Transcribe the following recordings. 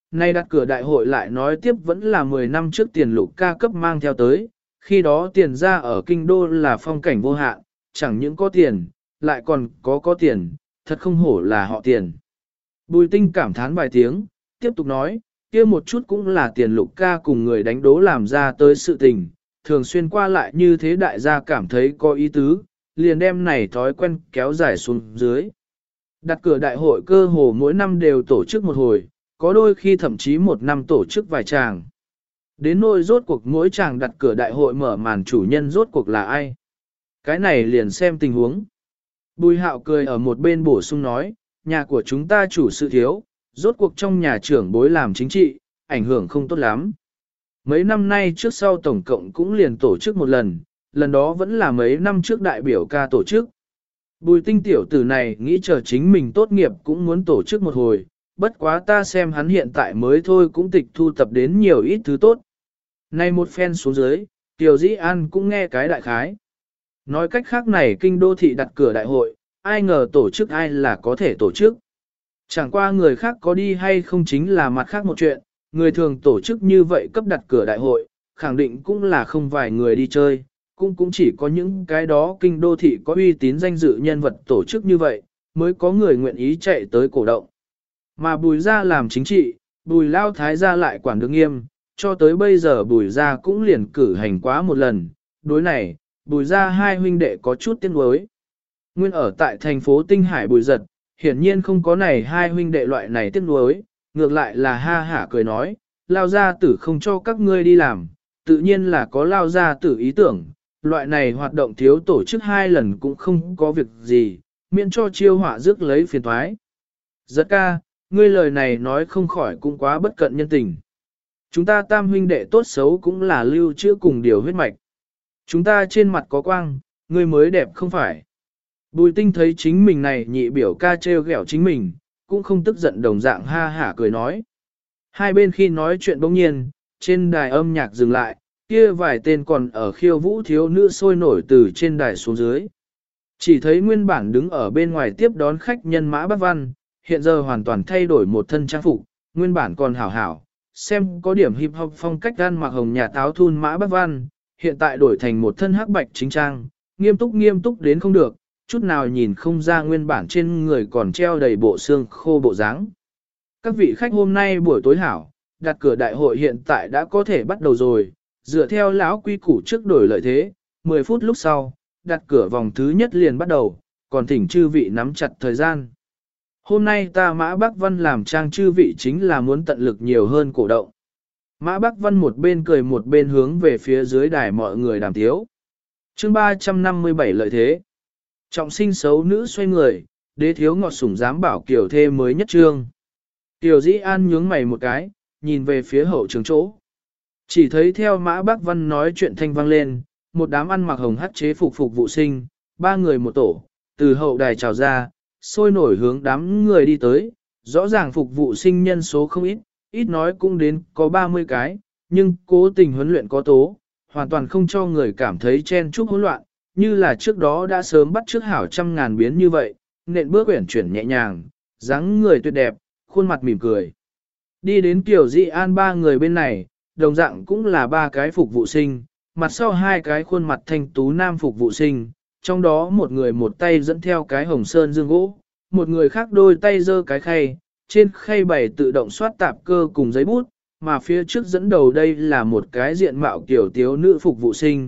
Nay đặt cửa đại hội lại nói tiếp vẫn là 10 năm trước tiền lục ca cấp mang theo tới, khi đó tiền ra ở kinh đô là phong cảnh vô hạn, chẳng những có tiền, lại còn có tiền, thật không hổ là họ tiền. Bùi tinh cảm thán vài tiếng, tiếp tục nói, kia một chút cũng là tiền lục ca cùng người đánh đố làm ra tới sự tình, thường xuyên qua lại như thế đại gia cảm thấy có ý tứ, liền đem này thói quen kéo dài xuống dưới. Đặt cửa đại hội cơ hồ mỗi năm đều tổ chức một hồi, có đôi khi thậm chí một năm tổ chức vài tràng. Đến nỗi rốt cuộc mỗi chàng đặt cửa đại hội mở màn chủ nhân rốt cuộc là ai. Cái này liền xem tình huống. Bùi Hạo cười ở một bên bổ sung nói, nhà của chúng ta chủ sự thiếu, rốt cuộc trong nhà trưởng bối làm chính trị, ảnh hưởng không tốt lắm. Mấy năm nay trước sau tổng cộng cũng liền tổ chức một lần đó vẫn là mấy năm trước đại biểu ca tổ chức. Bùi tinh tiểu tử này nghĩ chờ chính mình tốt nghiệp cũng muốn tổ chức một hồi, bất quá ta xem hắn hiện tại mới thôi cũng tịch thu tập đến nhiều ít thứ tốt. Nay một phen xuống dưới, Tiểu Dĩ An cũng nghe cái đại khái. Nói cách khác này kinh đô thị đặt cửa đại hội, ai ngờ tổ chức ai là có thể tổ chức. Chẳng qua người khác có đi hay không chính là mặt khác một chuyện, người thường tổ chức như vậy cấp đặt cửa đại hội, khẳng định cũng là không vài người đi chơi, cũng chỉ có những cái đó kinh đô thị có uy tín danh dự nhân vật tổ chức như vậy, mới có người nguyện ý chạy tới cổ động. Mà Bùi gia làm chính trị, Bùi Lao Thái gia lại quản được nghiêm, cho tới bây giờ Bùi gia cũng liền cử hành quá một lần, đối này, Bùi gia hai huynh đệ có chút tiếc nuối. Nguyên ở tại thành phố Tinh Hải Bùi Giật, hiển nhiên không có này hai huynh đệ loại này tiếc nuối, ngược lại là ha hả cười nói, Lao gia tử không cho các ngươi đi làm, tự nhiên là có Lao gia tử ý tưởng, loại này hoạt động thiếu tổ chức hai lần cũng không có việc gì, miễn cho chiêu họa rước lấy phiền thoái. Giật ca, ngươi lời này nói không khỏi cũng quá bất cận nhân tình. Chúng ta tam huynh đệ tốt xấu cũng là lưu trữ cùng điều huyết mạch. Chúng ta trên mặt có quang, ngươi mới đẹp không phải. Bùi tinh thấy chính mình này nhị biểu ca trêu ghẹo chính mình, cũng không tức giận đồng dạng ha hả cười nói. Hai bên khi nói chuyện bỗng nhiên, trên đài âm nhạc dừng lại, kia vài tên còn ở khiêu vũ thiếu nữ sôi nổi từ trên đài xuống dưới. Chỉ thấy nguyên bản đứng ở bên ngoài tiếp đón khách nhân Mã Bác Văn, hiện giờ hoàn toàn thay đổi một thân trang phục, nguyên bản còn hảo hảo, xem có điểm hip hop phong cách ăn mặc hồng nhà táo thun Mã Bác Văn, hiện tại đổi thành một thân hắc bạch chính trang, nghiêm túc đến không được, chút nào nhìn không ra nguyên bản trên người còn treo đầy bộ xương khô bộ dáng. Các vị khách hôm nay buổi tối hảo, đặt cửa đại hội hiện tại đã có thể bắt đầu rồi, dựa theo lão quy củ trước đổi lợi thế, 10 phút lúc sau, đặt cửa vòng thứ nhất liền bắt đầu, còn thỉnh chư vị nắm chặt thời gian. Hôm nay ta Mã Bác Văn làm trang chư vị chính là muốn tận lực nhiều hơn cổ động. Mã Bác Văn một bên cười một bên hướng về phía dưới đài mọi người đàm tiếu. Chương 357 lợi thế. Trọng sinh xấu nữ xoay người, đế thiếu ngọt sủng dám bảo kiểu thê mới nhất trương. Tiểu Dĩ An nhướng mày một cái, nhìn về phía hậu trường chỗ. Chỉ thấy theo Mã Bác Văn nói chuyện thanh vang lên, một đám ăn mặc hồng hắt chế phục vụ sinh, ba người một tổ, từ hậu đài trào ra, sôi nổi hướng đám người đi tới, rõ ràng phục vụ sinh nhân số không ít, ít nói cũng đến có 30 cái, nhưng cố tình huấn luyện có tố, hoàn toàn không cho người cảm thấy chen chúc hỗn loạn, như là trước đó đã sớm bắt trước hảo trăm ngàn biến như vậy, nện bước uyển chuyển nhẹ nhàng, dáng người tuyệt đẹp, khuôn mặt mỉm cười. Đi đến Kiều Dĩ An ba người bên này, đồng dạng cũng là ba cái phục vụ sinh, mặt sau hai cái khuôn mặt thanh tú nam phục vụ sinh, trong đó một người một tay dẫn theo cái hồng sơn dương gỗ, một người khác đôi tay giơ cái khay, trên khay bày tự động soát tạp cơ cùng giấy bút, mà phía trước dẫn đầu đây là một cái diện mạo kiểu tiếu nữ phục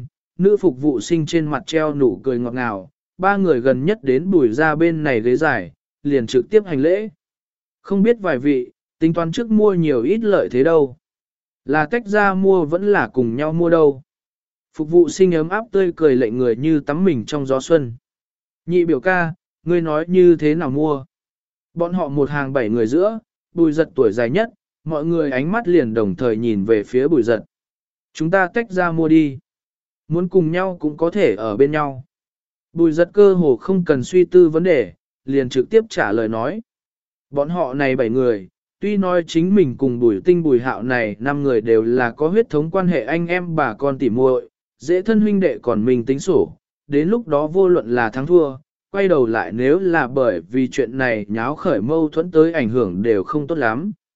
vụ sinh trên mặt treo nụ cười ngọt ngào, ba người gần nhất đến Bùi ra bên này ghế dài, liền trực tiếp hành lễ. Không biết vài vị, tính toán trước mua nhiều ít lợi thế đâu. Là tách ra mua vẫn là cùng nhau mua đâu. Phục vụ sinh ấm áp tươi cười lệnh người như tắm mình trong gió xuân. Nhị biểu ca, ngươi nói như thế nào mua? Bọn họ một hàng 7 người giữa, Bùi Giật tuổi dài nhất, mọi người ánh mắt liền đồng thời nhìn về phía Bùi Giật. Chúng ta tách ra mua đi. Muốn cùng nhau cũng có thể ở bên nhau. Bùi Giật cơ hồ không cần suy tư vấn đề, liền trực tiếp trả lời nói. Bọn họ này 7 người, tuy nói chính mình cùng Bùi Tinh Bùi Hạo này 5 người đều là có huyết thống quan hệ anh em bà con tỉ muội, dễ thân huynh đệ còn mình tính sổ, đến lúc đó vô luận là thắng thua, quay đầu lại nếu là bởi vì chuyện này nháo khởi mâu thuẫn tới ảnh hưởng đều không tốt lắm.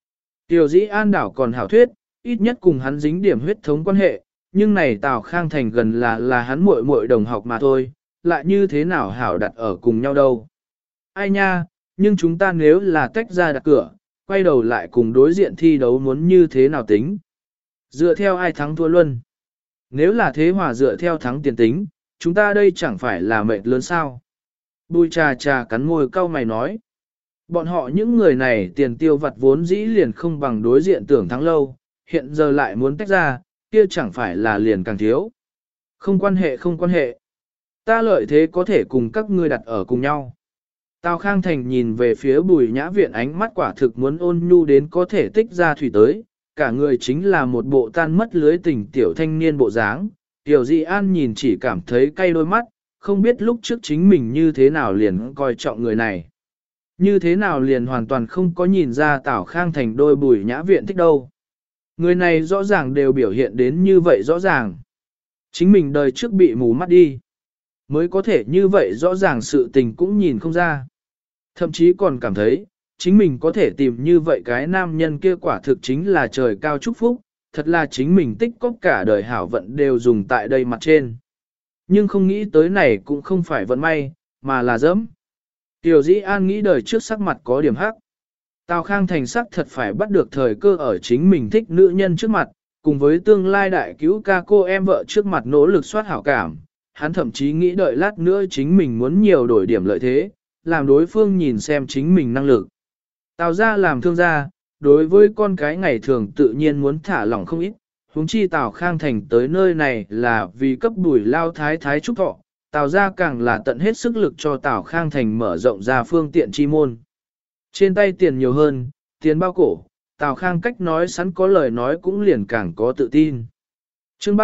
Tiểu dĩ an đảo còn hảo thuyết, ít nhất cùng hắn dính điểm huyết thống quan hệ, nhưng này Tào Khang Thành gần là hắn muội muội đồng học mà thôi, lại như thế nào hảo đặt ở cùng nhau đâu. Ai nha, nhưng chúng ta nếu là tách ra đặt cửa, quay đầu lại cùng đối diện thi đấu muốn như thế nào tính. Dựa theo ai thắng thua luân. Nếu là thế hòa dựa theo thắng tiền tính, chúng ta đây chẳng phải là mệt lớn sao. Bùi trà trà cắn môi cau mày nói. Bọn họ những người này tiền tiêu vặt vốn dĩ liền không bằng đối diện tưởng thắng lâu, hiện giờ lại muốn tách ra, kia chẳng phải là liền càng thiếu. Không quan hệ không quan hệ. Ta lợi thế có thể cùng các ngươi đặt ở cùng nhau. Tào Khang Thành nhìn về phía bùi nhã viện ánh mắt quả thực muốn ôn nhu đến có thể tích ra thủy tới, cả người chính là một bộ tan mất lưới tình tiểu thanh niên bộ dáng. Tiểu Dị An nhìn chỉ cảm thấy cay đôi mắt, không biết lúc trước chính mình như thế nào liền coi trọng người này. Như thế nào liền hoàn toàn không có nhìn ra Tào Khang Thành đôi bùi nhã viện thích đâu. Người này rõ ràng đều biểu hiện đến như vậy rõ ràng. Chính mình đời trước bị mù mắt đi. Mới có thể như vậy rõ ràng sự tình cũng nhìn không ra. Thậm chí còn cảm thấy, chính mình có thể tìm như vậy cái nam nhân kia quả thực chính là trời cao chúc phúc, thật là chính mình tích cóp cả đời hảo vận đều dùng tại đây mặt trên. Nhưng không nghĩ tới này cũng không phải vận may, mà là dẫm. Tiểu Dĩ An nghĩ đời trước sắc mặt có điểm hắc. Tào Khang Thành sắc thật phải bắt được thời cơ ở chính mình thích nữ nhân trước mặt, cùng với tương lai đại cứu ca cô em vợ trước mặt nỗ lực soát hảo cảm. Hắn thậm chí nghĩ đợi lát nữa chính mình muốn nhiều đổi điểm lợi thế, làm đối phương nhìn xem chính mình năng lực. Tào gia làm thương gia, đối với con cái ngày thường tự nhiên muốn thả lỏng không ít, huống chi Tào Khang Thành tới nơi này là vì cấp Bùi lao thái thái chúc thọ, Tào gia càng là tận hết sức lực cho Tào Khang Thành mở rộng ra phương tiện chi môn. Trên tay tiền nhiều hơn, tiền bao cổ, Tào Khang cách nói sẵn có lời nói cũng liền càng có tự tin. Chương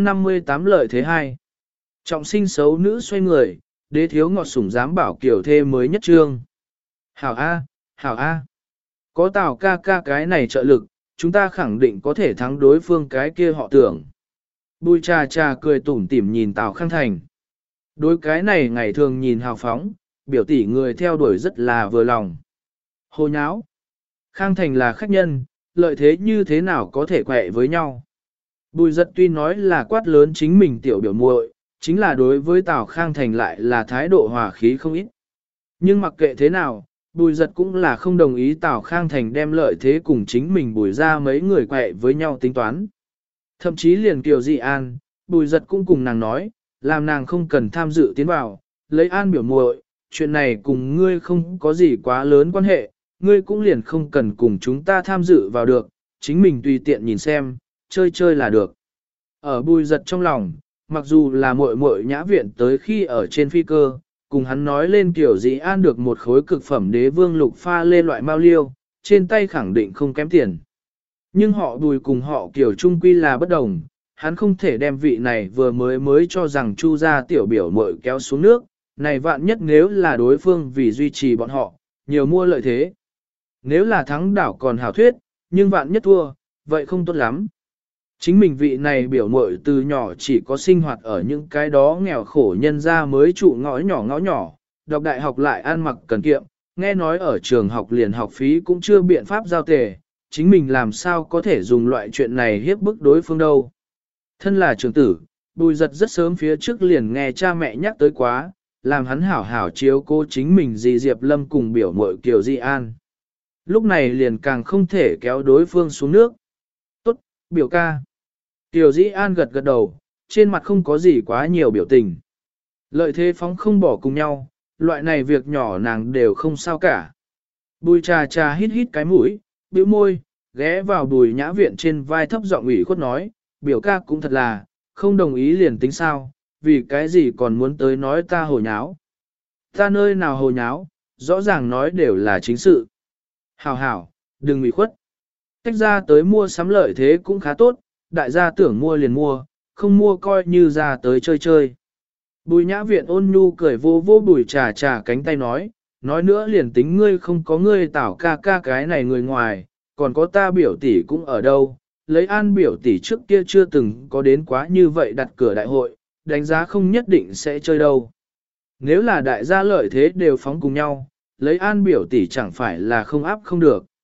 358 lợi thế 2. Trọng sinh xấu nữ xoay người, đế thiếu ngọt sủng dám bảo kiểu thê mới nhất trương. Hảo A, hảo A. Có Tào ca ca cái này trợ lực, chúng ta khẳng định có thể thắng đối phương cái kia họ tưởng. Bùi trà trà cười tủm tỉm nhìn Tào Khang Thành. Đối cái này ngày thường nhìn hào phóng, biểu tỷ người theo đuổi rất là vừa lòng. Hồ nháo. Khang Thành là khách nhân, lợi thế như thế nào có thể quẹ với nhau. Bùi giật tuy nói là quát lớn chính mình tiểu biểu muội, chính là đối với Tào Khang Thành lại là thái độ hòa khí không ít. Nhưng mặc kệ thế nào, bùi giật cũng là không đồng ý Tào Khang Thành đem lợi thế cùng chính mình bùi ra mấy người quẹ với nhau tính toán. Thậm chí liền Kiều Dị An, bùi giật cũng cùng nàng nói, làm nàng không cần tham dự tiến vào, lấy An biểu muội, chuyện này cùng ngươi không có gì quá lớn quan hệ, ngươi cũng liền không cần cùng chúng ta tham dự vào được, chính mình tùy tiện nhìn xem, chơi chơi là được. Ở bùi giật trong lòng, mặc dù là muội muội nhã viện tới khi ở trên phi cơ, cùng hắn nói lên Kiều Dị An được một khối cực phẩm đế vương lục pha lê loại mao liêu, trên tay khẳng định không kém tiền. Nhưng họ Bùi cùng họ Kiều trung quy là bất đồng, hắn không thể đem vị này vừa mới cho rằng Chu gia tiểu biểu muội kéo xuống nước, này vạn nhất nếu là đối phương vì duy trì bọn họ, nhiều mua lợi thế. Nếu là thắng đảo còn hảo thuyết, nhưng vạn nhất thua, vậy không tốt lắm. Chính mình vị này biểu muội từ nhỏ chỉ có sinh hoạt ở những cái đó nghèo khổ nhân ra mới trụ ngõ nhỏ, đọc đại học lại ăn mặc cần kiệm, nghe nói ở trường học liền học phí cũng chưa biện pháp giao tề, chính mình làm sao có thể dùng loại chuyện này hiếp bức đối phương đâu. Thân là trưởng tử, Bùi Giật rất sớm phía trước liền nghe cha mẹ nhắc tới quá, làm hắn hảo hảo chiếu cô chính mình dì Diệp Lâm cùng biểu muội Kiều Dị An. Lúc này liền càng không thể kéo đối phương xuống nước. Tốt, biểu ca. Kiều Dị An gật gật đầu, trên mặt không có gì quá nhiều biểu tình. Lợi thế phóng không bỏ cùng nhau, loại này việc nhỏ nàng đều không sao cả. Bùi trà trà hít hít cái mũi, bĩu môi, ghé vào Bùi nhã viện trên vai thấp giọng ủy khuất nói, biểu ca cũng thật là, không đồng ý liền tính sao, vì cái gì còn muốn tới nói ta hồ nháo. Ta nơi nào hồ nháo, rõ ràng nói đều là chính sự. Hảo hảo, đừng ủy khuất. Tách ra tới mua sắm lợi thế cũng khá tốt, đại gia tưởng mua liền mua, không mua coi như ra tới chơi chơi. Bùi nhã viện ôn nhu cười vô vô Bùi trà trà cánh tay nói nữa liền tính ngươi không có ngươi tảo ca ca cái này người ngoài, còn có ta biểu tỷ cũng ở đâu, lấy An biểu tỷ trước kia chưa từng có đến quá như vậy đặt cửa đại hội, đánh giá không nhất định sẽ chơi đâu. Nếu là đại gia lợi thế đều phóng cùng nhau, lấy An biểu tỷ chẳng phải là không áp không được.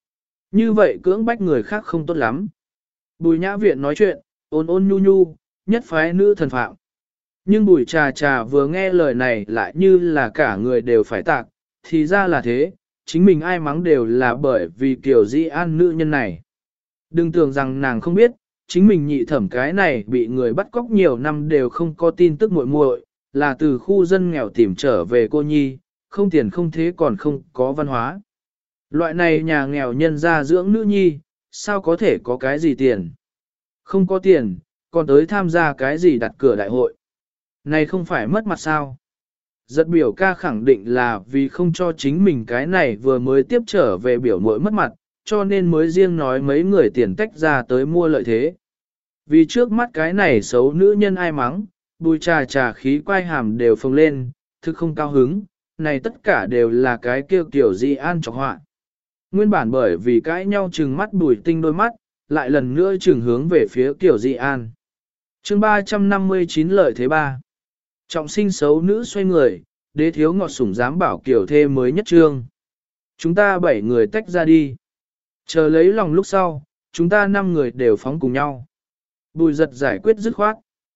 Như vậy cưỡng bách người khác không tốt lắm. Bùi nhã viện nói chuyện, ôn ôn nhu nhu, nhất phái nữ thần phạm. Nhưng bùi trà trà vừa nghe lời này lại như là cả người đều phải tạc, thì ra là thế, chính mình ai mắng đều là bởi vì kiểu Di An nữ nhân này. Đừng tưởng rằng nàng không biết, chính mình nhị thẩm cái này bị người bắt cóc nhiều năm đều không có tin tức muội muội, là từ khu dân nghèo tìm trở về cô nhi, không tiền không thế còn không có văn hóa. Loại này nhà nghèo nhân ra dưỡng nữ nhi, sao có thể có cái gì tiền? Không có tiền, còn tới tham gia cái gì đặt cửa đại hội. Này không phải mất mặt sao? Giật biểu ca khẳng định là vì không cho chính mình cái này vừa mới tiếp trở về biểu muội mất mặt, cho nên mới riêng nói mấy người tiền tách ra tới mua lợi thế. Vì trước mắt cái này xấu nữ nhân ai mắng, bùi trà trà khí quai hàm đều phồng lên, thực không cao hứng, này tất cả đều là cái kêu kiểu Di An chọc họa. Nguyên bản bởi vì cãi nhau trừng mắt bùi tinh đôi mắt, lại lần nữa trừng hướng về phía kiểu Di An. chương 359 lợi thế ba. Trọng sinh xấu nữ xoay người, đế thiếu ngọt sủng dám bảo kiểu thê mới nhất trương. Chúng ta 7 người tách ra đi. Chờ lấy lòng lúc sau, chúng ta 5 người đều phóng cùng nhau. Bùi giật giải quyết dứt khoát.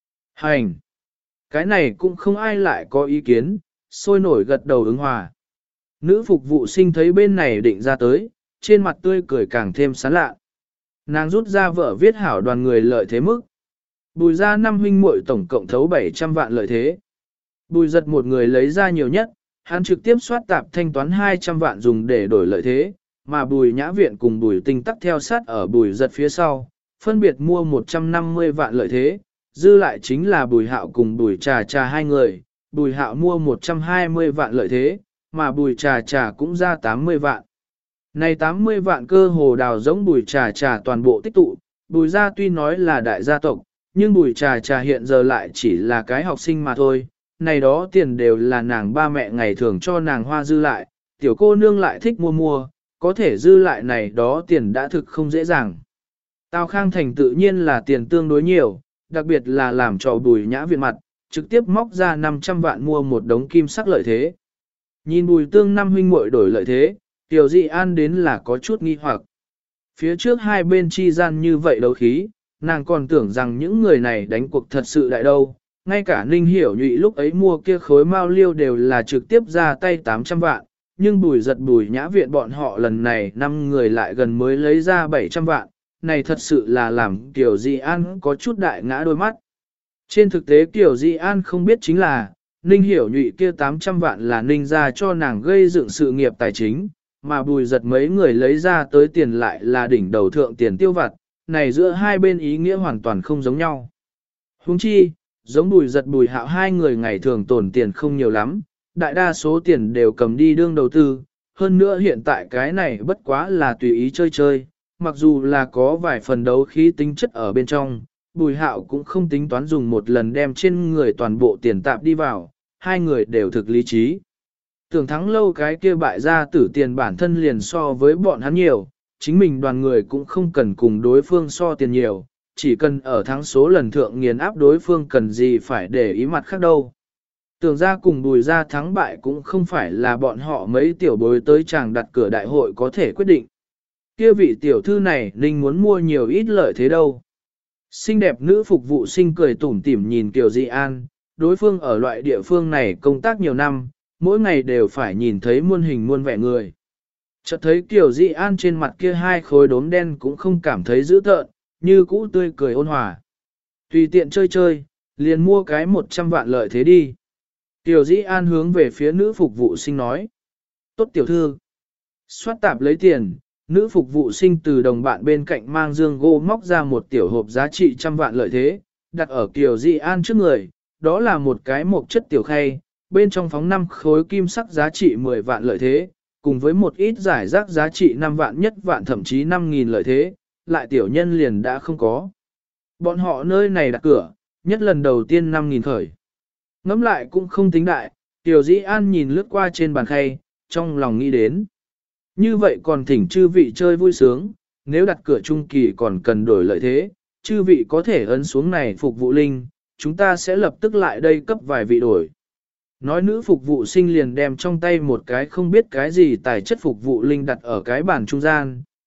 Hành! Cái này cũng không ai lại có ý kiến, sôi nổi gật đầu ứng hòa. Nữ phục vụ sinh thấy bên này định ra tới, trên mặt tươi cười càng thêm sán lạ. Nàng rút ra vợ viết hảo đoàn người lợi thế mức. Bùi ra 5 huynh muội tổng cộng thấu 700 vạn lợi thế. Bùi giật một người lấy ra nhiều nhất, hắn trực tiếp soát tạp thanh toán 200 vạn dùng để đổi lợi thế, mà bùi nhã viện cùng bùi tinh tắc theo sát ở bùi giật phía sau, phân biệt mua 150 vạn lợi thế, dư lại chính là bùi hạo cùng bùi trà trà hai người, bùi hạo mua 120 vạn lợi thế, mà bùi trà trà cũng ra 80 vạn. Này 80 vạn cơ hồ đào giống bùi trà trà toàn bộ tích tụ, bùi gia tuy nói là đại gia tộc, nhưng bùi trà trà hiện giờ lại chỉ là cái học sinh mà thôi, này đó tiền đều là nàng ba mẹ ngày thường cho nàng hoa dư lại, tiểu cô nương lại thích mua, có thể dư lại này đó tiền đã thực không dễ dàng. Tào Khang Thành tự nhiên là tiền tương đối nhiều, đặc biệt là làm cho bùi nhã viện mặt, trực tiếp móc ra 500 vạn mua một đống kim sắc lợi thế. Nhìn bùi tương năm huynh muội đổi lợi thế, Tiểu Dị An đến là có chút nghi hoặc. Phía trước hai bên chi gian như vậy đấu khí, nàng còn tưởng rằng những người này đánh cuộc thật sự đại đâu. Ngay cả Ninh Hiểu Nhụy lúc ấy mua kia khối mao liêu đều là trực tiếp ra tay 800 vạn, nhưng bùi giật bùi nhã viện bọn họ lần này 5 người lại gần mới lấy ra 700 vạn, này thật sự là làm Tiểu Dị An có chút đại ngã đôi mắt. Trên thực tế Tiểu Dị An không biết chính là, Ninh Hiểu Nhụy kia 800 vạn là Ninh ra cho nàng gây dựng sự nghiệp tài chính, mà bùi giật mấy người lấy ra tới tiền lại là đỉnh đầu thượng tiền tiêu vặt, này giữa hai bên ý nghĩa hoàn toàn không giống nhau. Huống chi, giống bùi giật bùi hạo hai người ngày thường tổn tiền không nhiều lắm, đại đa số tiền đều cầm đi đương đầu tư, hơn nữa hiện tại cái này bất quá là tùy ý chơi chơi, mặc dù là có vài phần đấu khí tính chất ở bên trong, bùi hạo cũng không tính toán dùng một lần đem trên người toàn bộ tiền tạp đi vào, hai người đều thực lý trí. Tưởng thắng lâu cái kia bại ra tử tiền bản thân liền so với bọn hắn nhiều, chính mình đoàn người cũng không cần cùng đối phương so tiền nhiều, chỉ cần ở thắng số lần thượng nghiền áp đối phương cần gì phải để ý mặt khác đâu. Tưởng ra cùng bùi ra thắng bại cũng không phải là bọn họ mấy tiểu bối tới chàng đặt cửa đại hội có thể quyết định. Kia vị tiểu thư này Ninh muốn mua nhiều ít lợi thế đâu. Xinh đẹp nữ phục vụ sinh cười tủm tỉm nhìn Kiều Dị An, đối phương ở loại địa phương này công tác nhiều năm, mỗi ngày đều phải nhìn thấy muôn hình muôn vẻ người. Chợt thấy Kiều Dị An trên mặt kia hai khối đốm đen cũng không cảm thấy dữ tợn, như cũ tươi cười ôn hòa. Tùy tiện chơi chơi, liền mua cái 100 vạn lợi thế đi. Kiều Dị An hướng về phía nữ phục vụ sinh nói. Tốt tiểu thư. Xoát tạp lấy tiền, nữ phục vụ sinh từ đồng bạn bên cạnh mang dương gỗ móc ra một tiểu hộp giá trị 100 vạn lợi thế, đặt ở Kiều Dị An trước người, đó là một cái mộc chất tiểu khay, bên trong phóng 5 khối kim sắc giá trị 10 vạn lợi thế, cùng với một ít giải rác giá trị 5 vạn nhất vạn thậm chí 5.000 lợi thế, lại tiểu nhân liền đã không có. Bọn họ nơi này đặt cửa, nhất lần đầu tiên 5.000 khởi. Ngắm lại cũng không tính đại, Tiểu Dĩ An nhìn lướt qua trên bàn khay, trong lòng nghĩ đến. Như vậy còn thỉnh chư vị chơi vui sướng, nếu đặt cửa trung kỳ còn cần đổi lợi thế, chư vị có thể ấn xuống này phục vụ linh, chúng ta sẽ lập tức lại đây cấp vài vị đổi. Nói nữ phục vụ sinh liền đem trong tay một cái không biết cái gì tài chất phục vụ linh đặt ở cái bàn trung gian,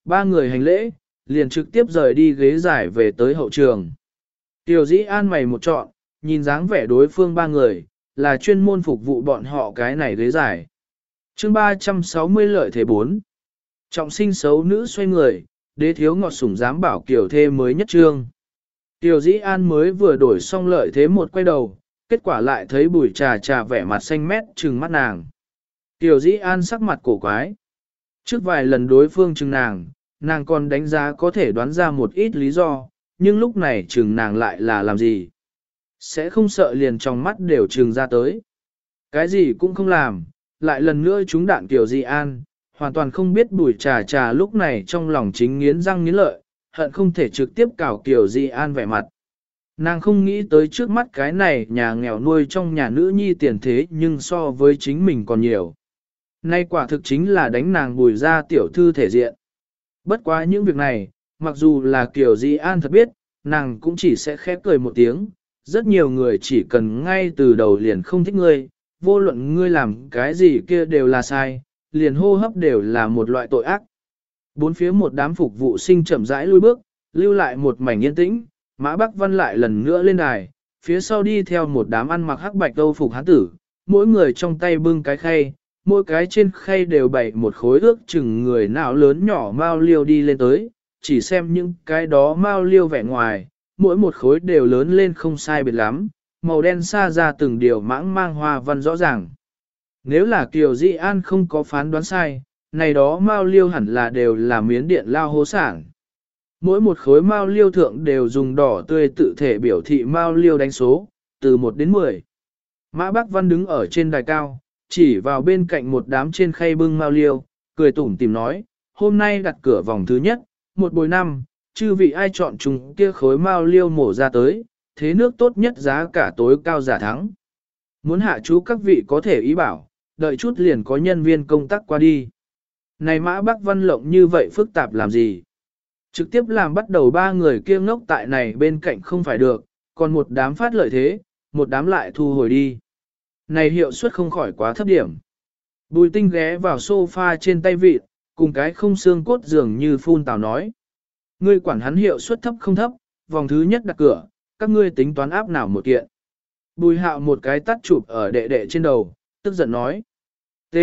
Ba người hành lễ, liền trực tiếp rời đi ghế giải về tới hậu trường. Tiểu Dĩ An mày một trọn, nhìn dáng vẻ đối phương ba người, là chuyên môn phục vụ bọn họ cái này ghế giải. Chương 360 lợi thế 4. Trọng sinh xấu nữ xoay người, đế thiếu ngọt sủng dám bảo kiểu thê mới nhất trương. Tiểu Dĩ An mới vừa đổi xong lợi thế một quay đầu, kết quả lại thấy Bùi Trà Trà vẻ mặt xanh mét trừng mắt nàng. Tiểu Dĩ An sắc mặt cổ quái. Trước vài lần đối phương trừng nàng còn đánh giá có thể đoán ra một ít lý do, nhưng lúc này trừng nàng lại là làm gì? Sẽ không sợ liền trong mắt đều trừng ra tới. Cái gì cũng không làm, lại lần nữa trúng đạn Tiểu Dĩ An, hoàn toàn không biết Bùi Trà Trà lúc này trong lòng chính nghiến răng nghiến lợi, hận không thể trực tiếp cào Tiểu Dĩ An vẻ mặt. Nàng không nghĩ tới trước mắt cái này nhà nghèo nuôi trong nhà nữ nhi tiền thế nhưng so với chính mình còn nhiều. Nay quả thực chính là đánh nàng Bùi ra tiểu thư thể diện. Bất quá những việc này, mặc dù là Tiểu Dĩ An thật biết, nàng cũng chỉ sẽ khép cười một tiếng. Rất nhiều người chỉ cần ngay từ đầu liền không thích ngươi, vô luận ngươi làm cái gì kia đều là sai, liền hô hấp đều là một loại tội ác. Bốn phía một đám phục vụ sinh chậm rãi lui bước, lưu lại một mảnh yên tĩnh, Mã Bắc Văn lại lần nữa lên đài, phía sau đi theo một đám ăn mặc hắc bạch âu phục hán tử, mỗi người trong tay bưng cái khay, mỗi cái trên khay đều bày một khối ước chừng người nào lớn nhỏ mao liêu đi lên tới, chỉ xem những cái đó mao liêu vẻ ngoài, mỗi một khối đều lớn lên không sai biệt lắm, màu đen xa ra từng điều mãng mang hoa văn rõ ràng. Nếu là Kiều Dĩ An không có phán đoán sai, này đó mao liêu hẳn là đều là miến điện lao hố sản. Mỗi một khối mao liêu thượng đều dùng đỏ tươi tự thể biểu thị mao liêu đánh số, từ 1 đến 10. Mã Bác Văn đứng ở trên đài cao, chỉ vào bên cạnh một đám trên khay bưng mao liêu, cười tủm tìm nói, hôm nay đặt cửa vòng thứ nhất, 1 bồi 5, chư vị ai chọn chung kia khối mao liêu mổ ra tới, thế nước tốt nhất giá cả tối cao giả thắng. Muốn hạ chú các vị có thể ý bảo, đợi chút liền có nhân viên công tác qua đi. Này Mã Bác Văn lộng như vậy phức tạp làm gì? Trực tiếp làm bắt đầu ba người kia ngốc tại này bên cạnh không phải được, còn một đám phát lợi thế, một đám lại thu hồi đi. Này hiệu suất không khỏi quá thấp điểm. Bùi Tinh ghé vào sofa trên tay vịt, cùng cái không xương cốt dường như phun tào nói. Ngươi quản hắn hiệu suất thấp không thấp, vòng thứ nhất đặt cửa, các ngươi tính toán áp nào một kiện. Bùi Hạo một cái tắt chụp ở đệ đệ trên đầu, tức giận nói. T.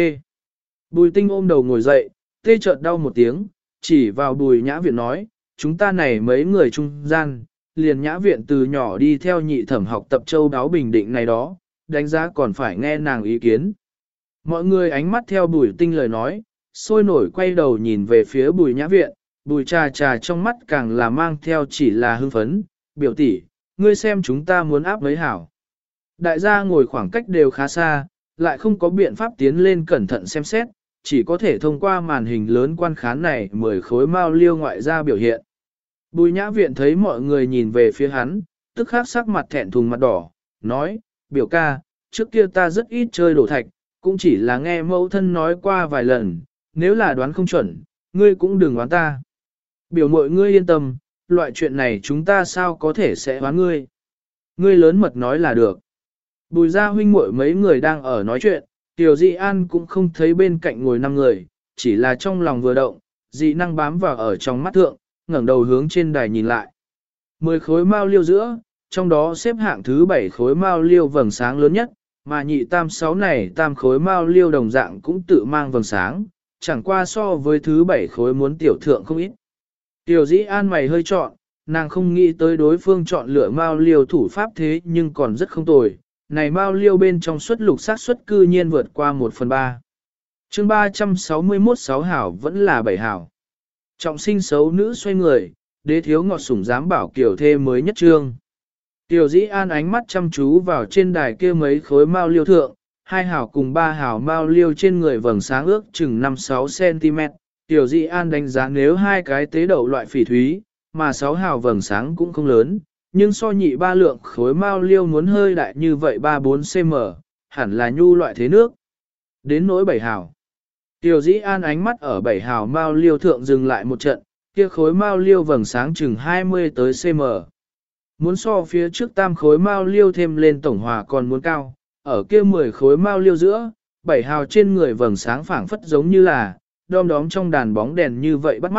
Bùi Tinh ôm đầu ngồi dậy, tê chợt đau một tiếng, chỉ vào Bùi Nhã Viện nói, chúng ta này mấy người trung gian, liền Nhã Viện từ nhỏ đi theo nhị thẩm học tập châu đáo bình định này đó, đánh giá còn phải nghe nàng ý kiến. Mọi người ánh mắt theo Bùi Tinh lời nói, sôi nổi quay đầu nhìn về phía Bùi Nhã Viện, Bùi Trà Trà trong mắt càng là mang theo chỉ là hưng phấn, biểu tỷ, ngươi xem chúng ta muốn áp mấy hảo. Đại gia ngồi khoảng cách đều khá xa, lại không có biện pháp tiến lên cẩn thận xem xét, chỉ có thể thông qua màn hình lớn quan khán này 10 khối mao liêu ngoại ra biểu hiện. Bùi Nhã Viện thấy mọi người nhìn về phía hắn, tức khắc sắc mặt thẹn thùng mặt đỏ, nói, biểu ca, trước kia ta rất ít chơi đổ thạch, cũng chỉ là nghe mẫu thân nói qua vài lần, nếu là đoán không chuẩn, ngươi cũng đừng đoán ta. Biểu mội ngươi yên tâm, loại chuyện này chúng ta sao có thể sẽ đoán ngươi. Ngươi lớn mật nói là được. Bùi gia huynh muội mấy người đang ở nói chuyện, Tiểu Dị An cũng không thấy bên cạnh ngồi 5 người, chỉ là trong lòng vừa động, dị năng bám vào ở trong mắt thượng, ngẩng đầu hướng trên đài nhìn lại. 10 khối mao liêu giữa, trong đó xếp hạng thứ 7 khối mao liêu vầng sáng lớn nhất, mà nhị tam 6 này tam khối mao liêu đồng dạng cũng tự mang vầng sáng, chẳng qua so với thứ 7 khối muốn tiểu thượng không ít. Tiểu Dĩ An mày hơi trọn, nàng không nghĩ tới đối phương chọn lựa mao liêu thủ pháp thế nhưng còn rất không tồi. Này mao liêu bên trong suất lục sát suất cư nhiên vượt qua 1/3. Chương 361 6 hảo vẫn là 7 hảo. Trọng sinh xấu nữ xoay người, đế thiếu ngọt sủng dám bảo kiểu thê mới nhất trương. Tiểu Dĩ An ánh mắt chăm chú vào trên đài kia mấy khối mao liêu thượng, 2 hảo cùng 3 hảo mao liêu trên người vầng sáng ước chừng 5-6 cm. Tiểu Dĩ An đánh giá nếu hai cái tế đậu loại phỉ thúy, mà 6 hảo vầng sáng cũng không lớn, nhưng so nhị 3 lượng khối mao liêu muốn hơi đại như vậy 3-4 cm, hẳn là nhu loại thế nước. Đến nỗi 7 hảo. Tiểu Dĩ An ánh mắt ở 7 hảo mao liêu thượng dừng lại một trận, kia khối mao liêu vầng sáng chừng 20 tới cm. Muốn so phía trước tam khối mao liêu thêm lên tổng hòa còn muốn cao, ở kia 10 khối mao liêu giữa, 7 hào trên người vầng sáng phảng phất giống như là đom đóm trong đàn bóng đèn như vậy bắt mắt,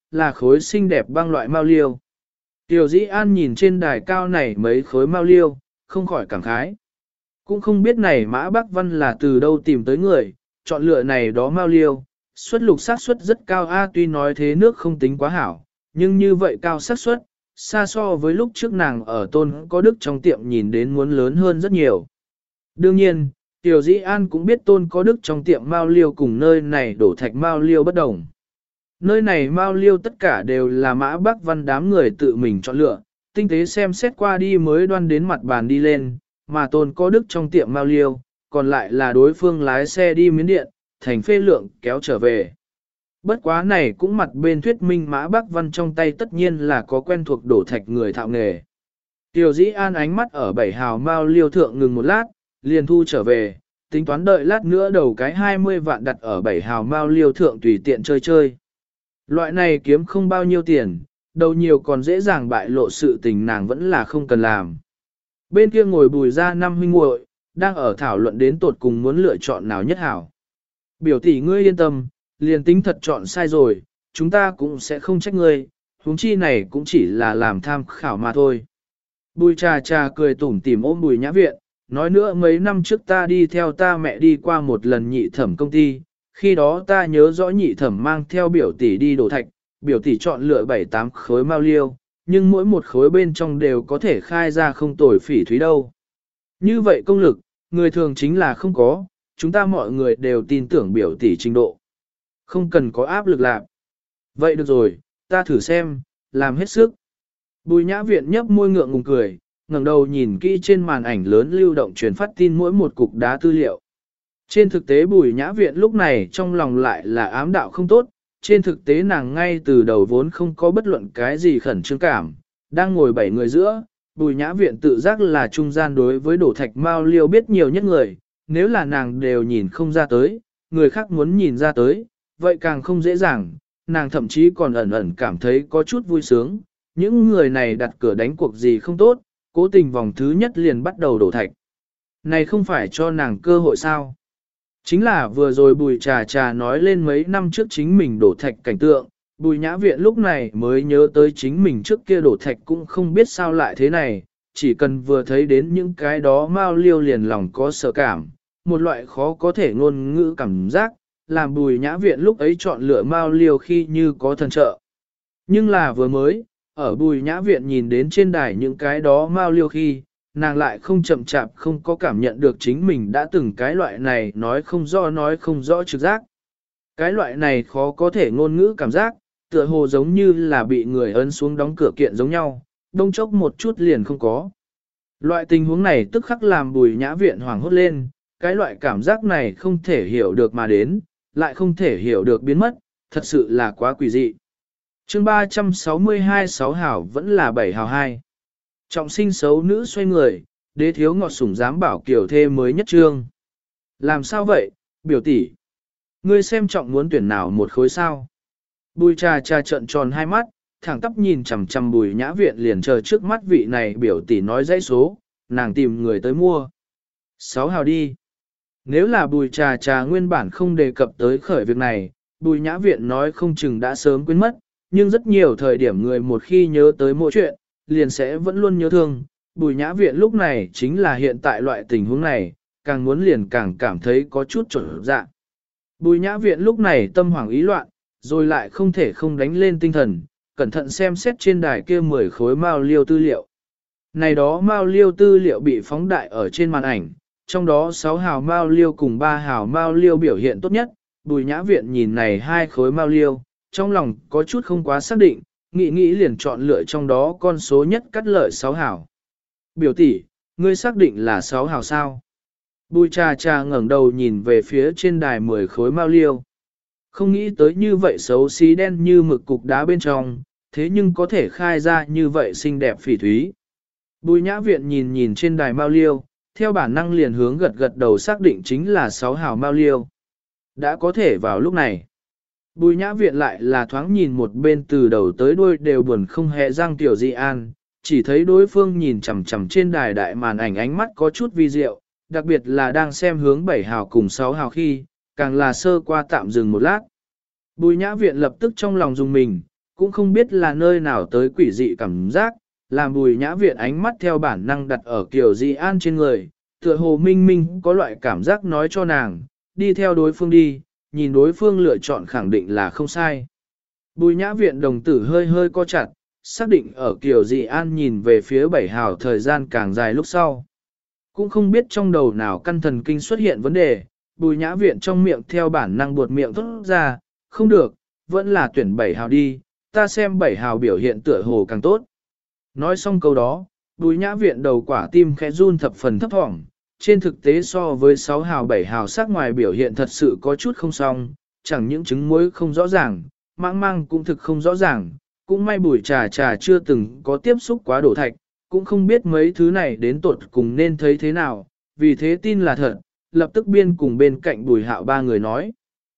là khối xinh đẹp băng loại mao liêu. Tiểu Dĩ An nhìn trên đài cao này mấy khối mao liêu, không khỏi cảm khái. Cũng không biết này Mã Bác Văn là từ đâu tìm tới người, chọn lựa này đó mao liêu, suất lục xác suất rất cao tuy nói thế nước không tính quá hảo, nhưng như vậy cao xác suất, xa so với lúc trước nàng ở Tôn Có Đức trong tiệm nhìn đến muốn lớn hơn rất nhiều. Đương nhiên, Tiểu Dĩ An cũng biết Tôn Có Đức trong tiệm mao liêu cùng nơi này đổ thạch mao liêu bất đồng. Nơi này mao liêu tất cả đều là Mã Bác Văn đám người tự mình chọn lựa, tinh tế xem xét qua đi mới đoan đến mặt bàn đi lên, mà Tôn Có Đức trong tiệm mao liêu, còn lại là đối phương lái xe đi Miến Điện, thành phê lượng kéo trở về. Bất quá này cũng mặt bên thuyết minh Mã Bác Văn trong tay tất nhiên là có quen thuộc đổ thạch người thạo nghề. Tiểu Dĩ An ánh mắt ở 7 hào mao liêu thượng ngừng một lát, liền thu trở về, tính toán đợi lát nữa đầu cái 20 vạn đặt ở 7 hào mao liêu thượng tùy tiện chơi chơi. Loại này kiếm không bao nhiêu tiền, đầu nhiều còn dễ dàng bại lộ sự tình nàng vẫn là không cần làm. Bên kia ngồi Bùi ra năm huynh muội đang ở thảo luận đến tột cùng muốn lựa chọn nào nhất hảo. Biểu tỷ ngươi yên tâm, liền tính thật chọn sai rồi, chúng ta cũng sẽ không trách ngươi, huống chi này cũng chỉ là làm tham khảo mà thôi. Bùi trà trà cười tủm tỉm ôm Bùi Nhã Viện, nói nữa mấy năm trước ta đi theo ta mẹ đi qua một lần nhị thẩm công ty, khi đó ta nhớ rõ nhị thẩm mang theo biểu tỷ đi đổ thạch, biểu tỷ chọn lựa 7-8 khối mao liêu, nhưng mỗi một khối bên trong đều có thể khai ra không tồi phỉ thúy đâu. Như vậy công lực, người thường chính là không có, chúng ta mọi người đều tin tưởng biểu tỷ trình độ. Không cần có áp lực lạc. Vậy được rồi, ta thử xem, làm hết sức. Bùi Nhã Viện nhấp môi ngượng ngùng cười, ngẩng đầu nhìn kỹ trên màn ảnh lớn lưu động truyền phát tin mỗi một cục đá tư liệu. Trên thực tế Bùi Nhã Viện lúc này trong lòng lại là ám đạo không tốt, trên thực tế nàng ngay từ đầu vốn không có bất luận cái gì khẩn trương cảm, đang ngồi 7 người giữa, Bùi Nhã Viện tự giác là trung gian đối với đổ thạch mao liêu biết nhiều nhất người, nếu là nàng đều nhìn không ra tới, người khác muốn nhìn ra tới, vậy càng không dễ dàng, nàng thậm chí còn ẩn ẩn cảm thấy có chút vui sướng, những người này đặt cửa đánh cuộc gì không tốt, cố tình vòng thứ nhất liền bắt đầu đổ thạch. Này không phải cho nàng cơ hội sao? Chính là vừa rồi Bùi Trà Trà nói lên mấy năm trước chính mình đổ thạch cảnh tượng, Bùi Nhã Viện lúc này mới nhớ tới chính mình trước kia đổ thạch cũng không biết sao lại thế này, chỉ cần vừa thấy đến những cái đó mao liêu liền lòng có sợ cảm, một loại khó có thể ngôn ngữ cảm giác, làm Bùi Nhã Viện lúc ấy chọn lựa mao liêu khi như có thần trợ. Nhưng là vừa mới, ở Bùi Nhã Viện nhìn đến trên đài những cái đó mao liêu khi, nàng lại không chậm chạp không có cảm nhận được chính mình đã từng cái loại này nói không rõ trực giác. Cái loại này khó có thể ngôn ngữ cảm giác, tựa hồ giống như là bị người ấn xuống đóng cửa kiện giống nhau, đông chốc một chút liền không có. Loại tình huống này tức khắc làm Bùi Nhã Viện hoảng hốt lên, cái loại cảm giác này không thể hiểu được mà đến, lại không thể hiểu được biến mất, thật sự là quá quỷ dị. Chương 362 6 hảo vẫn là 7 hảo 2. Trọng sinh xấu nữ xoay người, đế thiếu ngọt sủng dám bảo kiểu thê mới nhất trương. Làm sao vậy, biểu tỷ? Ngươi xem trọng muốn tuyển nào một khối sao? Bùi trà trà trợn tròn hai mắt, thẳng tắp nhìn chằm chằm Bùi Nhã Viện liền chờ trước mắt vị này biểu tỷ nói dãy số, nàng tìm người tới mua. 6 hào đi. Nếu là Bùi trà trà nguyên bản không đề cập tới khởi việc này, Bùi Nhã Viện nói không chừng đã sớm quên mất, nhưng rất nhiều thời điểm người một khi nhớ tới mỗi chuyện, liền sẽ vẫn luôn nhớ thương. Bùi Nhã Viện lúc này chính là hiện tại loại tình huống này, càng muốn liền càng cảm thấy có chút trở dạ. Bùi Nhã Viện lúc này tâm hoảng ý loạn, rồi lại không thể không đánh lên tinh thần, cẩn thận xem xét trên đài kia 10 khối mao liêu tư liệu. Này đó mao liêu tư liệu bị phóng đại ở trên màn ảnh, trong đó 6 hào mao liêu cùng 3 hào mao liêu biểu hiện tốt nhất. Bùi Nhã Viện nhìn này 2 khối mao liêu, trong lòng có chút không quá xác định, nghĩ liền chọn lựa trong đó con số nhất cắt lợi 6 hào. Biểu tỷ, ngươi xác định là 6 hào sao? Bùi trà trà ngẩng đầu nhìn về phía trên đài 10 khối mao liêu. Không nghĩ tới như vậy xấu xí đen như mực cục đá bên trong, thế nhưng có thể khai ra như vậy xinh đẹp phỉ thúy. Bùi Nhã Viện nhìn trên đài mao liêu, theo bản năng liền hướng gật đầu xác định chính là 6 hào mao liêu. Đã có thể vào lúc này. Bùi Nhã Viện lại là thoáng nhìn một bên từ đầu tới đuôi đều buồn không hề răng Tiểu Di An, chỉ thấy đối phương nhìn chằm chằm trên đài đại màn ảnh ánh mắt có chút vi diệu, đặc biệt là đang xem hướng 7 hào cùng 6 hào khi, càng là sơ qua tạm dừng một lát. Bùi Nhã Viện lập tức trong lòng dùng mình, cũng không biết là nơi nào tới quỷ dị cảm giác, làm Bùi Nhã Viện ánh mắt theo bản năng đặt ở Kiều Di An trên người, tựa hồ minh minh có loại cảm giác nói cho nàng, đi theo đối phương đi, nhìn đối phương lựa chọn khẳng định là không sai. Bùi Nhã Viện đồng tử hơi hơi co chặt, xác định ở Kiều Di An nhìn về phía Bảy Hào thời gian càng dài lúc sau. Cũng không biết trong đầu nào căn thần kinh xuất hiện vấn đề, Bùi Nhã Viện trong miệng theo bản năng buột miệng thốt ra, không được, vẫn là tuyển 7 hào đi, ta xem 7 hào biểu hiện tựa hồ càng tốt. Nói xong câu đó, Bùi Nhã Viện đầu quả tim khẽ run thập phần thấp thỏm, trên thực tế so với 6 hào 7 hào sắc ngoài biểu hiện thật sự có chút không xong, chẳng những trứng muối không rõ ràng, mãng mang cũng thực không rõ ràng, cũng may Bùi Trà Trà chưa từng có tiếp xúc quá đổ thạch, cũng không biết mấy thứ này đến tột cùng nên thấy thế nào, vì thế tin là thật, lập tức biên cùng bên cạnh Bùi Hạo ba người nói.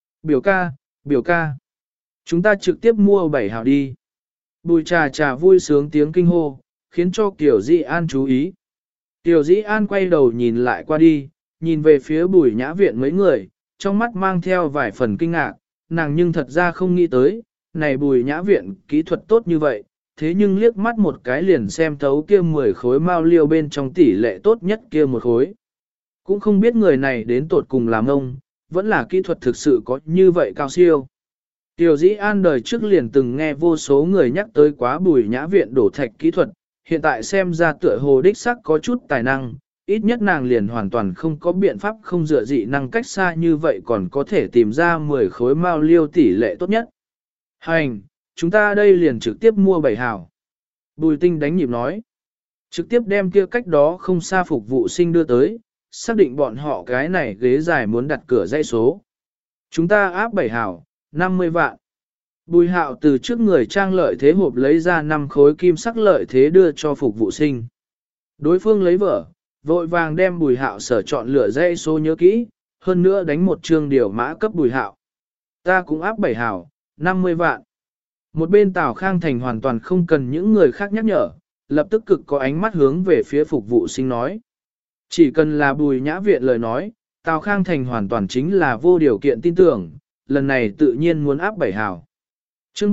Biểu ca, chúng ta trực tiếp mua 7 hào đi. Bùi Trà Trà vui sướng tiếng kinh hô, khiến cho Kiều Dĩ An chú ý. Kiều Dĩ An quay đầu nhìn lại qua đi, nhìn về phía Bùi Nhã Viện mấy người, trong mắt mang theo vài phần kinh ngạc, nàng nhưng thật ra không nghĩ tới, này Bùi Nhã Viện kỹ thuật tốt như vậy, thế nhưng liếc mắt một cái liền xem thấu kia 10 khối mao liêu bên trong tỷ lệ tốt nhất kia một khối. Cũng không biết người này đến tột cùng làm ông, vẫn là kỹ thuật thực sự có như vậy cao siêu. Tiểu Dĩ An đời trước liền từng nghe vô số người nhắc tới quá Bùi Nhã Viện đổ thạch kỹ thuật, hiện tại xem ra tựa hồ đích sắc có chút tài năng, ít nhất nàng liền hoàn toàn không có biện pháp không dựa dị năng cách xa như vậy còn có thể tìm ra 10 khối mao liêu tỷ lệ tốt nhất. Hành, chúng ta đây liền trực tiếp mua 7 hào. Bùi Tinh đánh nhịp nói. Trực tiếp đem kia cách đó không xa phục vụ sinh đưa tới, xác định bọn họ cái này ghế dài muốn đặt cửa dãy số. Chúng ta áp 7 hào, 50 vạn. Bùi Hạo từ trước người trang lợi thế hộp lấy ra 5 khối kim sắc lợi thế đưa cho phục vụ sinh. Đối phương lấy vở, vội vàng đem Bùi Hạo sở chọn lựa dãy số nhớ kỹ, hơn nữa đánh một chương điều mã cấp Bùi Hạo. Ta cũng áp 7 hào, 50 vạn. Một bên Tào Khang Thành hoàn toàn không cần những người khác nhắc nhở, lập tức cực có ánh mắt hướng về phía phục vụ sinh nói. Chỉ cần là Bùi Nhã Viện lời nói, Tào Khang Thành hoàn toàn chính là vô điều kiện tin tưởng, lần này tự nhiên muốn áp 7 hào. Chương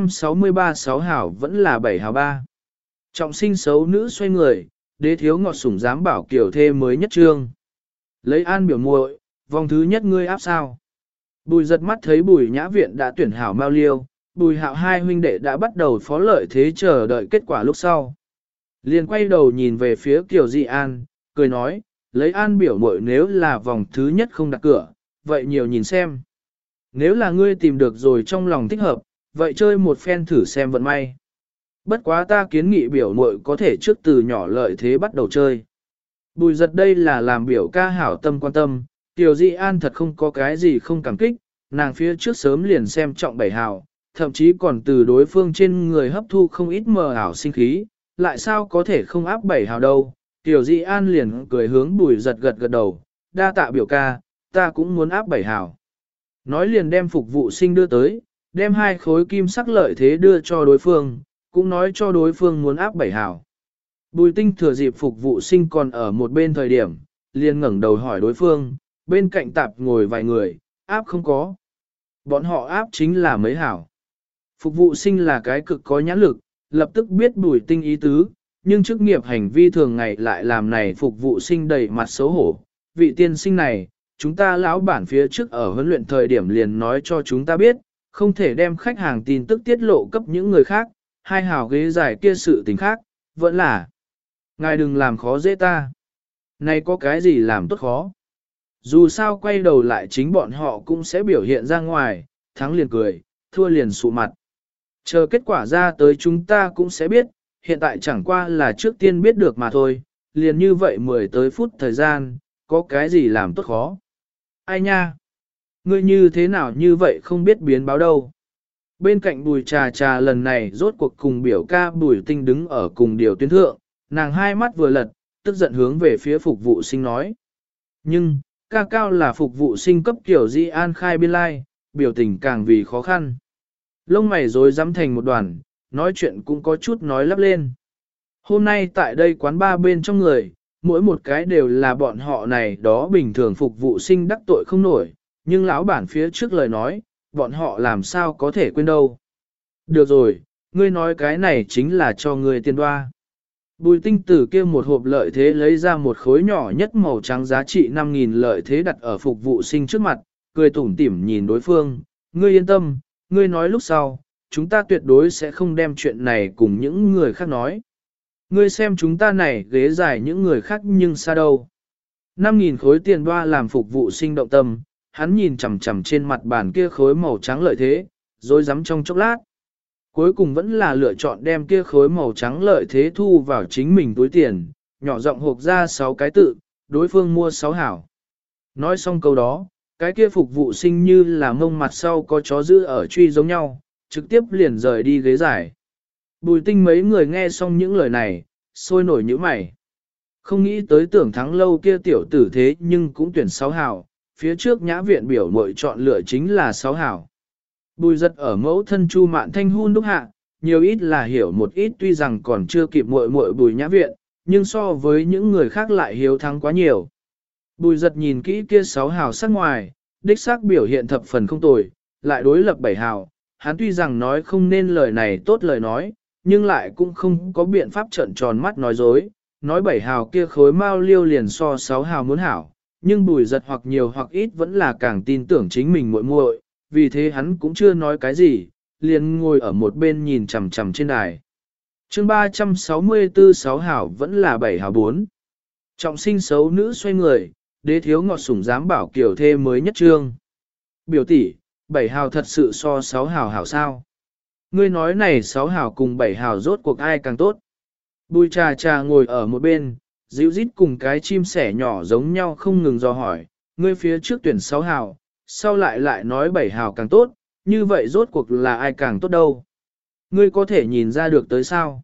363 6 hào vẫn là 7 hào 3. Trọng sinh xấu nữ xoay người, đế thiếu ngọt sủng dám bảo kiểu thê mới nhất trương. Lấy an biểu muội, vòng thứ nhất ngươi áp sao. Bùi giật mắt thấy Bùi Nhã Viện đã tuyển hảo Mao Liêu, Bùi Hạo hai huynh đệ đã bắt đầu phó lợi thế chờ đợi kết quả lúc sau. Liền quay đầu nhìn về phía Kiều Di An, cười nói, lấy an biểu muội nếu là vòng thứ nhất không đặt cửa, vậy nhiều nhìn xem. Nếu là ngươi tìm được rồi trong lòng thích hợp, vậy chơi một phen thử xem vận may. Bất quá ta kiến nghị biểu muội có thể trước từ nhỏ lợi thế bắt đầu chơi. Bùi giật đây là làm biểu ca hảo tâm quan tâm, Kiều Di An thật không có cái gì không cảm kích, nàng phía trước sớm liền xem trọng 7 hào, thậm chí còn từ đối phương trên người hấp thu không ít mờ ảo sinh khí, lại sao có thể không áp 7 hào đâu. Tiểu Di An liền cười hướng Bùi giật gật gật đầu, đa tạ biểu ca, ta cũng muốn áp 7 hào. Nói liền đem phục vụ sinh đưa tới, đem 2 khối kim sắc lợi thế đưa cho đối phương, cũng nói cho đối phương muốn áp 7 hào. Bùi Tinh thừa dịp phục vụ sinh còn ở một bên thời điểm, liền ngẩng đầu hỏi đối phương, bên cạnh tạp ngồi vài người, áp không có. Bọn họ áp chính là mấy hảo. Phục vụ sinh là cái cực có nhãn lực, lập tức biết Bùi Tinh ý tứ, nhưng chức nghiệp hành vi thường ngày lại làm này phục vụ sinh đầy mặt xấu hổ. Vị tiên sinh này, chúng ta lão bản phía trước ở huấn luyện thời điểm liền nói cho chúng ta biết, không thể đem khách hàng tin tức tiết lộ cấp những người khác, hai hảo ghế giải kia sự tình khác, vẫn là. Ngài đừng làm khó dễ ta. Này có cái gì làm tốt khó? Dù sao quay đầu lại chính bọn họ cũng sẽ biểu hiện ra ngoài, thắng liền cười, thua liền sụ mặt. Chờ kết quả ra tới chúng ta cũng sẽ biết, hiện tại chẳng qua là trước tiên biết được mà thôi, liền như vậy 10 tới phút thời gian, có cái gì làm tốt khó. Ai nha? Ngươi như thế nào như vậy không biết biến báo đâu. Bên cạnh Bùi Trà Trà lần này rốt cuộc cùng biểu ca Bùi Tinh đứng ở cùng điều tuyến thượng, nàng hai mắt vừa lật, tức giận hướng về phía phục vụ sinh nói. Nhưng, ca cao là phục vụ sinh cấp kiểu Di An khai biên lai, biểu tình càng vì khó khăn. Lông mày rối rắm thành một đoàn, nói chuyện cũng có chút nói lắp lên. Hôm nay tại đây quán ba bên trong người, mỗi một cái đều là bọn họ này đó bình thường phục vụ sinh đắc tội không nổi, nhưng lão bản phía trước lời nói, bọn họ làm sao có thể quên đâu. Được rồi, ngươi nói cái này chính là cho ngươi tiền đoa. Bùi tinh tử kia một hộp lợi thế lấy ra một khối nhỏ nhất màu trắng giá trị 5.000 lợi thế đặt ở phục vụ sinh trước mặt, cười tủm tỉm nhìn đối phương. Ngươi yên tâm, ngươi nói lúc sau, chúng ta tuyệt đối sẽ không đem chuyện này cùng những người khác nói. Ngươi xem chúng ta này ghế dài những người khác nhưng xa đâu. 5.000 khối tiền đoa làm phục vụ sinh động tâm, hắn nhìn chằm chằm trên mặt bàn kia khối màu trắng lợi thế, rồi dám trong chốc lát. Cuối cùng vẫn là lựa chọn đem kia khối màu trắng lợi thế thu vào chính mình túi tiền, nhỏ giọng hộp ra 6 cái tự, đối phương mua 6 hảo. Nói xong câu đó, cái kia phục vụ sinh như là mông mặt sau có chó giữ ở truy giống nhau, trực tiếp liền rời đi ghế giải. Bùi tinh mấy người nghe xong những lời này, sôi nổi nhíu mày. Không nghĩ tới tưởng thắng lâu kia tiểu tử thế nhưng cũng tuyển 6 hảo, phía trước nhã viện biểu mội chọn lựa chính là 6 hảo. Bùi giật ở mẫu thân Chu Mạn Thanh hun đúc hạ, nhiều ít là hiểu một ít tuy rằng còn chưa kịp muội muội bùi nhã viện, nhưng so với những người khác lại hiếu thắng quá nhiều. Bùi giật nhìn kỹ kia 6 hào sắc ngoài, đích xác biểu hiện thập phần không tồi, lại đối lập 7 hào, hắn tuy rằng nói không nên lời này tốt lời nói, nhưng lại cũng không có biện pháp trợn tròn mắt nói dối, nói 7 hào kia khối mao liêu liền so 6 hào muốn hảo, nhưng bùi giật hoặc nhiều hoặc ít vẫn là càng tin tưởng chính mình muội muội, vì thế hắn cũng chưa nói cái gì, liền ngồi ở một bên nhìn chằm chằm trên đài. Chương 364 6 hảo vẫn là 7 hảo 4. Trọng sinh xấu nữ xoay người, đế thiếu ngọt sủng dám bảo kiểu thê mới nhất trương. Biểu tỷ, 7 hảo thật sự so 6 hảo hảo sao? Ngươi nói này 6 hảo cùng 7 hảo rốt cuộc ai càng tốt? Bùi trà trà ngồi ở một bên, dịu rít cùng cái chim sẻ nhỏ giống nhau không ngừng dò hỏi, ngươi phía trước tuyển 6 hảo, sau lại nói 7 hào càng tốt, như vậy rốt cuộc là ai càng tốt đâu. Ngươi có thể nhìn ra được tới sao?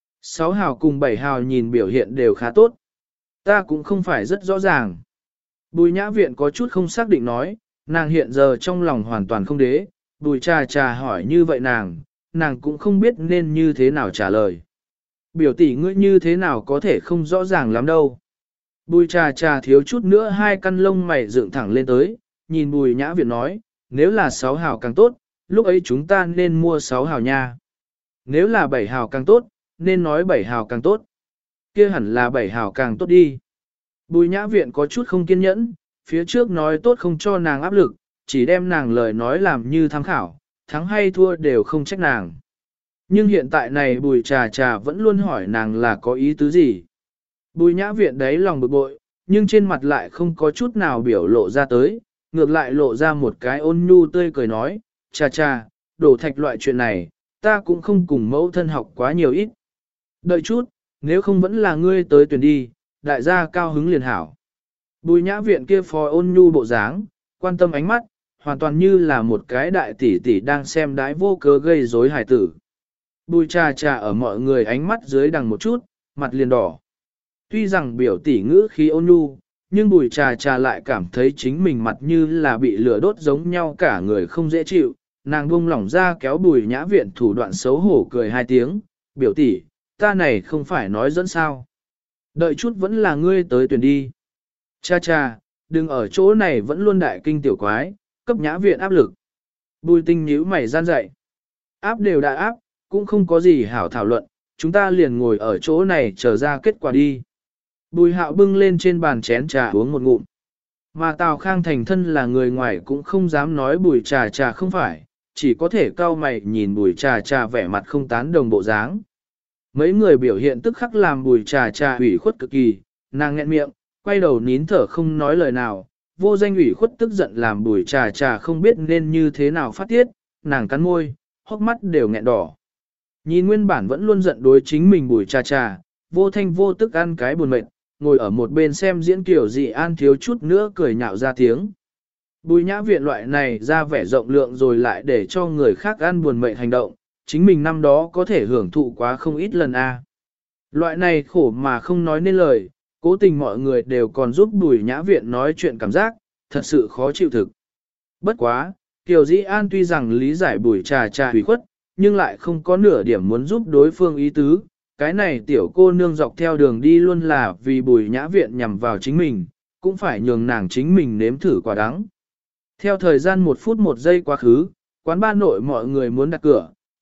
6 hào cùng 7 hào nhìn biểu hiện đều khá tốt. Ta cũng không phải rất rõ ràng. Bùi nhã viện có chút không xác định nói, nàng hiện giờ trong lòng hoàn toàn không đế, bùi trà trà hỏi như vậy nàng cũng không biết nên như thế nào trả lời. Biểu tỷ ngươi như thế nào có thể không rõ ràng lắm đâu. Bùi trà trà thiếu chút nữa hai căn lông mày dựng thẳng lên tới, nhìn bùi nhã viện nói, nếu là 6 hào càng tốt, lúc ấy chúng ta nên mua 6 hào nha. Nếu là 7 hào càng tốt, nên nói 7 hào càng tốt. Kia hẳn là 7 hào càng tốt đi. Bùi nhã viện có chút không kiên nhẫn, phía trước nói tốt không cho nàng áp lực, chỉ đem nàng lời nói làm như tham khảo, thắng hay thua đều không trách nàng. Nhưng hiện tại này bùi trà trà vẫn luôn hỏi nàng là có ý tứ gì. Bùi nhã viện đấy lòng bực bội, nhưng trên mặt lại không có chút nào biểu lộ ra tới, ngược lại lộ ra một cái ôn nhu tươi cười nói, cha cha, đổ thạch loại chuyện này, ta cũng không cùng mẫu thân học quá nhiều ít. Đợi chút, nếu không vẫn là ngươi tới tuyển đi, đại gia cao hứng liền hảo. Bùi nhã viện kia phò ôn nhu bộ dáng, quan tâm ánh mắt, hoàn toàn như là một cái đại tỷ tỷ đang xem đái vô cớ gây rối hài tử. Bùi trà trà ở mọi người ánh mắt dưới đằng một chút, mặt liền đỏ. Tuy rằng biểu tỷ ngữ khí ôn nhu, nhưng bùi trà trà lại cảm thấy chính mình mặt như là bị lửa đốt giống nhau cả người không dễ chịu, nàng buông lỏng ra kéo bùi nhã viện thủ đoạn xấu hổ cười hai tiếng, biểu tỷ, ta này không phải nói dẫn sao. Đợi chút vẫn là ngươi tới tuyển đi. Cha cha, đừng ở chỗ này vẫn luôn đại kinh tiểu quái, cấp nhã viện áp lực. Bùi tinh nhíu mày gian dậy. Áp đều đã áp, cũng không có gì hảo thảo luận, chúng ta liền ngồi ở chỗ này chờ ra kết quả đi. Bùi hạo bưng lên trên bàn chén trà uống một ngụm. Mà Tào Khang thành thân là người ngoài cũng không dám nói bùi trà trà không phải, chỉ có thể cau mày nhìn bùi trà trà vẻ mặt không tán đồng bộ dáng. Mấy người biểu hiện tức khắc làm bùi trà trà ủy khuất cực kỳ, nàng nghẹn miệng, quay đầu nín thở không nói lời nào, vô danh ủy khuất tức giận làm bùi trà trà không biết nên như thế nào phát tiết, nàng cắn môi, hốc mắt đều nghẹn đỏ. Nhìn nguyên bản vẫn luôn giận đối chính mình bùi trà trà, vô thanh vô tức ăn cái buồn mệt, ngồi ở một bên xem diễn kiểu dị an thiếu chút nữa cười nhạo ra tiếng. Bùi nhã viện loại này ra vẻ rộng lượng rồi lại để cho người khác ăn buồn mệt hành động, chính mình năm đó có thể hưởng thụ quá không ít lần a. Loại này khổ mà không nói nên lời, cố tình mọi người đều còn giúp bùi nhã viện nói chuyện cảm giác, thật sự khó chịu thực. Bất quá, Kiều Dĩ An tuy rằng lý giải bùi trà trà hủy khuất, nhưng lại không có nửa điểm muốn giúp đối phương ý tứ. Cái này tiểu cô nương dọc theo đường đi luôn là vì bùi nhã viện nhằm vào chính mình, cũng phải nhường nàng chính mình nếm thử quả đắng. Theo thời gian 1 phút 1 giây quá khứ, quán ba nội mọi người muốn đặt cửa,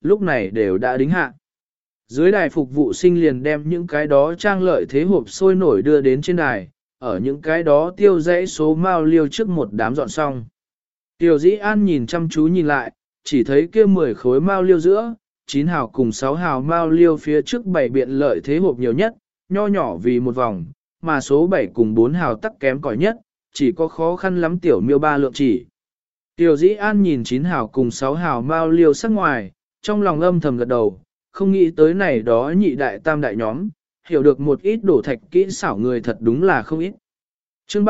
lúc này đều đã đính hạ. Dưới đài phục vụ sinh liền đem những cái đó trang lợi thế hộp sôi nổi đưa đến trên đài, ở những cái đó tiêu dãy số mao liêu trước một đám dọn xong. Tiểu Dĩ An nhìn chăm chú nhìn lại, chỉ thấy kia 10 khối mao liêu giữa, 9 hào cùng 6 hào mao liêu phía trước 7 biện lợi thế hộp nhiều nhất, nho nhỏ vì một vòng, mà số 7 cùng 4 hào tắc kém cỏi nhất, chỉ có khó khăn lắm tiểu miêu 3 lượng chỉ. Tiểu Dĩ An nhìn 9 hào cùng 6 hào mao liêu sắc ngoài, trong lòng âm thầm gật đầu, không nghĩ tới này đó nhị đại tam đại nhóm, hiểu được một ít đổ thạch kỹ xảo người thật đúng là không ít. Chương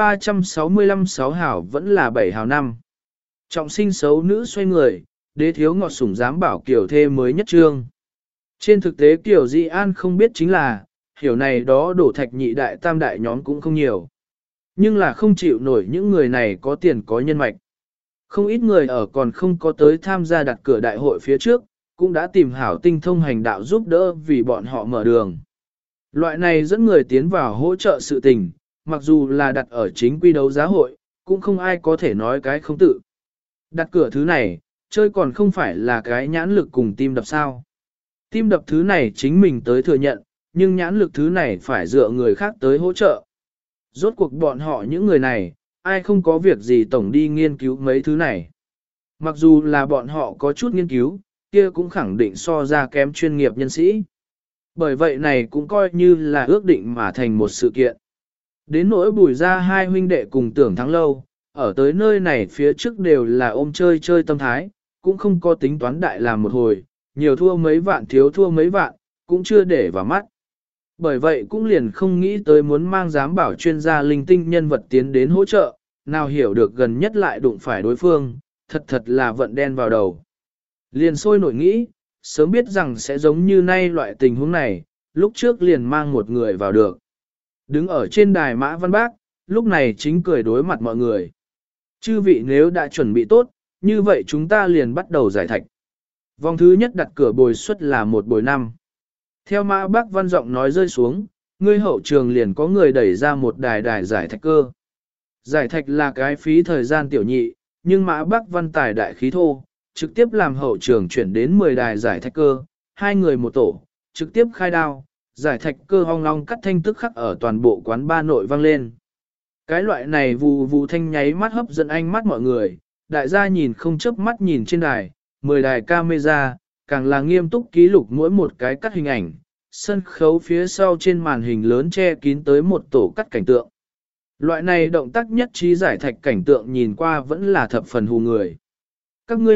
365 6 hào vẫn là 7 hào năm. Trọng sinh xấu nữ xoay người, đế thiếu ngọt sủng dám bảo kiểu thê mới nhất trương. Trên thực tế Tiểu Dĩ An không biết chính là, hiểu này đó đổ thạch nhị đại tam đại nhóm cũng không nhiều. Nhưng là không chịu nổi những người này có tiền có nhân mạch. Không ít người ở còn không có tới tham gia đặt cửa đại hội phía trước, cũng đã tìm hảo tinh thông hành đạo giúp đỡ vì bọn họ mở đường. Loại này dẫn người tiến vào hỗ trợ sự tình, mặc dù là đặt ở chính quy đấu giá hội, cũng không ai có thể nói cái không tự. Đặt cửa thứ này, chơi còn không phải là cái nhãn lực cùng tim đập sao. Tim đập thứ này chính mình tới thừa nhận, nhưng nhãn lực thứ này phải dựa người khác tới hỗ trợ. Rốt cuộc bọn họ những người này, ai không có việc gì tổng đi nghiên cứu mấy thứ này. Mặc dù là bọn họ có chút nghiên cứu, kia cũng khẳng định so ra kém chuyên nghiệp nhân sĩ. Bởi vậy này cũng coi như là ước định mà thành một sự kiện. Đến nỗi Bùi ra hai huynh đệ cùng Tưởng Thắng lâu, ở tới nơi này phía trước đều là ôm chơi chơi tâm thái, cũng không có tính toán đại làm một hồi, nhiều thua mấy vạn thiếu thua mấy vạn, cũng chưa để vào mắt. Bởi vậy cũng liền không nghĩ tới muốn mang giám bảo chuyên gia linh tinh nhân vật tiến đến hỗ trợ, nào hiểu được gần nhất lại đụng phải đối phương, thật là vận đen vào đầu. Liền sôi nổi nghĩ, sớm biết rằng sẽ giống như nay loại tình huống này, lúc trước liền mang một người vào được. Đứng ở trên đài Mã Văn Bác, lúc này chính cười đối mặt mọi người. Chư vị nếu đã chuẩn bị tốt, như vậy chúng ta liền bắt đầu giải thạch. Vòng thứ nhất đặt cửa bồi suất là 1 bồi 5. Theo Mã Bác Văn giọng nói rơi xuống, ngươi hậu trường liền có người đẩy ra một đài giải thạch cơ. Giải thạch là cái phí thời gian tiểu nhị, nhưng Mã Bác Văn tài đại khí thô, trực tiếp làm hậu trường chuyển đến 10 đài giải thạch cơ, hai người một tổ, trực tiếp khai đao, giải thạch cơ hong long cắt thanh tức khắc ở toàn bộ quán ba nội vang lên. Cái loại này vù vù thanh nháy mắt hấp dẫn ánh mắt mọi người, đại gia nhìn không chớp mắt nhìn trên đài, 10 đài camera, càng là nghiêm túc ký lục mỗi một cái cắt hình ảnh, sân khấu phía sau trên màn hình lớn che kín tới một tổ cắt cảnh tượng. Loại này động tác nhất trí giải thạch cảnh tượng nhìn qua vẫn là thập phần hù người. Các ngươi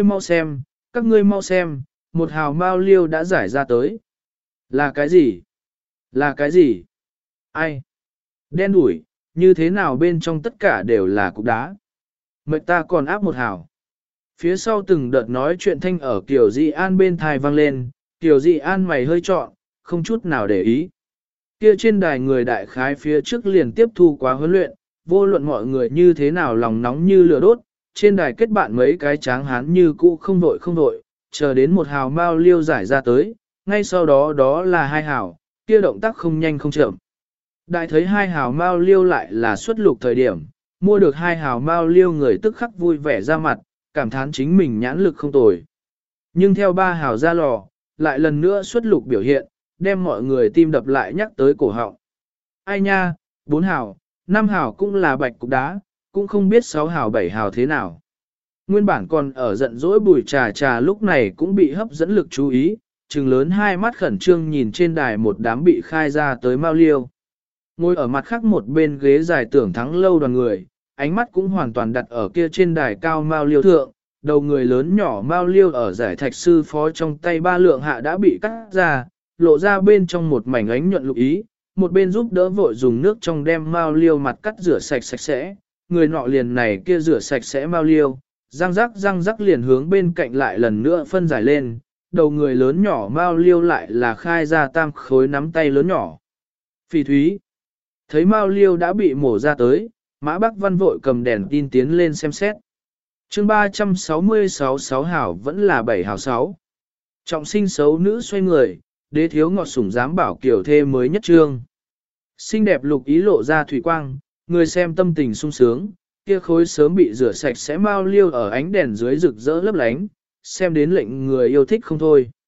mau xem, một hào mao liêu đã giải ra tới. Là cái gì? Là cái gì? Ai? Đen đủi, như thế nào bên trong tất cả đều là cục đá. Mệt ta còn áp một hào. Phía sau từng đợt nói chuyện thanh ở Kiều Dị An bên thai vang lên, Kiều Dị An mày hơi trọn, không chút nào để ý. Kia trên đài người đại khái phía trước liền tiếp thu quá huấn luyện, vô luận mọi người như thế nào lòng nóng như lửa đốt, trên đài kết bạn mấy cái tráng hán như cũ không vội, chờ đến một hào mao liêu giải ra tới, ngay sau đó đó là hai hào, kia động tác không nhanh không chậm. Đại thấy hai hào mao liêu lại là xuất lục thời điểm, mua được hai hào mao liêu người tức khắc vui vẻ ra mặt, cảm thán chính mình nhãn lực không tồi. Nhưng theo ba hào ra lò, lại lần nữa xuất lục biểu hiện, đem mọi người tim đập lại nhắc tới cổ họng. Ai nha, 4 hào, 5 hào cũng là bạch cục đá, cũng không biết 6 hào 7 hào thế nào. Nguyên bản còn ở giận dỗi Bùi Trà lúc này cũng bị hấp dẫn lực chú ý, trừng lớn hai mắt khẩn trương nhìn trên đài một đám bị khai ra tới mao liêu. Ngồi ở mặt khác một bên ghế dài Tưởng Thắng lâu đoàn người, ánh mắt cũng hoàn toàn đặt ở kia trên đài cao mao liêu thượng, đầu người lớn nhỏ mao liêu ở giải thạch sư phó trong tay ba lượng hạ đã bị cắt ra, lộ ra bên trong một mảnh ánh nhuận lục ý, một bên giúp đỡ vội dùng nước trong đem mao liêu mặt cắt rửa sạch sẽ, người nọ liền này kia rửa sạch sẽ mao liêu, răng rắc liền hướng bên cạnh lại lần nữa phân giải lên, đầu người lớn nhỏ mao liêu lại là khai ra tam khối nắm tay lớn nhỏ. Phỉ thúy, thấy mao liêu đã bị mổ ra tới, Mã Bác Văn vội cầm đèn tin tiến lên xem xét. Chương 366 6 hảo vẫn là 7 hảo 6. Trọng sinh xấu nữ xoay người, đế thiếu ngọt sủng dám bảo kiểu thê mới nhất trương. Xinh đẹp lục ý lộ ra thủy quang, người xem tâm tình sung sướng, kia khối sớm bị rửa sạch sẽ mau liêu ở ánh đèn dưới rực rỡ lấp lánh, xem đến lệnh người yêu thích không thôi.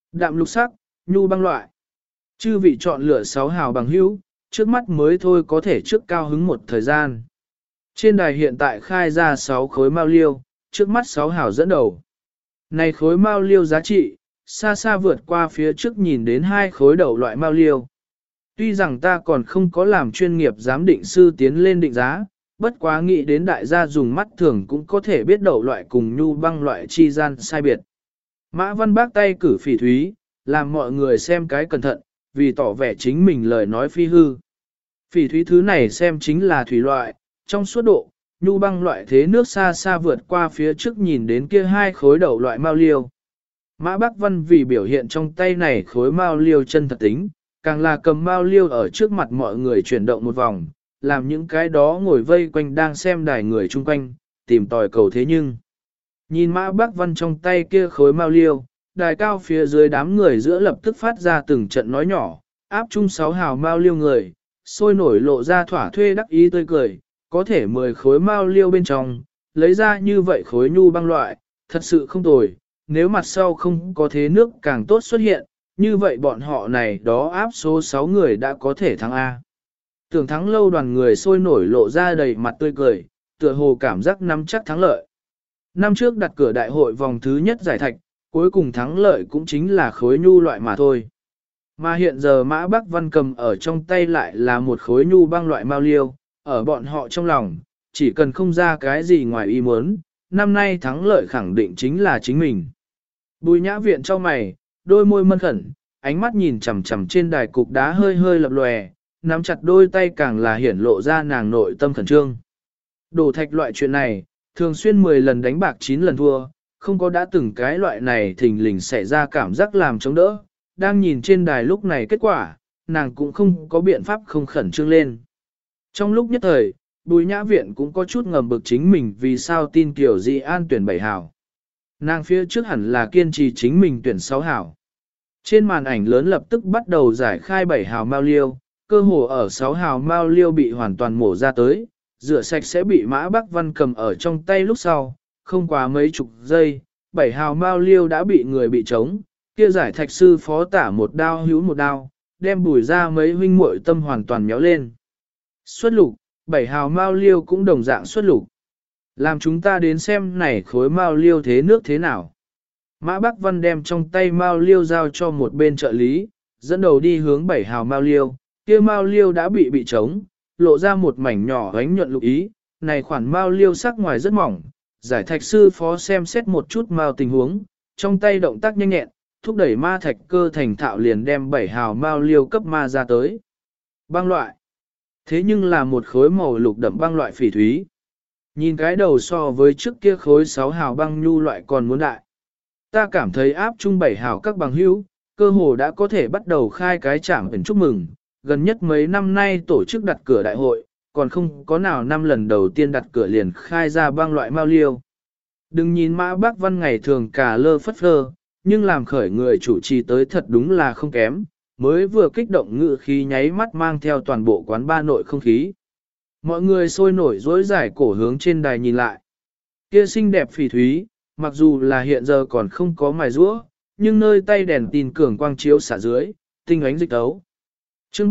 Đạm lục sắc, nhu băng loại. Chư vị chọn lựa 6 hào bằng hữu, trước mắt mới thôi có thể trước cao hứng một thời gian. Trên đài hiện tại khai ra 6 khối mao liêu, trước mắt 6 hào dẫn đầu. Này khối mao liêu giá trị, xa xa vượt qua phía trước nhìn đến 2 khối đầu loại mao liêu. Tuy rằng ta còn không có làm chuyên nghiệp giám định sư tiến lên định giá, bất quá nghĩ đến đại gia dùng mắt thường cũng có thể biết đậu loại cùng nhu băng loại chi gian sai biệt. Mã Văn bác tay cử phỉ thúy, làm mọi người xem cái cẩn thận, vì tỏ vẻ chính mình lời nói phi hư. Phỉ thúy thứ này xem chính là thủy loại, trong suốt độ, nhu băng loại thế nước xa xa vượt qua phía trước nhìn đến kia 2 khối đậu loại mao liêu. Mã Bác Văn vì biểu hiện trong tay này khối mao liêu chân thật tính, càng là cầm mao liêu ở trước mặt mọi người chuyển động một vòng, làm những cái đó ngồi vây quanh đang xem đài người chung quanh, tìm tòi cầu thế nhưng. Nhìn Mã Bác Văn trong tay kia khối mao liêu, đài cao phía dưới đám người giữa lập tức phát ra từng trận nói nhỏ, áp chung 6 hào mao liêu người, sôi nổi lộ ra thỏa thuê đắc ý tươi cười, có thể 10 khối mao liêu bên trong, lấy ra như vậy khối nhu băng loại, thật sự không tồi, nếu mặt sau không có thế nước càng tốt xuất hiện, như vậy bọn họ này đó áp số 6 người đã có thể thắng A. Tưởng thắng lâu đoàn người sôi nổi lộ ra đầy mặt tươi cười, tựa hồ cảm giác nắm chắc thắng lợi. Năm trước đặt cửa đại hội vòng thứ nhất giải thạch, cuối cùng thắng lợi cũng chính là khối nhu loại mà thôi. Mà hiện giờ Mã Bắc Văn cầm ở trong tay lại là một khối nhu băng loại mao liêu, ở bọn họ trong lòng, chỉ cần không ra cái gì ngoài ý muốn, năm nay thắng lợi khẳng định chính là chính mình. Bùi nhã viện cho mày, đôi môi mân khẩn, ánh mắt nhìn chằm chằm trên đài cục đá hơi hơi lập lòe, nắm chặt đôi tay càng là hiển lộ ra nàng nội tâm khẩn trương. Đổ thạch loại chuyện này, thường xuyên 10 lần đánh bạc 9 lần thua, không có đã từng cái loại này thình lình xảy ra cảm giác làm chống đỡ. Đang nhìn trên đài lúc này kết quả, nàng cũng không có biện pháp không khẩn trương lên. Trong lúc nhất thời, Bùi Nhã Viện cũng có chút ngầm bực chính mình vì sao tin Kiều Dị An tuyển 7 hảo. Nàng phía trước hẳn là kiên trì chính mình tuyển 6 hảo. Trên màn ảnh lớn lập tức bắt đầu giải khai 7 hào mao liêu, cơ hồ ở 6 hào mao liêu bị hoàn toàn mổ ra tới, rửa sạch sẽ bị Mã Bắc Văn cầm ở trong tay lúc sau, không quá mấy chục giây, 7 hào mao liêu đã bị người bị trống, kia giải thạch sư phó tả một đao hữu một đao, đem bùi ra mấy huynh muội tâm hoàn toàn méo lên. Xuất lục, 7 hào mao liêu cũng đồng dạng xuất lục. Làm chúng ta đến xem này khối mao liêu thế nước thế nào. Mã Bắc Văn đem trong tay mao liêu giao cho một bên trợ lý, dẫn đầu đi hướng 7 hào mao liêu, kia mao liêu đã bị trống, lộ ra một mảnh nhỏ ánh nhuận lục ý, này khoản mao liêu sắc ngoài rất mỏng, giải thạch sư phó xem xét một chút mao tình huống, trong tay động tác nhanh nhẹn, thúc đẩy ma thạch cơ thành thạo liền đem 7 hào mao liêu cấp ma ra tới. Băng loại. Thế nhưng là một khối màu lục đậm băng loại phỉ thúy. Nhìn cái đầu so với trước kia khối 6 hào băng nhu loại còn muốn đại. Ta cảm thấy áp chung 7 hào các bằng hữu, cơ hồ đã có thể bắt đầu khai cái trạm ẩn chúc mừng. Gần nhất mấy năm nay tổ chức đặt cửa đại hội, còn không có nào năm lần đầu tiên đặt cửa liền khai ra băng loại mao liêu. Đừng nhìn Mã Bác Văn ngày thường cả lơ phất phơ, nhưng làm khởi người chủ trì tới thật đúng là không kém, mới vừa kích động ngự khí nháy mắt mang theo toàn bộ quán ba nội không khí. Mọi người sôi nổi dối giải cổ hướng trên đài nhìn lại. Kia xinh đẹp phỉ thúy, mặc dù là hiện giờ còn không có mài rũa, nhưng nơi tay đèn tin cường quang chiếu xả dưới, tinh ánh dịch tấu. Chương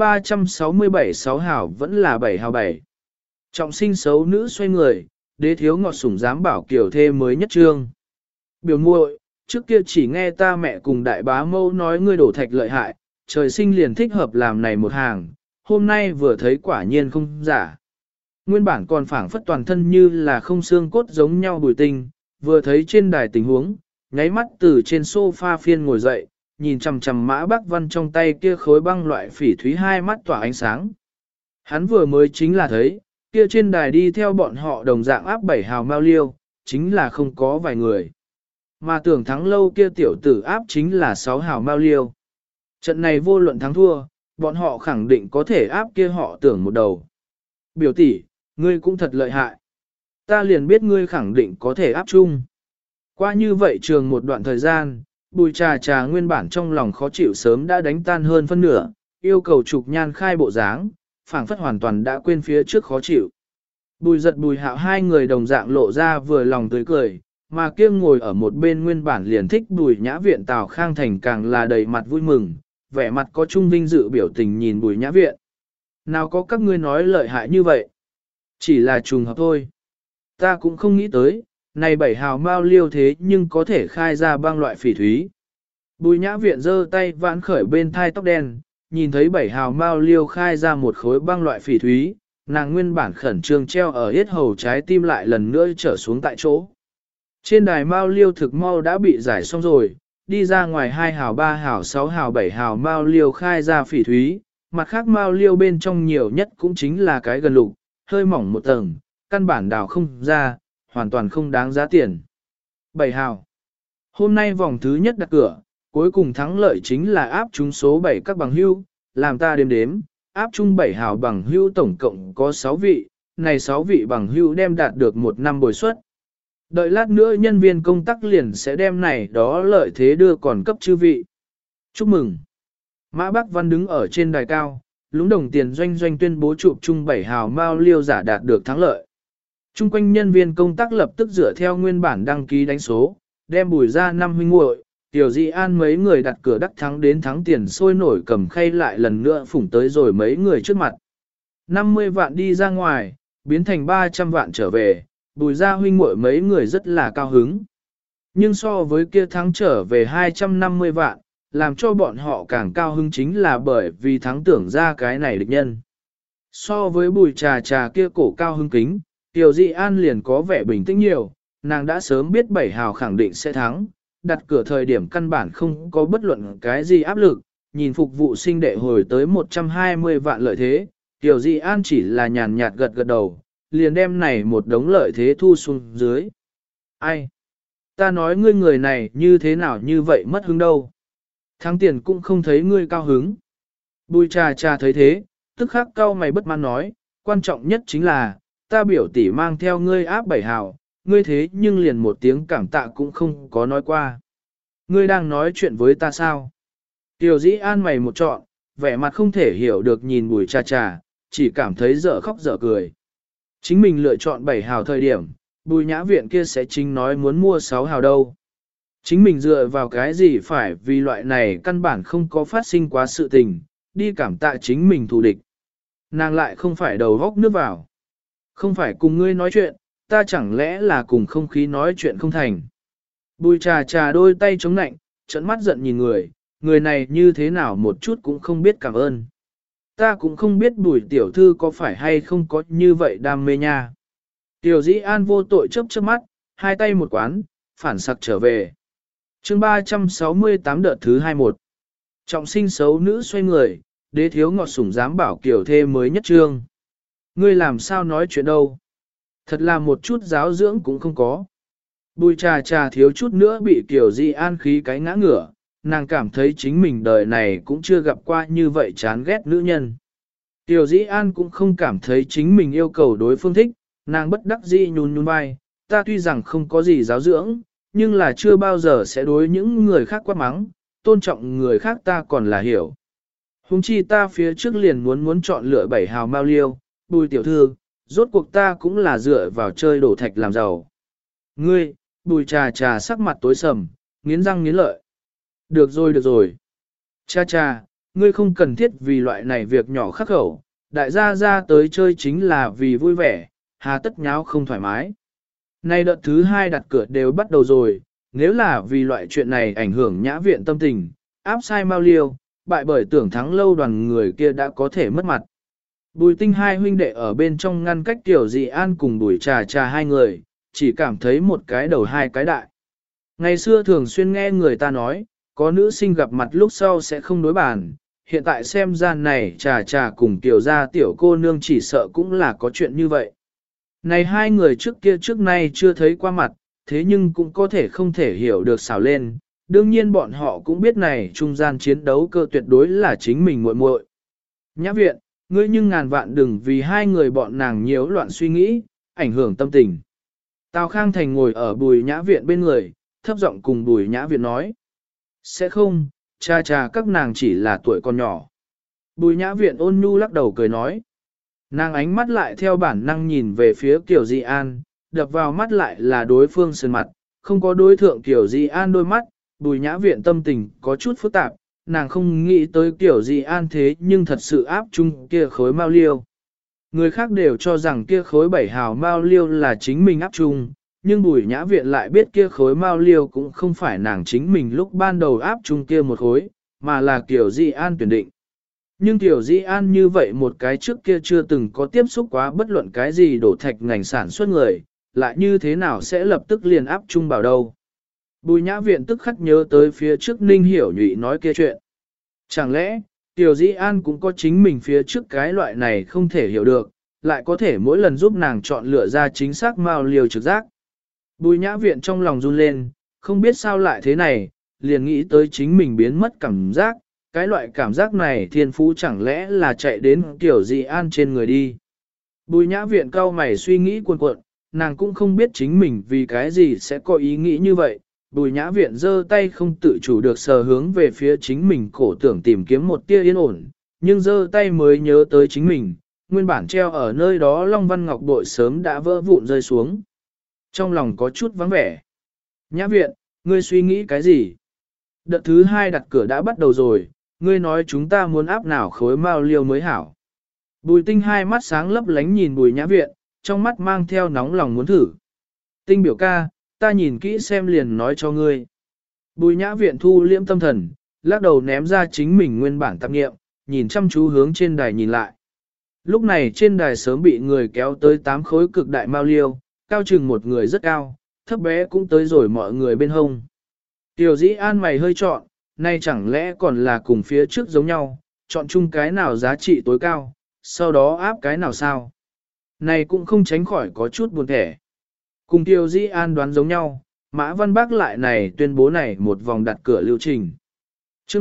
367 6 hảo vẫn là 7 hào 7. Trọng sinh xấu nữ xoay người, đế thiếu ngọt sủng dám bảo kiểu thê mới nhất trương. Biểu muội, trước kia chỉ nghe ta mẹ cùng đại bá mâu nói ngươi đổ thạch lợi hại, trời sinh liền thích hợp làm này một hàng, hôm nay vừa thấy quả nhiên không giả. Nguyên bản còn phảng phất toàn thân như là không xương cốt giống nhau Bùi Tinh, vừa thấy trên đài tình huống, nháy mắt từ trên sofa phiên ngồi dậy, nhìn chằm chằm Mã Bắc Văn trong tay kia khối băng loại phỉ thúy hai mắt tỏa ánh sáng. Hắn vừa mới chính là thấy, kia trên đài đi theo bọn họ đồng dạng áp 7 hào mao liêu, chính là không có vài người. Mà tưởng thắng lâu kia tiểu tử áp chính là 6 hào mao liêu. Trận này vô luận thắng thua, bọn họ khẳng định có thể áp kia họ tưởng một đầu. Biểu tỷ, ngươi cũng thật lợi hại. Ta liền biết ngươi khẳng định có thể áp chung. Qua như vậy trường một đoạn thời gian, Bùi Trà Trà nguyên bản trong lòng khó chịu sớm đã đánh tan hơn phân nửa, yêu cầu Trục Nhan khai bộ dáng, phảng phất hoàn toàn đã quên phía trước khó chịu. Bùi Giật Bùi Hạo hai người đồng dạng lộ ra vừa lòng tươi cười, mà kia ngồi ở một bên nguyên bản liền thích Bùi Nhã Viện Tào Khang Thành càng là đầy mặt vui mừng, vẻ mặt có trung vinh dự biểu tình nhìn Bùi Nhã Viện. Nào có các ngươi nói lợi hại như vậy? Chỉ là trùng hợp thôi. Ta cũng không nghĩ tới, này 7 hào mao liêu thế nhưng có thể khai ra băng loại phỉ thúy. Bùi Nhã Viện giơ tay vãn khởi bên thai tóc đen, nhìn thấy 7 hào mao liêu khai ra một khối băng loại phỉ thúy, nàng nguyên bản khẩn trương treo ở yết hầu trái tim lại lần nữa trở xuống tại chỗ. Trên đài mao liêu thực mau đã bị giải xong rồi, đi ra ngoài 2 hào 3 hào 6 hào 7 hào mao liêu khai ra phỉ thúy, mặt khác mao liêu bên trong nhiều nhất cũng chính là cái gần lục, hơi mỏng một tầng, căn bản đào không ra, hoàn toàn không đáng giá tiền. 7 hào. Hôm nay vòng thứ nhất đặt cửa, cuối cùng thắng lợi chính là áp trúng số 7 các bằng hưu, làm ta đếm đếm, áp chung 7 hào bằng hưu tổng cộng có 6 vị, này 6 vị bằng hưu đem đạt được 1 năm bồi suất. Đợi lát nữa nhân viên công tác liền sẽ đem này đó lợi thế đưa còn cấp chư vị. Chúc mừng. Mã Bác Văn đứng ở trên đài cao, lúng đồng tiền doanh doanh tuyên bố chụp chung 7 hào mao liêu giả đạt được thắng lợi. Trung quanh nhân viên công tác lập tức dựa theo nguyên bản đăng ký đánh số, đem Bùi ra 5 huynh muội, Tiểu Dị An mấy người đặt cửa đắc thắng đến thắng tiền sôi nổi cầm khay lại lần nữa phủng tới rồi mấy người trước mặt. 50 vạn đi ra ngoài, biến thành 300 vạn trở về, Bùi ra huynh muội mấy người rất là cao hứng. Nhưng so với kia thắng trở về 250 vạn, làm cho bọn họ càng cao hứng chính là bởi vì thắng tưởng ra cái này địch nhân. So với Bùi Trà Trà kia cổ cao hứng kính, Tiểu Dị An liền có vẻ bình tĩnh nhiều, nàng đã sớm biết 7 hào khẳng định sẽ thắng, đặt cửa thời điểm căn bản không có bất luận cái gì áp lực, nhìn phục vụ sinh đệ hồi tới 120 vạn lợi thế, Tiểu Dị An chỉ là nhàn nhạt gật gật đầu, liền đem này một đống lợi thế thu xuống dưới. Ai? Ta nói ngươi người này như thế nào như vậy mất hứng đâu? Thắng tiền cũng không thấy ngươi cao hứng. Bùi Trà Trà thấy thế, tức khắc cau mày bất mãn nói, quan trọng nhất chính là, ta biểu tỷ mang theo ngươi áp 7 hào, ngươi thế nhưng liền một tiếng cảm tạ cũng không có nói qua. Ngươi đang nói chuyện với ta sao? Tiểu Dĩ An mày một trọn, vẻ mặt không thể hiểu được nhìn Bùi Trà Trà, chỉ cảm thấy dở khóc dở cười. Chính mình lựa chọn 7 hào thời điểm, Bùi Nhã Viện kia sẽ chính nói muốn mua 6 hào đâu. Chính mình dựa vào cái gì phải vì loại này căn bản không có phát sinh quá sự tình, đi cảm tạ chính mình thù địch. Nàng lại không phải đầu góc nước vào. Không phải cùng ngươi nói chuyện, ta chẳng lẽ là cùng không khí nói chuyện không thành. Bùi Trà Trà đôi tay chống nạnh, trợn mắt giận nhìn người này như thế nào một chút cũng không biết cảm ơn. Ta cũng không biết Bùi tiểu thư có phải hay không có như vậy đam mê nha. Tiểu Dĩ An vô tội chớp chớp mắt, hai tay một quán, phản sặc trở về. Chương 368 đợt thứ 21. Trọng sinh xấu nữ xoay người, đế thiếu ngọt sủng dám bảo kiểu thê mới nhất trương. Ngươi làm sao nói chuyện đâu? Thật là một chút giáo dưỡng cũng không có. Bùi Trà Trà thiếu chút nữa bị Tiểu Dĩ An khí cái ngã ngửa, nàng cảm thấy chính mình đời này cũng chưa gặp qua như vậy chán ghét nữ nhân. Tiểu Dĩ An cũng không cảm thấy chính mình yêu cầu đối phương thích, nàng bất đắc dĩ nhún nhún vai, ta tuy rằng không có gì giáo dưỡng, nhưng là chưa bao giờ sẽ đối những người khác quát mắng, tôn trọng người khác ta còn là hiểu. Hùng chi ta phía trước liền muốn chọn lựa 7 hào mao liêu, Bùi tiểu thư, rốt cuộc ta cũng là dựa vào chơi đổ thạch làm giàu. Ngươi, Bùi Trà Trà sắc mặt tối sầm, nghiến răng nghiến lợi. Được rồi. Cha cha, ngươi không cần thiết vì loại này việc nhỏ khắc khẩu, đại gia ra tới chơi chính là vì vui vẻ, hà tất nháo không thoải mái. Nay đợt thứ 2 đặt cửa đều bắt đầu rồi, nếu là vì loại chuyện này ảnh hưởng Nhã Viện tâm tình, áp sai mau liêu, bại bởi tưởng thắng lâu đoàn người kia đã có thể mất mặt. Bùi Tinh hai huynh đệ ở bên trong ngăn cách Tiểu Dị An cùng Bùi Trà Trà hai người, chỉ cảm thấy một cái đầu hai cái đại. Ngày xưa thường xuyên nghe người ta nói, có nữ sinh gặp mặt lúc sau sẽ không đối bàn, hiện tại xem ra này Trà Trà cùng Tiểu gia tiểu cô nương chỉ sợ cũng là có chuyện như vậy. Này hai người trước kia trước nay chưa thấy qua mặt, thế nhưng cũng có thể không thể hiểu được xảo lên, đương nhiên bọn họ cũng biết này trung gian chiến đấu cơ tuyệt đối là chính mình muội muội. Nhã Viện, ngươi nhưng ngàn vạn đừng vì hai người bọn nàng nhiễu loạn suy nghĩ, ảnh hưởng tâm tình. Tào Khang Thành ngồi ở Bùi Nhã Viện bên người, thấp giọng cùng Bùi Nhã Viện nói. Sẽ không, cha cha các nàng chỉ là tuổi còn nhỏ. Bùi Nhã Viện ôn nhu lắc đầu cười nói. Nàng ánh mắt lại theo bản năng nhìn về phía Kiều Dị An, đập vào mắt lại là đối phương sơn mặt, không có đối thượng Tiểu Di An đôi mắt, Bùi Nhã Viện tâm tình có chút phức tạp, nàng không nghĩ tới Tiểu Di An thế nhưng thật sự áp chung kia khối mao liêu. Người khác đều cho rằng kia khối 7 hào mao liêu là chính mình áp chung, nhưng Bùi Nhã Viện lại biết kia khối mao liêu cũng không phải nàng chính mình lúc ban đầu áp chung kia một khối, mà là Tiểu Di An tuyển định. Nhưng Tiểu Di An như vậy một cái trước kia chưa từng có tiếp xúc quá bất luận cái gì đổ thạch ngành sản xuất người, lại như thế nào sẽ lập tức liền áp chung vào đâu. Bùi Nhã Viện tức khắc nhớ tới phía trước Ninh Hiểu Nhụy nói kia chuyện. Chẳng lẽ, Tiểu Di An cũng có chính mình phía trước cái loại này không thể hiểu được, lại có thể mỗi lần giúp nàng chọn lựa ra chính xác mao liều trực giác. Bùi Nhã Viện trong lòng run lên, không biết sao lại thế này, liền nghĩ tới chính mình biến mất cảm giác, cái loại cảm giác này thiên phú chẳng lẽ là chạy đến Tiểu Di An trên người đi. Bùi Nhã Viện cau mày suy nghĩ cuồn cuộn, nàng cũng không biết chính mình vì cái gì sẽ có ý nghĩ như vậy. Bùi Nhã Viện giơ tay không tự chủ được sờ hướng về phía chính mình, cổ tưởng tìm kiếm một tia yên ổn, nhưng giơ tay mới nhớ tới chính mình, nguyên bản treo ở nơi đó Long Văn Ngọc bội sớm đã vỡ vụn rơi xuống. Trong lòng có chút vắng vẻ. Nhã Viện, ngươi suy nghĩ cái gì? Đợt thứ 2 đặt cửa đã bắt đầu rồi, ngươi nói chúng ta muốn áp nào khối mao liêu mới hảo. Bùi Tinh hai mắt sáng lấp lánh nhìn Bùi Nhã Viện, trong mắt mang theo nóng lòng muốn thử. Tinh biểu ca, ta nhìn kỹ xem liền nói cho ngươi. Bùi Nhã Viện thu liễm tâm thần, lắc đầu ném ra chính mình nguyên bản tạp nghiệm, nhìn chăm chú hướng trên đài nhìn lại. Lúc này trên đài sớm bị người kéo tới 8 khối cực đại mao liêu, cao chừng một người rất cao, thấp bé cũng tới rồi mọi người bên hông. Tiểu Dĩ An mày hơi chọn, nay chẳng lẽ còn là cùng phía trước giống nhau, chọn chung cái nào giá trị tối cao, sau đó áp cái nào sao. Này cũng không tránh khỏi có chút buồn thẻ. Cùng Tiêu Dĩ An đoán giống nhau, Mã Văn Bác lại này tuyên bố này một vòng đặt cửa lưu trình. Chương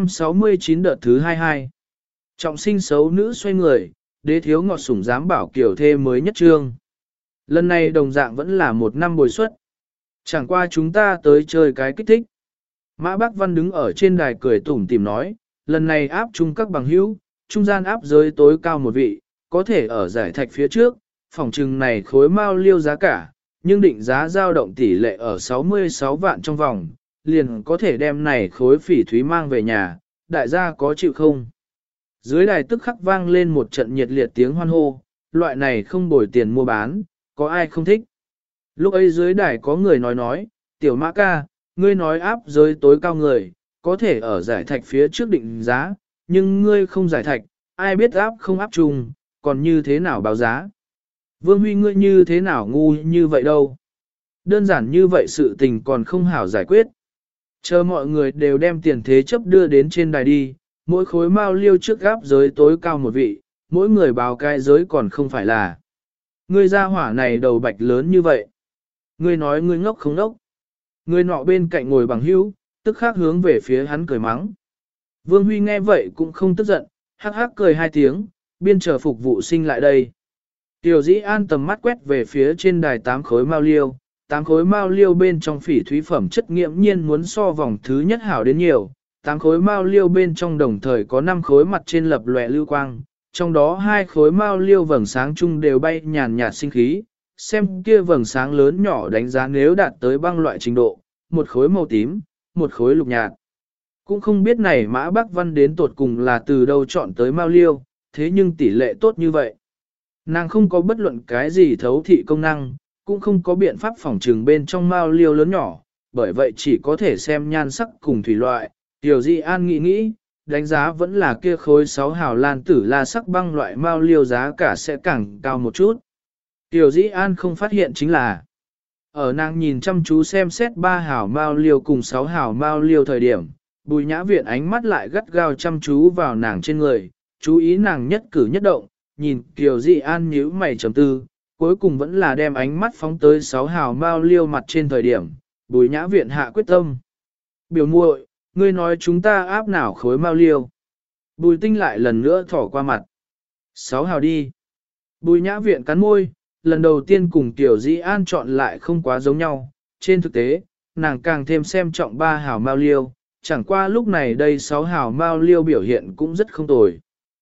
369 đợt thứ 22. Trọng sinh xấu nữ xoay người, đế thiếu ngọt sủng dám bảo kiểu thê mới nhất trương. Lần này đồng dạng vẫn là một năm bồi suất. Chẳng qua chúng ta tới chơi cái kích thích. Mã Bác Văn đứng ở trên đài cười tủm tỉm nói, lần này áp chung các bằng hữu, trung gian áp giới tối cao một vị, có thể ở giải thạch phía trước, phòng trừng này khối mao liêu giá cả, nhưng định giá dao động tỷ lệ ở 66 vạn trong vòng, liền có thể đem này khối phỉ thúy mang về nhà, đại gia có chịu không? Dưới đài tức khắc vang lên một trận nhiệt liệt tiếng hoan hô, loại này không bồi tiền mua bán, có ai không thích? Lúc ấy dưới đài có người nói, tiểu Mã ca, ngươi nói áp giới tối cao người, có thể ở giải thạch phía trước định giá, nhưng ngươi không giải thạch, ai biết áp không áp chung, còn như thế nào báo giá? Vương Huy ngươi như thế nào ngu như vậy đâu? Đơn giản như vậy sự tình còn không hảo giải quyết. Chờ mọi người đều đem tiền thế chấp đưa đến trên đài đi, mỗi khối mao liêu trước gáp giới tối cao một vị, mỗi người báo cái giới còn không phải là. Ngươi ra hỏa này đầu bạch lớn như vậy. Ngươi nói ngươi ngốc không ngốc. Ngươi nọ bên cạnh ngồi bằng hữu, tức khắc hướng về phía hắn cười mắng. Vương Huy nghe vậy cũng không tức giận, hắc hắc cười 2 tiếng, biên chờ phục vụ sinh lại đây. Tiểu Dĩ An tầm mắt quét về phía trên đài 8 khối mao liêu, 8 khối mao liêu bên trong phỉ thúy phẩm chất nghiễm nhiên muốn so vòng thứ nhất hảo đến nhiều. 8 khối mao liêu bên trong đồng thời có 5 khối mặt trên lập lòe lưu quang, trong đó 2 khối mao liêu vầng sáng chung đều bay nhàn nhạt sinh khí, xem kia vầng sáng lớn nhỏ đánh giá nếu đạt tới băng loại trình độ, một khối màu tím, một khối lục nhạt. Cũng không biết này Mã Bác Văn đến tột cùng là từ đâu chọn tới mao liêu, thế nhưng tỷ lệ tốt như vậy. Nàng không có bất luận cái gì thấu thị công năng, cũng không có biện pháp phỏng trừng bên trong mao liêu lớn nhỏ, bởi vậy chỉ có thể xem nhan sắc cùng thủy loại. Tiểu Di An nghĩ, đánh giá vẫn là kia khối 6 hào lan tử la sắc băng loại mao liêu giá cả sẽ càng cao một chút. Tiểu Di An không phát hiện chính là, ở nàng nhìn chăm chú xem xét 3 hào mao liêu cùng 6 hào mao liêu thời điểm, Bùi Nhã Viện ánh mắt lại gắt gao chăm chú vào nàng trên người, chú ý nàng nhất cử nhất động, nhìn Kiều Di An nhíu mày trầm tư, cuối cùng vẫn là đem ánh mắt phóng tới 6 hào mao liêu mặt trên thời điểm, Bùi Nhã Viện hạ quyết tâm. Biểu muội, ngươi nói chúng ta áp nào khối mao liêu. Bùi Tinh lại lần nữa thỏ qua mặt. 6 hào đi. Bùi Nhã Viện cắn môi, lần đầu tiên cùng Kiều Di An chọn lại không quá giống nhau, trên thực tế, nàng càng thêm xem trọng 3 hào mao liêu, chẳng qua lúc này đây 6 hào mao liêu biểu hiện cũng rất không tồi.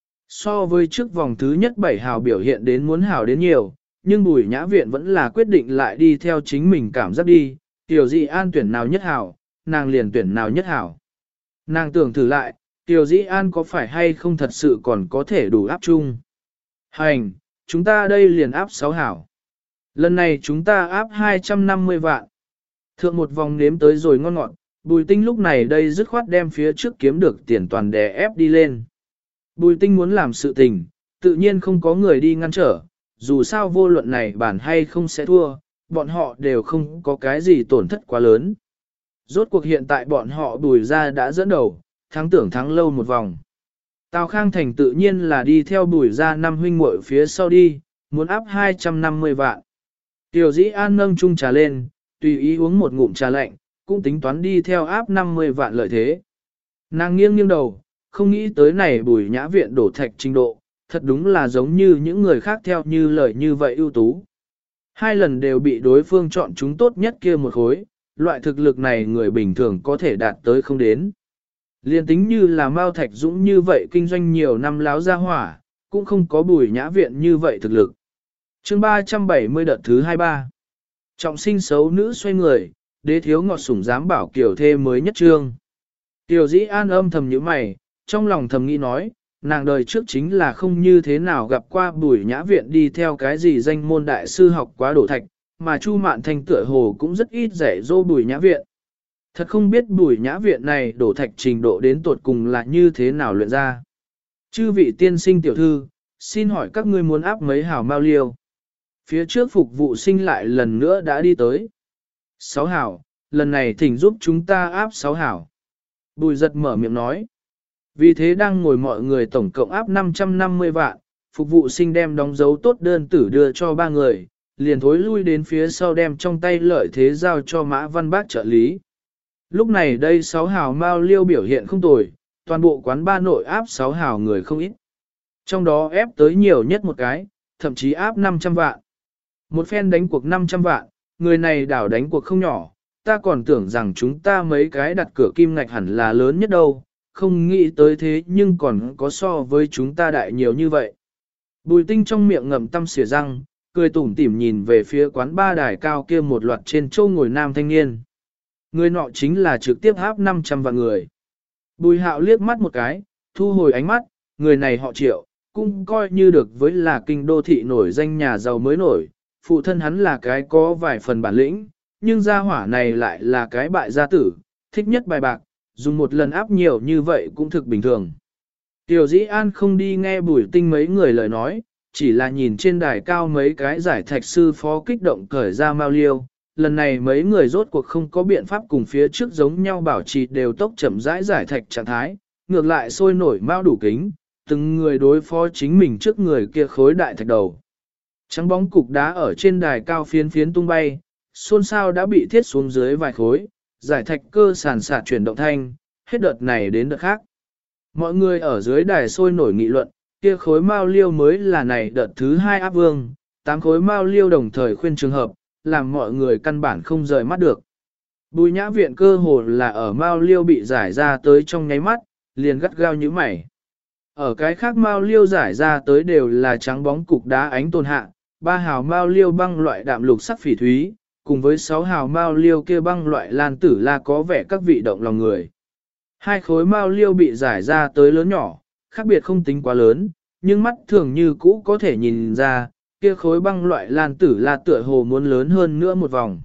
So với trước vòng thứ nhất 7 hào biểu hiện đến muốn hào đến nhiều, nhưng Bùi Nhã Viện vẫn là quyết định lại đi theo chính mình cảm giác đi, Tiểu Dĩ An tuyển nào nhất hảo, nàng liền tuyển nào nhất hảo. Nàng tưởng thử lại, Tiểu Dĩ An có phải hay không thật sự còn có thể đủ áp chung. Hành, chúng ta đây liền áp 6 hảo. Lần này chúng ta áp 250 vạn. Thượng một vòng nếm tới rồi ngon ngọt, Bùi Tinh lúc này đây dứt khoát đem phía trước kiếm được tiền toàn đè ép đi lên. Bùi Tinh muốn làm sự tình, tự nhiên không có người đi ngăn trở, dù sao vô luận này bản hay không sẽ thua, bọn họ đều không có cái gì tổn thất quá lớn. Rốt cuộc hiện tại bọn họ Bùi ra đã dẫn đầu, thắng tưởng thắng lâu một vòng. Tào Khang Thành tự nhiên là đi theo Bùi ra 5 huynh muội phía sau đi, muốn áp 250 vạn. Tiểu Dĩ An nâng chung trà lên, tùy ý uống một ngụm trà lạnh, cũng tính toán đi theo áp 50 vạn lợi thế. Nàng nghiêng nghiêng đầu, không nghĩ tới này Bùi Nhã Viện đổ thạch trình độ, thật đúng là giống như những người khác theo như lời như vậy ưu tú. 2 lần đều bị đối phương chọn chúng tốt nhất kia một khối, loại thực lực này người bình thường có thể đạt tới không đến. Liên tính như là Mao Thạch Dũng như vậy kinh doanh nhiều năm láo ra hỏa, cũng không có Bùi Nhã Viện như vậy thực lực. Chương 370 đợt thứ 23. Trọng sinh xấu nữ xoay người, đế thiếu ngọt sủng dám bảo kiểu thê mới nhất trương. Tiểu Dĩ An âm thầm như mày, trong lòng thầm nghĩ nói, nàng đời trước chính là không như thế nào gặp qua Bùi Nhã Viện đi theo cái gì danh môn đại sư học quá đổ thạch, mà Chu Mạn Thanh tựa hồ cũng rất ít dạy dỗ Bùi Nhã Viện. Thật không biết Bùi Nhã Viện này đổ thạch trình độ đến tột cùng là như thế nào luyện ra. Chư vị tiên sinh tiểu thư, xin hỏi các ngươi muốn áp mấy hảo mao liêu. Phía trước phục vụ sinh lại lần nữa đã đi tới. 6 hảo, lần này thỉnh giúp chúng ta áp 6 hảo. Bùi giật mở miệng nói. Vì thế đang ngồi mọi người tổng cộng áp 550 vạn, phục vụ sinh đem đóng dấu tốt đơn tử đưa cho 3 người, liền thối lui đến phía sau đem trong tay lợi thế giao cho Mã Văn Bác trợ lý. Lúc này đây 6 hào mao liêu biểu hiện không tồi, toàn bộ quán ba nội áp 6 hào người không ít. Trong đó ép tới nhiều nhất một cái, thậm chí áp 500 vạn. Một phen đánh cuộc 500 vạn, người này đảo đánh cuộc không nhỏ, ta còn tưởng rằng chúng ta mấy cái đặt cửa kim ngạch hẳn là lớn nhất đâu, không nghĩ tới thế nhưng còn có so với chúng ta đại nhiều như vậy. Bùi Tinh trong miệng ngậm tăm xỉa răng, cười tủm tỉm nhìn về phía quán ba đài cao kia một loạt trên châu ngồi nam thanh niên. Người nọ chính là trực tiếp áp 500 vạn người. Bùi Hạo liếc mắt một cái, thu hồi ánh mắt, người này họ Triệu, cũng coi như được với là kinh đô thị nổi danh nhà giàu mới nổi, phụ thân hắn là cái có vài phần bản lĩnh, nhưng gia hỏa này lại là cái bại gia tử, thích nhất bài bạc, dùng một lần áp nhiều như vậy cũng thực bình thường. Tiểu Dĩ An không đi nghe Bùi Tinh mấy người lời nói, chỉ là nhìn trên đài cao mấy cái giải thạch sư phó kích động cởi ra mao liêu. Lần này mấy người rốt cuộc không có biện pháp cùng phía trước giống nhau bảo trì đều tốc chậm rãi giải thạch trạng thái, ngược lại sôi nổi mao đủ kính, từng người đối phó chính mình trước người kia khối đại thạch đầu. Trắng bóng cục đá ở trên đài cao phiến phiến tung bay, xôn xao đã bị thiết xuống dưới vài khối, giải thạch cơ sàn sạt chuyển động thanh, hết đợt này đến đợt khác. Mọi người ở dưới đài sôi nổi nghị luận, kia khối mao liêu mới là này đợt thứ 2 áp vương, 8 khối mao liêu đồng thời khuyên trường hợp, làm mọi người căn bản không rời mắt được. Bùi Nhã Viện cơ hồ là ở mao liêu bị giải ra tới trong nháy mắt, liền gắt gao như mày. Ở cái khác mao liêu giải ra tới đều là trắng bóng cục đá ánh tồn hạ, 3 hào mao liêu băng loại đạm lục sắc phỉ thúy, cùng với 6 hào mao liêu kia băng loại lan tử la có vẻ các vị động lòng người. 2 khối mao liêu bị giải ra tới lớn nhỏ, khác biệt không tính quá lớn, nhưng mắt thường như cũ có thể nhìn ra, kia khối băng loại lan tử la tựa hồ muốn lớn hơn nữa một vòng.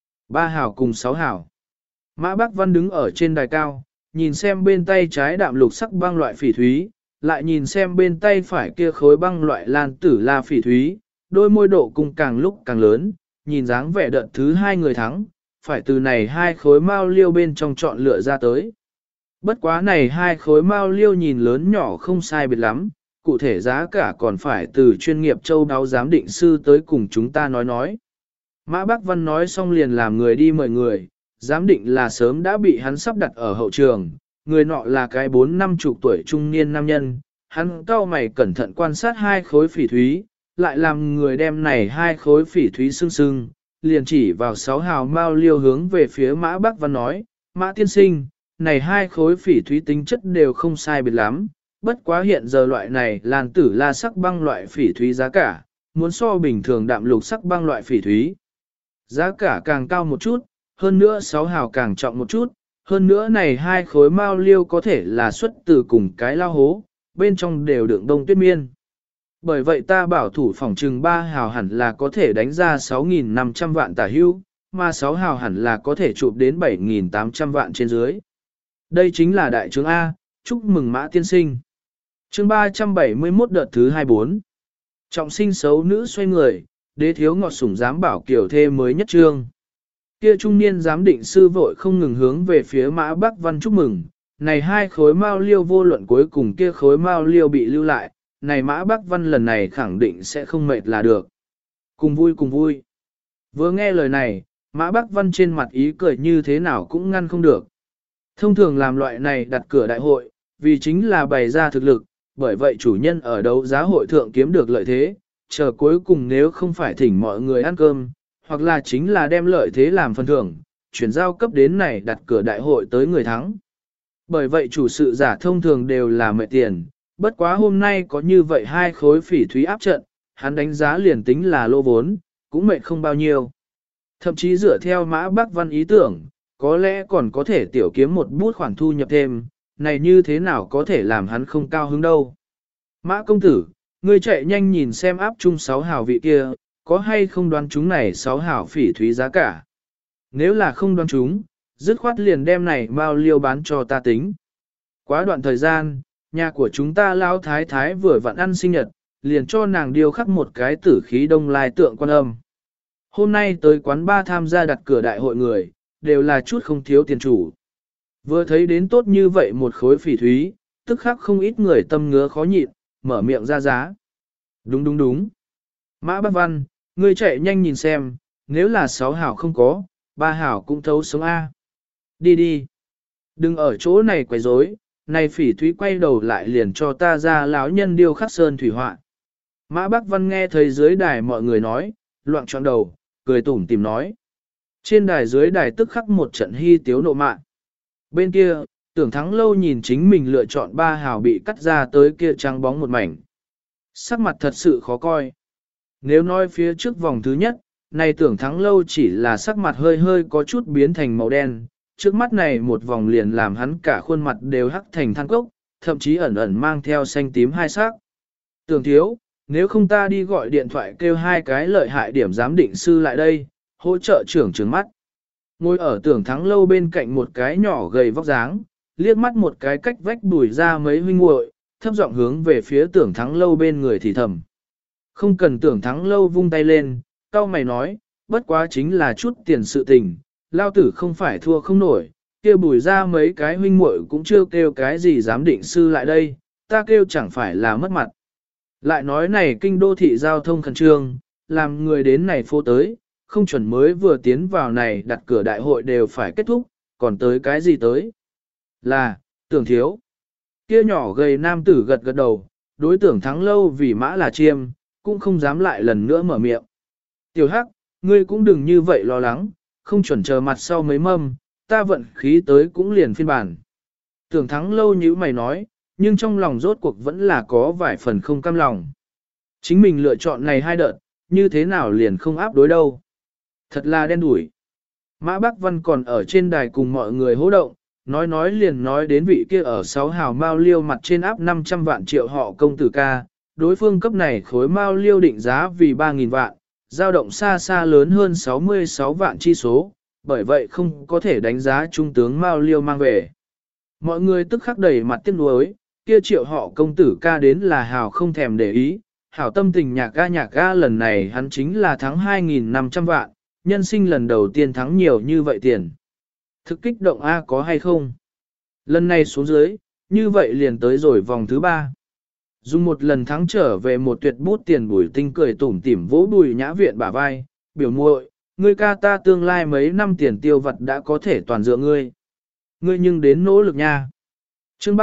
3 hào cùng 6 hào. Mã Bác Văn đứng ở trên đài cao, nhìn xem bên tay trái đạm lục sắc băng loại phỉ thúy, lại nhìn xem bên tay phải kia khối băng loại lan tử la phỉ thúy, đôi môi độ cùng càng lúc càng lớn, nhìn dáng vẻ đợt thứ 2 người thắng, phải từ này 2 khối mao liêu bên trong chọn lựa ra tới. Bất quá này 2 khối mao liêu nhìn lớn nhỏ không sai biệt lắm, cụ thể giá cả còn phải từ chuyên nghiệp châu đáo giám định sư tới cùng chúng ta nói. Mã Bác Văn nói xong liền làm người đi mời người, giám định là sớm đã bị hắn sắp đặt ở hậu trường, người nọ là cái 40-50 tuổi trung niên nam nhân, hắn cau mày cẩn thận quan sát 2 khối phỉ thúy, lại làm người đem này 2 khối phỉ thúy sưng sưng, liền chỉ vào 6 hào mao liêu hướng về phía Mã Bác Văn nói, Mã tiên sinh, này 2 khối phỉ thúy tính chất đều không sai biệt lắm, bất quá hiện giờ loại này lan tử la sắc băng loại phỉ thúy giá cả, muốn so bình thường đạm lục sắc băng loại phỉ thúy. Giá cả càng cao một chút, hơn nữa 6 hào càng trọng một chút, hơn nữa này hai khối mao liêu có thể là xuất từ cùng cái lao hố, bên trong đều đựng đông tuyết miên. Bởi vậy ta bảo thủ phòng trừng 3 hào hẳn là có thể đánh ra 6.500 vạn tả hưu, mà 6 hào hẳn là có thể chụp đến 7.800 vạn trên dưới. Đây chính là đại trướng A, chúc mừng Mã tiên sinh. Chương 371 đợt thứ 24. Trọng sinh xấu nữ xoay người, đế thiếu ngọt sủng giám bảo kiểu thê mới nhất trương. Kia trung niên giám định sư vội không ngừng hướng về phía Mã Bắc Văn chúc mừng, này hai khối mao liêu vô luận cuối cùng kia khối mao liêu bị lưu lại, này Mã Bắc Văn lần này khẳng định sẽ không mệt là được. Cùng vui cùng vui. Vừa nghe lời này, Mã Bắc Văn trên mặt ý cười như thế nào cũng ngăn không được. Thông thường làm loại này đặt cửa đại hội, vì chính là bày ra thực lực, bởi vậy chủ nhân ở đấu giá hội thượng kiếm được lợi thế, chờ cuối cùng nếu không phải thỉnh mọi người ăn cơm, hoặc là chính là đem lợi thế làm phần thưởng, chuyển giao cấp đến này đặt cửa đại hội tới người thắng. Bởi vậy chủ sự giả thông thường đều là mệt tiền, bất quá hôm nay có như vậy hai khối phỉ thúy áp trận, hắn đánh giá liền tính là lô vốn, cũng mệt không bao nhiêu. Thậm chí dựa theo Mã Bắc Văn ý tưởng, có lẽ còn có thể tiểu kiếm một bút khoản thu nhập thêm, này như thế nào có thể làm hắn không cao hứng đâu. Mã công tử, ngươi chạy nhanh nhìn xem áp chung 6 hào vị kia, có hay không đoán chúng này 6 hào phỉ thúy giá cả. Nếu là không đoán chúng, dứt khoát liền đem này bao liêu bán cho ta tính. Quá đoạn thời gian, nhà của chúng ta lão thái thái vừa vặn ăn sinh nhật, liền cho nàng điêu khắc một cái tử khí đông lai tượng Quan Âm. Hôm nay tới quán ba tham gia đặt cửa đại hội người, đều là chút không thiếu tiền chủ. Vừa thấy đến tốt như vậy một khối phỉ thúy, tức khắc không ít người tâm ngứa khó nhịn, mở miệng ra giá. Đúng đúng đúng. Mã Bắc Văn, ngươi chạy nhanh nhìn xem, nếu là 6 hảo không có, 3 hảo cũng thấu sống A. Đi đi. Đừng ở chỗ này quấy rối, này phỉ thúy quay đầu lại liền cho ta ra lão nhân điêu khắc sơn thủy họa. Mã Bắc Văn nghe thấy dưới đài mọi người nói, loạn trọn đầu, cười tủm tìm nói. Trên đài dưới đài tức khắc một trận hy tiếu nộ mạn. Bên kia, Tưởng Thắng Lâu nhìn chính mình lựa chọn 3 hào bị cắt ra tới kia trắng bóng một mảnh. Sắc mặt thật sự khó coi. Nếu nói phía trước vòng thứ nhất, này Tưởng Thắng Lâu chỉ là sắc mặt hơi hơi có chút biến thành màu đen, trước mắt này một vòng liền làm hắn cả khuôn mặt đều hắc thành than cốc, thậm chí ẩn ẩn mang theo xanh tím hai sắc. Tưởng thiếu, nếu không ta đi gọi điện thoại kêu hai cái lợi hại điểm giám định sư lại đây, hỗ trợ trưởng trừng mắt. Ngồi ở Tưởng Thắng Lâu bên cạnh một cái nhỏ gầy vóc dáng, liếc mắt một cái cách vách đuổi ra mấy huynh muội, thấp giọng hướng về phía Tưởng Thắng Lâu bên người thì thầm. Không cần Tưởng Thắng Lâu vung tay lên, cao mày nói, bất quá chính là chút tiền sự tình, lao tử không phải thua không nổi, kêu bùi ra mấy cái huynh muội cũng chưa kêu cái gì giám định sư lại đây, ta kêu chẳng phải là mất mặt. Lại nói này kinh đô thị giao thông khẩn trương, làm người đến này phố tới, không chuẩn mới vừa tiến vào này đặt cửa đại hội đều phải kết thúc, còn tới cái gì tới? Là, Tưởng thiếu. Kia nhỏ gầy nam tử gật gật đầu, đối Tưởng Thắng Lâu vì mã là chiêm, cũng không dám lại lần nữa mở miệng. Tiểu Hắc, ngươi cũng đừng như vậy lo lắng, không chuẩn chờ mặt sau mấy mâm, ta vận khí tới cũng liền phiên bản. Tưởng Thắng Lâu như mày nói, nhưng trong lòng rốt cuộc vẫn là có vài phần không cam lòng. Chính mình lựa chọn này hai đợt, như thế nào liền không áp đối đâu. Thật là đen đủi. Mã Bắc Văn còn ở trên đài cùng mọi người hô động, nói liền nói đến vị kia ở 6 hào mao liêu mặt trên áp 500 vạn triệu họ công tử ca, đối phương cấp này khối mao liêu định giá vì 3.000 vạn, dao động xa xa lớn hơn 66 vạn chi số, bởi vậy không có thể đánh giá trung tướng mao liêu mang về. Mọi người tức khắc đầy mặt tiếc nuối, kia triệu họ công tử ca đến là hào không thèm để ý, hảo tâm tình nhạc ga lần này hắn chính là thắng 2.500 vạn, nhân sinh lần đầu tiên thắng nhiều như vậy tiền. Thực kích động A có hay không? Lần này xuống dưới, như vậy liền tới rồi vòng thứ 3. Dùng một lần thắng trở về một tuyệt bút tiền Bùi Tinh cười tủm tỉm vỗ Bùi Nhã Viện bả vai, biểu muội, ngươi ca ta tương lai mấy năm tiền tiêu vật đã có thể toàn dựa ngươi. Ngươi nhưng đến nỗ lực nha. Chương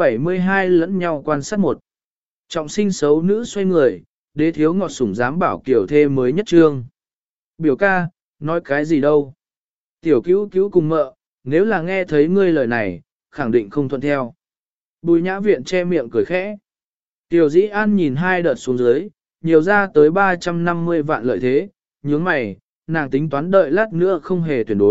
372 lẫn nhau quan sát một. Trọng sinh xấu nữ xoay người, đế thiếu ngọt sủng dám bảo kiểu thê mới nhất trương. Biểu ca, nói cái gì đâu. Tiểu cứu cứu cùng mợ, nếu là nghe thấy ngươi lời này, khẳng định không thuận theo. Bùi Nhã Viện che miệng cười khẽ. Tiểu Dĩ An nhìn hai đợt xuống dưới, nhiều ra tới 350 vạn lợi thế, nhướng mày, nàng tính toán đợi lát nữa không hề tuyển đối,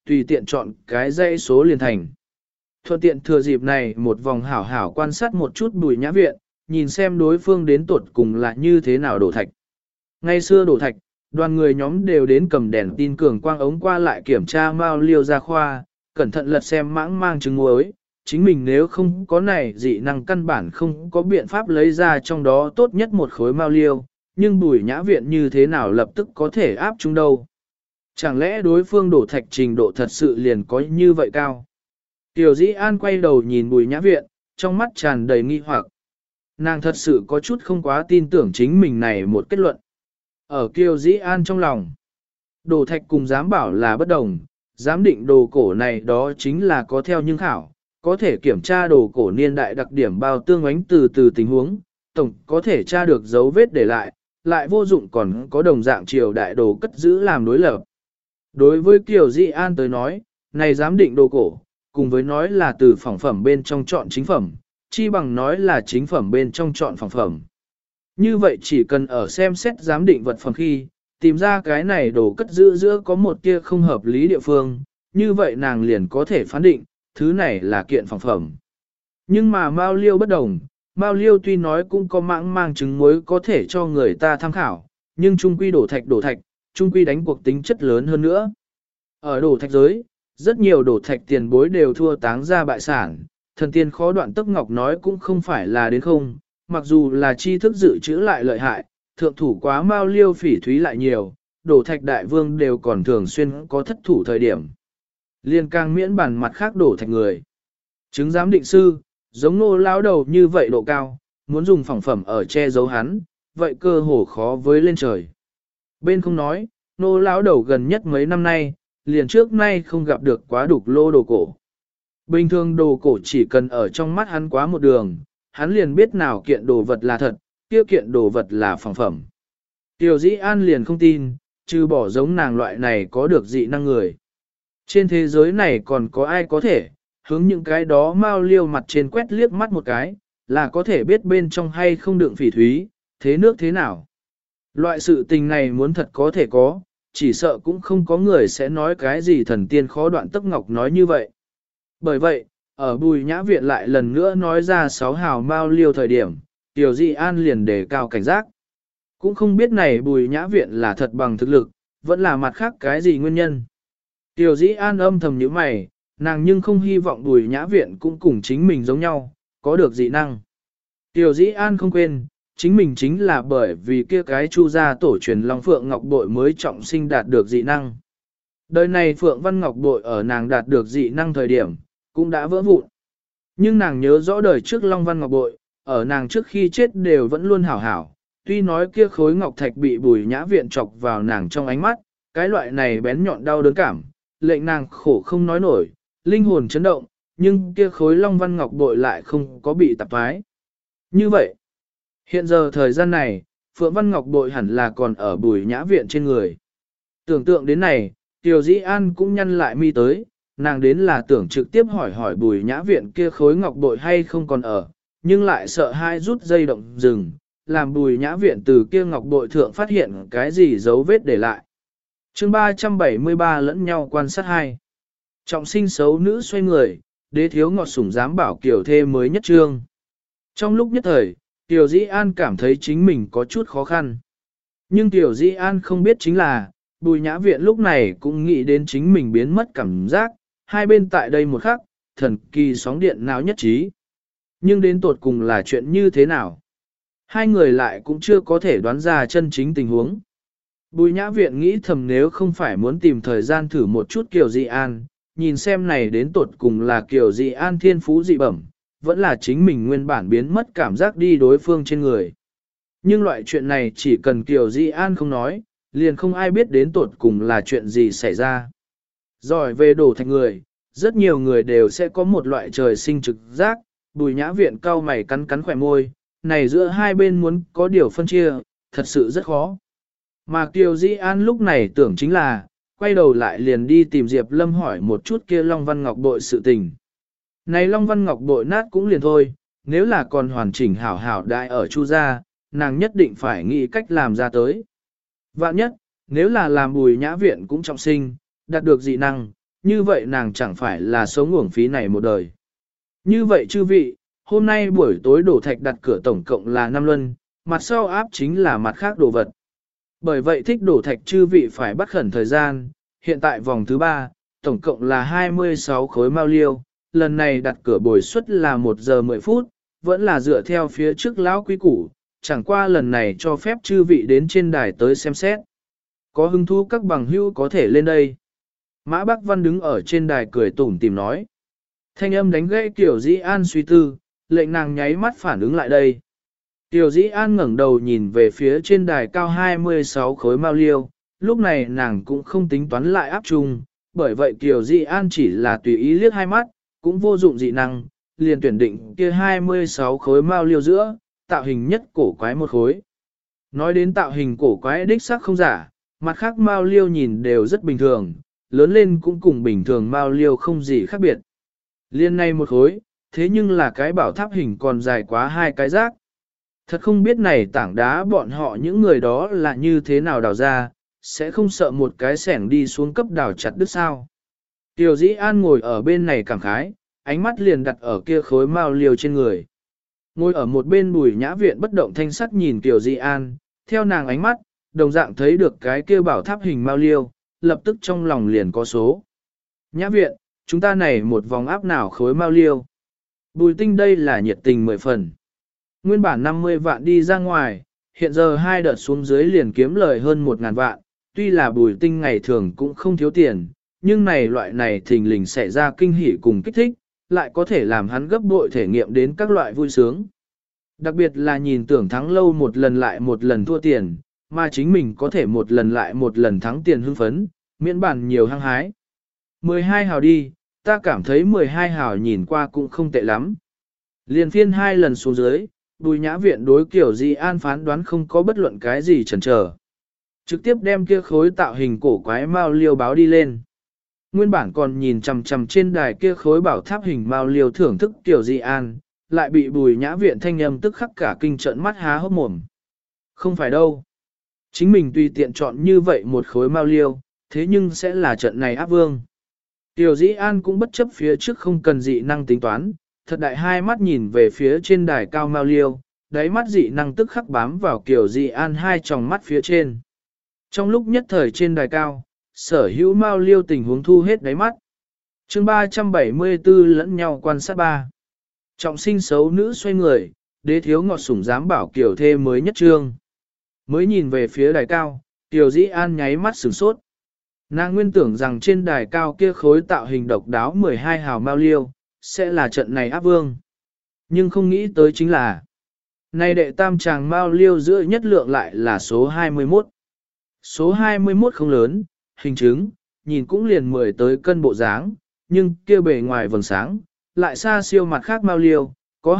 tùy tiện chọn cái dãy số liền thành. Thuận tiện thừa dịp này một vòng hảo hảo quan sát một chút Bùi Nhã Viện, nhìn xem đối phương đến tuột cùng là như thế nào đổ thạch. Ngày xưa đổ thạch, đoàn người nhóm đều đến cầm đèn tin cường quang ống qua lại kiểm tra mao liêu ra khoa, cẩn thận lật xem mãng mang trứng muối. Chính mình nếu không có này dị năng căn bản không có biện pháp lấy ra trong đó tốt nhất một khối mao liêu, nhưng Bùi Nhã Viện như thế nào lập tức có thể áp chúng đâu. Chẳng lẽ đối phương đổ thạch trình độ thật sự liền có như vậy cao? Tiểu Dĩ An quay đầu nhìn Bùi Nhã Viện, trong mắt tràn đầy nghi hoặc. Nàng thật sự có chút không quá tin tưởng chính mình này một kết luận. Ở Kiều Dĩ An trong lòng, đồ thạch cùng giám bảo là bất đồng, giám định đồ cổ này đó chính là có theo nhưng khảo, có thể kiểm tra đồ cổ niên đại đặc điểm bao tương ánh từ tình huống, tổng có thể tra được dấu vết để lại vô dụng còn có đồng dạng triều đại đồ cất giữ làm đối lập. Đối với Kiều Dĩ An tới nói, này giám định đồ cổ, cùng với nói là từ phỏng phẩm bên trong chọn chính phẩm, chi bằng nói là chính phẩm bên trong chọn phỏng phẩm. Như vậy chỉ cần ở xem xét giám định vật phẩm khi, tìm ra cái này đồ cất giữ giữa có một tia không hợp lý địa phương, như vậy nàng liền có thể phán định, thứ này là kiện phỏng phẩm. Nhưng mà Mao Liêu bất đồng, Mao Liêu tuy nói cũng có mãng mang chứng muối có thể cho người ta tham khảo, nhưng trung quy đổ thạch, trung quy đánh cuộc tính chất lớn hơn nữa. Ở đổ thạch giới, rất nhiều đổ thạch tiền bối đều thua táng ra bại sản, thần tiên khó đoạn tức ngọc nói cũng không phải là đến không, mặc dù là tri thức dự trữ lại lợi hại, thượng thủ quá Mao Liêu phỉ thúy lại nhiều, đổ thạch đại vương đều còn thường xuyên có thất thủ thời điểm. Liên càng miễn bản mặt khác đổ thạch người. Chứng giám định sư, giống nô lão đầu như vậy độ cao, muốn dùng phỏng phẩm ở che giấu hắn, vậy cơ hồ khó với lên trời. Bên không nói, nô lão đầu gần nhất mấy năm nay, liền trước nay không gặp được quá đục lô đồ cổ. Bình thường đồ cổ chỉ cần ở trong mắt hắn quá một đường, hắn liền biết nào kiện đồ vật là thật, kia kiện đồ vật là phỏng phẩm. Tiểu Dĩ An liền không tin, trừ bỏ giống nàng loại này có được dị năng người. Trên thế giới này còn có ai có thể, hướng những cái đó Mao Liêu mặt trên quét liếc mắt một cái, là có thể biết bên trong hay không đựng phỉ thúy, thế nước thế nào. Loại sự tình này muốn thật có thể có, chỉ sợ cũng không có người sẽ nói cái gì thần tiên khó đoạn tấc ngọc nói như vậy. Bởi vậy, ở Bùi Nhã Viện lại lần nữa nói ra 6 hào Mao Liêu thời điểm, Tiểu Dị An liền đề cao cảnh giác. Cũng không biết này Bùi Nhã Viện là thật bằng thực lực, vẫn là mặt khác cái gì nguyên nhân. Tiểu Dĩ An âm thầm nhíu mày, nàng nhưng không hy vọng Bùi Nhã Viện cũng cùng chính mình giống nhau, có được dị năng. Tiểu Dĩ An không quên, chính mình chính là bởi vì kia cái Chu gia tổ truyền Long Phượng Ngọc Bội mới trọng sinh đạt được dị năng. Đời này Phượng Văn Ngọc Bội ở nàng đạt được dị năng thời điểm, cũng đã vỡ vụn. Nhưng nàng nhớ rõ đời trước Long Văn Ngọc Bội, ở nàng trước khi chết đều vẫn luôn hảo hảo. Tuy nói kia khối ngọc thạch bị Bùi Nhã Viện chọc vào nàng trong ánh mắt, cái loại này bén nhọn đau đớn cảm, lệnh nàng khổ không nói nổi, linh hồn chấn động, nhưng kia khối Long Văn Ngọc Bội lại không có bị tạp thoái. Như vậy, hiện giờ thời gian này, Phượng Văn Ngọc Bội hẳn là còn ở Bùi Nhã Viện trên người. Tưởng tượng đến này, Tiểu Dĩ An cũng nhăn lại mi tới, nàng đến là tưởng trực tiếp hỏi Bùi Nhã Viện kia khối ngọc bội hay không còn ở, nhưng lại sợ hai rút dây động rừng, làm Bùi Nhã Viện từ kia ngọc bội thượng phát hiện cái gì dấu vết để lại. Chương 373 lẫn nhau quan sát hai. Trọng sinh xấu nữ xoay người, đế thiếu ngọt sủng dám bảo kiểu thê mới nhất trương. Trong lúc nhất thời, Tiểu Dĩ An cảm thấy chính mình có chút khó khăn. Nhưng Tiểu Dĩ An không biết chính là, Bùi Nhã Viện lúc này cũng nghĩ đến chính mình biến mất cảm giác, hai bên tại đây một khắc, thần kỳ sóng điện nào nhất trí. Nhưng đến tột cùng là chuyện như thế nào? Hai người lại cũng chưa có thể đoán ra chân chính tình huống. Bùi Nhã Viện nghĩ thầm nếu không phải muốn tìm thời gian thử một chút Kiều Dị An, nhìn xem này đến tột cùng là Kiều Dị An thiên phú dị bẩm, vẫn là chính mình nguyên bản biến mất cảm giác đi đối phương trên người. Nhưng loại chuyện này chỉ cần Kiều Dị An không nói, liền không ai biết đến tột cùng là chuyện gì xảy ra. Giỏi về đổ thạch người, rất nhiều người đều sẽ có một loại trời sinh trực giác, Bùi Nhã Viện cau mày cắn cắn khỏe môi, này giữa hai bên muốn có điều phân chia, thật sự rất khó. Mà Kiều Dĩ An lúc này tưởng chính là, quay đầu lại liền đi tìm Diệp Lâm hỏi một chút kia Long Văn Ngọc Bội sự tình. Này Long Văn Ngọc Bội nát cũng liền thôi, nếu là còn hoàn chỉnh hảo hảo đại ở Chu gia, nàng nhất định phải nghĩ cách làm ra tới. Vạn nhất, nếu là làm Bùi Nhã Viện cũng trọng sinh, đạt được dị năng, như vậy nàng chẳng phải là sống uổng phí này một đời. Như vậy chư vị, hôm nay buổi tối đổ thạch đặt cửa tổng cộng là 5 luân, mặt sau áp chính là mặt khác đồ vật. Bởi vậy thích đổ thạch chư vị phải bắt khẩn thời gian, hiện tại vòng thứ 3, tổng cộng là 26 khối mao liêu, lần này đặt cửa bồi suất là 1 giờ 10 phút, vẫn là dựa theo phía trước lão quý củ, chẳng qua lần này cho phép chư vị đến trên đài tới xem xét. Có hứng thú các bằng hữu có thể lên đây. Mã Bác Văn đứng ở trên đài cười tủm tìm nói. Thanh âm đánh gãy Tiểu Dĩ An suy tư, lệnh nàng nháy mắt phản ứng lại đây. Tiểu Dĩ An ngẩng đầu nhìn về phía trên đài cao 26 khối mao liêu, lúc này nàng cũng không tính toán lại áp chung, bởi vậy Tiểu Dĩ An chỉ là tùy ý liếc hai mắt, cũng vô dụng dị năng, liền tuyển định kia 26 khối mao liêu giữa, tạo hình nhất cổ quái một khối. Nói đến tạo hình cổ quái đích xác không giả, mặt khác mao liêu nhìn đều rất bình thường, lớn lên cũng cùng bình thường mao liêu không gì khác biệt. Liên này một khối, thế nhưng là cái bảo tháp hình còn dài quá hai cái rác. Thật không biết này tảng đá bọn họ những người đó là như thế nào đào ra, sẽ không sợ một cái sẻng đi xuống cấp đào chặt đứt sao. Tiểu Dĩ An ngồi ở bên này cảm khái, ánh mắt liền đặt ở kia khối mao liêu trên người. Ngồi ở một bên Bùi Nhã Viện bất động thanh sắc nhìn Tiểu Dĩ An, theo nàng ánh mắt, đồng dạng thấy được cái kia bảo tháp hình mao liêu, lập tức trong lòng liền có số. Nhã Viện, chúng ta này một vòng áp nào khối mao liêu. Bùi Tinh đây là nhiệt tình 10 phần. Nguyên bản 50 vạn đi ra ngoài, hiện giờ hai đợt xuống dưới liền kiếm lời hơn 1.000 vạn, tuy là Bùi Tinh ngày thường cũng không thiếu tiền, nhưng này loại này thình lình xảy ra kinh hỉ cùng kích thích, lại có thể làm hắn gấp bội thể nghiệm đến các loại vui sướng. Đặc biệt là nhìn Tưởng thắng lâu một lần lại một lần thua tiền, mà chính mình có thể một lần lại một lần thắng tiền hưng phấn, miễn bản nhiều hăng hái. 12 hào đi, ta cảm thấy 12 hào nhìn qua cũng không tệ lắm. Liền phiên 2 lần xuống dưới, Bùi Nhã Viện đối Kiểu Dĩ An phán đoán không có bất luận cái gì chần chờ, trực tiếp đem kia khối tạo hình cổ quái mao liêu báo đi lên. Nguyên bản còn nhìn chằm chằm trên đài kia khối bảo tháp hình mao liêu thưởng thức Tiểu Dĩ An, lại bị Bùi Nhã Viện thanh âm tức khắc cả kinh trợn mắt há hốc mồm. Không phải đâu. Chính mình tùy tiện chọn như vậy một khối mao liêu, thế nhưng sẽ là trận này áp vương. Tiểu Dĩ An cũng bất chấp phía trước không cần dị năng tính toán, thật đại hai mắt nhìn về phía trên đài cao mao liêu, đáy mắt dị năng tức khắc bám vào Tiểu Dĩ An hai tròng mắt phía trên. Trong lúc nhất thời trên đài cao, sở hữu mao liêu tình huống thu hết đáy mắt. Chương 374 lẫn nhau quan sát 3. Trọng sinh xấu nữ xoay người, đế thiếu ngọt sủng dám bảo kiểu thê mới nhất trương. Mới nhìn về phía đài cao, Tiểu Dĩ An nháy mắt sửng sốt. Nàng nguyên tưởng rằng trên đài cao kia khối tạo hình độc đáo 12 hào mao liêu, sẽ là trận này áp vương. Nhưng không nghĩ tới chính là, này đệ tam chàng mao liêu giữa nhất lượng lại là số 21. Số 21 không lớn, hình chứng, nhìn cũng liền 10 tới cân bộ dáng, nhưng kia bề ngoài vầng sáng, lại xa siêu mặt khác mao liêu, có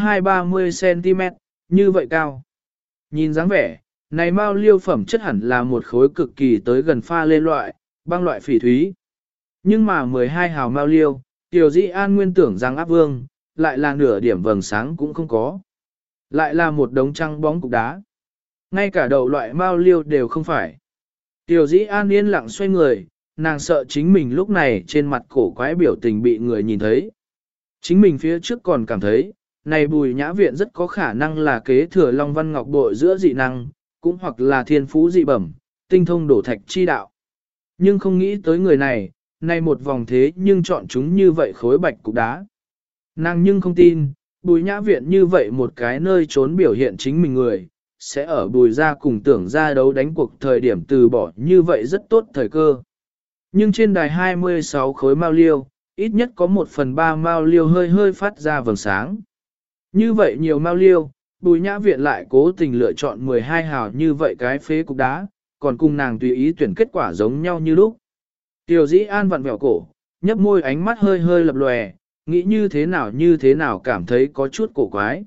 2-30cm, như vậy cao. Nhìn dáng vẻ, này mao liêu phẩm chất hẳn là một khối cực kỳ tới gần pha lê loại, băng loại phỉ thúy. Nhưng mà 12 hào mao liêu, Tiểu Dĩ An nguyên tưởng rằng áp vương, lại là nửa điểm vầng sáng cũng không có. Lại là một đống trăng bóng cục đá. Ngay cả đầu loại mao liêu đều không phải. Tiểu Dĩ An yên lặng xoay người, nàng sợ chính mình lúc này trên mặt cổ quái biểu tình bị người nhìn thấy. Chính mình phía trước còn cảm thấy, này Bùi Nhã Viện rất có khả năng là kế thừa Long Văn Ngọc Bội giữa dị năng, cũng hoặc là thiên phú dị bẩm, tinh thông đổ thạch chi đạo. Nhưng không nghĩ tới người này, nay một vòng thế nhưng chọn chúng như vậy khối bạch cục đá. Nàng nhưng không tin, Bùi Nhã Viện như vậy một cái nơi trốn biểu hiện chính mình người, sẽ ở Bùi ra cùng Tưởng ra đấu đánh cuộc thời điểm từ bỏ như vậy rất tốt thời cơ. Nhưng trên đài 26 khối mao liêu, ít nhất có 1/3 mao liêu hơi hơi phát ra vầng sáng. Như vậy nhiều mao liêu, Bùi Nhã Viện lại cố tình lựa chọn 12 hào như vậy cái phế cục đá, còn cùng nàng tùy ý tuyển kết quả giống nhau như lúc. Tiểu Dĩ An vặn vẹo cổ, nhấp môi ánh mắt hơi hơi lập lòe, nghĩ như thế nào cảm thấy có chút cổ quái.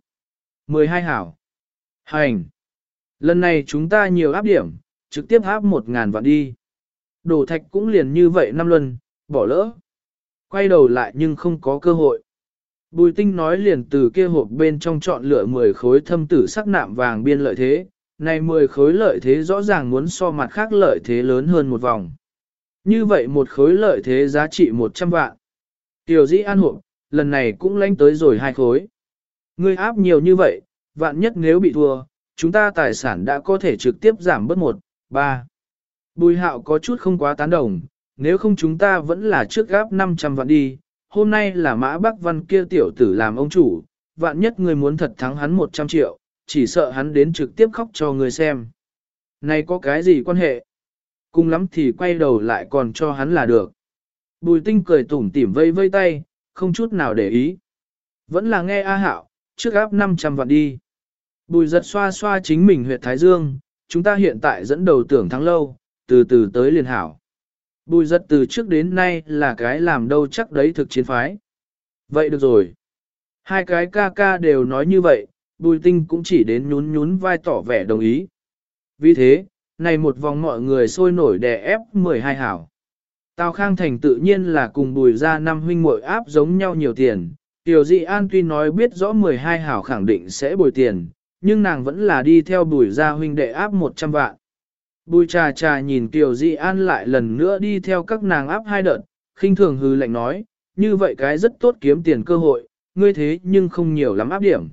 12 hảo. Hành. Lần này chúng ta nhiều áp điểm, trực tiếp áp 1.000 vạn đi. Đổ thạch cũng liền như vậy 5 lần, bỏ lỡ. Quay đầu lại nhưng không có cơ hội. Bùi Tinh nói liền từ kia hộp bên trong chọn lựa 10 khối thâm tử sắc nạm vàng biên lợi thế. Này 10 khối lợi thế rõ ràng muốn so mặt khác lợi thế lớn hơn một vòng. Như vậy một khối lợi thế giá trị 100 vạn. Tiểu dĩ an hộp, lần này cũng lánh tới rồi 2 khối. Ngươi áp nhiều như vậy, vạn nhất nếu bị thua, chúng ta tài sản đã có thể trực tiếp giảm bớt 1, 3. Bùi Hạo có chút không quá tán đồng, nếu không chúng ta vẫn là trước gáp 500 vạn đi, hôm nay là Mã Bắc Văn kia tiểu tử làm ông chủ, vạn nhất ngươi muốn thật thắng hắn 100 triệu, chỉ sợ hắn đến trực tiếp khóc cho ngươi xem. Này có cái gì quan hệ? Cùng lắm thì quay đầu lại còn cho hắn là được. Bùi Tinh cười tủm tỉm vây vây tay, không chút nào để ý. Vẫn là nghe A Hạo, trước áp 500 vạn đi. Bùi giật xoa xoa chính mình huyệt Thái Dương, chúng ta hiện tại dẫn đầu tưởng thắng lâu, từ từ tới liền hảo. Bùi giật từ trước đến nay là cái làm đâu chắc đấy thực chiến phái. Vậy được rồi. Hai cái ca ca đều nói như vậy, Bùi Tinh cũng chỉ đến nhún nhún vai tỏ vẻ đồng ý. Vì thế, này một vòng mọi người sôi nổi đè ép 12 hảo. Tào Khang Thành tự nhiên là cùng Bùi gia năm huynh muội áp giống nhau nhiều tiền. Tiểu Dị An tuy nói biết rõ 12 hảo khẳng định sẽ bồi tiền, nhưng nàng vẫn là đi theo Bùi gia huynh đệ áp 100 vạn. Bùi trà trà nhìn Tiểu Dị An lại lần nữa đi theo các nàng áp 2 đợt, khinh thường hư lạnh nói, như vậy cái rất tốt kiếm tiền cơ hội, ngươi thế nhưng không nhiều lắm áp điểm.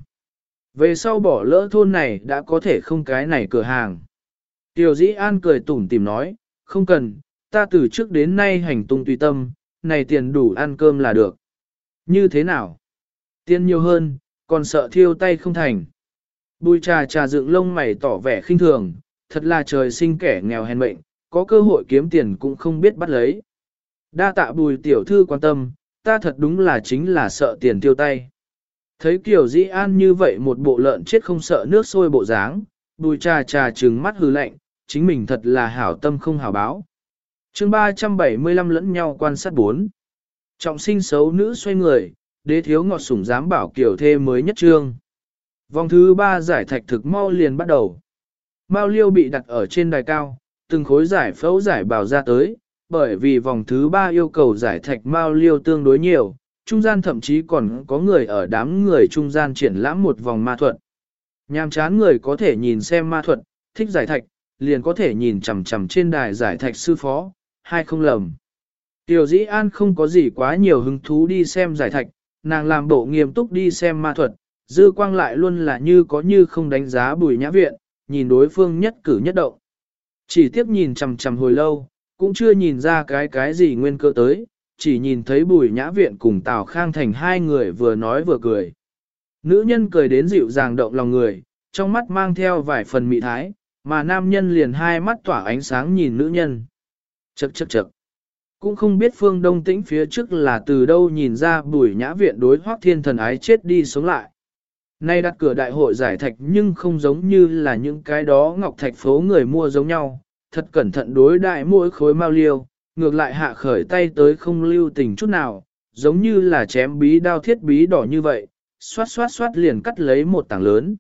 Về sau bỏ lỡ thôn này đã có thể không cái này cửa hàng. Tiểu Dĩ An cười tủm tỉm nói, không cần, ta từ trước đến nay hành tung tùy tâm, này tiền đủ ăn cơm là được. Như thế nào? Tiền nhiều hơn, còn sợ thiêu tay không thành. Bùi trà trà dựng lông mày tỏ vẻ khinh thường, thật là trời sinh kẻ nghèo hèn mệnh, có cơ hội kiếm tiền cũng không biết bắt lấy. Đa tạ Bùi tiểu thư quan tâm, ta thật đúng là chính là sợ tiền tiêu tay. Thấy Kiều Dĩ An như vậy một bộ lợn chết không sợ nước sôi bộ dáng, Bùi trà trà trừng mắt hừ lạnh, chính mình thật là hảo tâm không hảo báo. Chương 375 lẫn nhau quan sát 4. Trọng sinh xấu nữ xoay người, đế thiếu ngọt sủng dám bảo kiểu thê mới nhất trương. Vòng thứ 3 giải thạch thực mau liền bắt đầu. Mao liêu bị đặt ở trên đài cao, từng khối giải phẫu giải bào ra tới, bởi vì vòng thứ 3 yêu cầu giải thạch mao liêu tương đối nhiều, trung gian thậm chí còn có người ở đám người trung gian triển lãm một vòng ma thuật. Nhàm chán người có thể nhìn xem ma thuật, thích giải thạch, liền có thể nhìn chằm chằm trên đài giải thạch sư phó, hai không lầm. Tiểu Dĩ An không có gì quá nhiều hứng thú đi xem giải thạch, nàng làm bộ nghiêm túc đi xem ma thuật, dư quang lại luôn là như có như không đánh giá Bùi Nhã Viện, nhìn đối phương nhất cử nhất động. Chỉ tiếp nhìn chằm chằm hồi lâu, cũng chưa nhìn ra cái gì nguyên cơ tới, chỉ nhìn thấy Bùi Nhã Viện cùng Tào Khang Thành hai người vừa nói vừa cười. Nữ nhân cười đến dịu dàng động lòng người, trong mắt mang theo vài phần mị thái, mà nam nhân liền hai mắt tỏa ánh sáng nhìn nữ nhân. Chậc chậc chậc. Cũng không biết Phương Đông Tĩnh phía trước là từ đâu nhìn ra Bùi Nhã Viện đối Hoắc Thiên Thần ái chết đi sống lại. Nay đặt cửa đại hội giải thạch nhưng không giống như là những cái đó ngọc thạch phố người mua giống nhau, thật cẩn thận đối đại mỗi khối mao liêu, ngược lại hạ khởi tay tới không lưu tình chút nào, giống như là chém bí đao thiết bí đỏ như vậy, xoát xoát xoát liền cắt lấy một tảng lớn.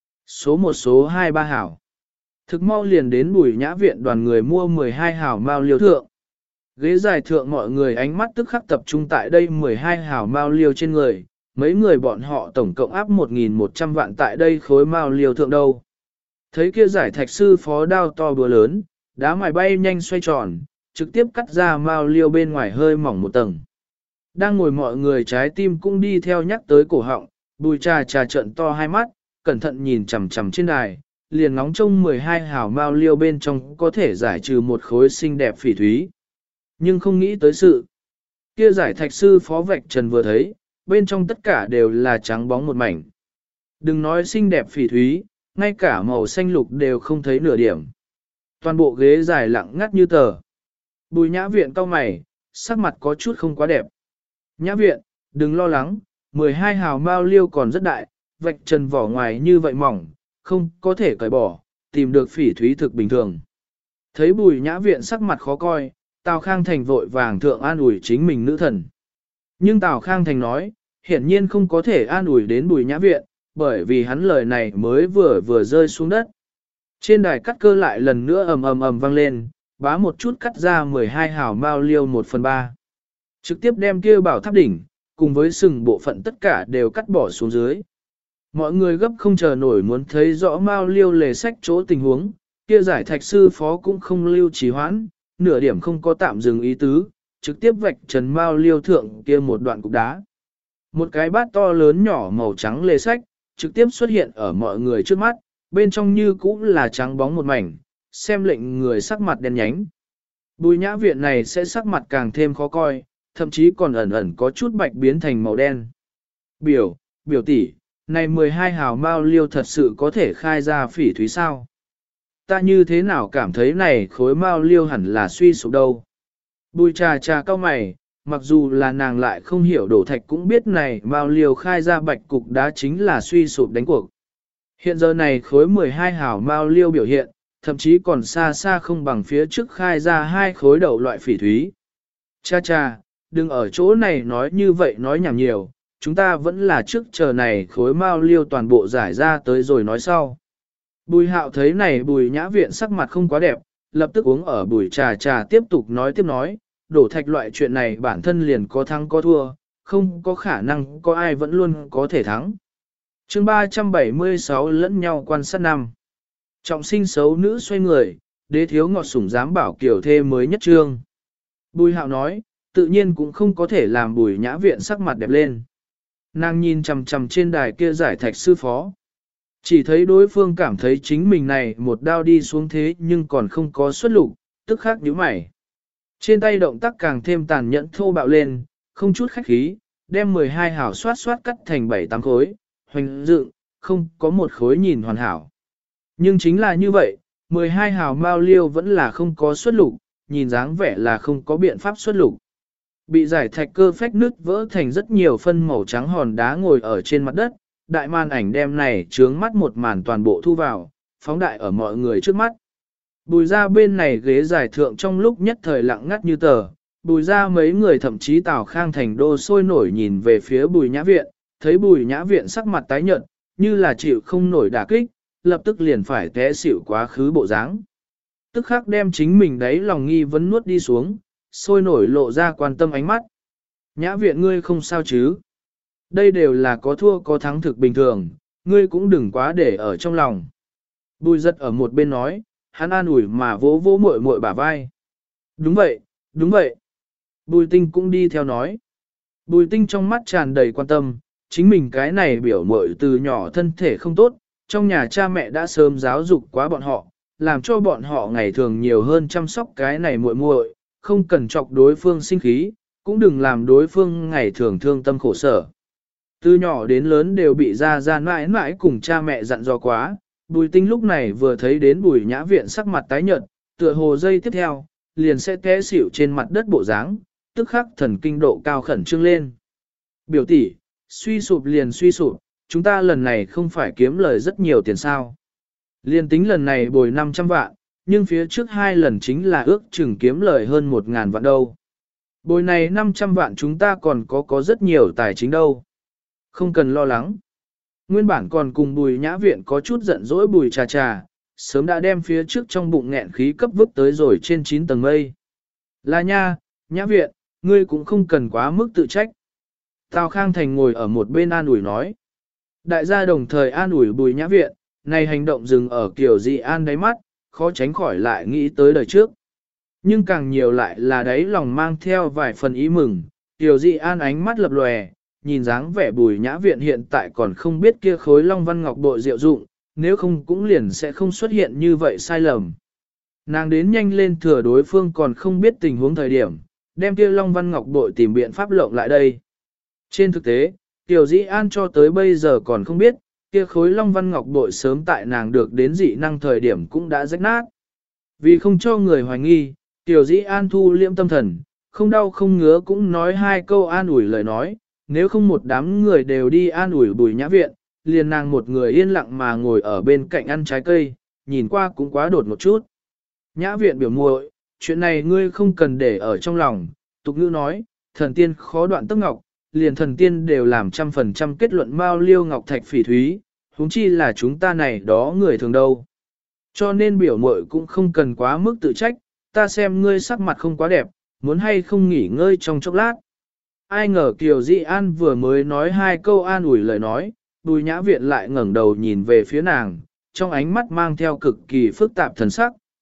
Số 1 số 2 3 hảo. Thực mau liền đến Bùi Nhã Viện đoàn người mua 12 hảo mao liêu thượng. Ghế dài thượng mọi người ánh mắt tức khắc tập trung tại đây 12 hảo mao liêu trên người, mấy người bọn họ tổng cộng áp 1.100 vạn tại đây khối mao liêu thượng đâu. Thấy kia giải thạch sư phó đao to búa lớn, đá mài bay nhanh xoay tròn, trực tiếp cắt ra mao liêu bên ngoài hơi mỏng một tầng. Đang ngồi mọi người trái tim cũng đi theo nhắc tới cổ họng, Bùi trà trà trợn to hai mắt, cẩn thận nhìn chằm chằm trên đài, liền ngóng trông 12 hảo mao liêu bên trong có thể giải trừ một khối xinh đẹp phỉ thúy. Nhưng không nghĩ tới sự. Kia giải thạch sư phó vạch trần vừa thấy, bên trong tất cả đều là trắng bóng một mảnh. Đừng nói xinh đẹp phỉ thúy, ngay cả màu xanh lục đều không thấy nửa điểm. Toàn bộ ghế dài lặng ngắt như tờ. Bùi Nhã Viện cau mày, sắc mặt có chút không quá đẹp. Nhã Viện, đừng lo lắng, 12 hào mao liêu còn rất đại, vạch trần vỏ ngoài như vậy mỏng, không có thể cởi bỏ, tìm được phỉ thúy thực bình thường. Thấy Bùi Nhã Viện sắc mặt khó coi, Tào Khang Thành vội vàng thượng an ủi chính mình nữ thần. Nhưng Tào Khang Thành nói, hiển nhiên không có thể an ủi đến Bùi Nhã Viện, bởi vì hắn lời này mới vừa rơi xuống đất. Trên đài cắt cơ lại lần nữa ầm ầm ầm vang lên, bá một chút cắt ra 12 hào mao liêu 1/3. Trực tiếp đem kia bảo tháp đỉnh, cùng với sừng bộ phận tất cả đều cắt bỏ xuống dưới. Mọi người gấp không chờ nổi muốn thấy rõ mao liêu lề sách chỗ tình huống, kia giải thạch sư phó cũng không lưu trì hoãn, nửa điểm không có tạm dừng ý tứ, trực tiếp vạch trần mao liêu thượng kia một đoạn cục đá. Một cái bát to lớn nhỏ màu trắng lê sách, trực tiếp xuất hiện ở mọi người trước mắt, bên trong như cũng là trắng bóng một mảnh, xem lệnh người sắc mặt đen nhánh. Bùi nhã viện này sẽ sắc mặt càng thêm khó coi, thậm chí còn ẩn ẩn có chút bạch biến thành màu đen. Biểu tỷ, này 12 hào mao liêu thật sự có thể khai ra phỉ thúy sao? Ta như thế nào cảm thấy này khối mao liêu hẳn là suy sụp đâu? Bùi trà cao mày, mặc dù là nàng lại không hiểu đổ thạch cũng biết này mao liêu khai ra bạch cục đá chính là suy sụp đánh cuộc. Hiện giờ này khối 12 hào mao liêu biểu hiện, thậm chí còn xa xa không bằng phía trước khai ra hai khối đậu loại phỉ thúy. Cha, đừng ở chỗ này nói như vậy nói nhảm nhiều, chúng ta vẫn là trước chờ này khối mao liêu toàn bộ giải ra tới rồi nói sau. Bùi hạo thấy này bùi nhã viện sắc mặt không quá đẹp, lập tức uống ở bùi trà tiếp tục nói, đổ thạch loại chuyện này bản thân liền có thắng có thua, không có khả năng có ai vẫn luôn có thể thắng. Chương 376 lẫn nhau quan sát năm. Trọng sinh xấu nữ xoay người, đế thiếu ngọt sủng dám bảo kiểu thê mới nhất trương. Bùi hạo nói, tự nhiên cũng không có thể làm bùi nhã viện sắc mặt đẹp lên. Nàng nhìn chằm chằm trên đài kia giải thạch sư phó. Chỉ thấy đối phương cảm thấy chính mình này một đao đi xuống thế nhưng còn không có xuất lục, tức khắc nhíu mày. Trên tay động tác càng thêm tàn nhẫn thô bạo lên, không chút khách khí, đem 12 hảo xoát cắt thành 7-8 khối, hoành dựng, không có một khối nhìn hoàn hảo. Nhưng chính là như vậy, 12 hào mao liêu vẫn là không có xuất lục, nhìn dáng vẻ là không có biện pháp xuất lục. Bị giải thạch cơ phách nứt vỡ thành rất nhiều phân màu trắng hòn đá ngồi ở trên mặt đất, đại màn ảnh đem này trướng mắt một màn toàn bộ thu vào, phóng đại ở mọi người trước mắt. Bùi ra bên này ghế giải thượng trong lúc nhất thời lặng ngắt như tờ, bùi ra mấy người thậm chí Tào Khang Thành đô sôi nổi nhìn về phía bùi nhã viện, thấy bùi nhã viện sắc mặt tái nhợt, như là chịu không nổi đả kích, lập tức liền phải té xỉu quá khứ bộ dáng. Tức khắc đem chính mình đấy lòng nghi vấn nuốt đi xuống, sôi nổi lộ ra quan tâm ánh mắt. Nhã viện ngươi không sao chứ? Đây đều là có thua có thắng thực bình thường, ngươi cũng đừng quá để ở trong lòng. Bùi giật ở một bên nói, hắn an ủi mà vỗ vỗ muội muội bả vai. Đúng vậy. Bùi tinh cũng đi theo nói. Bùi tinh trong mắt tràn đầy quan tâm, chính mình cái này biểu muội từ nhỏ thân thể không tốt, trong nhà cha mẹ đã sớm giáo dục quá bọn họ, làm cho bọn họ ngày thường nhiều hơn chăm sóc cái này muội muội, không cần chọc đối phương sinh khí, cũng đừng làm đối phương ngày thường thương tâm khổ sở. Từ nhỏ đến lớn đều bị ra mãi mãi cùng cha mẹ dặn dò quá, Bùi Tinh lúc này vừa thấy đến Bùi Nhã Viện sắc mặt tái nhợt, tựa hồ giây tiếp theo, liền sẽ té xỉu trên mặt đất bộ dáng, tức khắc thần kinh độ cao khẩn trương lên. Biểu tỷ, suy sụp liền suy sụp, chúng ta lần này không phải kiếm lời rất nhiều tiền sao. Liên tính lần này bồi 500 vạn, nhưng phía trước 2 lần chính là ước chừng kiếm lời hơn 1.000 vạn đâu. Bồi này 500 vạn chúng ta còn có rất nhiều tài chính đâu. Không cần lo lắng. Nguyên bản còn cùng Bùi Nhã Viện có chút giận dỗi Bùi Trà, sớm đã đem phía trước trong bụng nghẹn khí cấp vứt tới rồi trên 9 tầng mây. Là nha, Nhã Viện, ngươi cũng không cần quá mức tự trách. Tào Khang Thành ngồi ở một bên an ủi nói. Đại gia đồng thời an ủi Bùi Nhã Viện, này hành động dừng ở kiểu dị an đáy mắt, khó tránh khỏi lại nghĩ tới đời trước. Nhưng càng nhiều lại là đáy lòng mang theo vài phần ý mừng, Tiểu Dị An ánh mắt lập lòe, nhìn dáng vẻ Bùi Nhã Viện hiện tại còn không biết kia khối Long Văn Ngọc bội diệu dụng, nếu không cũng liền sẽ không xuất hiện như vậy sai lầm. Nàng đến nhanh lên thừa đối phương còn không biết tình huống thời điểm, đem kia Long Văn Ngọc bội tìm biện pháp lộng lại đây. Trên thực tế, Tiểu Dị An cho tới bây giờ còn không biết, kia khối Long Văn Ngọc bội sớm tại nàng được đến dị năng thời điểm cũng đã rách nát. Vì không cho người hoài nghi, Tiểu Dĩ An thu liễm tâm thần, không đau không ngứa cũng nói 2 câu an ủi lời nói, nếu không một đám người đều đi an ủi Bùi Nhã Viện, liền nàng một người yên lặng mà ngồi ở bên cạnh ăn trái cây, nhìn qua cũng quá đột một chút. Nhã Viện biểu muội, chuyện này ngươi không cần để ở trong lòng, tục ngữ nói, thần tiên khó đoạn tức ngọc, liền thần tiên đều làm 100% kết luận mao liêu ngọc thạch phỉ thúy, huống chi là chúng ta này đó người thường đâu. Cho nên biểu muội cũng không cần quá mức tự trách, ta xem ngươi sắc mặt không quá đẹp, muốn hay không nghỉ ngơi trong chốc lát. Ai ngờ Kiều Dị An vừa mới nói 2 câu an ủi lời nói, Bùi Nhã Viện lại ngẩng đầu nhìn về phía nàng, trong ánh mắt mang theo cực kỳ phức tạp thần sắc,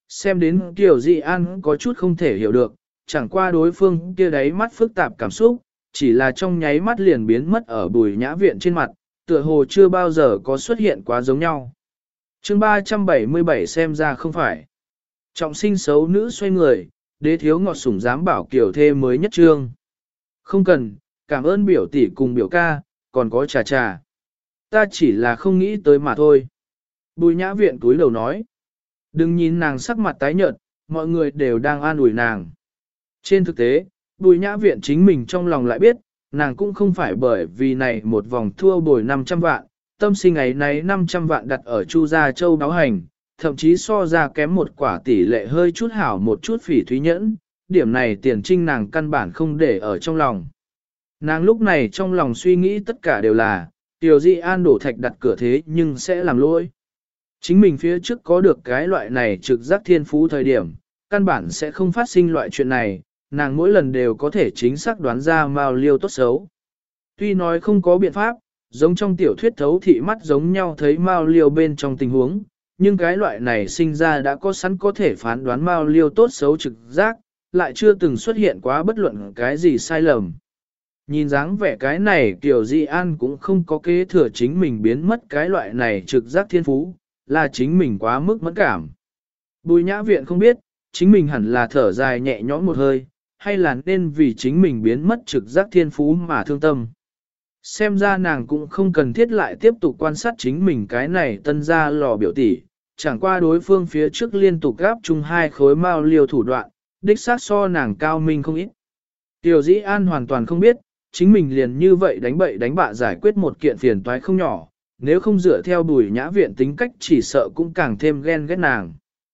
Xem đến Kiều Dị An có chút không thể hiểu được, chẳng qua đối phương kia đáy mắt phức tạp cảm xúc, chỉ là trong nháy mắt liền biến mất ở Bùi Nhã Viện trên mặt, tựa hồ chưa bao giờ có xuất hiện quá giống nhau. Chương 377 xem ra không phải. Trọng sinh xấu nữ xoay người, đế thiếu ngọt sủng dám bảo kiểu thê mới nhất trương. Không cần, cảm ơn biểu tỷ cùng biểu ca, còn có trà trà. Ta chỉ là không nghĩ tới mà thôi. Bùi Nhã Viện túi đầu nói. Đừng nhìn nàng sắc mặt tái nhợt, mọi người đều đang an ủi nàng. Trên thực tế, Bùi Nhã Viện chính mình trong lòng lại biết, nàng cũng không phải bởi vì này một vòng thua bồi 500 vạn, tâm sinh ấy nấy 500 vạn đặt ở Chu Gia Châu báo hành, thậm chí so ra kém một quả tỷ lệ hơi chút hảo một chút phỉ thúy nhẫn, điểm này tiền trinh nàng căn bản không để ở trong lòng. Nàng lúc này trong lòng suy nghĩ tất cả đều là, Tiểu Dị An đổ thạch đặt cửa thế nhưng sẽ làm lỗi. Chính mình phía trước có được cái loại này trực giác thiên phú thời điểm, căn bản sẽ không phát sinh loại chuyện này, nàng mỗi lần đều có thể chính xác đoán ra Mao Liêu tốt xấu. Tuy nói không có biện pháp, giống trong tiểu thuyết thấu thị mắt giống nhau thấy Mao Liêu bên trong tình huống, nhưng cái loại này sinh ra đã có sẵn có thể phán đoán Mao Liêu tốt xấu trực giác, lại chưa từng xuất hiện quá bất luận cái gì sai lầm. Nhìn dáng vẻ cái này Kiều Dị An cũng không có kế thừa chính mình biến mất cái loại này trực giác thiên phú, là chính mình quá mức mẫn cảm. Bùi Nhã Viện không biết, chính mình hẳn là thở dài nhẹ nhõm một hơi, hay là nên vì chính mình biến mất trực giác thiên phú mà thương tâm. Xem ra nàng cũng không cần thiết lại tiếp tục quan sát chính mình cái này tân ra lò biểu tỷ, chẳng qua đối phương phía trước liên tục gáp chung hai khối mao liều thủ đoạn, đích xác so nàng cao minh không ít. Tiểu Dĩ An hoàn toàn không biết, chính mình liền như vậy đánh bậy đánh bạ giải quyết một kiện phiền toái không nhỏ, nếu không dựa theo Bùi Nhã Viện tính cách chỉ sợ cũng càng thêm ghen ghét nàng.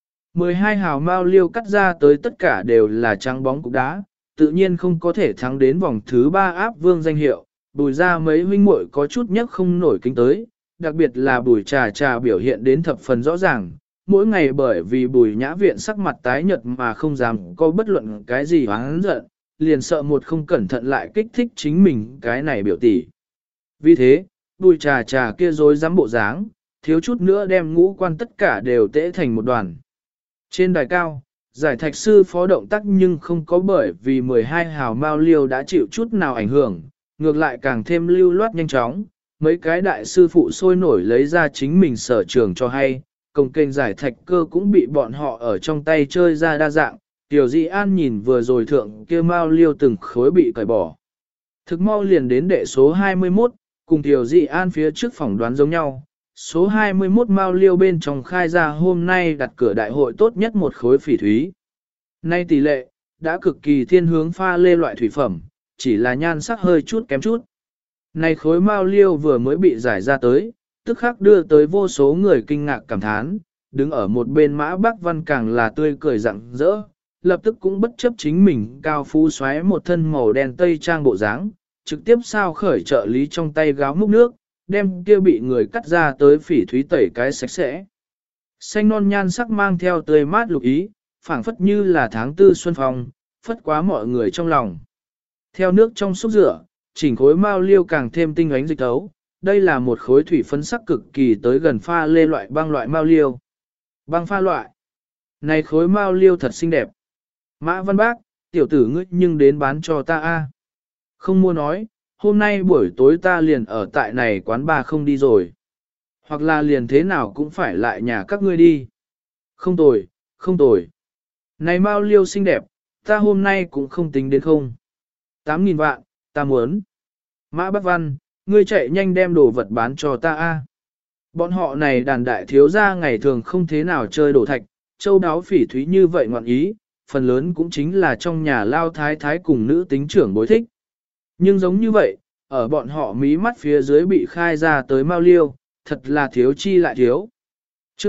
12 hào mao liêu cắt ra tới tất cả đều là trắng bóng cục đá, tự nhiên không có thể thắng đến vòng thứ 3 áp vương danh hiệu, Bùi ra mấy huynh muội có chút nhất không nổi kính tới, đặc biệt là Bùi Trà Trà biểu hiện đến thập phần rõ ràng, mỗi ngày bởi vì Bùi Nhã Viện sắc mặt tái nhợt mà không dám có bất luận cái gì oán giận, liền sợ một không cẩn thận lại kích thích chính mình cái này biểu tỷ. Vì thế, Bùi Trà Trà kia rối rắm bộ dáng, thiếu chút nữa đem ngũ quan tất cả đều tễ thành một đoàn. Trên đài cao, giải thạch sư phó động tác nhưng không có bởi vì 12 hào mao liêu đã chịu chút nào ảnh hưởng, ngược lại càng thêm lưu loát nhanh chóng, mấy cái đại sư phụ sôi nổi lấy ra chính mình sở trường cho hay, công kênh giải thạch cơ cũng bị bọn họ ở trong tay chơi ra đa dạng, Tiểu Dĩ An nhìn vừa rồi thượng kia mao liêu từng khối bị cởi bỏ. Thực mau liền đến đệ số 21, cùng Tiểu Dĩ An phía trước phỏng đoán giống nhau, số 21 mao liêu bên trong khai ra hôm nay đặt cửa đại hội tốt nhất một khối phỉ thúy. Nay tỷ lệ, đã cực kỳ thiên hướng pha lê loại thủy phẩm, chỉ là nhan sắc hơi chút kém chút. Này khối mao liêu vừa mới bị giải ra tới, tức khắc đưa tới vô số người kinh ngạc cảm thán, đứng ở một bên Mã Bác Văn càng là tươi cười rạng rỡ, lập tức cũng bất chấp chính mình cao phú xoáy một thân màu đen tây trang bộ dáng, trực tiếp sao khởi trợ lý trong tay gáo múc nước, đem kia bị người cắt ra tới phỉ thúy tẩy cái sạch sẽ. Xanh non nhan sắc mang theo tươi mát lục ý, phảng phất như là tháng tư xuân phong, phất quá mọi người trong lòng. Theo nước trong xúc rửa, chỉnh khối mao liêu càng thêm tinh ánh dịch tấu, đây là một khối thủy phấn sắc cực kỳ tới gần pha lê loại băng loại mao liêu. Băng pha loại. Này khối mao liêu thật xinh đẹp. Mã Văn Bác, tiểu tử ngươi nhưng đến bán cho ta a. Không mua nói, hôm nay buổi tối ta liền ở tại này quán bar không đi rồi. Hoặc là liền thế nào cũng phải lại nhà các ngươi đi. Không tồi, không tồi. Này mao liêu xinh đẹp, ta hôm nay cũng không tính đến không. 8.000 vạn, ta muốn. Mã Bắc Văn, ngươi chạy nhanh đem đồ vật bán cho ta a. Bọn họ này đàn đại thiếu gia ngày thường không thế nào chơi đổ thạch, châu đáo phỉ thúy như vậy ngoạn ý, phần lớn cũng chính là trong nhà lao thái thái cùng nữ tính trưởng bối thích. Nhưng giống như vậy, ở bọn họ mí mắt phía dưới bị khai ra tới mao liêu, thật là thiếu chi lại thiếu. Chương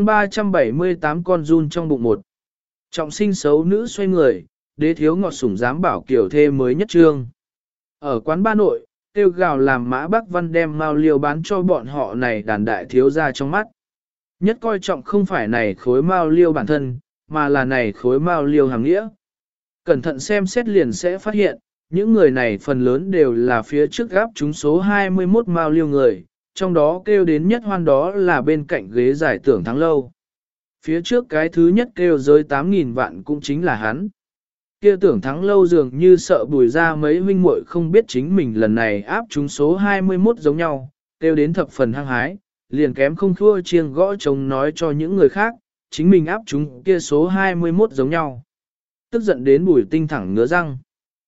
378 con run trong bụng một. Trọng sinh xấu nữ xoay người, đế thiếu ngọt sủng dám bảo kiểu thê mới nhất trương. Ở quán ba nội, tiêu gào làm Mã Bắc Văn đem mao liêu bán cho bọn họ này đàn đại thiếu ra trong mắt. Nhất coi trọng không phải này khối mao liêu bản thân, mà là này khối mao liêu hàng nghĩa. Cẩn thận xem xét liền sẽ phát hiện, những người này phần lớn đều là phía trước gáp chúng số 21 mao liêu người, trong đó kêu đến nhất hoan đó là bên cạnh ghế giải tưởng thắng lâu. Phía trước cái thứ nhất kêu giới 8.000 vạn cũng chính là hắn. Kia Tưởng Thắng Lâu dường như sợ Bùi ra mấy huynh muội không biết chính mình lần này áp trúng số 21 giống nhau, kêu đến thập phần hăng hái, liền kém không thua chiêng gõ trống nói cho những người khác, chính mình áp trúng kia số 21 giống nhau. Tức giận đến Bùi Tinh thẳng ngứa răng.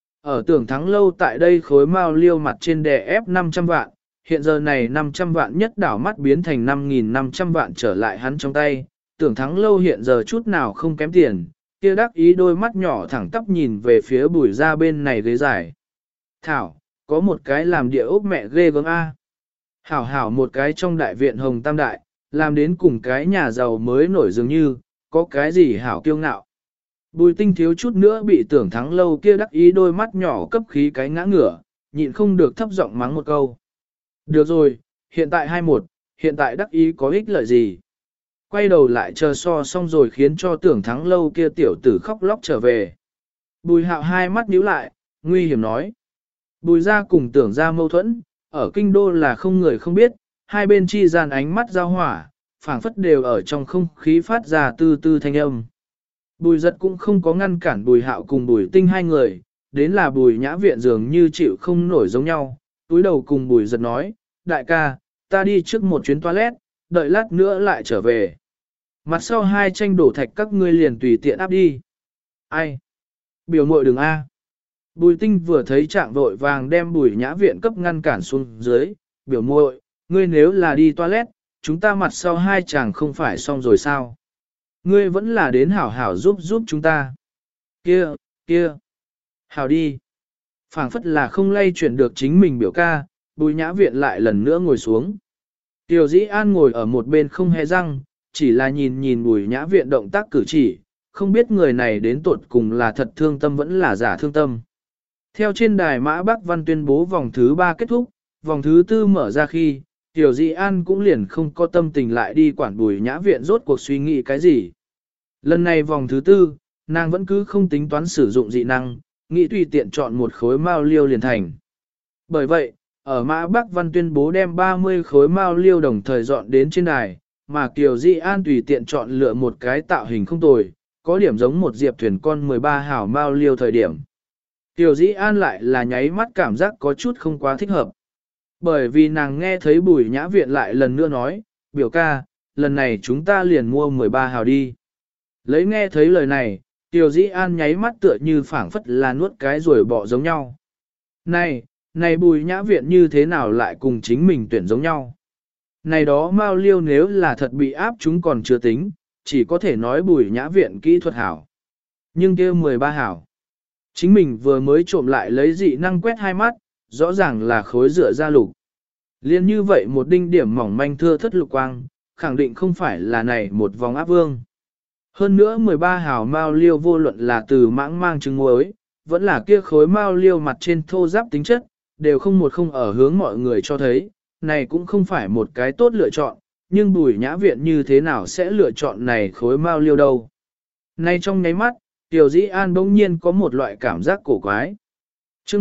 Ở Tưởng Thắng Lâu tại đây khối mao liêu mặt trên đè ép 500 vạn, hiện giờ này 500 vạn nhất đảo mắt biến thành 5.500 vạn trở lại hắn trong tay, Tưởng Thắng Lâu hiện giờ chút nào không kém tiền, kia đắc ý đôi mắt nhỏ thẳng tắp nhìn về phía Bùi ra bên này ghế dài. Thảo, có một cái làm địa ốc mẹ ghê gớm A. Hảo hảo một cái trong đại viện Hồng Tam Đại, làm đến cùng cái nhà giàu mới nổi dường như, có cái gì hảo kiêu ngạo. Bùi Tinh thiếu chút nữa bị Tưởng Thắng Lâu kia đắc ý đôi mắt nhỏ cấp khí cái ngã ngửa, nhịn không được thấp giọng mắng một câu. Được rồi, hiện tại 21, hiện tại đắc ý có ích lợi gì? Quay đầu lại chờ so xong rồi khiến cho Tưởng Thắng Lâu kia tiểu tử khóc lóc trở về. Bùi Hạo hai mắt nhíu lại, nguy hiểm nói. Bùi ra cùng Tưởng ra mâu thuẫn, ở kinh đô là không người không biết, hai bên chi gian ánh mắt giao hỏa, phảng phất đều ở trong không khí phát ra tư tư thanh âm. Bùi giật cũng không có ngăn cản Bùi Hạo cùng Bùi Tinh hai người, đến là Bùi Nhã Viện dường như chịu không nổi giống nhau, túi đầu cùng Bùi giật nói, đại ca, ta đi trước một chuyến toilet, đợi lát nữa lại trở về. Mặt sau hai tranh đổ thạch các ngươi liền tùy tiện áp đi. Ai? Biểu muội đừng A. Bùi Tinh vừa thấy trạng vội vàng đem Bùi Nhã Viện cấp ngăn cản xuống dưới, biểu muội, ngươi nếu là đi toilet, chúng ta mặt sau hai chàng không phải xong rồi sao? Ngươi vẫn là đến hảo hảo giúp chúng ta. Kia, kia. Hảo đi. Phảng phất là không lay chuyển được chính mình biểu ca, Bùi Nhã Viện lại lần nữa ngồi xuống. Tiểu Dĩ An ngồi ở một bên không hề răng, chỉ là nhìn nhìn Bùi Nhã Viện động tác cử chỉ, không biết người này đến tuột cùng là thật thương tâm vẫn là giả thương tâm. Theo trên đài Mã Bắc Văn tuyên bố vòng thứ 3 kết thúc, vòng thứ 4 mở ra khi, Tiểu Dĩ An cũng liền không có tâm tình lại đi quản Bùi Nhã Viện rốt cuộc suy nghĩ cái gì. Lần này vòng thứ 4, nàng vẫn cứ không tính toán sử dụng dị năng, nghĩ tùy tiện chọn một khối mao liêu liền thành. Bởi vậy, ở Mã Bắc Văn tuyên bố đem 30 khối mao liêu đồng thời dọn đến trên đài, mà Kiều Di An tùy tiện chọn lựa một cái tạo hình không tồi, có điểm giống một diệp thuyền con 13 hảo mao liêu thời điểm. Kiều Di An lại là nháy mắt cảm giác có chút không quá thích hợp. Bởi vì nàng nghe thấy Bùi Nhã Viện lại lần nữa nói, biểu ca, lần này chúng ta liền mua 13 hào đi. Lấy nghe thấy lời này, Kiều Di An nháy mắt tựa như phảng phất là nuốt cái rồi bỏ giống nhau. Này Bùi Nhã Viện như thế nào lại cùng chính mình tuyển giống nhau? Này đó Mao Liêu nếu là thật bị áp chúng còn chưa tính, chỉ có thể nói Bùi Nhã Viện kỹ thuật hảo. Nhưng kia 13 hảo. Chính mình vừa mới trộm lại lấy dị năng quét hai mắt, rõ ràng là khối rửa ra lục. Liên như vậy một đinh điểm mỏng manh thưa thất lục quang, khẳng định không phải là này một vòng áp vương. Hơn nữa 13 hào Mao Liêu vô luận là từ mãng mang trứng muối, vẫn là kia khối Mao Liêu mặt trên thô giáp tính chất, đều không một không ở hướng mọi người cho thấy, này cũng không phải một cái tốt lựa chọn, nhưng Bùi Nhã Viện như thế nào sẽ lựa chọn này khối Mao Liêu đâu. Nay trong nháy mắt, Tiểu Dĩ An bỗng nhiên có một loại cảm giác cổ quái. Chương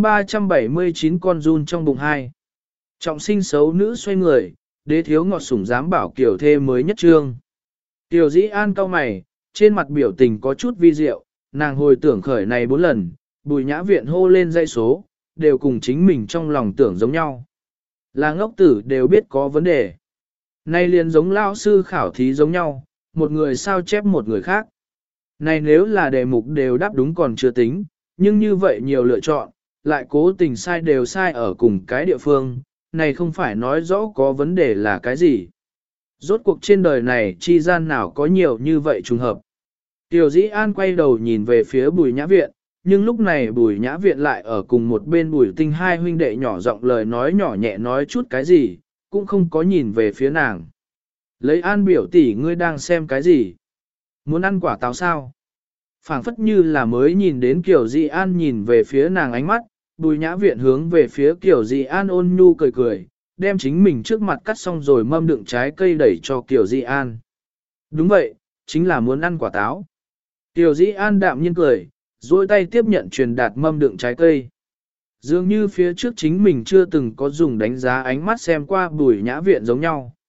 379 con run trong bụng hai. Trọng sinh xấu nữ xoay người, đế thiếu ngọt sủng dám bảo kiểu thê mới nhất trương. Tiểu Dĩ An cau mày, trên mặt biểu tình có chút vi diệu, nàng hồi tưởng khởi này 4 lần, Bùi Nhã Viện hô lên dãy số, đều cùng chính mình trong lòng tưởng giống nhau. Là ngốc tử đều biết có vấn đề. Nay liền giống lão sư khảo thí giống nhau, một người sao chép một người khác. Này nếu là đề mục đều đáp đúng còn chưa tính, nhưng như vậy nhiều lựa chọn, lại cố tình sai đều sai ở cùng cái địa phương, này không phải nói rõ có vấn đề là cái gì. Rốt cuộc trên đời này chi gian nào có nhiều như vậy trùng hợp. Tiểu Dĩ An quay đầu nhìn về phía Bùi Nhã Viện, nhưng lúc này Bùi Nhã Viện lại ở cùng một bên Bùi Tinh hai huynh đệ nhỏ giọng lời nói nhỏ nhẹ nói chút cái gì, cũng không có nhìn về phía nàng. Lấy An biểu tỷ ngươi đang xem cái gì? Muốn ăn quả táo sao? Phảng phất như là mới nhìn đến Kiều Dị An nhìn về phía nàng ánh mắt, Bùi Nhã Viện hướng về phía Kiều Dị An ôn nhu cười cười, đem chính mình trước mặt cắt xong rồi mâm đựng trái cây đẩy cho Kiều Dị An. Đúng vậy, chính là muốn ăn quả táo. Kiều Dị An đạm nhiên cười, duỗi tay tiếp nhận truyền đạt mâm đựng trái cây. Dường như phía trước chính mình chưa từng có dùng đánh giá ánh mắt xem qua Bùi Nhã Viện giống nhau.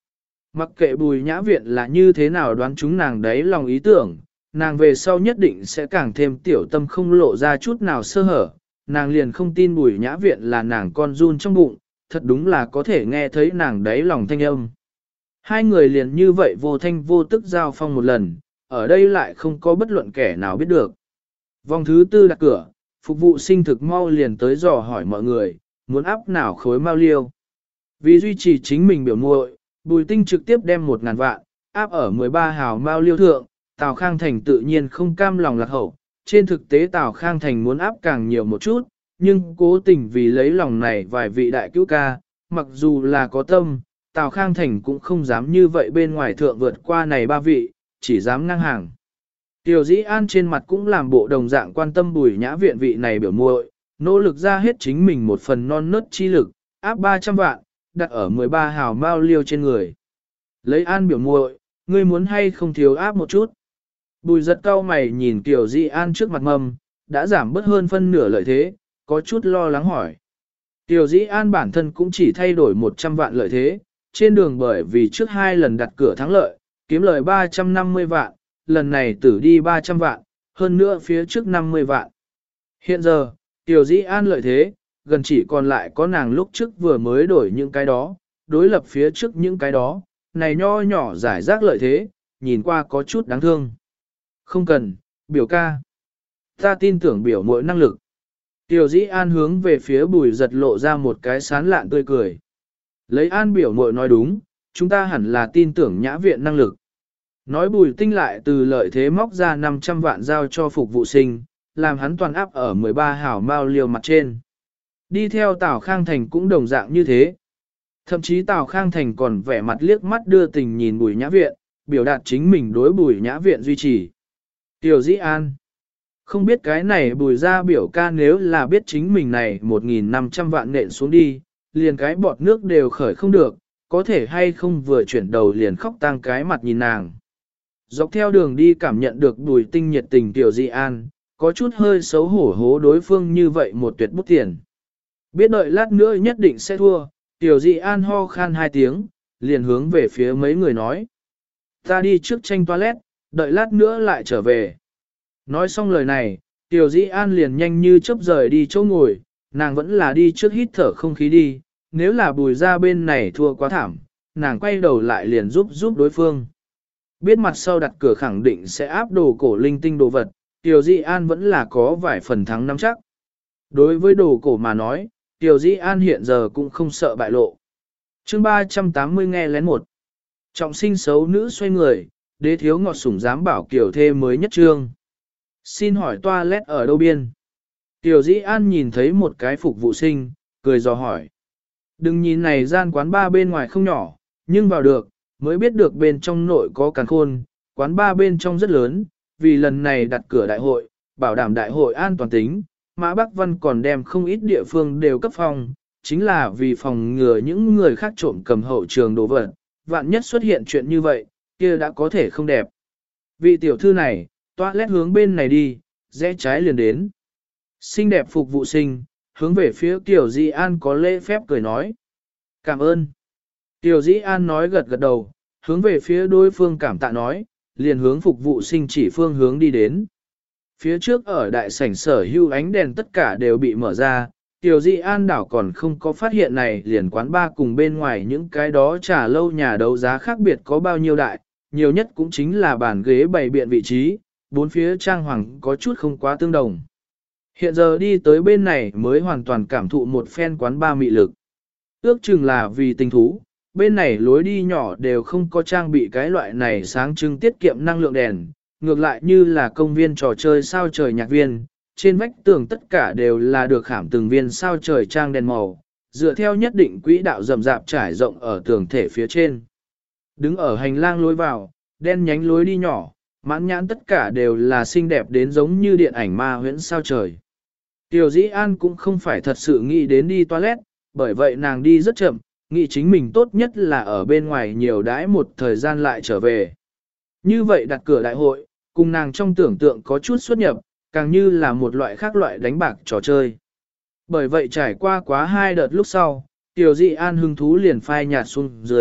Mặc kệ Bùi Nhã Viện là như thế nào đoán chúng nàng đấy lòng ý tưởng, nàng về sau nhất định sẽ càng thêm tiểu tâm không lộ ra chút nào sơ hở, nàng liền không tin Bùi Nhã Viện là nàng con run trong bụng, thật đúng là có thể nghe thấy nàng đấy lòng thanh âm. Hai người liền như vậy vô thanh vô tức giao phong một lần, ở đây lại không có bất luận kẻ nào biết được. Vòng thứ tư đặt cửa, phục vụ sinh thực mau liền tới dò hỏi mọi người, muốn áp nào khối mao liêu. Vì duy trì chính mình biểu muội, Bùi Tinh trực tiếp đem 1.000 vạn, áp ở 13 hào mao liêu thượng, Tào Khang Thành tự nhiên không cam lòng lạc hậu. Trên thực tế Tào Khang Thành muốn áp càng nhiều một chút, nhưng cố tình vì lấy lòng này vài vị đại cứu ca, mặc dù là có tâm, Tào Khang Thành cũng không dám như vậy bên ngoài thượng vượt qua này ba vị, chỉ dám ngang hàng. Tiểu Dĩ An trên mặt cũng làm bộ đồng dạng quan tâm Bùi Nhã Viện vị này biểu muội, nỗ lực ra hết chính mình một phần non nớt chi lực, áp 300 vạn, đặt ở 13 hào mao liêu trên người. Lấy An biểu muội, ngươi muốn hay không thiếu áp một chút. Bùi giật cau mày nhìn Tiểu Dĩ An trước mặt mầm, đã giảm bớt hơn phân nửa lợi thế, có chút lo lắng hỏi. Tiểu Dĩ An bản thân cũng chỉ thay đổi 100 vạn lợi thế, trên đường bởi vì trước 2 lần đặt cửa thắng lợi, kiếm lời 350 vạn, lần này tử đi 300 vạn, hơn nữa phía trước 50 vạn. Hiện giờ, Tiểu Dĩ An lợi thế, gần chỉ còn lại có nàng lúc trước vừa mới đổi những cái đó, đối lập phía trước những cái đó, này nho nhỏ giải rác lợi thế, nhìn qua có chút đáng thương. Không cần, biểu ca. Ta tin tưởng biểu mỗi năng lực. Tiểu Dĩ An hướng về phía Bùi giật lộ ra một cái sán lạn tươi cười. Lấy An biểu muội nói đúng, chúng ta hẳn là tin tưởng Nhã Viện năng lực. Nói Bùi Tinh lại từ lợi thế móc ra 500 vạn giao cho phục vụ sinh, làm hắn toàn áp ở 13 hảo mao liều mặt trên. Đi theo Tào Khang Thành cũng đồng dạng như thế. Thậm chí Tào Khang Thành còn vẻ mặt liếc mắt đưa tình nhìn Bùi Nhã Viện, biểu đạt chính mình đối Bùi Nhã Viện duy trì. Tiểu Dĩ An. Không biết cái này Bùi ra biểu ca nếu là biết chính mình này 1.500 vạn nện xuống đi, liền cái bọt nước đều khởi không được, có thể hay không vừa chuyển đầu liền khóc tang cái mặt nhìn nàng. Dọc theo đường đi cảm nhận được Bùi Tinh nhiệt tình Tiểu Dĩ An, có chút hơi xấu hổ hố đối phương như vậy một tuyệt bút tiền. Biết đợi lát nữa nhất định sẽ thua, Tiểu Dĩ An ho khan 2 tiếng, liền hướng về phía mấy người nói. Ta đi trước tranh toilet, đợi lát nữa lại trở về. Nói xong lời này, Tiểu Dĩ An liền nhanh như chớp rời đi chỗ ngồi, nàng vẫn là đi trước hít thở không khí đi, nếu là Bùi ra bên này thua quá thảm, nàng quay đầu lại liền giúp đối phương. Biết mặt sau đặt cửa khẳng định sẽ áp đồ cổ linh tinh đồ vật, Tiểu Dĩ An vẫn là có vài phần thắng nắm chắc. Đối với đồ cổ mà nói, Tiểu Dĩ An hiện giờ cũng không sợ bại lộ. Chương 380 nghe lén một. Trọng sinh xấu nữ xoay người, đế thiếu ngọt sủng dám bảo kiểu thê mới nhất trương. Xin hỏi toilet ở đâu biên? Tiểu Dĩ An nhìn thấy một cái phục vụ sinh, cười dò hỏi. Đừng nhìn này gian quán ba bên ngoài không nhỏ, nhưng vào được, mới biết được bên trong nội có càn khôn, quán ba bên trong rất lớn, vì lần này đặt cửa đại hội, bảo đảm đại hội an toàn tính, Mã Bắc Văn còn đem không ít địa phương đều cấp phòng, chính là vì phòng ngừa những người khác trộm cầm hậu trường đồ vật, vạn nhất xuất hiện chuyện như vậy, kia đã có thể không đẹp. Vị tiểu thư này, toilet hướng bên này đi, rẽ trái liền đến. Xinh đẹp phục vụ sinh, hướng về phía Tiểu Dĩ An có lễ phép cười nói. Cảm ơn. Tiểu Dĩ An nói gật gật đầu, hướng về phía đối phương cảm tạ nói, liền hướng phục vụ sinh chỉ phương hướng đi đến. Phía trước ở đại sảnh sở hữu ánh đèn tất cả đều bị mở ra, Tiểu Dĩ An đảo còn không có phát hiện này liền quán ba cùng bên ngoài những cái đó trà lâu nhà đấu giá khác biệt có bao nhiêu đại, nhiều nhất cũng chính là bàn ghế bày biện vị trí, bốn phía trang hoàng có chút không quá tương đồng. Hiện giờ đi tới bên này mới hoàn toàn cảm thụ một phen quán ba mị lực. Ước chừng là vì tình thú, bên này lối đi nhỏ đều không có trang bị cái loại này sáng trưng tiết kiệm năng lượng đèn, ngược lại như là công viên trò chơi sao trời nhạc viên, trên vách tường tất cả đều là được khảm từng viên sao trời trang đèn màu, dựa theo nhất định quỹ đạo rậm rạp trải rộng ở tường thể phía trên. Đứng ở hành lang lối vào, đen nhánh lối đi nhỏ, mãn nhãn tất cả đều là xinh đẹp đến giống như điện ảnh ma huyễn sao trời. Tiểu Dĩ An cũng không phải thật sự nghĩ đến đi toilet, bởi vậy nàng đi rất chậm, nghĩ chính mình tốt nhất là ở bên ngoài nhiều đãi một thời gian lại trở về. Như vậy đặt cửa đại hội, cùng nàng trong tưởng tượng có chút xuất nhập, càng như là một loại khác loại đánh bạc trò chơi. Bởi vậy trải qua quá 2 đợt lúc sau, Tiểu Dĩ An hứng thú liền phai nhạt xuống dưới,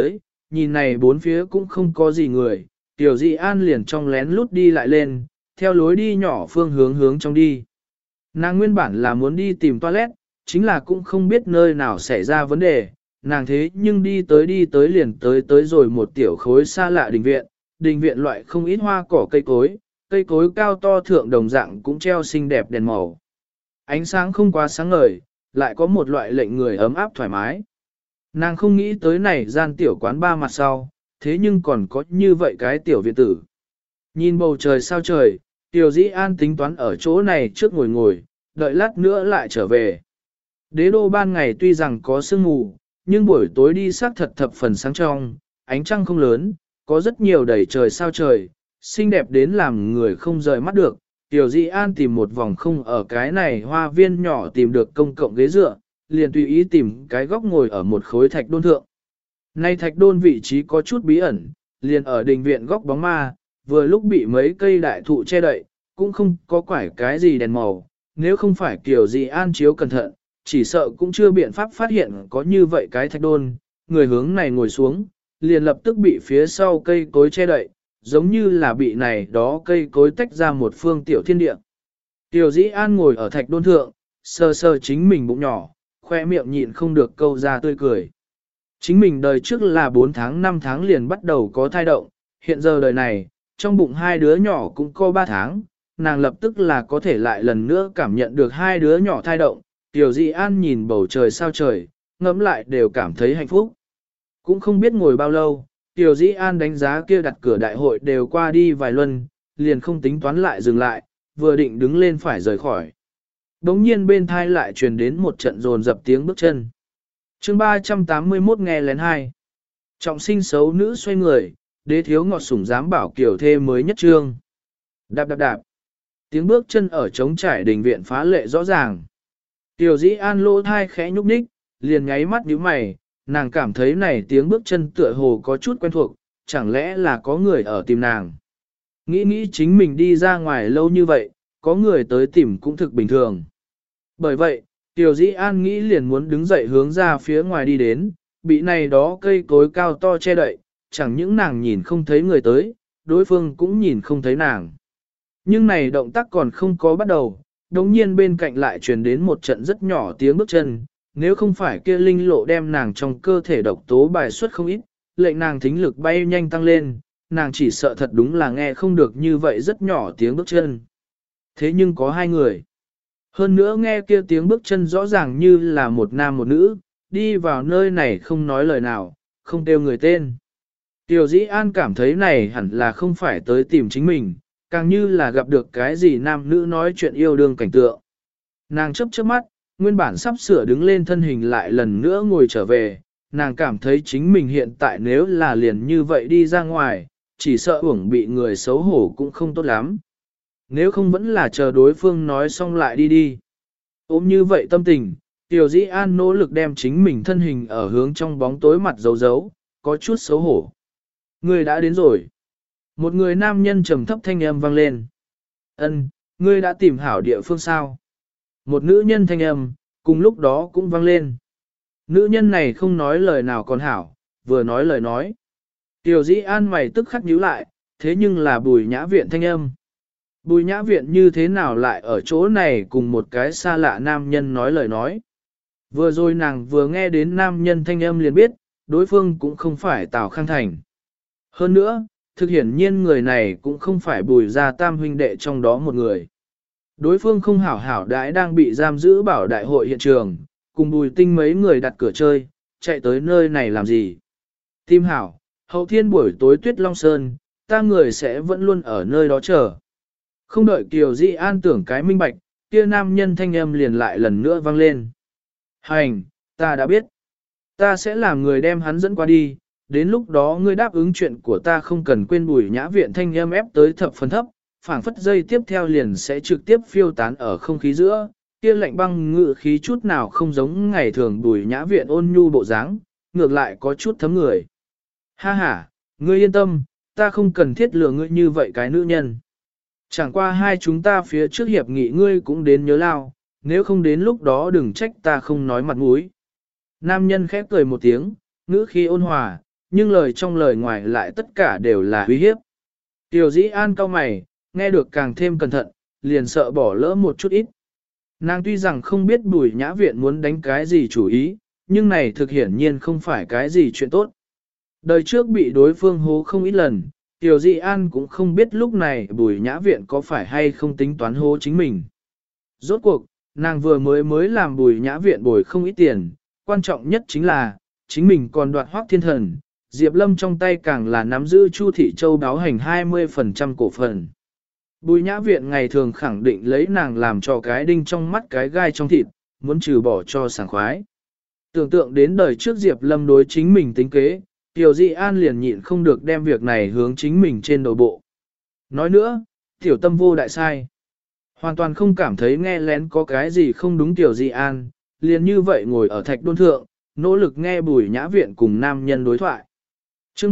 nhìn này bốn phía cũng không có gì người, Tiểu Dị An liền trong lén lút đi lại lên, theo lối đi nhỏ phương hướng trong đi. Nàng nguyên bản là muốn đi tìm toilet, chính là cũng không biết nơi nào xảy ra vấn đề, nàng thế nhưng đi tới liền tới rồi một tiểu khối xa lạ đình viện loại không ít hoa cỏ cây cối cao to thượng đồng dạng cũng treo xinh đẹp đèn màu. Ánh sáng không quá sáng ngời, lại có một loại lệnh người ấm áp thoải mái. Nàng không nghĩ tới này gian tiểu quán ba mặt sau, thế nhưng còn có như vậy cái tiểu viện tử. Nhìn bầu trời sao trời, Tiểu Dĩ An tính toán ở chỗ này trước ngồi, đợi lát nữa lại trở về. Đế đô ban ngày tuy rằng có sương mù, nhưng buổi tối đi xác thật thập phần sáng trong, ánh trăng không lớn, có rất nhiều đầy trời sao trời, xinh đẹp đến làm người không rời mắt được. Tiểu Dĩ An tìm một vòng không ở cái này hoa viên nhỏ tìm được công cộng ghế dựa, liền tùy ý tìm cái góc ngồi ở một khối thạch đôn thượng. Nay thạch đôn vị trí có chút bí ẩn, liền ở đình viện góc bóng ma, vừa lúc bị mấy cây đại thụ che đậy, cũng không có quải cái gì đèn màu, nếu không phải Tiểu Dĩ An chiếu cẩn thận, chỉ sợ cũng chưa biện pháp phát hiện có như vậy cái thạch đôn, người hướng này ngồi xuống, liền lập tức bị phía sau cây cối che đậy, giống như là bị này đó cây cối tách ra một phương tiểu thiên địa. Tiểu Dĩ An ngồi ở thạch đôn thượng, sờ sờ chính mình bụng nhỏ, khoe miệng nhịn không được câu ra tươi cười. Chính mình đời trước là 4 tháng 5 tháng liền bắt đầu có thai động, hiện giờ đời này, trong bụng hai đứa nhỏ cũng có 3 tháng, nàng lập tức là có thể lại lần nữa cảm nhận được hai đứa nhỏ thai động. Tiểu Dĩ An nhìn bầu trời sao trời, ngẫm lại đều cảm thấy hạnh phúc. Cũng không biết ngồi bao lâu, Tiểu Dĩ An đánh giá kia đặt cửa đại hội đều qua đi vài luân, liền không tính toán lại dừng lại, vừa định đứng lên phải rời khỏi. Đống nhiên bên thai lại truyền đến một trận rồn dập tiếng bước chân. Chương 381 nghe lén 2. Trọng sinh xấu nữ xoay người, đế thiếu ngọt sủng dám bảo kiểu thê mới nhất trương. Đạp đạp đạp. Tiếng bước chân ở trống trải đình viện phá lệ rõ ràng. Tiểu Dĩ An lỗ thai khẽ nhúc nhích, liền nháy mắt nhíu mày, nàng cảm thấy này tiếng bước chân tựa hồ có chút quen thuộc, chẳng lẽ là có người ở tìm nàng. Nghĩ chính mình đi ra ngoài lâu như vậy, có người tới tìm cũng thực bình thường. Bởi vậy, Tiểu Dĩ An nghĩ liền muốn đứng dậy hướng ra phía ngoài đi đến, bị này đó cây cối cao to che đậy, chẳng những nàng nhìn không thấy người tới, đối phương cũng nhìn không thấy nàng. Nhưng này động tác còn không có bắt đầu, đồng nhiên bên cạnh lại truyền đến một trận rất nhỏ tiếng bước chân, nếu không phải kia linh lộ đem nàng trong cơ thể độc tố bài xuất không ít, lệnh nàng thính lực bay nhanh tăng lên, nàng chỉ sợ thật đúng là nghe không được như vậy rất nhỏ tiếng bước chân. Thế nhưng có hai người. Hơn nữa nghe kia tiếng bước chân rõ ràng như là một nam một nữ, đi vào nơi này không nói lời nào, không kêu người tên. Tiểu Dĩ An cảm thấy này hẳn là không phải tới tìm chính mình, càng như là gặp được cái gì nam nữ nói chuyện yêu đương cảnh tượng. Nàng chớp chớp mắt, nguyên bản sắp sửa đứng lên thân hình lại lần nữa ngồi trở về, nàng cảm thấy chính mình hiện tại nếu là liền như vậy đi ra ngoài, chỉ sợ uổng bị người xấu hổ cũng không tốt lắm. Nếu không vẫn là chờ đối phương nói xong lại đi. Ôm như vậy tâm tình, Tiểu Dĩ An nỗ lực đem chính mình thân hình ở hướng trong bóng tối mặt giấu, có chút xấu hổ. Người đã đến rồi. Một người nam nhân trầm thấp thanh âm vang lên. Ân, ngươi đã tìm hảo địa phương sao? Một nữ nhân thanh âm, cùng lúc đó cũng vang lên. Nữ nhân này không nói lời nào còn hảo, vừa nói lời nói. Tiểu Dĩ An mày tức khắc nhíu lại, thế nhưng là Bùi Nhã Viện thanh âm. Bùi Nhã Viện như thế nào lại ở chỗ này cùng một cái xa lạ nam nhân nói lời nói. Vừa rồi nàng vừa nghe đến nam nhân thanh âm liền biết, đối phương cũng không phải Tào Khang Thành. Hơn nữa, thực hiển nhiên người này cũng không phải Bùi gia tam huynh đệ trong đó một người. Đối phương không hảo hảo đãi đang bị giam giữ bảo đại hội hiện trường, cùng Bùi Tinh mấy người đặt cửa chơi, chạy tới nơi này làm gì. Tim hảo, hậu thiên buổi tối Tuyết Long Sơn, ta người sẽ vẫn luôn ở nơi đó chờ. Không đợi Kiều Dĩ An tưởng cái minh bạch, kia nam nhân thanh âm liền lại lần nữa vang lên. Hành, ta đã biết. Ta sẽ làm người đem hắn dẫn qua đi, đến lúc đó ngươi đáp ứng chuyện của ta không cần quên. Bùi Nhã Viện thanh âm ép tới thập phần thấp, phảng phất dây tiếp theo liền sẽ trực tiếp phiêu tán ở không khí giữa, kia lạnh băng ngự khí chút nào không giống ngày thường Bùi Nhã Viện ôn nhu bộ dáng, ngược lại có chút thấm người. Ha ha, ngươi yên tâm, ta không cần thiết lừa ngươi như vậy cái nữ nhân. Chẳng qua hai chúng ta phía trước hiệp nghị ngươi cũng đến nhớ lao, nếu không đến lúc đó đừng trách ta không nói mặt mũi. Nam nhân khép cười một tiếng, ngữ khí ôn hòa, nhưng lời trong lời ngoài lại tất cả đều là uy hiếp. Tiểu Dĩ An cau mày, nghe được càng thêm cẩn thận, liền sợ bỏ lỡ một chút ít. Nàng tuy rằng không biết Bùi Nhã Viện muốn đánh cái gì chủ ý, nhưng này thực hiển nhiên không phải cái gì chuyện tốt. Đời trước bị đối phương hố không ít lần, Tiểu Dĩ An cũng không biết lúc này Bùi Nhã Viện có phải hay không tính toán hố chính mình. Rốt cuộc, nàng vừa mới làm Bùi Nhã Viện bồi không ít tiền, quan trọng nhất chính là, chính mình còn đoạt Hoắc Thiên Thần, Diệp Lâm trong tay càng là nắm giữ Chu Thị Châu đáo hành 20% cổ phần. Bùi Nhã Viện ngày thường khẳng định lấy nàng làm cho cái đinh trong mắt cái gai trong thịt, muốn trừ bỏ cho sảng khoái. Tưởng tượng đến đời trước Diệp Lâm đối chính mình tính kế, Tiểu Dĩ An liền nhịn không được đem việc này hướng chính mình trên đầu bộ. Nói nữa, Tiểu Tâm vô đại sai. Hoàn toàn không cảm thấy nghe lén có cái gì không đúng Tiểu Dĩ An, liền như vậy ngồi ở thạch đôn thượng, nỗ lực nghe Bùi Nhã Viện cùng nam nhân đối thoại. Chương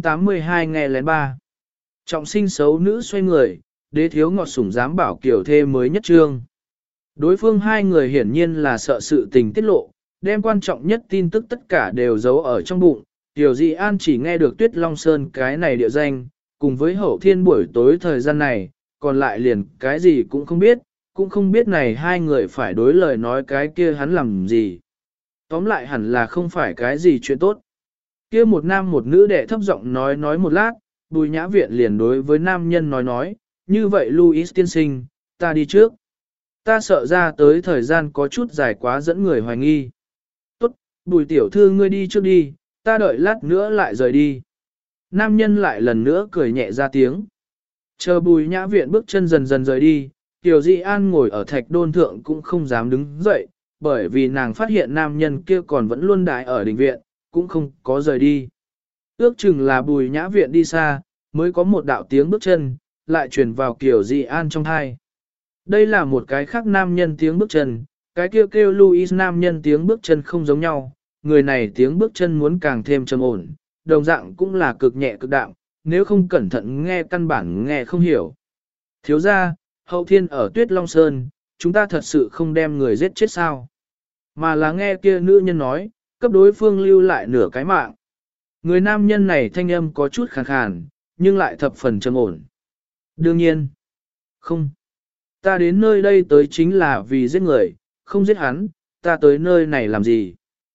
382 nghe lén 3. Trọng sinh xấu nữ xoay người, đế thiếu ngọt sủng dám bảo kiểu thê mới nhất trương. Đối phương hai người hiển nhiên là sợ sự tình tiết lộ, đem quan trọng nhất tin tức tất cả đều giấu ở trong bụng. Tiểu Dĩ An chỉ nghe được Tuyết Long Sơn cái này địa danh, cùng với Hậu Thiên buổi tối thời gian này, còn lại liền cái gì cũng không biết này hai người phải đối lời nói cái kia hắn làm gì. Tóm lại hẳn là không phải cái gì chuyện tốt. Kia một nam một nữ đệ thấp giọng nói một lát, Bùi Nhã Viện liền đối với nam nhân nói, như vậy Louis tiên sinh, ta đi trước. Ta sợ ra tới thời gian có chút dài quá dẫn người hoài nghi. Tốt, Bùi tiểu thư ngươi đi trước đi, ta đợi lát nữa lại rời đi. Nam nhân lại lần nữa cười nhẹ ra tiếng. Chờ Bùi Nhã Viện bước chân dần dần rời đi, Tiểu Dĩ An ngồi ở thạch đôn thượng cũng không dám đứng dậy, bởi vì nàng phát hiện nam nhân kia còn vẫn luôn đại ở đình viện, cũng không có rời đi. Ước chừng là Bùi Nhã Viện đi xa, mới có một đạo tiếng bước chân, lại truyền vào Tiểu Dĩ An trong tai. Đây là một cái khác nam nhân tiếng bước chân, cái kia kêu Louis nam nhân tiếng bước chân không giống nhau, người này tiếng bước chân muốn càng thêm trầm ổn, đồng dạng cũng là cực nhẹ cực đạm, nếu không cẩn thận nghe căn bản nghe không hiểu. Thiếu gia, Hậu Thiên ở Tuyết Long Sơn, chúng ta thật sự không đem người giết chết sao? Mà là nghe kia nữ nhân nói, cấp đối phương lưu lại nửa cái mạng. Người nam nhân này thanh âm có chút khàn khàn, nhưng lại thập phần trầm ổn. Đương nhiên, không. Ta đến nơi đây tới chính là vì giết người, không giết hắn, ta tới nơi này làm gì?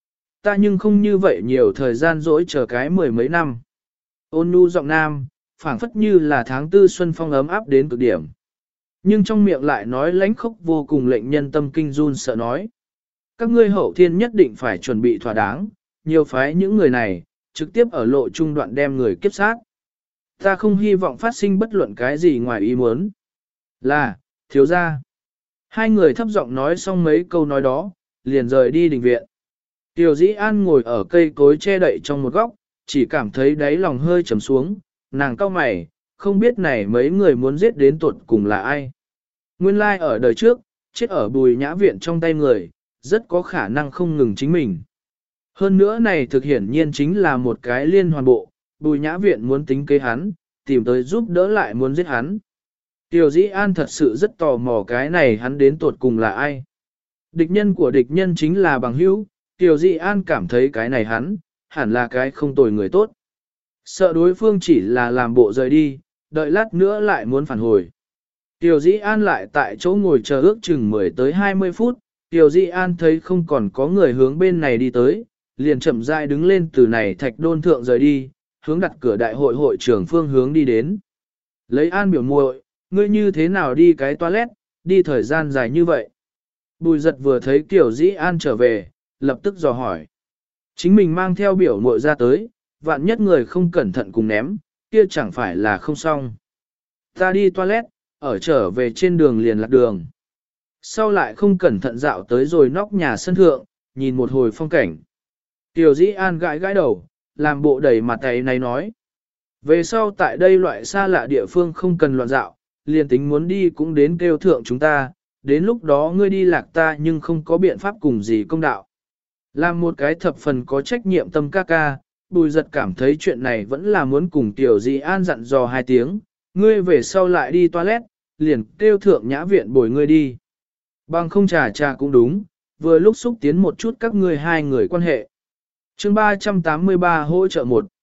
Ta nhưng không như vậy nhiều thời gian dỗi chờ cái mười mấy năm. Ôn nhu giọng nam, phảng phất như là tháng tư xuân phong ấm áp đến cực điểm. Nhưng trong miệng lại nói lãnh khốc vô cùng lệnh nhân tâm kinh run sợ nói. Các ngươi Hậu Thiên nhất định phải chuẩn bị thỏa đáng, nhiều phái những người này, trực tiếp ở lộ trung đoạn đem người kiếp sát. Ta không hy vọng phát sinh bất luận cái gì ngoài ý muốn. Là, thiếu gia. Hai người thấp giọng nói xong mấy câu nói đó, liền rời đi đình viện. Tiểu Dĩ An ngồi ở cây cối che đậy trong một góc, chỉ cảm thấy đáy lòng hơi trầm xuống, nàng cau mày, không biết này mấy người muốn giết đến tuột cùng là ai. Nguyên lai ở đời trước, chết ở Bùi Nhã Viện trong tay người, rất có khả năng không ngừng chính mình. Hơn nữa này thực hiển nhiên chính là một cái liên hoàn bộ, Bùi Nhã Viện muốn tính kế hắn, tìm tới giúp đỡ lại muốn giết hắn. Tiểu Dĩ An thật sự rất tò mò cái này hắn đến tuột cùng là ai. Địch nhân của địch nhân chính là bằng hữu, Tiểu Dĩ An cảm thấy cái này hắn, hẳn là cái không tồi người tốt. Sợ đối phương chỉ là làm bộ rời đi, đợi lát nữa lại muốn phản hồi. Tiểu Dĩ An lại tại chỗ ngồi chờ ước chừng 10 tới 20 phút, Tiểu Dĩ An thấy không còn có người hướng bên này đi tới, liền chậm rãi đứng lên từ này thạch đôn thượng rời đi, hướng đặt cửa đại hội hội trưởng phương hướng đi đến. Lấy An biểu muội, ngươi như thế nào đi cái toilet, đi thời gian dài như vậy. Bùi giật vừa thấy Tiểu Dĩ An trở về, lập tức dò hỏi. Chính mình mang theo biểu muội ra tới, vạn nhất người không cẩn thận cùng ném, kia chẳng phải là không xong. Ta đi toilet, ở trở về trên đường liền lạc đường. Sau lại không cẩn thận dạo tới rồi nóc nhà sân thượng, nhìn một hồi phong cảnh. Tiểu Dĩ An gãi gãi đầu, làm bộ đầy mặt tay này nói. Về sau tại đây loại xa lạ địa phương không cần loạn dạo, liền tính muốn đi cũng đến kêu thượng chúng ta, đến lúc đó ngươi đi lạc ta nhưng không có biện pháp cùng gì công đạo. Làm một cái thập phần có trách nhiệm tâm ca ca, Bùi giật cảm thấy chuyện này vẫn là muốn cùng Tiểu Dĩ An dặn dò 2 tiếng, ngươi về sau lại đi toilet, liền kêu thượng Nhã Viện bồi ngươi đi. Bằng không trà cũng đúng, vừa lúc xúc tiến một chút các ngươi hai người quan hệ. Chương 383 hỗ trợ 1.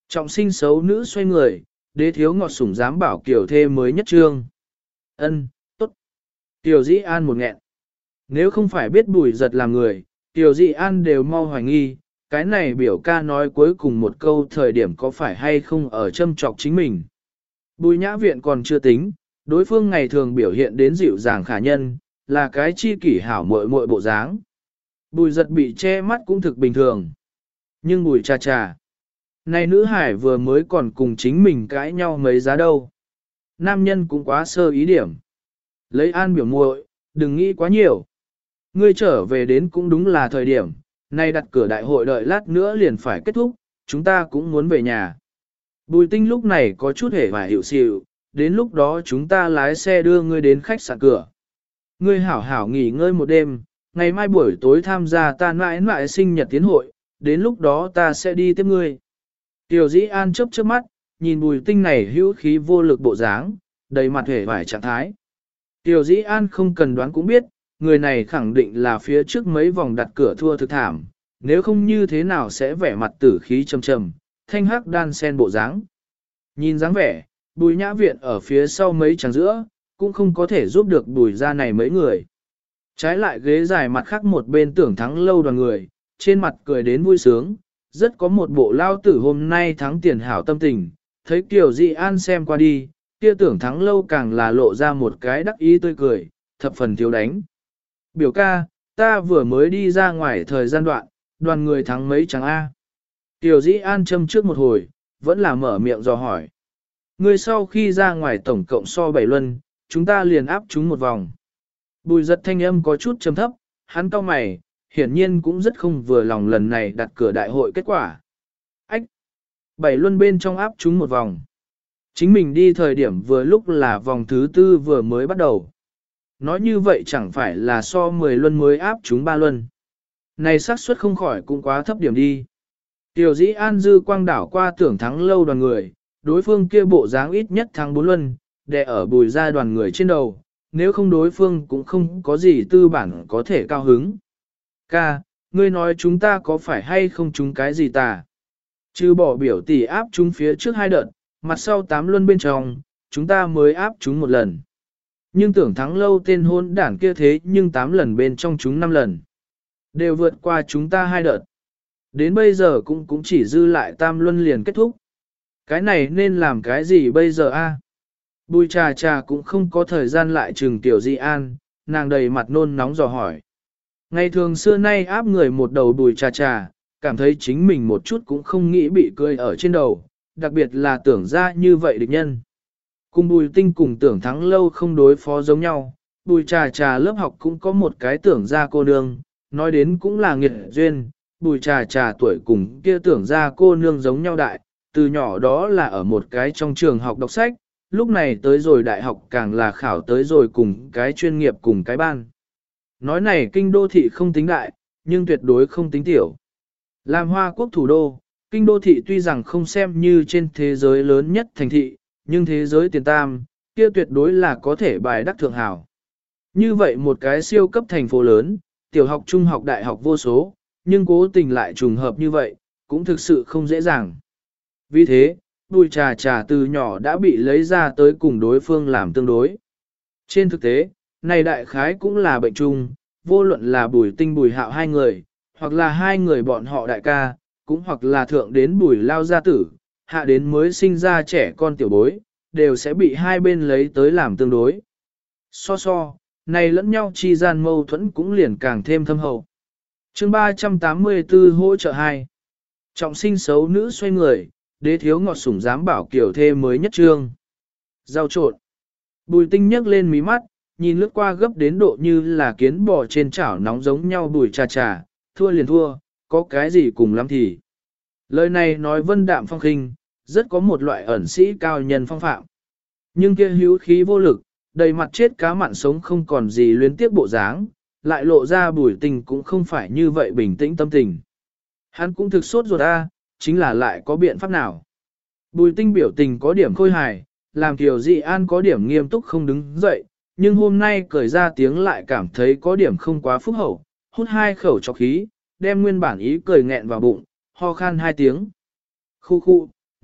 Trọng sinh xấu nữ xoay người, đế thiếu ngọt sủng dám bảo kiểu thê mới nhất trương. Ân, tốt. Tiểu Dĩ An một nghẹn. Nếu không phải biết Bùi Giật là người, Tiểu Dĩ An đều mau hoài nghi, cái này biểu ca nói cuối cùng một câu thời điểm có phải hay không ở châm trọc chính mình. Bùi Nhã Viện còn chưa tính, đối phương ngày thường biểu hiện đến dịu dàng khả nhân, là cái chi kỷ hảo muội muội bộ dáng. Bùi Giật bị che mắt cũng thực bình thường. Nhưng Bùi Trà Trà, này nữ hải vừa mới còn cùng chính mình cãi nhau mấy giá đâu. Nam nhân cũng quá sơ ý điểm. Lấy An biểu muội, đừng nghĩ quá nhiều. Ngươi trở về đến cũng đúng là thời điểm, nay đặt cửa đại hội đợi lát nữa liền phải kết thúc, chúng ta cũng muốn về nhà. Bùi Tinh lúc này có chút hề và hiệu xịu, đến lúc đó chúng ta lái xe đưa ngươi đến khách sạn cửa. Ngươi hảo hảo nghỉ ngơi một đêm, ngày mai buổi tối tham gia ta mãi mãi sinh nhật tiến hội, đến lúc đó ta sẽ đi tiếp ngươi. Tiểu Dĩ An chớp chớp mắt, nhìn Bùi Tinh này hữu khí vô lực bộ dáng, đầy mặt hề vải trạng thái. Tiểu Dĩ An không cần đoán cũng biết, người này khẳng định là phía trước mấy vòng đặt cửa thua thực thảm, nếu không như thế nào sẽ vẻ mặt tử khí trầm trầm, thanh hắc đan sen bộ dáng. Nhìn dáng vẻ, Bùi Nhã Viện ở phía sau mấy tràng giữa, cũng không có thể giúp được Bùi ra này mấy người. Trái lại ghế dài mặt khác một bên Tưởng Thắng Lâu đoàn người, trên mặt cười đến vui sướng, rất có một bộ lao tử hôm nay thắng tiền hảo tâm tình, thấy Kiều Dị An xem qua đi, kia Tưởng Thắng Lâu càng là lộ ra một cái đắc ý tươi cười, thập phần thiếu đánh. Biểu ca, ta vừa mới đi ra ngoài thời gian đoạn, đoàn người thắng mấy chẳng A. Tiểu Dĩ An châm trước một hồi, vẫn là mở miệng dò hỏi. Người sau khi ra ngoài tổng cộng so 7 luân, chúng ta liền áp chúng một vòng. Bùi Giật thanh âm có chút trầm thấp, hắn cau mày, hiển nhiên cũng rất không vừa lòng lần này đặt cửa đại hội kết quả. Ách! 7 luân bên trong áp chúng một vòng. Chính mình đi thời điểm vừa lúc là vòng thứ 4 vừa mới bắt đầu. Nói như vậy chẳng phải là so 10 luân mới áp chúng 3 luân. Này xác suất không khỏi cũng quá thấp điểm đi. Tiểu Dĩ An dư quang đảo qua Tưởng Thắng Lâu đoàn người, đối phương kia bộ dáng ít nhất thắng 4 luân, đè ở Bùi ra đoàn người trên đầu, nếu không đối phương cũng không có gì tư bản có thể cao hứng. Ca, ngươi nói chúng ta có phải hay không chúng cái gì tà? Chứ bỏ biểu tỷ áp chúng phía trước 2 đợt, mặt sau 8 luân bên trong, chúng ta mới áp chúng 1 lần. Nhưng Tưởng Thắng Lâu tên hôn đảng kia thế nhưng 8 lần bên trong chúng 5 lần. Đều vượt qua chúng ta 2 đợt. Đến bây giờ cũng chỉ dư lại tam luân liền kết thúc. Cái này nên làm cái gì bây giờ a? Bùi Trà Trà cũng không có thời gian lại trừng Tiểu Di An, nàng đầy mặt nôn nóng dò hỏi. Ngày thường xưa nay áp người một đầu Bùi Trà Trà, cảm thấy chính mình một chút cũng không nghĩ bị cười ở trên đầu, đặc biệt là tưởng ra như vậy địch nhân. Cùng Bùi Tinh cùng Tưởng Thắng Lâu không đối phó giống nhau, Bùi Trà Trà lớp học cũng có một cái tưởng ra cô nương, nói đến cũng là nghiệt duyên, Bùi Trà Trà tuổi cùng kia tưởng ra cô nương giống nhau đại, từ nhỏ đó là ở một cái trong trường học đọc sách, lúc này tới rồi đại học càng là khảo tới rồi cùng cái chuyên nghiệp cùng cái ban. Nói này kinh đô thị không tính đại, nhưng tuyệt đối không tính tiểu. Làm Hoa Quốc thủ đô, kinh đô thị tuy rằng không xem như trên thế giới lớn nhất thành thị, nhưng thế giới tiền tam, kia tuyệt đối là có thể bài đắc thượng hảo. Như vậy một cái siêu cấp thành phố lớn, tiểu học trung học đại học vô số, nhưng cố tình lại trùng hợp như vậy, cũng thực sự không dễ dàng. Vì thế, Bùi Trà Trà từ nhỏ đã bị lấy ra tới cùng đối phương làm tương đối. Trên thực tế, này đại khái cũng là bệnh chung, vô luận là Bùi Tinh Bùi Hạo hai người, hoặc là hai người bọn họ đại ca, cũng hoặc là thượng đến Bùi Lao gia tử, hạ đến mới sinh ra trẻ con tiểu bối, đều sẽ bị hai bên lấy tới làm tương đối. Này lẫn nhau chi gian mâu thuẫn cũng liền càng thêm thâm hậu. Chương 384 hỗ trợ 2. Trọng sinh xấu nữ xoay người, đế thiếu ngọt sủng dám bảo kiểu thê mới nhất trương. Giao trộn. Bùi Tinh nhấc lên mí mắt, nhìn lướt qua gấp đến độ như là kiến bò trên chảo nóng giống nhau. Bùi Trà Trà, thua liền thua, có cái gì cùng lắm thì. Lời này nói vân đạm phong khinh, rất có một loại ẩn sĩ cao nhân phong phạm. Nhưng kia hữu khí vô lực, đầy mặt chết cá mặn sống không còn gì luyến tiếc bộ dáng, lại lộ ra Bùi Tinh cũng không phải như vậy bình tĩnh tâm tình. Hắn cũng thực sốt ruột chính là lại có biện pháp nào. Bùi Tinh biểu tình có điểm khôi hài, làm Kiều Dị An có điểm nghiêm túc không đứng dậy, nhưng hôm nay cười ra tiếng lại cảm thấy có điểm không quá phúc hậu, hút 2 khẩu cho khí, đem nguyên bản ý cười nghẹn vào bụng, ho khan 2 tiếng. Khu khu,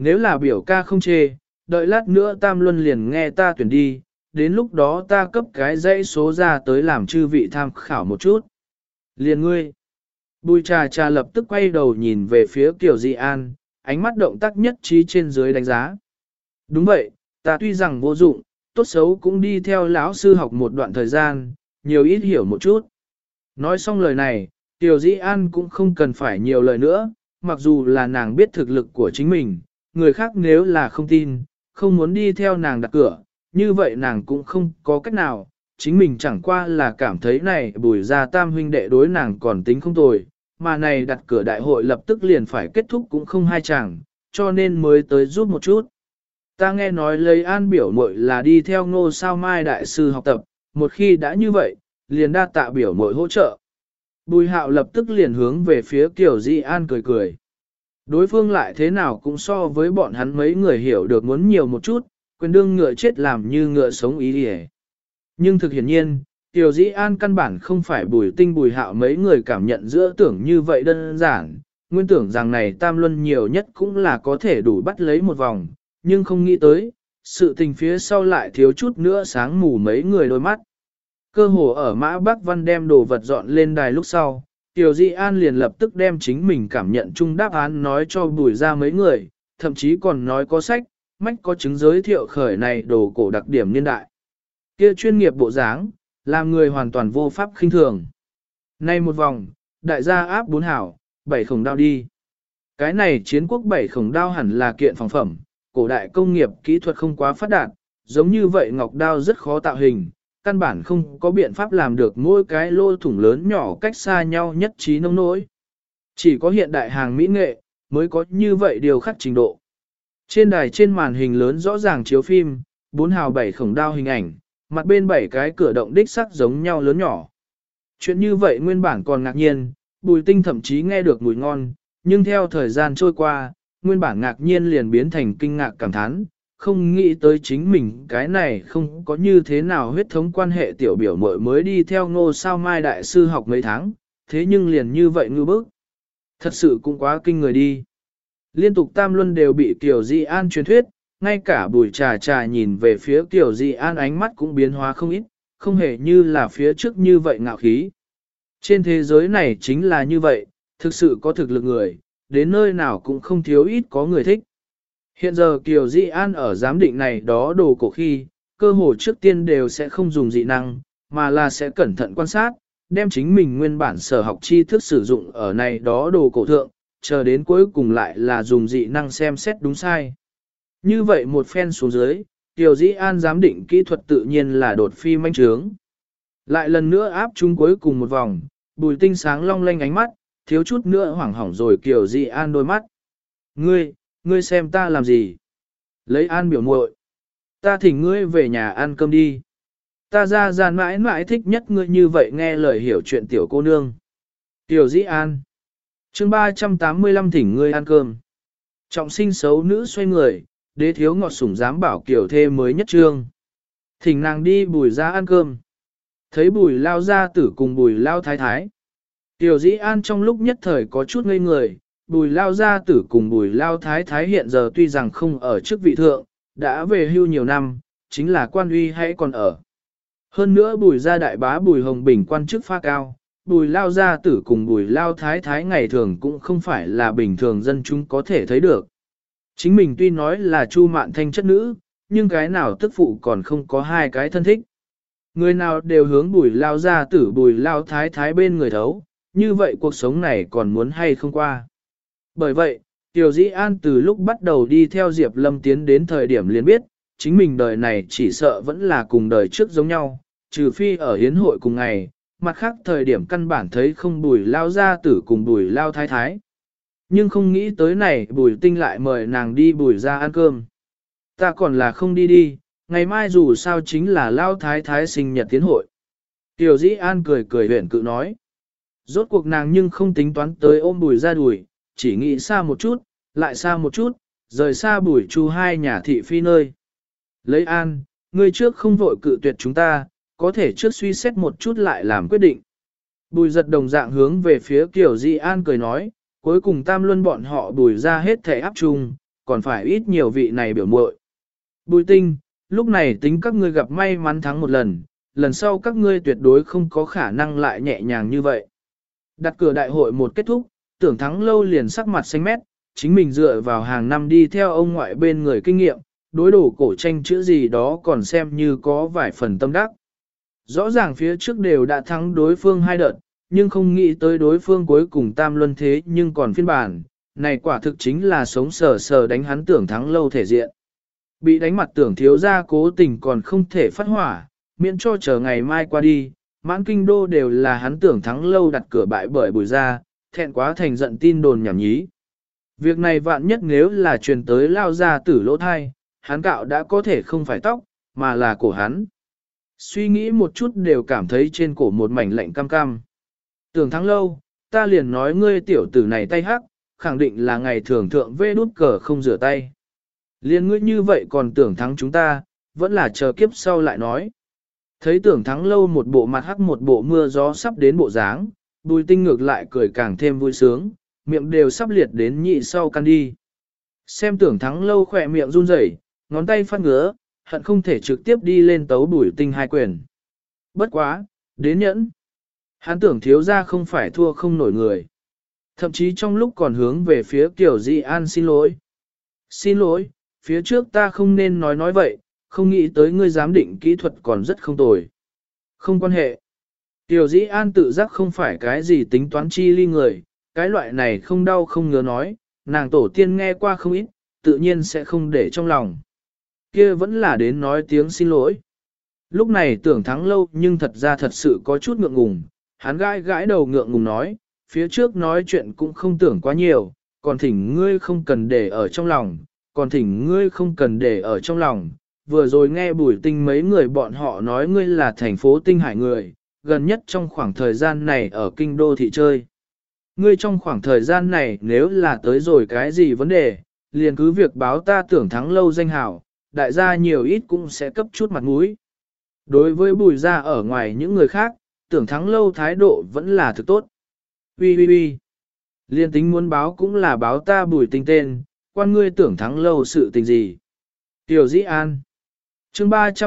Nếu là biểu ca không chê, đợi lát nữa Tam Luân liền nghe ta tuyển đi, đến lúc đó ta cấp cái dãy số ra tới làm chư vị tham khảo một chút. Liền ngươi. Bùi trà trà lập tức quay đầu nhìn về phía Kiều Di An, ánh mắt động tác nhất trí trên dưới đánh giá. Đúng vậy, ta tuy rằng vô dụng, tốt xấu cũng đi theo lão sư học một đoạn thời gian, nhiều ít hiểu một chút. Nói xong lời này, Kiều Di An cũng không cần phải nhiều lời nữa, mặc dù là nàng biết thực lực của chính mình, người khác nếu là không tin, không muốn đi theo nàng đặt cửa, như vậy nàng cũng không có cách nào, chính mình chẳng qua là cảm thấy này Bùi gia tam huynh đệ đối nàng còn tính không tồi, mà này đặt cửa đại hội lập tức liền phải kết thúc cũng không hai chẳng, cho nên mới tới giúp một chút. Ta nghe nói lấy An biểu muội là đi theo Ngô Sao Mai đại sư học tập, một khi đã như vậy, liền đa tạ biểu muội hỗ trợ. Bùi Hạo lập tức liền hướng về phía Kiều Di An cười cười. Đối phương lại thế nào cũng so với bọn hắn mấy người hiểu được muốn nhiều một chút, quyền đương ngựa chết làm như ngựa sống ý đi. Nhưng thực hiển nhiên, Kiều Di An căn bản không phải Bùi Tinh Bùi Hạo mấy người cảm nhận giữa tưởng như vậy đơn giản, nguyên tưởng rằng này Tam Luân nhiều nhất cũng là có thể đủ bắt lấy một vòng, nhưng không nghĩ tới, sự tình phía sau lại thiếu chút nữa sáng mù mấy người đôi mắt. Cơ hồ ở Mã Bắc Văn đem đồ vật dọn lên đài lúc sau, Kiều Di An liền lập tức đem chính mình cảm nhận chung đáp án nói cho Bùi ra mấy người, thậm chí còn nói có sách, mách có chứng giới thiệu khởi này đồ cổ đặc điểm niên đại. Kia chuyên nghiệp bộ dáng, làm người hoàn toàn vô pháp khinh thường. Nay một vòng, đại gia áp 4 hảo, 7 khổng đao đi. Cái này chiến quốc 7 khổng đao hẳn là kiện phòng phẩm, cổ đại công nghiệp kỹ thuật không quá phát đạt, giống như vậy ngọc đao rất khó tạo hình, căn bản không có biện pháp làm được mỗi cái lỗ thủng lớn nhỏ cách xa nhau nhất trí nông nỗi. Chỉ có hiện đại hàng mỹ nghệ, mới có như vậy điều khắc trình độ. Trên đài trên màn hình lớn rõ ràng chiếu phim, 4 hào 7 khổng đao hình ảnh, mặt bên 7 cái cửa động đích sắc giống nhau lớn nhỏ. Chuyện như vậy nguyên bản còn ngạc nhiên, Bùi Tinh thậm chí nghe được mùi ngon, nhưng theo thời gian trôi qua, nguyên bản ngạc nhiên liền biến thành kinh ngạc cảm thán, không nghĩ tới chính mình cái này không có như thế nào huyết thống quan hệ tiểu biểu muội mới đi theo Ngô Sao Mai đại sư học mấy tháng, thế nhưng liền như vậy ngư bức. Thật sự cũng quá kinh người đi. Liên tục Tam Luân đều bị Kiều Di An truyền thuyết, ngay cả Bùi Trà Trà nhìn về phía Kiều Di An ánh mắt cũng biến hóa không ít, không hề như là phía trước như vậy ngạo khí. Trên thế giới này chính là như vậy, thực sự có thực lực người, đến nơi nào cũng không thiếu ít có người thích. Hiện giờ Kiều Di An ở giám định này đó đồ cổ khi, cơ hồ trước tiên đều sẽ không dùng dị năng, mà là sẽ cẩn thận quan sát, đem chính mình nguyên bản sở học tri thức sử dụng ở này đó đồ cổ thượng, chờ đến cuối cùng lại là dùng dị năng xem xét đúng sai. Như vậy một phen xuống dưới, Kiều Di An giám định kỹ thuật tự nhiên là đột phi manh trướng. Lại lần nữa áp chung cuối cùng một vòng, Bùi Tinh sáng long lanh ánh mắt, thiếu chút nữa hoảng hỏng rồi Kiều Di An đôi mắt. Ngươi xem ta làm gì? Lấy An biểu muội, ta thỉnh ngươi về nhà ăn cơm đi. Ta ra gian mãi mãi thích nhất ngươi như vậy nghe lời hiểu chuyện tiểu cô nương. Kiều Di An. Chương 385 thỉnh ngươi ăn cơm. Trọng sinh xấu nữ xoay người, đế thiếu ngọt sủng dám bảo Kiều thê mới nhất trương. Thỉnh nàng đi Bùi ra ăn cơm. Thấy Bùi lao gia tử cùng Bùi lao thái thái. Kiều Di An trong lúc nhất thời có chút ngây người, Bùi lao gia tử cùng Bùi lao thái thái hiện giờ tuy rằng không ở chức vị thượng, đã về hưu nhiều năm, chính là quan uy hãy còn ở. Hơn nữa Bùi gia đại bá Bùi Hồng Bình quan chức pha cao, Bùi lao gia tử cùng Bùi lao thái thái ngày thường cũng không phải là bình thường dân chúng có thể thấy được. Chính mình tuy nói là Chu Mạn Thanh chất nữ, nhưng cái nào tức phụ còn không có hai cái thân thích. Người nào đều hướng Bùi lao gia tử Bùi lao thái thái bên người thấu, như vậy cuộc sống này còn muốn hay không qua. Bởi vậy, Kiều Di An từ lúc bắt đầu đi theo Diệp Lâm tiến đến thời điểm liền biết, chính mình đời này chỉ sợ vẫn là cùng đời trước giống nhau, trừ phi ở hiến hội cùng ngày, mặt khác thời điểm căn bản thấy không Bùi lao gia tử cùng Bùi lao thái thái. Nhưng không nghĩ tới này Bùi Tinh lại mời nàng đi Bùi ra ăn cơm. Ta còn là không đi đi, ngày mai dù sao chính là lao thái thái sinh nhật tiến hội. Kiều Di An cười cười huyển cự nói. Rốt cuộc nàng nhưng không tính toán tới ôm Bùi ra đùi, chỉ nghĩ xa một chút, lại xa một chút, rời xa Bùi Chu hai nhà thị phi nơi. Lấy An, ngươi trước không vội cự tuyệt chúng ta, có thể trước suy xét một chút lại làm quyết định. Bùi giật đồng dạng hướng về phía Kiều Di An cười nói, cuối cùng Tam Luân bọn họ Bùi ra hết thể áp chung, còn phải ít nhiều vị này biểu muội. Bùi Tinh, lúc này tính các ngươi gặp may mắn thắng một lần sau các ngươi tuyệt đối không có khả năng lại nhẹ nhàng như vậy. Đặt cửa đại hội một kết thúc, Tưởng Thắng Lâu liền sắc mặt xanh mét, chính mình dựa vào hàng năm đi theo ông ngoại bên người kinh nghiệm, đối đổ cổ tranh chữ gì đó còn xem như có vài phần tâm đắc. Rõ ràng phía trước đều đã thắng đối phương 2 đợt, nhưng không nghĩ tới đối phương cuối cùng tam luân thế nhưng còn phiên bản, này quả thực chính là sống sờ sờ đánh hắn Tưởng Thắng Lâu thể diện. Bị đánh mặt Tưởng thiếu gia cố tình còn không thể phát hỏa, miễn cho chờ ngày mai qua đi, mãn kinh đô đều là hắn Tưởng Thắng Lâu đặt cửa bại bởi Bùi gia, thẹn quá thành giận tin đồn nhảm nhí. Việc này vạn nhất nếu là truyền tới lao ra tử lỗ thai, hắn cạo đã có thể không phải tóc, mà là cổ hắn. Suy nghĩ một chút đều cảm thấy trên cổ một mảnh lạnh cam cam. Tưởng Thắng Lâu, ta liền nói ngươi tiểu tử này tay hắc, khẳng định là ngày thường thượng vê đút cờ không rửa tay. Liên ngươi như vậy còn tưởng thắng chúng ta, vẫn là chờ kiếp sau lại nói. Thấy Tưởng Thắng Lâu một bộ mặt hắc một bộ mưa gió sắp đến bộ dáng, Bùi Tinh ngược lại cười càng thêm vui sướng, miệng đều sắp liệt đến nhị sau căn đi. Xem Tưởng Thắng Lâu khỏe miệng run rẩy, ngón tay phát ngứa, hận không thể trực tiếp đi lên tấu Bùi Tinh 2 quyền. Bất quá, đến nhẫn. Hắn Tưởng thiếu ra không phải thua không nổi người. Thậm chí trong lúc còn hướng về phía Kiều Di An xin lỗi. Xin lỗi, phía trước ta không nên nói vậy, không nghĩ tới ngươi giám định kỹ thuật còn rất không tồi. Không quan hệ. Kiều Di An tự giác không phải cái gì tính toán chi ly người, cái loại này không đau không ngứa nói, nàng tổ tiên nghe qua không ít, tự nhiên sẽ không để trong lòng. Kia vẫn là đến nói tiếng xin lỗi. Lúc này Tưởng Thắng Lâu nhưng thật ra thật sự có chút ngượng ngùng, hắn gãi đầu ngượng ngùng nói, phía trước nói chuyện cũng không tưởng quá nhiều, còn thỉnh ngươi không cần để ở trong lòng, vừa rồi nghe Bùi Tinh mấy người bọn họ nói ngươi là thành phố Tinh Hải người, gần nhất trong khoảng thời gian này ở kinh đô thị chơi. Ngươi trong khoảng thời gian này nếu là tới rồi cái gì vấn đề, liền cứ việc báo ta Tưởng Thắng Lâu danh hảo, đại gia nhiều ít cũng sẽ cấp chút mặt mũi. Đối với Bùi gia ở ngoài những người khác, Tưởng Thắng Lâu thái độ vẫn là thực tốt. Ui. Liên tính muốn báo cũng là báo ta Bùi Tinh tên, quan ngươi Tưởng Thắng Lâu sự tình gì. Tiểu Dĩ An chương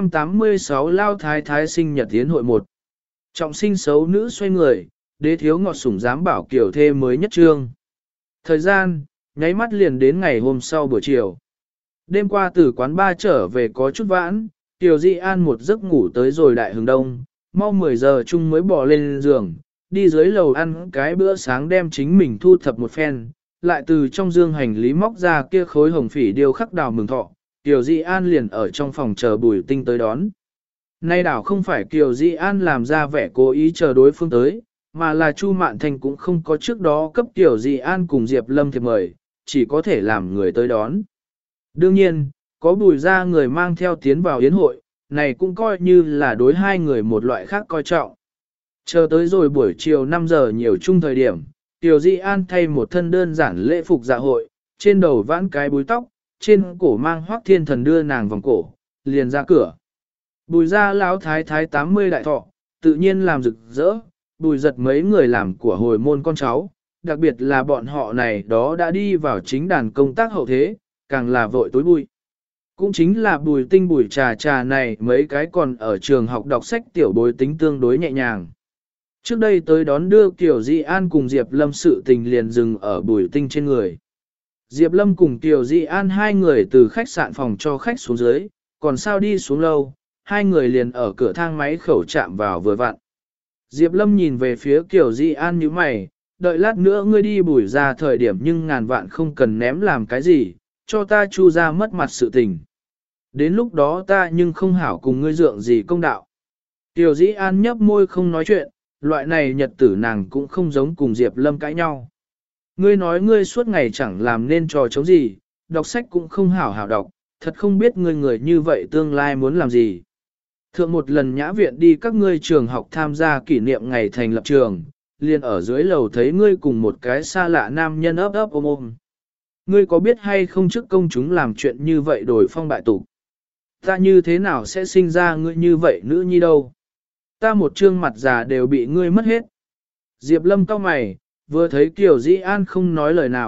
386 Lao Thái Thái sinh nhật tiến hội 1. Trọng sinh xấu nữ xoay người, đế thiếu ngọt sủng dám bảo kiểu thê mới nhất trương. Thời gian, nháy mắt liền đến ngày hôm sau buổi chiều. Đêm qua từ quán ba trở về có chút vãn, Tiểu Di An một giấc ngủ tới rồi đại hướng đông, mau 10 giờ chung mới bỏ lên giường, đi dưới lầu ăn cái bữa sáng đem chính mình thu thập một phen, lại từ trong dương hành lý móc ra kia khối hồng phỉ điêu khắc đào mừng thọ, Tiểu Di An liền ở trong phòng chờ Bùi Tinh tới đón. Nay đảo không phải Kiều Di An làm ra vẻ cố ý chờ đối phương tới, mà là Chu Mạn Thành cũng không có trước đó cấp Kiều Di An cùng Diệp Lâm thiệp mời, chỉ có thể làm người tới đón. Đương nhiên, có Bùi ra người mang theo tiến vào yến hội, này cũng coi như là đối hai người một loại khác coi trọng. Chờ tới rồi buổi chiều 5 giờ nhiều chung thời điểm, Kiều Di An thay một thân đơn giản lễ phục dạ hội, trên đầu vãn cái búi tóc, trên cổ mang Hoắc Thiên Thần đưa nàng vòng cổ, liền ra cửa. Bùi gia lão thái thái 80 đại thọ, tự nhiên làm rực rỡ, Bùi giật mấy người làm của hồi môn con cháu, đặc biệt là bọn họ này đó đã đi vào chính đàn công tác hậu thế, càng là vội tối bùi. Cũng chính là Bùi Tinh Bùi trà này mấy cái còn ở trường học đọc sách tiểu bối tính tương đối nhẹ nhàng. Trước đây tới đón đưa Kiều Di An cùng Diệp Lâm sự tình liền dừng ở Bùi Tinh trên người. Diệp Lâm cùng Kiều Di An hai người từ khách sạn phòng cho khách xuống dưới, còn sao đi xuống lâu, hai người liền ở cửa thang máy khẩu chạm vào vừa vặn. Diệp Lâm nhìn về phía Kiều Di An như mày, đợi lát nữa ngươi đi Bùi ra thời điểm nhưng ngàn vạn không cần ném làm cái gì, cho ta Chu ra mất mặt sự tình. Đến lúc đó ta nhưng không hảo cùng ngươi dượng gì công đạo. Kiều Di An nhấp môi không nói chuyện, loại này nhật tử nàng cũng không giống cùng Diệp Lâm cãi nhau. Ngươi nói ngươi suốt ngày chẳng làm nên trò chống gì, đọc sách cũng không hảo hảo đọc, thật không biết ngươi người như vậy tương lai muốn làm gì. Thượng một lần nhã viện đi các ngươi trường học tham gia kỷ niệm ngày thành lập trường, liền ở dưới lầu thấy ngươi cùng một cái xa lạ nam nhân ấp ôm. Ngươi có biết hay không trước công chúng làm chuyện như vậy đổi phong bại tục? Ta như thế nào sẽ sinh ra ngươi như vậy nữ nhi đâu? Ta một trương mặt già đều bị ngươi mất hết. Diệp Lâm cau mày, vừa thấy Kiều Dĩ An không nói lời nào,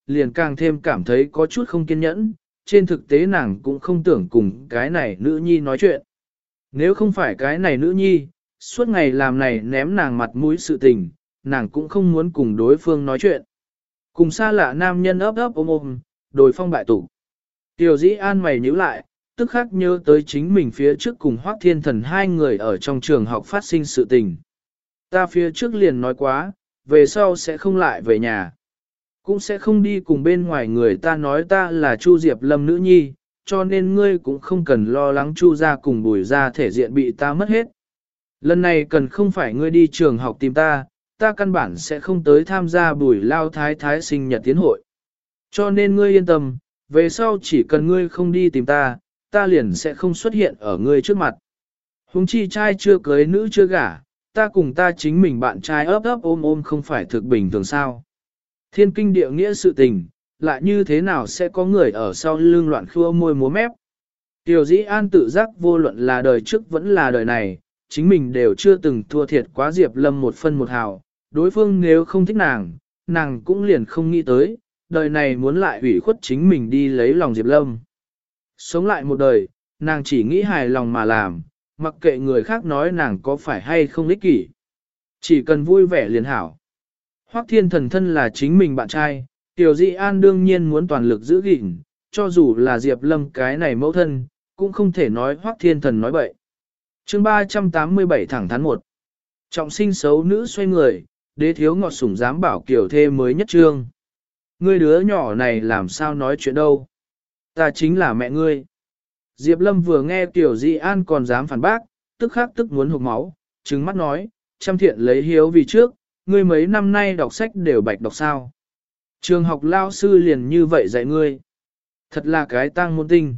liền càng thêm cảm thấy có chút không kiên nhẫn, trên thực tế nàng cũng không tưởng cùng cái này nữ nhi nói chuyện. Nếu không phải cái này nữ nhi, suốt ngày làm này ném nàng mặt mũi sự tình, nàng cũng không muốn cùng đối phương nói chuyện. Cùng xa lạ nam nhân ấp ấp ôm ôm, đồi phong bại tụ. Tiểu dĩ an mày nhíu lại, tức khắc nhớ tới chính mình phía trước cùng Hoác Thiên Thần hai người ở trong trường học phát sinh sự tình. Ta phía trước liền nói quá, về sau sẽ không lại về nhà. Cũng sẽ không đi cùng bên ngoài người ta nói ta là Chu Diệp Lâm nữ nhi, cho nên ngươi cũng không cần lo lắng Chu ra cùng Bùi ra thể diện bị ta mất hết. Lần này cần không phải ngươi đi trường học tìm ta, ta căn bản sẽ không tới tham gia Bùi lao thái thái sinh nhật tiến hội. Cho nên ngươi yên tâm, về sau chỉ cần ngươi không đi tìm ta, ta liền sẽ không xuất hiện ở ngươi trước mặt. Huống chi trai chưa cưới nữ chưa gả, ta cùng ta chính mình bạn trai ấp ấp ôm ôm không phải thực bình thường sao. Thiên kinh địa nghĩa sự tình, lại như thế nào sẽ có người ở sau lưng loạn khua môi múa mép. Tiểu dĩ an tự giác vô luận là đời trước vẫn là đời này, chính mình đều chưa từng thua thiệt quá Diệp Lâm một phân một hào, đối phương nếu không thích nàng, nàng cũng liền không nghĩ tới, đời này muốn lại ủy khuất chính mình đi lấy lòng Diệp Lâm. Sống lại một đời, nàng chỉ nghĩ hài lòng mà làm, mặc kệ người khác nói nàng có phải hay không ích kỷ. Chỉ cần vui vẻ liền hảo. Hoắc Thiên Thần thân là chính mình bạn trai, Tiểu Dị An đương nhiên muốn toàn lực giữ gìn, cho dù là Diệp Lâm cái này mẫu thân, cũng không thể nói Hoắc Thiên Thần nói bậy. Chương 387 thẳng thắn 1. Trọng sinh xấu nữ xoay người, đế thiếu ngọt sủng dám bảo kiểu thê mới nhất trương. Ngươi đứa nhỏ này làm sao nói chuyện đâu? Ta chính là mẹ ngươi. Diệp Lâm vừa nghe Tiểu Dị An còn dám phản bác, tức khắc tức muốn hộc máu, trừng mắt nói, trăm thiện lấy hiếu vì trước, ngươi mấy năm nay đọc sách đều bạch đọc sao. Trường học lao sư liền như vậy dạy ngươi. Thật là cái tang môn tinh.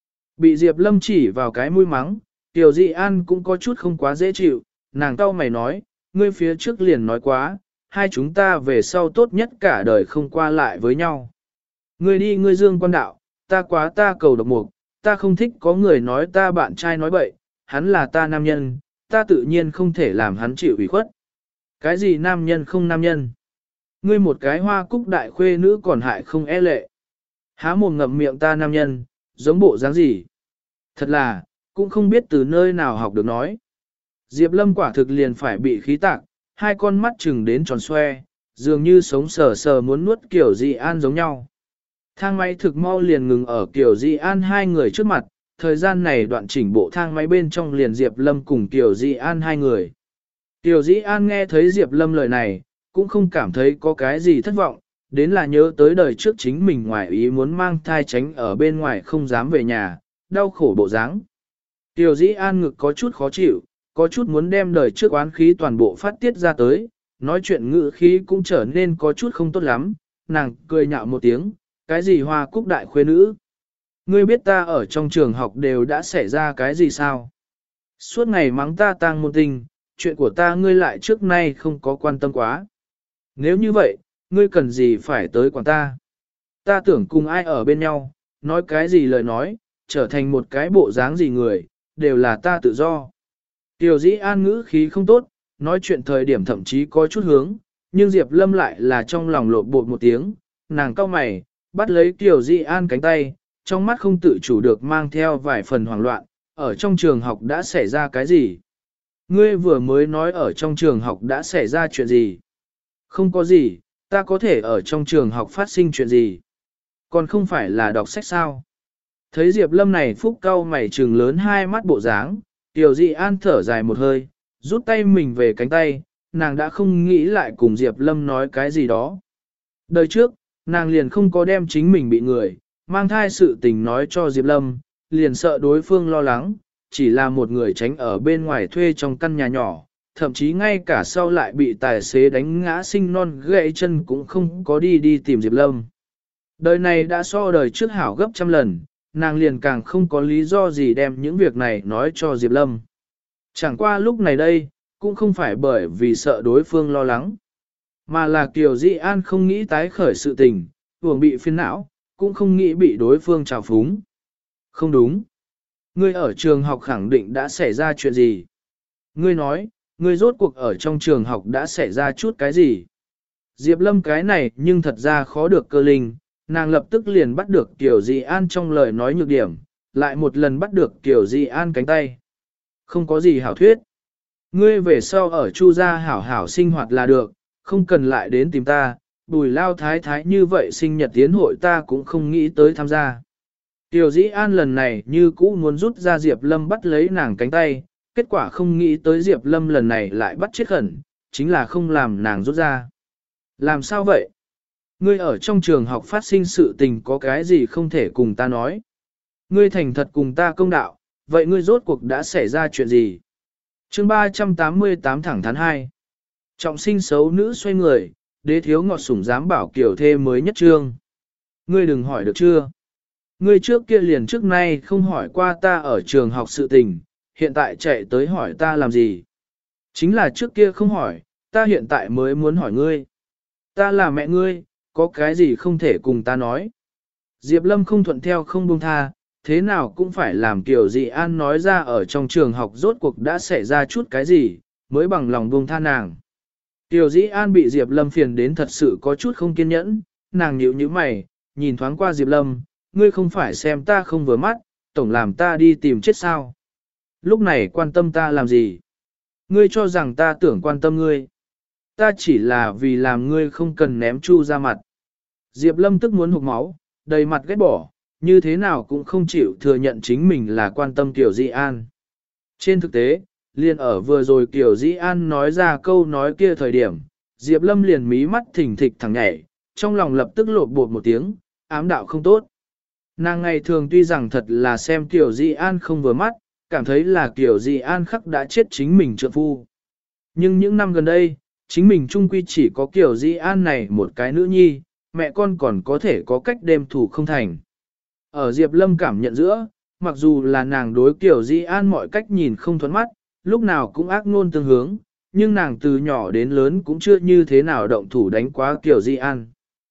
Bị Diệp Lâm chỉ vào cái mũi mắng, Tiểu Dị An cũng có chút không quá dễ chịu, nàng cau mày nói, ngươi phía trước liền nói quá, hai chúng ta về sau tốt nhất cả đời không qua lại với nhau. Ngươi đi ngươi dương quan đạo, ta quá ta cầu độc mục, ta không thích có người nói ta bạn trai nói bậy, hắn là ta nam nhân, ta tự nhiên không thể làm hắn chịu ủy khuất. Cái gì nam nhân không nam nhân? Ngươi một cái hoa cúc đại khuê nữ còn hại không e lệ. Há mồm ngậm miệng ta nam nhân, giống bộ dáng gì? Thật là, cũng không biết từ nơi nào học được nói. Diệp Lâm quả thực liền phải bị khí tạc, hai con mắt chừng đến tròn xoe, dường như sống sờ sờ muốn nuốt Kiểu Dị An giống nhau. Thang máy thực mau liền ngừng ở Kiểu Dị An hai người trước mặt, thời gian này đoạn chỉnh bộ thang máy bên trong liền Diệp Lâm cùng Kiểu Dị An hai người. Tiểu Dĩ An nghe thấy Diệp Lâm lời này, cũng không cảm thấy có cái gì thất vọng, đến là nhớ tới đời trước chính mình ngoài ý muốn mang thai tránh ở bên ngoài không dám về nhà, đau khổ bộ dáng. Tiểu Dĩ An ngực có chút khó chịu, có chút muốn đem đời trước oán khí toàn bộ phát tiết ra tới, nói chuyện ngữ khí cũng trở nên có chút không tốt lắm, nàng cười nhạo một tiếng, cái gì hoa cúc đại khuê nữ. Ngươi biết ta ở trong trường học đều đã xảy ra cái gì sao? Suốt ngày mắng ta tang môn tinh, chuyện của ta ngươi lại trước nay không có quan tâm quá. Nếu như vậy, ngươi cần gì phải tới quản ta? Ta tưởng cùng ai ở bên nhau, nói cái gì lời nói, trở thành một cái bộ dáng gì người, đều là ta tự do. Tiểu Dĩ An ngữ khí không tốt, nói chuyện thời điểm thậm chí có chút hướng, nhưng Diệp Lâm lại là trong lòng lộn bột một tiếng, nàng cau mày, bắt lấy Tiểu Dĩ An cánh tay, trong mắt không tự chủ được mang theo vài phần hoảng loạn, ở trong trường học đã xảy ra cái gì? Ngươi vừa mới nói ở trong trường học đã xảy ra chuyện gì? Không có gì, ta có thể ở trong trường học phát sinh chuyện gì? Còn không phải là đọc sách sao? Thấy Diệp Lâm này phúc cau mày trừng lớn hai mắt bộ dáng, Tiểu Dị An thở dài một hơi, rút tay mình về cánh tay, nàng đã không nghĩ lại cùng Diệp Lâm nói cái gì đó. Đời trước, nàng liền không có đem chính mình bị người, mang thai sự tình nói cho Diệp Lâm, liền sợ đối phương lo lắng, chỉ là một người tránh ở bên ngoài thuê trong căn nhà nhỏ, thậm chí ngay cả sau lại bị tài xế đánh ngã sinh non gãy chân cũng không có đi tìm Diệp Lâm. Đời này đã so đời trước hảo gấp trăm lần, nàng liền càng không có lý do gì đem những việc này nói cho Diệp Lâm. Chẳng qua lúc này đây, cũng không phải bởi vì sợ đối phương lo lắng, mà là Kiều Dị An không nghĩ tái khởi sự tình, thường bị phiền não, cũng không nghĩ bị đối phương trào phúng. Không đúng. Ngươi ở trường học khẳng định đã xảy ra chuyện gì? Ngươi nói, ngươi rốt cuộc ở trong trường học đã xảy ra chút cái gì? Diệp Lâm cái này nhưng thật ra khó được cơ linh, nàng lập tức liền bắt được Kiều Di An trong lời nói nhược điểm, lại một lần bắt được Kiều Di An cánh tay. Không có gì hảo thuyết. Ngươi về sau ở Chu gia hảo hảo sinh hoạt là được, không cần lại đến tìm ta, Bùi lao thái thái như vậy sinh nhật tiến hội ta cũng không nghĩ tới tham gia. Tiểu Dĩ An lần này như cũ muốn rút ra Diệp Lâm bắt lấy nàng cánh tay, kết quả không nghĩ tới Diệp Lâm lần này lại bắt chết khẩn, chính là không làm nàng rút ra. Làm sao vậy? Ngươi ở trong trường học phát sinh sự tình có cái gì không thể cùng ta nói? Ngươi thành thật cùng ta công đạo, vậy ngươi rốt cuộc đã xảy ra chuyện gì? Chương 388 thẳng thắn 2. Trọng sinh xấu nữ xoay người, đế thiếu ngọt sủng dám bảo kiểu thê mới nhất trương. Ngươi đừng hỏi được chưa? Ngươi trước kia liền trước nay không hỏi qua ta ở trường học sự tình, hiện tại chạy tới hỏi ta làm gì? Chính là trước kia không hỏi, ta hiện tại mới muốn hỏi ngươi. Ta là mẹ ngươi, có cái gì không thể cùng ta nói? Diệp Lâm không thuận theo không buông tha, thế nào cũng phải làm Kiều Dị An nói ra ở trong trường học rốt cuộc đã xảy ra chút cái gì, mới bằng lòng buông tha nàng. Kiều Dĩ An bị Diệp Lâm phiền đến thật sự có chút không kiên nhẫn, nàng nhíu nhíu mày, nhìn thoáng qua Diệp Lâm, ngươi không phải xem ta không vừa mắt, tổng làm ta đi tìm chết sao. Lúc này quan tâm ta làm gì? Ngươi cho rằng ta tưởng quan tâm ngươi. Ta chỉ là vì làm ngươi không cần ném Chu ra mặt. Diệp Lâm tức muốn hụt máu, đầy mặt ghét bỏ, như thế nào cũng không chịu thừa nhận chính mình là quan tâm Kiều Dĩ An. Trên thực tế, liền ở vừa rồi Kiều Dĩ An nói ra câu nói kia thời điểm, Diệp Lâm liền mí mắt thỉnh thịch thẳng nhảy, trong lòng lập tức lột bột một tiếng, ám đạo không tốt. Nàng ngày thường tuy rằng thật là xem Kiều Dĩ An không vừa mắt, cảm thấy là Kiều Dĩ An khắc đã chết chính mình trượng phu. Nhưng những năm gần đây, chính mình trung quy chỉ có Kiều Dĩ An này một cái nữ nhi, mẹ con còn có thể có cách đêm thủ không thành. Ở Diệp Lâm cảm nhận giữa, mặc dù là nàng đối Kiều Dĩ An mọi cách nhìn không thuận mắt, lúc nào cũng ác ngôn tương hướng, nhưng nàng từ nhỏ đến lớn cũng chưa như thế nào động thủ đánh quá Kiều Dĩ An.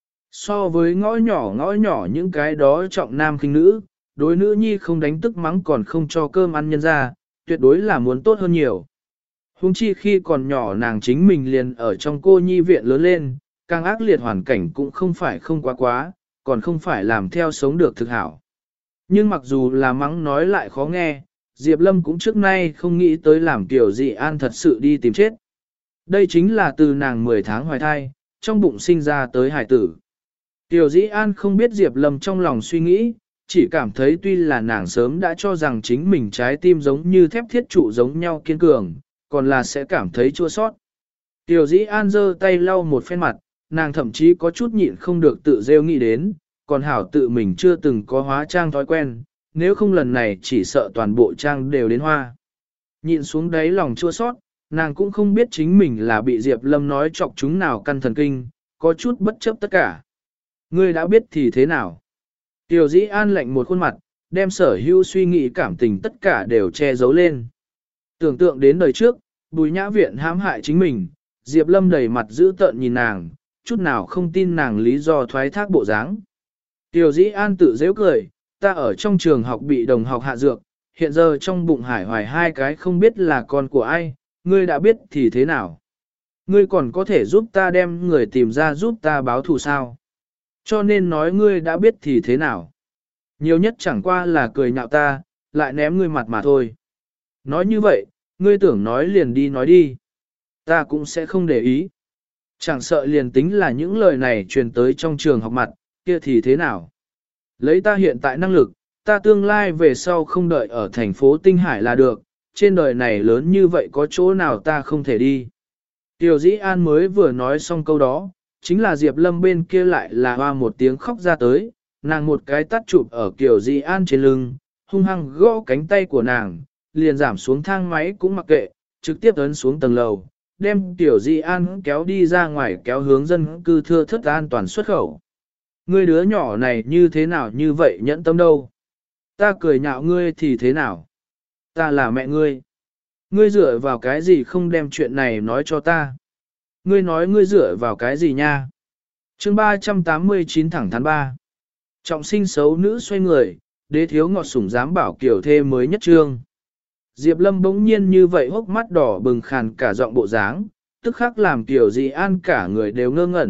So với ngõ nhỏ những cái đó trọng nam khinh nữ, đối nữ nhi không đánh tức mắng còn không cho cơm ăn nhân ra, tuyệt đối là muốn tốt hơn nhiều. Hùng chi khi còn nhỏ nàng chính mình liền ở trong cô nhi viện lớn lên, càng ác liệt hoàn cảnh cũng không phải không quá, còn không phải làm theo sống được thực hảo. Nhưng mặc dù là mắng nói lại khó nghe, Diệp Lâm cũng trước nay không nghĩ tới làm Kiều Dị An thật sự đi tìm chết. Đây chính là từ nàng 10 tháng hoài thai, trong bụng sinh ra tới hải tử. Kiều Dĩ An không biết Diệp Lâm trong lòng suy nghĩ, chỉ cảm thấy tuy là nàng sớm đã cho rằng chính mình trái tim giống như thép thiết trụ giống nhau kiên cường, còn là sẽ cảm thấy chua sót. Kiều Dĩ An giơ tay lau một phen mặt, nàng thậm chí có chút nhịn không được tự rêu nghĩ đến, còn hảo tự mình chưa từng có hóa trang thói quen, nếu không lần này chỉ sợ toàn bộ trang đều đến hoa. Nhịn xuống đáy lòng chua sót, nàng cũng không biết chính mình là bị Diệp Lâm nói chọc chúng nào căn thần kinh, có chút bất chấp tất cả. Ngươi đã biết thì thế nào? Tiểu Dĩ An lạnh một khuôn mặt, đem sở hữu suy nghĩ cảm tình tất cả đều che giấu lên. Tưởng tượng đến đời trước, Bùi Nhã Viện hãm hại chính mình, Diệp Lâm đầy mặt dữ tợn nhìn nàng, chút nào không tin nàng lý do thoái thác bộ dáng. Tiểu Dĩ An tự dễ cười, ta ở trong trường học bị đồng học hạ dược, hiện giờ trong bụng hải hoài hai cái không biết là con của ai, ngươi đã biết thì thế nào? Ngươi còn có thể giúp ta đem người tìm ra giúp ta báo thù sao? Cho nên nói ngươi đã biết thì thế nào? Nhiều nhất chẳng qua là cười nhạo ta, lại ném ngươi mặt mà thôi. Nói như vậy, ngươi tưởng nói liền đi nói đi. Ta cũng sẽ không để ý. Chẳng sợ liền tính là những lời này truyền tới trong trường học mặt, kia thì thế nào? Lấy ta hiện tại năng lực, ta tương lai về sau không đợi ở thành phố Tinh Hải là được, trên đời này lớn như vậy có chỗ nào ta không thể đi. Tiểu Dĩ An mới vừa nói xong câu đó, chính là Diệp Lâm bên kia lại là hoa một tiếng khóc ra tới, nàng một cái tắt chụp ở Tiểu Dĩ An trên lưng, hung hăng gõ cánh tay của nàng, liền giảm xuống thang máy cũng mặc kệ, trực tiếp ấn xuống tầng lầu, đem Tiểu Dĩ An kéo đi ra ngoài kéo hướng dân cư thưa thất an toàn xuất khẩu. Ngươi đứa nhỏ này như thế nào như vậy nhẫn tâm đâu? Ta cười nhạo ngươi thì thế nào? Ta là mẹ ngươi. Ngươi dựa vào cái gì không đem chuyện này nói cho ta? Ngươi nói ngươi dựa vào cái gì nha? Chương 389 thẳng thắn 3. Trọng sinh xấu nữ xoay người, đế thiếu ngọt sủng dám bảo kiểu thê mới nhất trương. Diệp Lâm bỗng nhiên như vậy hốc mắt đỏ bừng khàn cả giọng bộ dáng, tức khắc làm Tiểu Dị An cả người đều ngơ ngẩn,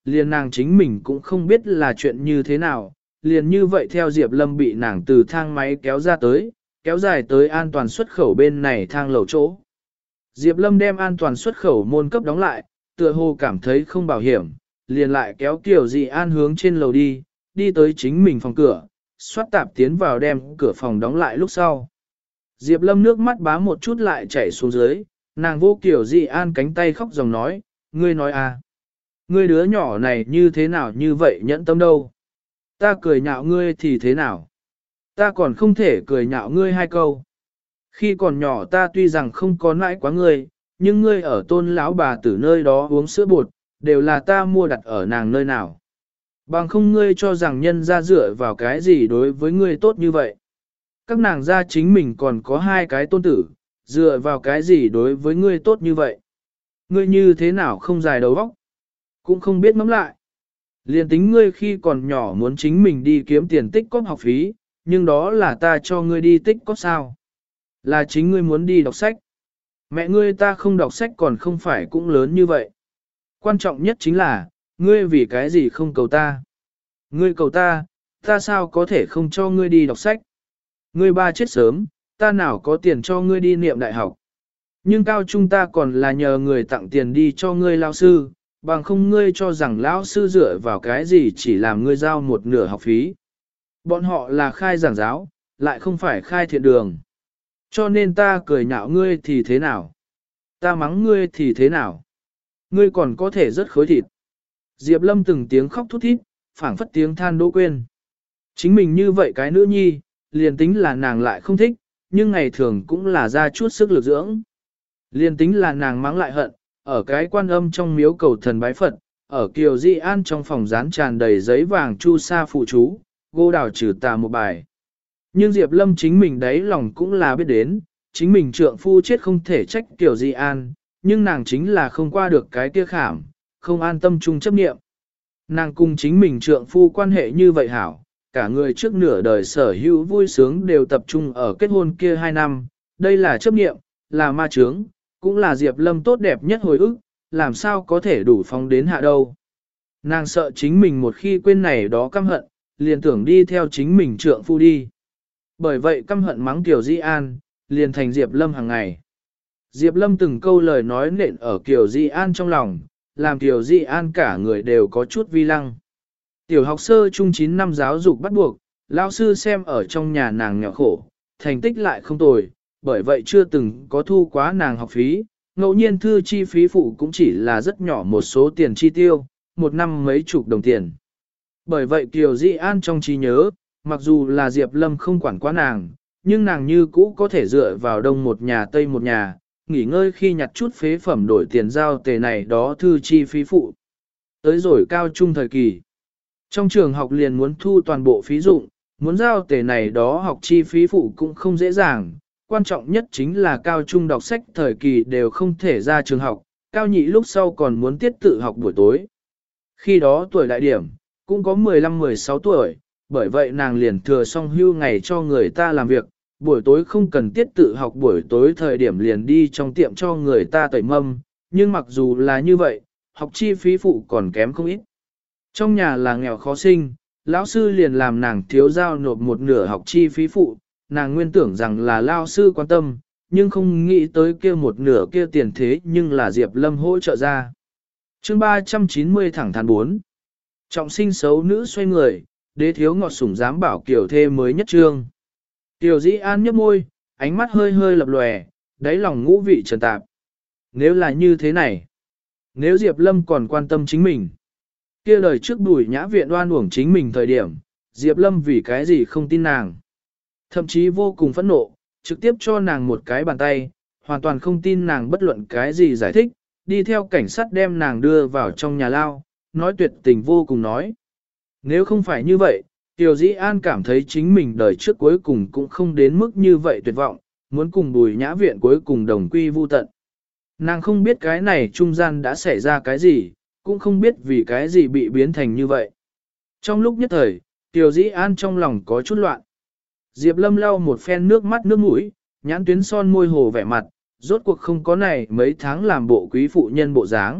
liền nàng chính mình cũng không biết là chuyện như thế nào, liền như vậy theo Diệp Lâm bị nàng từ thang máy kéo ra tới, kéo dài tới an toàn xuất khẩu bên này thang lầu chỗ. Diệp Lâm đem an toàn xuất khẩu môn cấp đóng lại, tựa hồ cảm thấy không bảo hiểm, liền lại kéo Kiều Dị An hướng trên lầu đi, đi tới chính mình phòng cửa, xoát tạp tiến vào đem cửa phòng đóng lại lúc sau. Diệp Lâm nước mắt bá một chút lại chảy xuống dưới, nàng vô Kiều Dị An cánh tay khóc dòng nói, ngươi nói à, ngươi đứa nhỏ này như thế nào như vậy nhẫn tâm đâu. Ta cười nhạo ngươi thì thế nào? Ta còn không thể cười nhạo ngươi hai câu. Khi còn nhỏ ta tuy rằng không có nãi quá ngươi, nhưng ngươi ở tôn lão bà tử nơi đó uống sữa bột, đều là ta mua đặt ở nàng nơi nào. Bằng không ngươi cho rằng nhân ra dựa vào cái gì đối với ngươi tốt như vậy. Các nàng gia chính mình còn có hai cái tôn tử, dựa vào cái gì đối với ngươi tốt như vậy. Ngươi như thế nào không dài đầu óc, cũng không biết ngẫm lại. Liên tính ngươi khi còn nhỏ muốn chính mình đi kiếm tiền tích cóp học phí, nhưng đó là ta cho ngươi đi tích cóp sao. Là chính ngươi muốn đi đọc sách. Mẹ ngươi ta không đọc sách còn không phải cũng lớn như vậy. Quan trọng nhất chính là, ngươi vì cái gì không cầu ta. Ngươi cầu ta, ta sao có thể không cho ngươi đi đọc sách. Ngươi ba chết sớm, ta nào có tiền cho ngươi đi niệm đại học. Nhưng cao trung ta còn là nhờ người tặng tiền đi cho ngươi lao sư, bằng không ngươi cho rằng lão sư dựa vào cái gì chỉ làm ngươi giao một nửa học phí. Bọn họ là khai giảng giáo, lại không phải khai thiện đường. Cho nên ta cười nhạo ngươi thì thế nào? Ta mắng ngươi thì thế nào? Ngươi còn có thể rất khối thịt. Diệp Lâm từng tiếng khóc thút thít, phảng phất tiếng than Đỗ Quyên. Chính mình như vậy cái nữ nhi, liền tính là nàng lại không thích, nhưng ngày thường cũng là ra chút sức lực dưỡng. Liền tính là nàng mắng lại hận, ở cái quan âm trong miếu cầu thần bái Phật, ở Kiều Di An trong phòng dán tràn đầy giấy vàng chu sa phụ chú, gô đào trừ tà một bài. Nhưng Diệp Lâm chính mình đấy lòng cũng là biết đến, chính mình trượng phu chết không thể trách Kiều Di An, nhưng nàng chính là không qua được cái kia khảm, không an tâm chung chấp niệm. Nàng cùng chính mình trượng phu quan hệ như vậy hảo, cả người trước nửa đời sở hữu vui sướng đều tập trung ở kết hôn kia 2 năm, đây là chấp niệm, là ma chướng, cũng là Diệp Lâm tốt đẹp nhất hồi ức, làm sao có thể đủ phóng đến hạ đâu. Nàng sợ chính mình một khi quên này đó căm hận, liền tưởng đi theo chính mình trượng phu đi. Bởi vậy căm hận mắng Kiều Di An, liền thành Diệp Lâm hàng ngày. Diệp Lâm từng câu lời nói nện ở Kiều Di An trong lòng, làm Kiều Di An cả người đều có chút vi lăng. Tiểu học sơ trung 9 năm giáo dục bắt buộc, lão sư xem ở trong nhà nàng nghèo khổ, thành tích lại không tồi, bởi vậy chưa từng có thu quá nàng học phí, ngẫu nhiên thư chi phí phụ cũng chỉ là rất nhỏ một số tiền chi tiêu, một năm mấy chục đồng tiền. Bởi vậy Kiều Di An trong trí nhớ, mặc dù là Diệp Lâm không quản quá nàng, nhưng nàng như cũ có thể dựa vào đông một nhà tây một nhà, nghỉ ngơi khi nhặt chút phế phẩm đổi tiền giao tề này đó thư chi phí phụ. Tới rồi cao trung thời kỳ, trong trường học liền muốn thu toàn bộ phí dụng, muốn giao tề này đó học chi phí phụ cũng không dễ dàng, quan trọng nhất chính là cao trung đọc sách thời kỳ đều không thể ra trường học, cao nhị lúc sau còn muốn tiết tự học buổi tối. Khi đó tuổi đại điểm, cũng có 15-16 tuổi, bởi vậy nàng liền thừa xong hưu ngày cho người ta làm việc, buổi tối không cần tiết tự học buổi tối thời điểm liền đi trong tiệm cho người ta tẩy mâm, nhưng mặc dù là như vậy, học chi phí phụ còn kém không ít. Trong nhà là nghèo khó sinh, lão sư liền làm nàng thiếu giao nộp một nửa học chi phí phụ, nàng nguyên tưởng rằng là lão sư quan tâm, nhưng không nghĩ tới kia một nửa kia tiền thế nhưng là Diệp Lâm hỗ trợ ra. Chương 390 thẳng thắn 4. Trọng sinh xấu nữ xoay người, đế thiếu ngọt sủng dám bảo kiểu thê mới nhất trương. Tiểu Dĩ An nhếch môi, ánh mắt hơi hơi lập lòe, đáy lòng ngũ vị trần tạp. Nếu là như thế này, nếu Diệp Lâm còn quan tâm chính mình, kia lời trước Bùi Nhã Viện oan uổng chính mình thời điểm, Diệp Lâm vì cái gì không tin nàng. Thậm chí vô cùng phẫn nộ, trực tiếp cho nàng một cái bàn tay, hoàn toàn không tin nàng bất luận cái gì giải thích, đi theo cảnh sát đem nàng đưa vào trong nhà lao, nói tuyệt tình vô cùng nói. Nếu không phải như vậy, Tiểu Dĩ An cảm thấy chính mình đời trước cuối cùng cũng không đến mức như vậy tuyệt vọng, muốn cùng Bùi Nhã Viện cuối cùng đồng quy vu tận. Nàng không biết cái này trung gian đã xảy ra cái gì, cũng không biết vì cái gì bị biến thành như vậy. Trong lúc nhất thời, Tiểu Dĩ An trong lòng có chút loạn. Diệp Lâm lau một phen nước mắt nước mũi, nhãn tuyến son môi hồ vẻ mặt, rốt cuộc không có này mấy tháng làm bộ quý phụ nhân bộ dáng,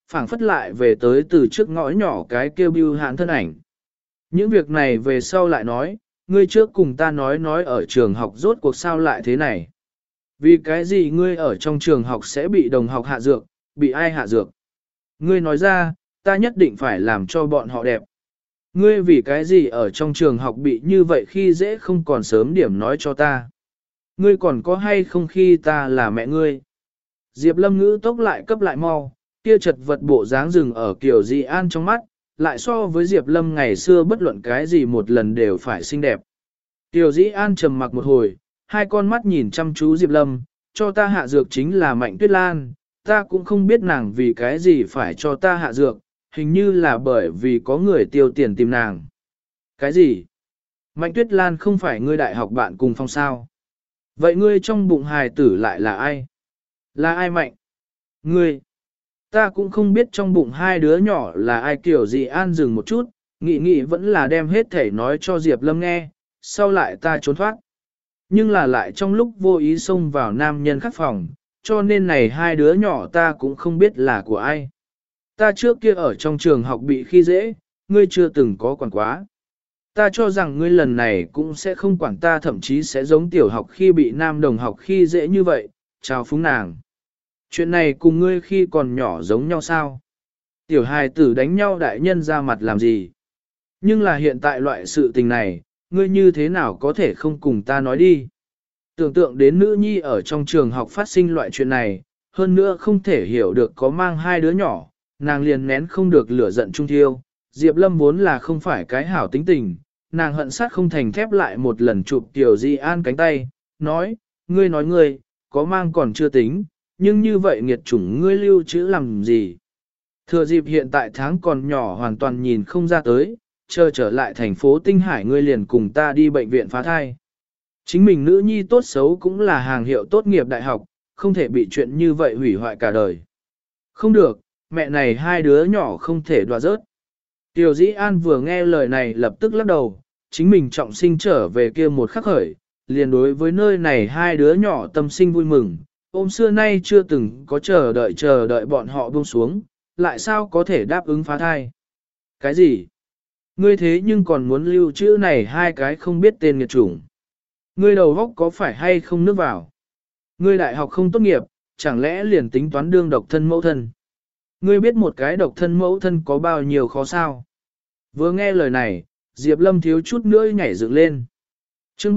phảng phất lại về tới từ trước ngõ nhỏ cái kêu bưu hãn thân ảnh. Những việc này về sau lại nói, ngươi trước cùng ta nói ở trường học rốt cuộc sao lại thế này. Vì cái gì ngươi ở trong trường học sẽ bị đồng học hạ dược, bị ai hạ dược? Ngươi nói ra, ta nhất định phải làm cho bọn họ đẹp. Ngươi vì cái gì ở trong trường học bị như vậy khi dễ không còn sớm điểm nói cho ta. Ngươi còn có hay không khi ta là mẹ ngươi? Diệp Lâm ngữ tốc lại cấp lại mau, kia chật vật bộ dáng rừng ở Kiều Di An trong mắt, lại so với Diệp Lâm ngày xưa bất luận cái gì một lần đều phải xinh đẹp. Kiều Di An trầm mặc một hồi, hai con mắt nhìn chăm chú Diệp Lâm, cho ta hạ dược chính là Mạnh Tuyết Lan, ta cũng không biết nàng vì cái gì phải cho ta hạ dược, hình như là bởi vì có người tiêu tiền tìm nàng. Cái gì? Mạnh Tuyết Lan không phải ngươi đại học bạn cùng phòng sao? Vậy ngươi trong bụng hài tử lại là ai? Là ai Mạnh? Ngươi? Ta cũng không biết trong bụng hai đứa nhỏ là ai. Kiểu gì An dừng một chút, nghĩ vẫn là đem hết thể nói cho Diệp Lâm nghe, sau lại ta trốn thoát. Nhưng là lại trong lúc vô ý xông vào nam nhân khắc phòng, cho nên này hai đứa nhỏ ta cũng không biết là của ai. Ta trước kia ở trong trường học bị khi dễ, ngươi chưa từng có quản quá. Ta cho rằng ngươi lần này cũng sẽ không quản ta, thậm chí sẽ giống tiểu học khi bị nam đồng học khi dễ như vậy, chào phúng nàng. Chuyện này cùng ngươi khi còn nhỏ giống nhau sao? Tiểu hài tử đánh nhau đại nhân ra mặt làm gì? Nhưng là hiện tại loại sự tình này, ngươi như thế nào có thể không cùng ta nói đi? Tưởng tượng đến nữ nhi ở trong trường học phát sinh loại chuyện này, hơn nữa không thể hiểu được có mang hai đứa nhỏ, nàng liền nén không được lửa giận trung thiêu. Diệp Lâm vốn là không phải cái hảo tính tình, nàng hận sát không thành thép lại một lần chụp Tiểu Di An cánh tay, nói, ngươi, có mang còn chưa tính, nhưng như vậy nghiệt chủng ngươi lưu trữ làm gì? Thừa dịp hiện tại tháng còn nhỏ hoàn toàn nhìn không ra tới, chờ trở lại thành phố Tinh Hải ngươi liền cùng ta đi bệnh viện phá thai. Chính mình nữ nhi tốt xấu cũng là hàng hiệu tốt nghiệp đại học, không thể bị chuyện như vậy hủy hoại cả đời. Không được, mẹ này hai đứa nhỏ không thể đoạt rớt. Tiểu Dĩ An vừa nghe lời này lập tức lắc đầu, chính mình trọng sinh trở về kia một khắc khởi, liền đối với nơi này hai đứa nhỏ tâm sinh vui mừng, ôm xưa nay chưa từng có chờ đợi bọn họ buông xuống, lại sao có thể đáp ứng phá thai. Cái gì? Ngươi thế nhưng còn muốn lưu trữ này hai cái không biết tên nghiệt chủng. Ngươi đầu góc có phải hay không nước vào? Ngươi đại học không tốt nghiệp, chẳng lẽ liền tính toán đương độc thân mẫu thân? Ngươi biết một cái độc thân mẫu thân có bao nhiêu khó sao? Vừa nghe lời này, Diệp Lâm thiếu chút nữa nhảy dựng lên. Chương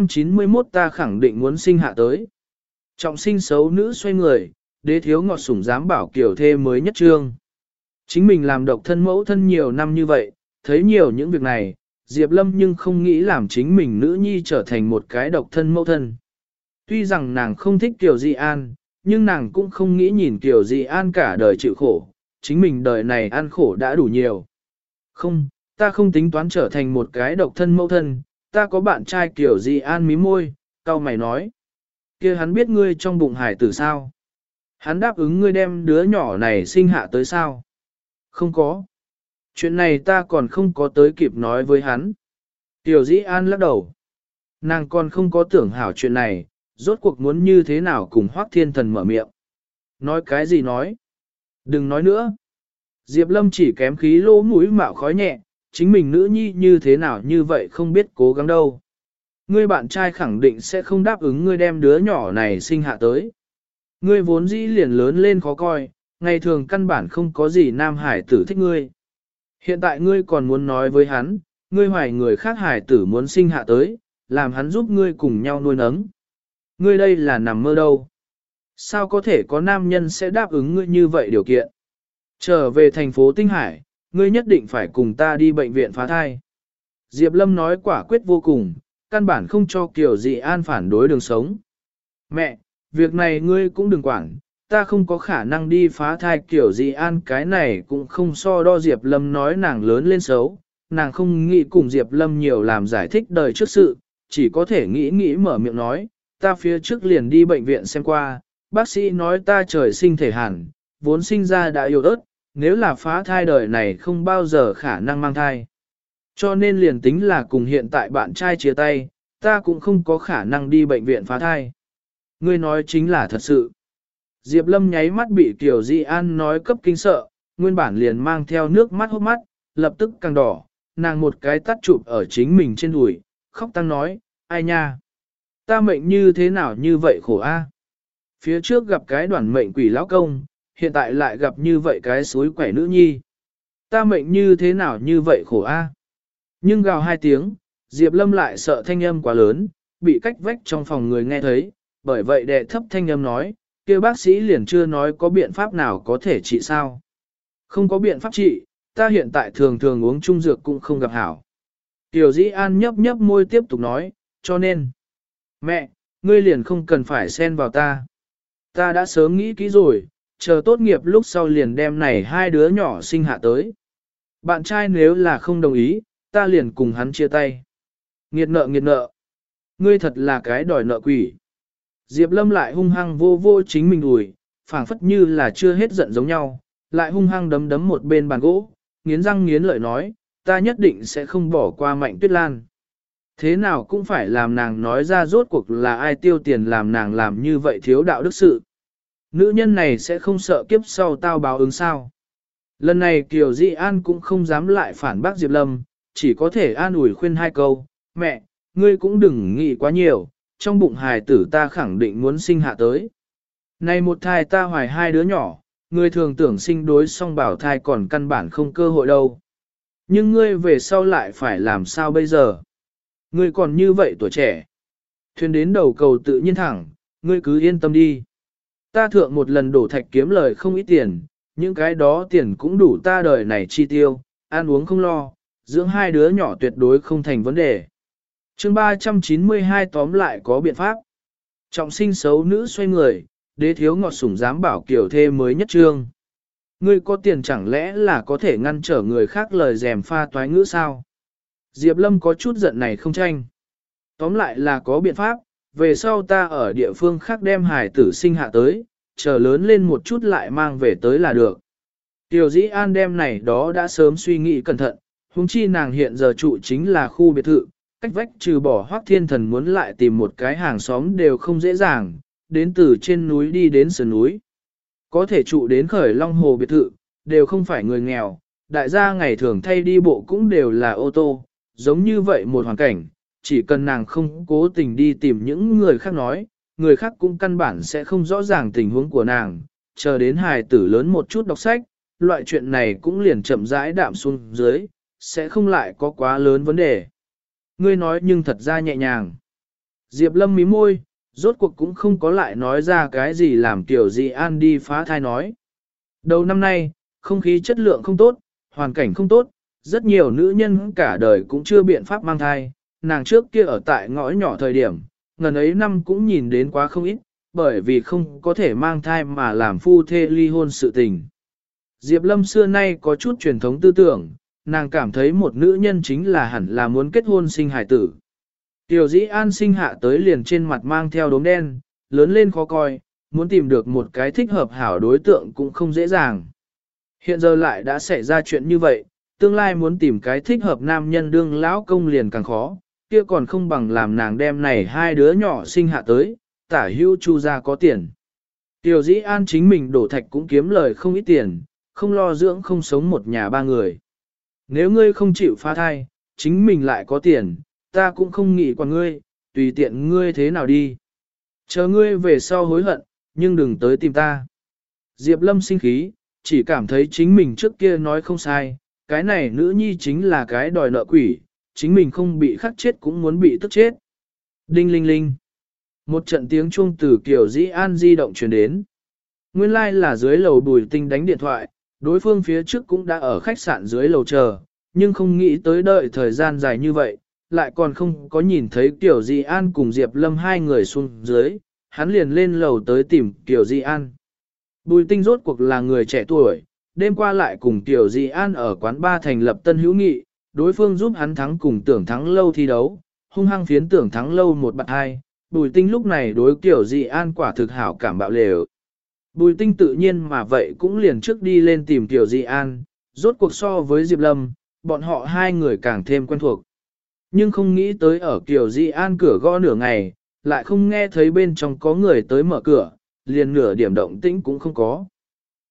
391 ta khẳng định muốn sinh hạ tới. Trọng sinh xấu nữ xoay người, đế thiếu ngọt sủng dám bảo kiểu thê mới nhất trương. Chính mình làm độc thân mẫu thân nhiều năm như vậy, thấy nhiều những việc này, Diệp Lâm nhưng không nghĩ làm chính mình nữ nhi trở thành một cái độc thân mẫu thân. Tuy rằng nàng không thích Kiều Di An, nhưng nàng cũng không nghĩ nhìn Kiều Di An cả đời chịu khổ, chính mình đời này ăn khổ đã đủ nhiều. Không, ta không tính toán trở thành một cái độc thân mẫu thân, ta có bạn trai Kiều Di An mí môi, cau mày nói. Kia hắn biết ngươi trong bụng hải tử sao? Hắn đáp ứng ngươi đem đứa nhỏ này sinh hạ tới sao? Không có. Chuyện này ta còn không có tới kịp nói với hắn. Tiểu Dĩ An lắc đầu. Nàng còn không có tưởng hảo chuyện này, rốt cuộc muốn như thế nào cùng Hoác Thiên Thần mở miệng. Nói cái gì nói? Đừng nói nữa. Diệp Lâm chỉ kém khí lỗ mũi mạo khói nhẹ, chính mình nữ nhi như thế nào như vậy không biết cố gắng đâu. Ngươi bạn trai khẳng định sẽ không đáp ứng ngươi đem đứa nhỏ này sinh hạ tới. Ngươi vốn dĩ liền lớn lên khó coi, ngày thường căn bản không có gì nam hải tử thích ngươi. Hiện tại ngươi còn muốn nói với hắn, ngươi hoài người khác hải tử muốn sinh hạ tới, làm hắn giúp ngươi cùng nhau nuôi nấng. Ngươi đây là nằm mơ đâu. Sao có thể có nam nhân sẽ đáp ứng ngươi như vậy điều kiện? Trở về thành phố Tinh Hải, ngươi nhất định phải cùng ta đi bệnh viện phá thai. Diệp Lâm nói quả quyết vô cùng, căn bản không cho Kiều Dị An phản đối đường sống. Mẹ, việc này ngươi cũng đừng quản, ta không có khả năng đi phá thai. Kiểu Dị An cái này cũng không so đo. Diệp Lâm nói nàng lớn lên xấu, nàng không nghĩ cùng Diệp Lâm nhiều làm giải thích đời trước sự, chỉ có thể nghĩ mở miệng nói, ta phía trước liền đi bệnh viện xem qua, bác sĩ nói ta trời sinh thể hàn, vốn sinh ra đã yếu ớt, nếu là phá thai đời này không bao giờ khả năng mang thai. Cho nên liền tính là cùng hiện tại bạn trai chia tay, ta cũng không có khả năng đi bệnh viện phá thai. Ngươi nói chính là thật sự. Diệp Lâm nháy mắt bị Kiều Di An nói cấp kinh sợ, nguyên bản liền mang theo nước mắt hốc mắt, lập tức càng đỏ, nàng một cái tắt chụp ở chính mình trên đùi, khóc tăng nói, ai nha? Ta mệnh như thế nào như vậy khổ a? Phía trước gặp cái đoàn mệnh quỷ lão công, hiện tại lại gặp như vậy cái suối quẻ nữ nhi. Ta mệnh như thế nào như vậy khổ a? Nhưng gào 2 tiếng, Diệp Lâm lại sợ thanh âm quá lớn, bị cách vách trong phòng người nghe thấy, bởi vậy đệ thấp thanh âm nói, kia bác sĩ liền chưa nói có biện pháp nào có thể trị sao. Không có biện pháp trị, ta hiện tại thường thường uống trung dược cũng không gặp hảo. Tiểu Dĩ An nhấp nhấp môi tiếp tục nói, cho nên, mẹ, ngươi liền không cần phải xen vào ta. Ta đã sớm nghĩ kỹ rồi, chờ tốt nghiệp lúc sau liền đem này 2 đứa nhỏ sinh hạ tới. Bạn trai nếu là không đồng ý, ta liền cùng hắn chia tay. Nghiệt nợ nghiệt nợ. Ngươi thật là cái đòi nợ quỷ. Diệp Lâm lại hung hăng vô vô chính mình đùi, phảng phất như là chưa hết giận giống nhau, lại hung hăng đấm đấm một bên bàn gỗ, nghiến răng nghiến lợi nói, ta nhất định sẽ không bỏ qua Mạnh Tuyết Lan. Thế nào cũng phải làm nàng nói ra rốt cuộc là ai tiêu tiền làm nàng làm như vậy thiếu đạo đức sự. Nữ nhân này sẽ không sợ kiếp sau tao báo ứng sao. Lần này Kiều Dị An cũng không dám lại phản bác Diệp Lâm, chỉ có thể an ủi khuyên 2 câu, mẹ, ngươi cũng đừng nghĩ quá nhiều, trong bụng hài tử ta khẳng định muốn sinh hạ tới. Này một thai ta hoài 2 đứa nhỏ, ngươi thường tưởng sinh đối song bảo thai còn căn bản không cơ hội đâu. Nhưng ngươi về sau lại phải làm sao bây giờ? Ngươi còn như vậy tuổi trẻ. Thuyền đến đầu cầu tự nhiên thẳng, ngươi cứ yên tâm đi. Ta thượng một lần đổ thạch kiếm lời không ít tiền, những cái đó tiền cũng đủ ta đời này chi tiêu, ăn uống không lo, dưỡng 2 đứa nhỏ tuyệt đối không thành vấn đề. Chương 392 tóm lại có biện pháp. Trọng sinh xấu nữ xoay người, đế thiếu ngọt sủng dám bảo kiểu thê mới nhất trương. Ngươi có tiền chẳng lẽ là có thể ngăn trở người khác lời dèm pha toái ngữ sao? Diệp Lâm có chút giận này không tranh. Tóm lại là có biện pháp, về sau ta ở địa phương khác đem hải tử sinh hạ tới, chờ lớn lên một chút lại mang về tới là được. Tiểu Dĩ An đem này đó đã sớm suy nghĩ cẩn thận, huống chi nàng hiện giờ trụ chính là khu biệt thự, cách vách trừ bỏ Hoắc Thiên Thần muốn lại tìm một cái hàng xóm đều không dễ dàng, đến từ trên núi đi đến sườn núi. Có thể trụ đến Khởi Long Hồ biệt thự, đều không phải người nghèo, đại gia ngày thường thay đi bộ cũng đều là ô tô, giống như vậy một hoàn cảnh, chỉ cần nàng không cố tình đi tìm những người khác nói, người khác cũng căn bản sẽ không rõ ràng tình huống của nàng, chờ đến hài tử lớn một chút đọc sách, loại chuyện này cũng liền chậm rãi đạm xuống dưới, sẽ không lại có quá lớn vấn đề. Ngươi nói nhưng thật ra nhẹ nhàng. Diệp Lâm mí môi, rốt cuộc cũng không có lại nói ra cái gì làm Tiểu Dị An đi phá thai nói. Đầu năm nay, không khí chất lượng không tốt, hoàn cảnh không tốt, rất nhiều nữ nhân cả đời cũng chưa biện pháp mang thai, nàng trước kia ở tại ngõ nhỏ thời điểm, ngần ấy năm cũng nhìn đến quá không ít, bởi vì không có thể mang thai mà làm phu thê ly hôn sự tình. Diệp Lâm xưa nay có chút truyền thống tư tưởng, nàng cảm thấy một nữ nhân chính là hẳn là muốn kết hôn sinh hài tử. Tiểu Dĩ An sinh hạ tới liền trên mặt mang theo đốm đen, lớn lên khó coi, muốn tìm được một cái thích hợp hảo đối tượng cũng không dễ dàng. Hiện giờ lại đã xảy ra chuyện như vậy, tương lai muốn tìm cái thích hợp nam nhân đương lão công liền càng khó, kia còn không bằng làm nàng đem này 2 đứa nhỏ sinh hạ tới, tả hữu chu ra có tiền. Tiểu Dĩ An chính mình đổ thạch cũng kiếm lời không ít tiền, không lo dưỡng không sống một nhà 3 người. Nếu ngươi không chịu phá thai, chính mình lại có tiền, ta cũng không nghĩ qua ngươi, tùy tiện ngươi thế nào đi. Chờ ngươi về sau hối hận, nhưng đừng tới tìm ta. Diệp Lâm sinh khí, chỉ cảm thấy chính mình trước kia nói không sai, cái này nữ nhi chính là cái đòi nợ quỷ, chính mình không bị khắc chết cũng muốn bị tức chết. Đinh linh linh. Một trận tiếng chuông từ Kiều Dĩ An di động truyền đến. Nguyên lai like là dưới lầu Bùi Tinh đánh điện thoại, đối phương phía trước cũng đã ở khách sạn dưới lầu chờ, nhưng không nghĩ tới đợi thời gian dài như vậy, lại còn không có nhìn thấy Kiều Dĩ An cùng Diệp Lâm 2 người xuống dưới, hắn liền lên lầu tới tìm Kiều Dĩ An. Bùi Tinh rốt cuộc là người trẻ tuổi, đêm qua lại cùng Kiều Dĩ An ở quán ba thành lập tân hữu nghị, đối phương giúp hắn thắng cùng Tưởng Thắng Lâu thi đấu, hung hăng phiến Tưởng Thắng Lâu 1-2, Bùi Tinh lúc này đối Kiều Dĩ An quả thực hảo cảm bạo lều. Bùi Tinh tự nhiên mà vậy cũng liền trước đi lên tìm Kiều Dĩ An, rốt cuộc so với Diệp Lâm, bọn họ 2 người càng thêm quen thuộc. Nhưng không nghĩ tới ở Kiều Dĩ An cửa gõ nửa ngày, lại không nghe thấy bên trong có người tới mở cửa, liền nửa điểm động tĩnh cũng không có.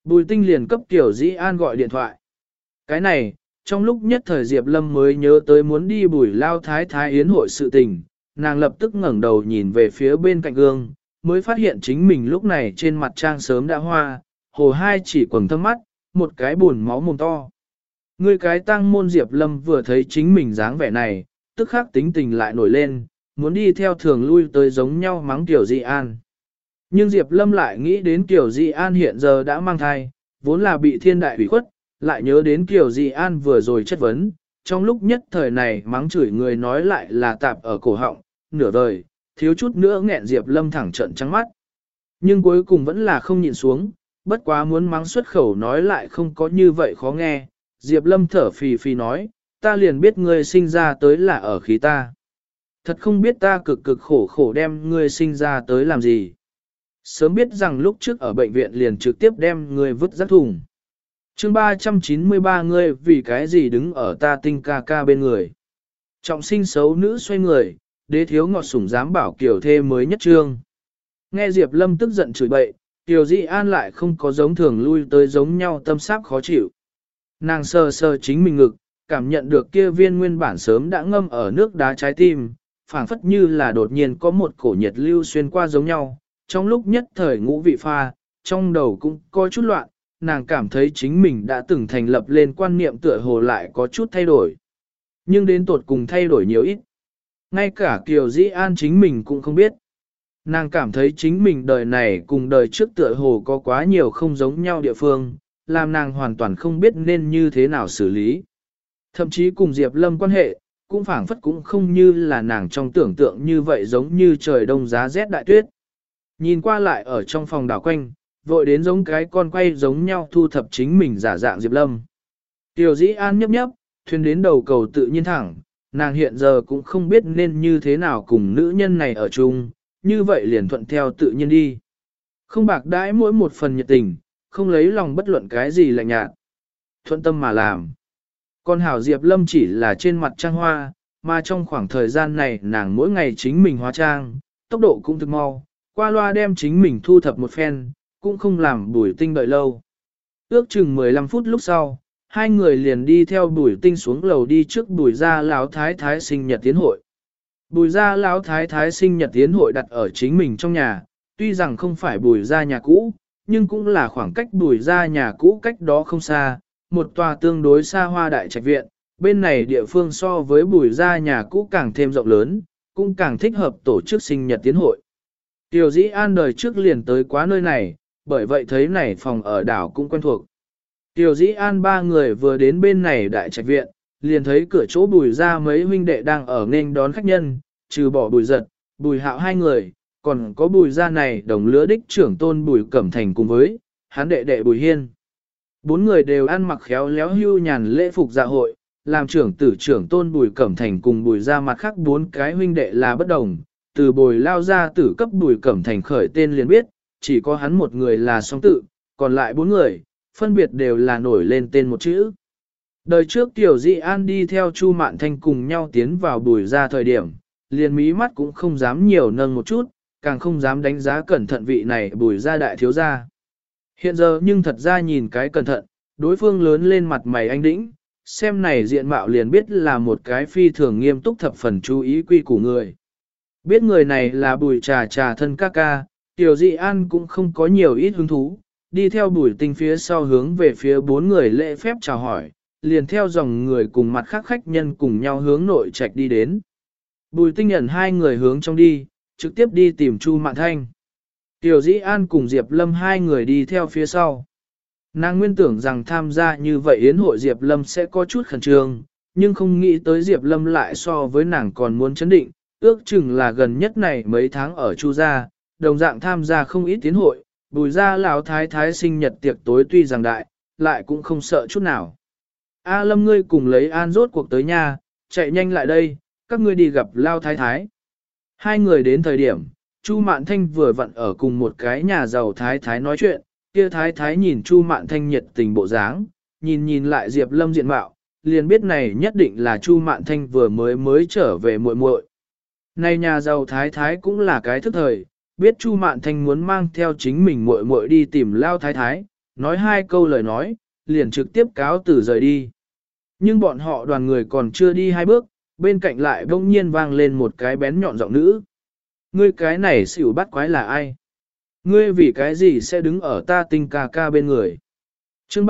Bùi Tinh liền cấp Tiểu Dĩ An gọi điện thoại. Cái này, trong lúc nhất thời Diệp Lâm mới nhớ tới muốn đi Bùi Lao Thái Thái yến hội sự tình, nàng lập tức ngẩng đầu nhìn về phía bên cạnh gương, mới phát hiện chính mình lúc này trên mặt trang sớm đã hoa, hồ hai chỉ quầng thâm mắt, một cái buồn máu mồm to. Người cái tăng môn Diệp Lâm vừa thấy chính mình dáng vẻ này, tức khắc tính tình lại nổi lên, muốn đi theo thường lui tới giống nhau mắng Tiểu Dị An. Nhưng Diệp Lâm lại nghĩ đến Tiểu Dị An hiện giờ đã mang thai, vốn là bị thiên đại hủy khuất, lại nhớ đến Tiểu Dị An vừa rồi chất vấn, trong lúc nhất thời này mắng chửi người nói lại là tạp ở cổ họng, nửa đời, thiếu chút nữa nghẹn Diệp Lâm thẳng trận trắng mắt. Nhưng cuối cùng vẫn là không nhịn xuống, bất quá muốn mắng xuất khẩu nói lại không có như vậy khó nghe. Diệp Lâm thở phì phì nói, ta liền biết ngươi sinh ra tới là ở khí ta. Thật không biết ta cực cực khổ khổ đem ngươi sinh ra tới làm gì. Sớm biết rằng lúc trước ở bệnh viện liền trực tiếp đem ngươi vứt rác thùng. Chương 393 ngươi vì cái gì đứng ở ta Tinh ca ca bên người. Trọng sinh xấu nữ xoay người, đế thiếu ngọt sủng dám bảo kiểu thê mới nhất trương. Nghe Diệp Lâm tức giận chửi bậy, Tiểu Dị An lại không có giống thường lui tới giống nhau tâm sáp khó chịu. Nàng sờ sờ chính mình ngực, cảm nhận được kia viên nguyên bản sớm đã ngâm ở nước đá trái tim, phảng phất như là đột nhiên có một cổ nhiệt lưu xuyên qua giống nhau. Trong lúc nhất thời ngũ vị pha, trong đầu cũng có chút loạn, nàng cảm thấy chính mình đã từng thành lập lên quan niệm tựa hồ lại có chút thay đổi. Nhưng đến tột cùng thay đổi nhiều ít. Ngay cả Kiều Dĩ An chính mình cũng không biết. Nàng cảm thấy chính mình đời này cùng đời trước tựa hồ có quá nhiều không giống nhau địa phương, làm nàng hoàn toàn không biết nên như thế nào xử lý. Thậm chí cùng Diệp Lâm quan hệ, cũng phảng phất cũng không như là nàng trong tưởng tượng như vậy giống như trời đông giá rét đại tuyết. Nhìn qua lại ở trong phòng đảo quanh, vội đến giống cái con quay giống nhau thu thập chính mình giả dạng Diệp Lâm. Tiểu Dĩ An nhấp nhấp, thuyền đến đầu cầu tự nhiên thẳng, nàng hiện giờ cũng không biết nên như thế nào cùng nữ nhân này ở chung, như vậy liền thuận theo tự nhiên đi. Không bạc đãi mỗi một phần nhiệt tình, không lấy lòng bất luận cái gì lạnh nhạt. Thuận tâm mà làm. Còn Hảo Diệp Lâm chỉ là trên mặt trang hoa, mà trong khoảng thời gian này nàng mỗi ngày chính mình hóa trang, tốc độ cũng thực mau, qua loa đem chính mình thu thập một phen, cũng không làm Bùi Tinh đợi lâu. Ước chừng 15 phút lúc sau, hai người liền đi theo Bùi Tinh xuống lầu đi trước Bùi gia lão thái thái sinh nhật tiến hội. Bùi gia lão thái thái sinh nhật tiến hội đặt ở chính mình trong nhà, tuy rằng không phải Bùi gia nhà cũ, nhưng cũng là khoảng cách Bùi gia nhà cũ cách đó không xa, một tòa tương đối xa hoa đại trạch viện, bên này địa phương so với Bùi gia nhà cũ càng thêm rộng lớn, cũng càng thích hợp tổ chức sinh nhật tiến hội. Tiểu Dĩ An đời trước liền tới quá nơi này, bởi vậy thấy này phòng ở đảo cũng quen thuộc. Tiểu Dĩ An ba người vừa đến bên này đại trạch viện, liền thấy cửa chỗ Bùi gia mấy huynh đệ đang ở nghênh đón khách nhân, trừ bỏ Bùi Giật, Bùi Hạo hai người, còn có Bùi gia này đồng lứa đích trưởng tôn Bùi Cẩm Thành cùng với hắn đệ đệ Bùi Hiên. Bốn người đều ăn mặc khéo léo hưu nhàn lễ phục dạ hội, làm trưởng tử trưởng tôn Bùi Cẩm Thành cùng Bùi gia mặt khác bốn cái huynh đệ là bất đồng, từ Bùi lao gia tử cấp Bùi Cẩm Thành khởi tên liền biết, chỉ có hắn một người là song tự, còn lại bốn người, phân biệt đều là nổi lên tên một chữ. Đời trước Tiểu Dĩ An đi theo Chu Mạn Thanh cùng nhau tiến vào Bùi gia thời điểm, liền mí mắt cũng không dám nhiều nâng một chút, càng không dám đánh giá cẩn thận vị này Bùi gia đại thiếu gia. Hiện giờ nhưng thật ra nhìn cái cẩn thận, đối phương lớn lên mặt mày anh đĩnh, xem này diện mạo liền biết là một cái phi thường nghiêm túc thập phần chú ý quy củ người. Biết người này là Bùi trà trà thân ca ca, Tiểu Dĩ An cũng không có nhiều ít hứng thú, đi theo Bùi Tinh phía sau hướng về phía bốn người lễ phép chào hỏi, liền theo dòng người cùng mặt khác khách nhân cùng nhau hướng nội trạch đi đến. Bùi Tinh nhận hai người hướng trong đi, trực tiếp đi tìm Chu Mạn Thanh. Tiểu Dĩ An cùng Diệp Lâm hai người đi theo phía sau. Nàng nguyên tưởng rằng tham gia như vậy yến hội Diệp Lâm sẽ có chút khẩn trương, nhưng không nghĩ tới Diệp Lâm lại so với nàng còn muốn chấn định, ước chừng là gần nhất này mấy tháng ở Chu gia, đồng dạng tham gia không ít yến hội, Bùi gia lão thái thái sinh nhật tiệc tối tuy rằng đại, lại cũng không sợ chút nào. A Lâm ngươi cùng lấy An rốt cuộc tới nhà, chạy nhanh lại đây, các ngươi đi gặp Lao thái thái. Hai người đến thời điểm, Chu Mạn Thanh vừa vặn ở cùng một cái nhà giàu thái thái nói chuyện, kia thái thái nhìn Chu Mạn Thanh nhiệt tình bộ dáng, nhìn lại Diệp Lâm diện mạo, liền biết này nhất định là Chu Mạn Thanh vừa mới trở về muội muội. Này nhà giàu thái thái cũng là cái thức thời, biết Chu Mạn Thanh muốn mang theo chính mình muội muội đi tìm Lao thái thái, nói hai câu lời nói, liền trực tiếp cáo từ rời đi. Nhưng bọn họ đoàn người còn chưa đi hai bước, bên cạnh lại bỗng nhiên vang lên một cái bén nhọn giọng nữ. Ngươi cái này xỉu bắt quái là ai? Ngươi vì cái gì sẽ đứng ở ta Tinh ca ca bên người? chương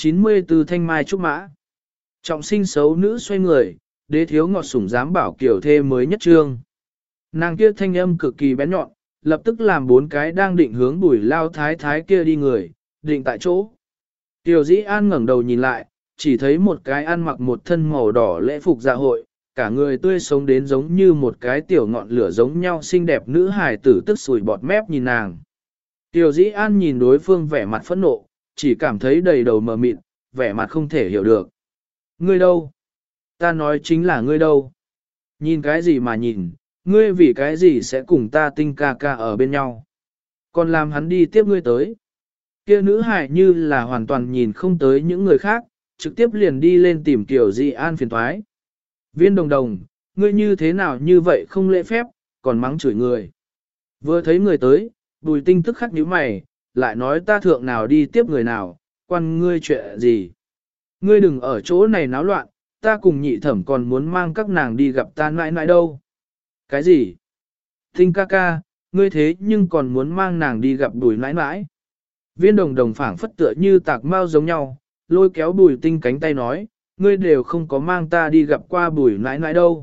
394 Thanh Mai Trúc Mã. Trọng sinh xấu nữ xoay người, đế thiếu ngọt sủng dám bảo kiểu thê mới nhất trương. Nàng kia thanh âm cực kỳ bén nhọn, lập tức làm bốn cái đang định hướng Bùi Lao thái thái kia đi người, định tại chỗ. Tiểu Dĩ An ngẩng đầu nhìn lại, chỉ thấy một cái ăn mặc một thân màu đỏ lễ phục dạ hội, cả người tươi sống đến giống như một cái tiểu ngọn lửa giống nhau xinh đẹp nữ hài tử tức sùi bọt mép nhìn nàng. Tiểu Dĩ An nhìn đối phương vẻ mặt phẫn nộ, chỉ cảm thấy đầy đầu mờ mịt, vẻ mặt không thể hiểu được. Ngươi đâu? Ta nói chính là ngươi đâu? Nhìn cái gì mà nhìn, ngươi vì cái gì sẽ cùng ta Tinh ca ca ở bên nhau? Còn làm hắn đi tiếp ngươi tới. Kia nữ hài như là hoàn toàn nhìn không tới những người khác, trực tiếp liền đi lên tìm Tiểu Dĩ An phiền toái. Viên Đồng Đồng, ngươi như thế nào như vậy không lễ phép, còn mắng chửi người. Vừa thấy người tới, Bùi Tinh tức khắc nhíu mày, lại nói ta thượng nào đi tiếp người nào, quan ngươi chuyện gì. Ngươi đừng ở chỗ này náo loạn, ta cùng nhị thẩm còn muốn mang các nàng đi gặp ta nãi nãi đâu. Cái gì? Tinh ca ca, ngươi thế nhưng còn muốn mang nàng đi gặp Bùi nãi nãi. Viên Đồng Đồng phảng phất tựa như tạc mau giống nhau, lôi kéo Bùi Tinh cánh tay nói, ngươi đều không có mang ta đi gặp qua Bùi nãi nãi đâu.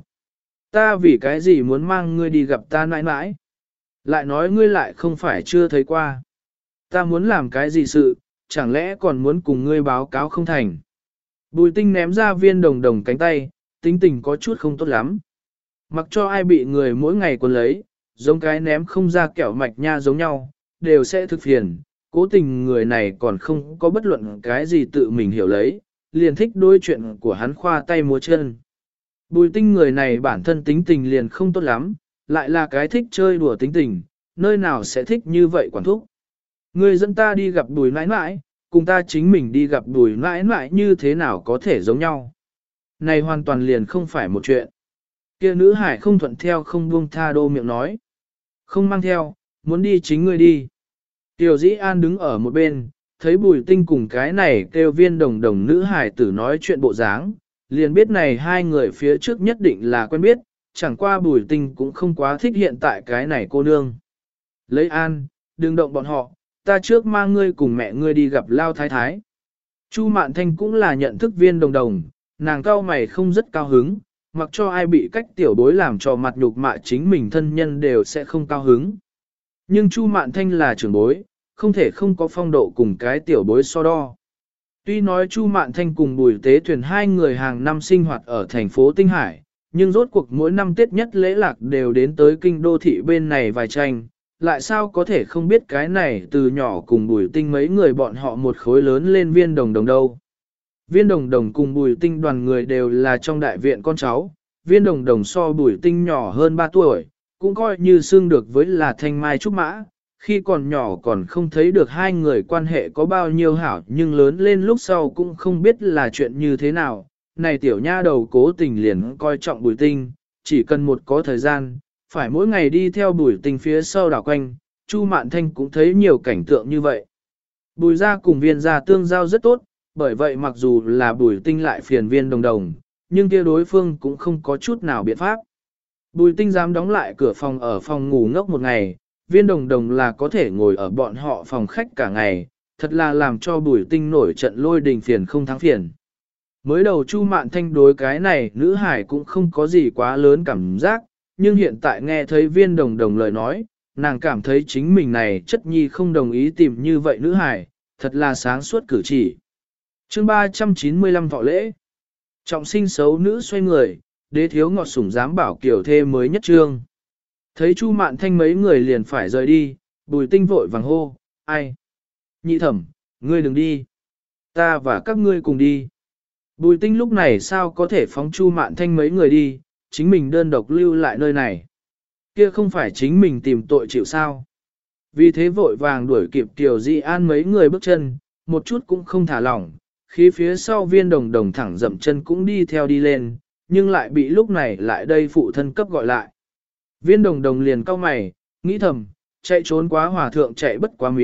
Ta vì cái gì muốn mang ngươi đi gặp ta nãi nãi? Lại nói ngươi lại không phải chưa thấy qua. Ta muốn làm cái gì sự, chẳng lẽ còn muốn cùng ngươi báo cáo không thành. Bùi Tinh ném ra Viên Đồng Đồng cánh tay, tính tình có chút không tốt lắm. Mặc cho ai bị người mỗi ngày còn lấy, giống cái ném không ra kẹo mạch nha giống nhau, đều sẽ thực phiền. Cố tình người này còn không có bất luận cái gì tự mình hiểu lấy, liền thích đối chuyện của hắn khoa tay múa chân. Bùi Tinh người này bản thân tính tình liền không tốt lắm, lại là cái thích chơi đùa tính tình, nơi nào sẽ thích như vậy quản thúc. Người dẫn ta đi gặp Bùi nãi nãi, cùng ta chính mình đi gặp Bùi nãi nãi như thế nào có thể giống nhau. Này hoàn toàn liền không phải một chuyện. Kia nữ hải không thuận theo không buông tha đô miệng nói. Không mang theo, muốn đi chính ngươi đi. Tiểu Dĩ An đứng ở một bên, thấy Bùi Tinh cùng cái này kêu Viên Đồng Đồng nữ hải tử nói chuyện bộ dáng, liền biết này hai người phía trước nhất định là quen biết, chẳng qua Bùi Tinh cũng không quá thích hiện tại cái này cô nương. Lấy An, đừng động bọn họ, ta trước mang ngươi cùng mẹ ngươi đi gặp Lao Thái Thái. Chu Mạn Thanh cũng là nhận thức Viên Đồng Đồng, nàng cao mày không rất cao hứng, mặc cho ai bị cách tiểu bối làm cho mặt nhục mạ chính mình thân nhân đều sẽ không cao hứng. Nhưng Chu Mạn Thanh là trưởng bối, không thể không có phong độ cùng cái tiểu bối so đo. Tuy nói Chu Mạn Thanh cùng Bùi Tế Thuyền hai người hàng năm sinh hoạt ở thành phố Tinh Hải, nhưng rốt cuộc mỗi năm Tết nhất lễ lạc đều đến tới kinh đô thị bên này vài tranh, lại sao có thể không biết cái này từ nhỏ cùng Bùi Tinh mấy người bọn họ một khối lớn lên Viên Đồng Đồng đâu. Viên Đồng Đồng cùng Bùi Tinh đoàn người đều là trong đại viện con cháu, Viên Đồng Đồng so Bùi Tinh nhỏ hơn 3 tuổi, cũng coi như xương được với là thanh mai trúc mã, khi còn nhỏ còn không thấy được hai người quan hệ có bao nhiêu hảo nhưng lớn lên lúc sau cũng không biết là chuyện như thế nào. Này tiểu nha đầu cố tình liền coi trọng Bùi Tinh, chỉ cần một có thời gian, phải mỗi ngày đi theo Bùi Tinh phía sau đảo quanh, Chu Mạn Thanh cũng thấy nhiều cảnh tượng như vậy. Bùi gia cùng Viên gia tương giao rất tốt, bởi vậy mặc dù là Bùi Tinh lại phiền Viên Đồng Đồng, nhưng kia đối phương cũng không có chút nào biện pháp. Bùi Tinh dám đóng lại cửa phòng ở phòng ngủ ngốc một ngày, Viên Đồng Đồng là có thể ngồi ở bọn họ phòng khách cả ngày, thật là làm cho Bùi Tinh nổi trận lôi đình phiền không thắng phiền. Mới đầu Chu Mạn Thanh đối cái này nữ hải cũng không có gì quá lớn cảm giác, nhưng hiện tại nghe thấy Viên Đồng Đồng lời nói, nàng cảm thấy chính mình này chất nhi không đồng ý tìm như vậy nữ hải, thật là sáng suốt cử chỉ. chương 395 thọ lễ. Trọng sinh xấu nữ xoay người, đế thiếu ngọt sủng dám bảo kiểu thê mới nhất trương. Thấy Chu Mạn Thanh mấy người liền phải rời đi, Bùi Tinh vội vàng hô, ai? Nhị thẩm, ngươi đừng đi. Ta và các ngươi cùng đi. Bùi Tinh lúc này sao có thể phóng Chu Mạn Thanh mấy người đi, chính mình đơn độc lưu lại nơi này. Kia không phải chính mình tìm tội chịu sao. Vì thế vội vàng đuổi kịp Tiểu Di An mấy người bước chân, một chút cũng không thả lỏng, khi phía sau Viên Đồng Đồng thẳng dậm chân cũng đi theo đi lên, nhưng lại bị lúc này lại đây phụ thân cấp gọi lại. Viên Đồng Đồng liền cau mày, nghĩ thầm, chạy trốn quá hòa thượng chạy bất quá miếu,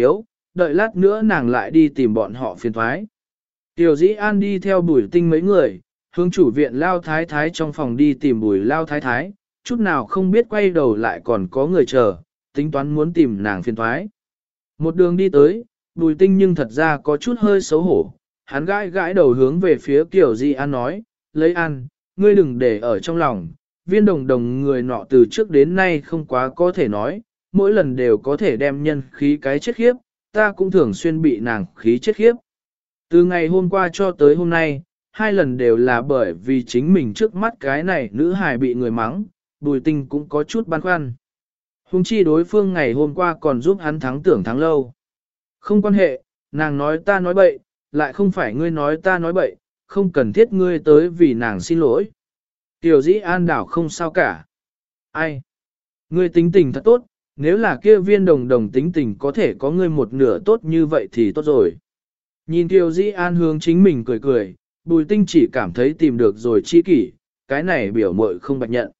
đợi lát nữa nàng lại đi tìm bọn họ phiền thoái. Tiểu Dĩ An đi theo Bùi Tinh mấy người, hướng chủ viện Lao Thái Thái trong phòng đi tìm Bùi Lao Thái Thái, chút nào không biết quay đầu lại còn có người chờ, tính toán muốn tìm nàng phiền thoái. Một đường đi tới, Bùi Tinh nhưng thật ra có chút hơi xấu hổ, hắn gãi gãi đầu hướng về phía Tiểu Dĩ An nói, lấy ăn, ngươi đừng để ở trong lòng, viên đồng đồng người nọ từ trước đến nay không quá có thể nói, mỗi lần đều có thể đem nhân khí cái chết khiếp, ta cũng thường xuyên bị nàng khí chết khiếp. Từ ngày hôm qua cho tới hôm nay, hai lần đều là bởi vì chính mình trước mắt cái này nữ hài bị người mắng, Bùi Tinh cũng có chút băn khoăn. Hùng chi đối phương ngày hôm qua còn giúp hắn thắng tưởng thắng lâu. Không quan hệ, nàng nói ta nói bậy, lại không phải ngươi nói ta nói bậy, không cần thiết ngươi tới vì nàng xin lỗi. Tiểu Dĩ An đảo không sao cả. Ai? Ngươi tính tình thật tốt, nếu là kia viên đồng đồng tính tình có thể có ngươi một nửa tốt như vậy thì tốt rồi. Nhìn Tiểu Dĩ An hướng chính mình cười cười, Bùi Tinh chỉ cảm thấy tìm được rồi chi kỷ, cái này biểu muội không bạch nhận.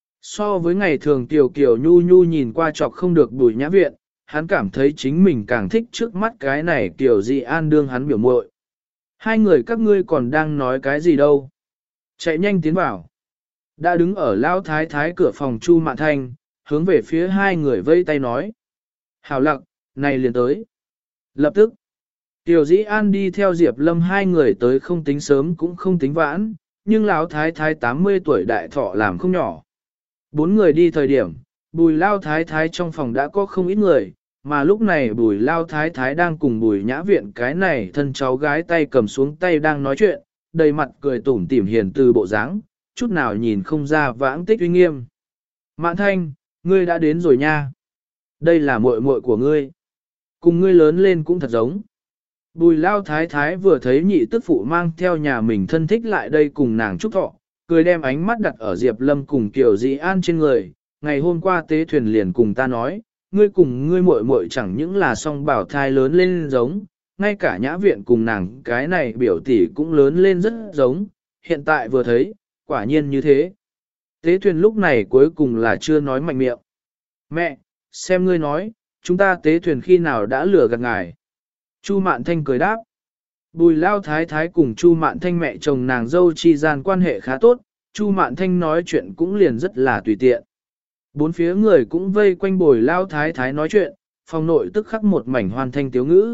So với ngày thường Tiểu Kiều Nhu Nhu nhìn qua chọc không được Bùi Nhã Viện, hắn cảm thấy chính mình càng thích trước mắt cái này Tiểu Dĩ An đương hắn biểu muội. Hai người các ngươi còn đang nói cái gì đâu? Chạy nhanh tiến vào. Đã đứng ở Lão Thái Thái cửa phòng Chu Mạn Thanh, hướng về phía hai người vây tay nói. Hảo lặc, này liền tới. Lập tức, Tiểu Dĩ An đi theo Diệp Lâm hai người tới không tính sớm cũng không tính vãn, nhưng Lão Thái Thái 80 tuổi đại thọ làm không nhỏ. Bốn người đi thời điểm, Bùi Lao Thái Thái trong phòng đã có không ít người, mà lúc này Bùi Lao Thái Thái đang cùng Bùi Nhã Viện cái này thân cháu gái tay cầm xuống tay đang nói chuyện, đầy mặt cười tủm tỉm hiền từ bộ dáng, chút nào nhìn không ra vãng tích uy nghiêm. Mạn Thanh, ngươi đã đến rồi nha. Đây là muội muội của ngươi. Cùng ngươi lớn lên cũng thật giống. Bùi Lao Thái Thái vừa thấy nhị tức phụ mang theo nhà mình thân thích lại đây cùng nàng chúc thọ, cười đem ánh mắt đặt ở Diệp Lâm cùng Kiều Dĩ An trên người. Ngày hôm qua tế thuyền liền cùng ta nói, ngươi cùng ngươi muội muội chẳng những là song bảo thai lớn lên giống, ngay cả Nhã Viện cùng nàng cái này biểu tỷ cũng lớn lên rất giống, hiện tại vừa thấy, quả nhiên như thế. Tế thuyền lúc này cuối cùng là chưa nói mạnh miệng. Mẹ, xem ngươi nói, chúng ta tế thuyền khi nào đã lừa gạt ngài. Chu Mạn Thanh cười đáp. Bùi Lao Thái Thái cùng Chu Mạn Thanh mẹ chồng nàng dâu chi gian quan hệ khá tốt, Chu Mạn Thanh nói chuyện cũng liền rất là tùy tiện. Bốn phía người cũng vây quanh Bùi Lao Thái Thái nói chuyện, phòng nội tức khắc một mảnh hoàn thanh tiếu ngữ.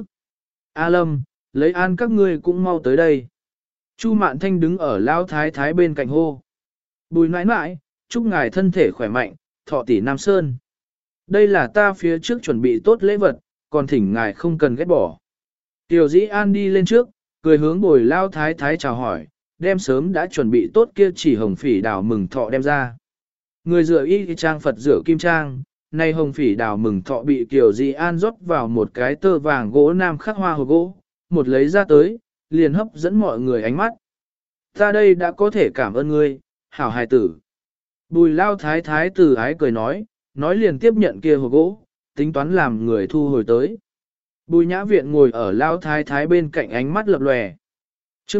A Lâm, lấy An các ngươi cũng mau tới đây. Chu Mạn Thanh đứng ở Lao Thái Thái bên cạnh hô. Bùi nãi nãi, chúc ngài thân thể khỏe mạnh, thọ tỷ Nam Sơn. Đây là ta phía trước chuẩn bị tốt lễ vật, còn thỉnh ngài không cần ghét bỏ. Tiểu Dĩ An đi lên trước, cười hướng Bùi Lao Thái Thái chào hỏi, đem sớm đã chuẩn bị tốt kia chỉ hồng phỉ đào mừng thọ đem ra. Người rửa y trang Phật rửa kim trang, nay hồng phỉ đào mừng thọ bị Tiểu Dĩ An rót vào một cái tơ vàng gỗ nam khắc hoa hồ gỗ, một lấy ra tới, liền hấp dẫn mọi người ánh mắt. Ta đây đã có thể cảm ơn ngươi, hảo hài tử. Bùi Lao Thái Thái từ ái cười nói liền tiếp nhận kia hồ gỗ, tính toán làm người thu hồi tới. Bùi Nhã Viện ngồi ở Lao Thái Thái bên cạnh ánh mắt lập lòe. Chương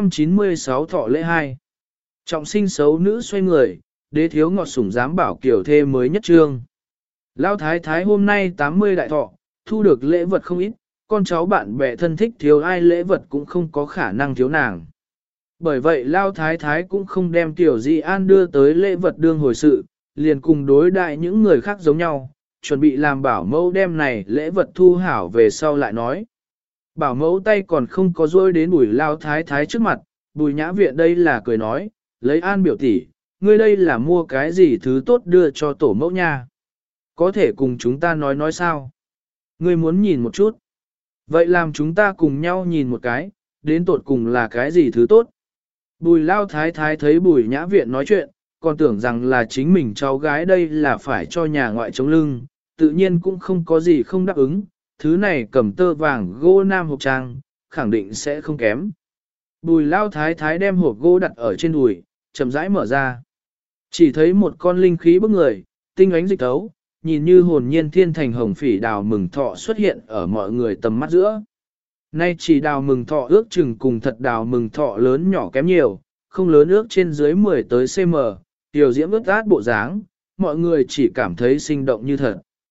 396 thọ lễ 2. Trọng sinh xấu nữ xoay người, đế thiếu ngọt sủng dám bảo kiểu thê mới nhất trương. Lao Thái Thái hôm nay 80 đại thọ, thu được lễ vật không ít, con cháu bạn bè thân thích thiếu ai lễ vật cũng không có khả năng thiếu nàng. Bởi vậy Lao Thái Thái cũng không đem Tiểu Dĩ An đưa tới lễ vật đương hồi sự, liền cùng đối đại những người khác giống nhau, chuẩn bị làm bảo mẫu đem này lễ vật thu hảo về sau lại nói. Bảo mẫu tay còn không có rôi đến Bùi Lao Thái Thái trước mặt, Bùi Nhã Viện đây là cười nói, lấy An biểu tỷ, ngươi đây là mua cái gì thứ tốt đưa cho tổ mẫu nha. Có thể cùng chúng ta nói sao? Ngươi muốn nhìn một chút. Vậy làm chúng ta cùng nhau nhìn một cái, đến tột cùng là cái gì thứ tốt. Bùi Lao Thái Thái thấy Bùi Nhã Viện nói chuyện, còn tưởng rằng là chính mình cháu gái đây là phải cho nhà ngoại chống lưng, tự nhiên cũng không có gì không đáp ứng, thứ này cầm tơ vàng gỗ nam hộp trang, khẳng định sẽ không kém. Bùi Lao Thái Thái đem hộp gỗ đặt ở trên đùi, chậm rãi mở ra. Chỉ thấy một con linh khí bức người, tinh ánh dịch tấu, nhìn như hồn nhiên thiên thành hồng phỉ đào mừng thọ xuất hiện ở mọi người tầm mắt giữa. Nay chỉ đào mừng thọ ước chừng cùng thật đào mừng thọ lớn nhỏ kém nhiều, không lớn ước trên dưới 10 tới cm, tiểu diễm ướt át bộ dáng, mọi người chỉ cảm thấy sinh động như thật.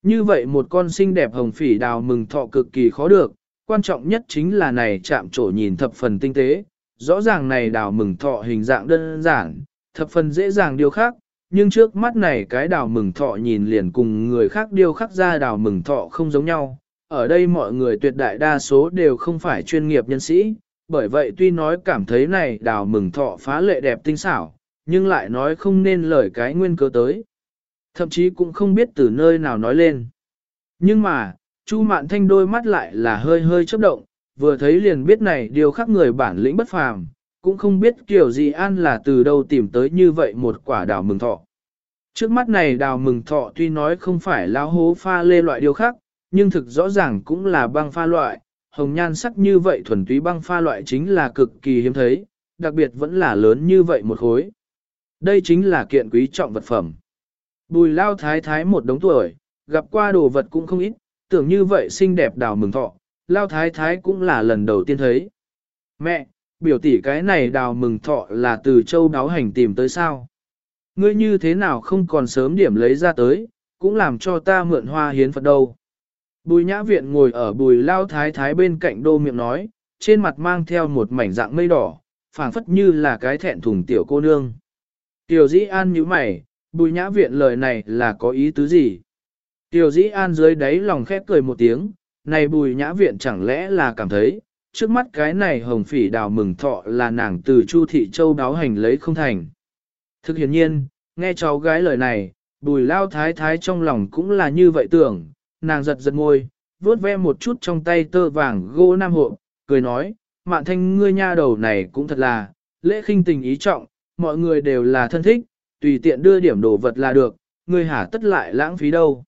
Như vậy một con xinh đẹp hồng phỉ đào mừng thọ cực kỳ khó được, quan trọng nhất chính là này chạm trổ nhìn thập phần tinh tế, rõ ràng này đào mừng thọ hình dạng đơn giản, thập phần dễ dàng điêu khắc, nhưng trước mắt này cái đào mừng thọ nhìn liền cùng người khác điêu khắc ra đào mừng thọ không giống nhau. Ở đây mọi người tuyệt đại đa số đều không phải chuyên nghiệp nhân sĩ, bởi vậy tuy nói cảm thấy này đào mừng thọ phá lệ đẹp tinh xảo, nhưng lại nói không nên lời cái nguyên cớ tới. Thậm chí cũng không biết từ nơi nào nói lên. Nhưng mà, Chu Mạn Thanh đôi mắt lại là hơi hơi chớp động, vừa thấy liền biết này điều khắc người bản lĩnh bất phàm, cũng không biết kiểu gì an là từ đâu tìm tới như vậy một quả đào mừng thọ. Trước mắt này đào mừng thọ tuy nói không phải lão hố pha lê loại điều khắc, nhưng thực rõ ràng cũng là băng pha loại, hồng nhan sắc như vậy thuần túy băng pha loại chính là cực kỳ hiếm thấy, đặc biệt vẫn là lớn như vậy một khối. Đây chính là kiện quý trọng vật phẩm. Bùi lao thái thái một đống tuổi, gặp qua đồ vật cũng không ít, tưởng như vậy xinh đẹp đào mừng thọ, lao thái thái cũng là lần đầu tiên thấy. Mẹ, biểu tỷ cái này đào mừng thọ là từ châu đáo hành tìm tới sao? Ngươi như thế nào không còn sớm điểm lấy ra tới, cũng làm cho ta mượn hoa hiến Phật đâu. Bùi nhã viện ngồi ở bùi lao thái thái bên cạnh đô miệng nói, trên mặt mang theo một mảnh dạng mây đỏ, phảng phất như là cái thẹn thùng tiểu cô nương. Tiểu dĩ an nhíu mày, bùi nhã viện lời này là có ý tứ gì? Tiểu dĩ an dưới đáy lòng khép cười một tiếng, này bùi nhã viện chẳng lẽ là cảm thấy, trước mắt cái này hồng phỉ đào mừng thọ là nàng từ Chu Thị Châu đáo hành lấy không thành. Thực hiện nhiên, nghe cháu gái lời này, bùi lao thái thái trong lòng cũng là như vậy tưởng, nàng giật giật môi, vuốt ve một chút trong tay tơ vàng gỗ nam hộ, cười nói, Mạn Thanh ngươi nha đầu này cũng thật là, lễ khinh tình ý trọng, mọi người đều là thân thích, tùy tiện đưa điểm đồ vật là được, ngươi hả tất lại lãng phí đâu.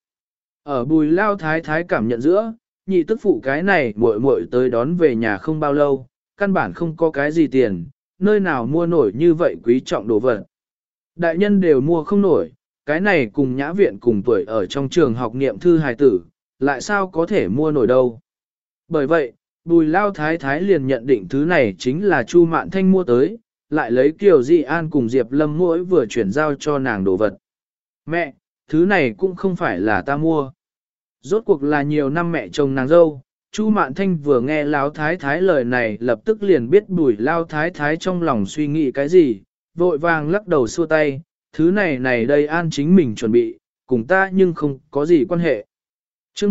Ở bùi lao thái thái cảm nhận giữa, nhị tức phụ cái này muội muội tới đón về nhà không bao lâu, căn bản không có cái gì tiền, nơi nào mua nổi như vậy quý trọng đồ vật. Đại nhân đều mua không nổi, cái này cùng nhã viện cùng tuổi ở trong trường học niệm thư hài tử, lại sao có thể mua nổi đâu. Bởi vậy, bùi lao thái thái liền nhận định thứ này chính là Chu Mạn Thanh mua tới, lại lấy Kiều Di An cùng Diệp Lâm mỗi vừa chuyển giao cho nàng đồ vật. Mẹ, thứ này cũng không phải là ta mua. Rốt cuộc là nhiều năm mẹ chồng nàng dâu, Chu Mạn Thanh vừa nghe Lão Thái Thái lời này lập tức liền biết bùi Lao Thái Thái trong lòng suy nghĩ cái gì, vội vàng lắc đầu xua tay, thứ này đây An chính mình chuẩn bị, cùng ta nhưng không có gì quan hệ. Chương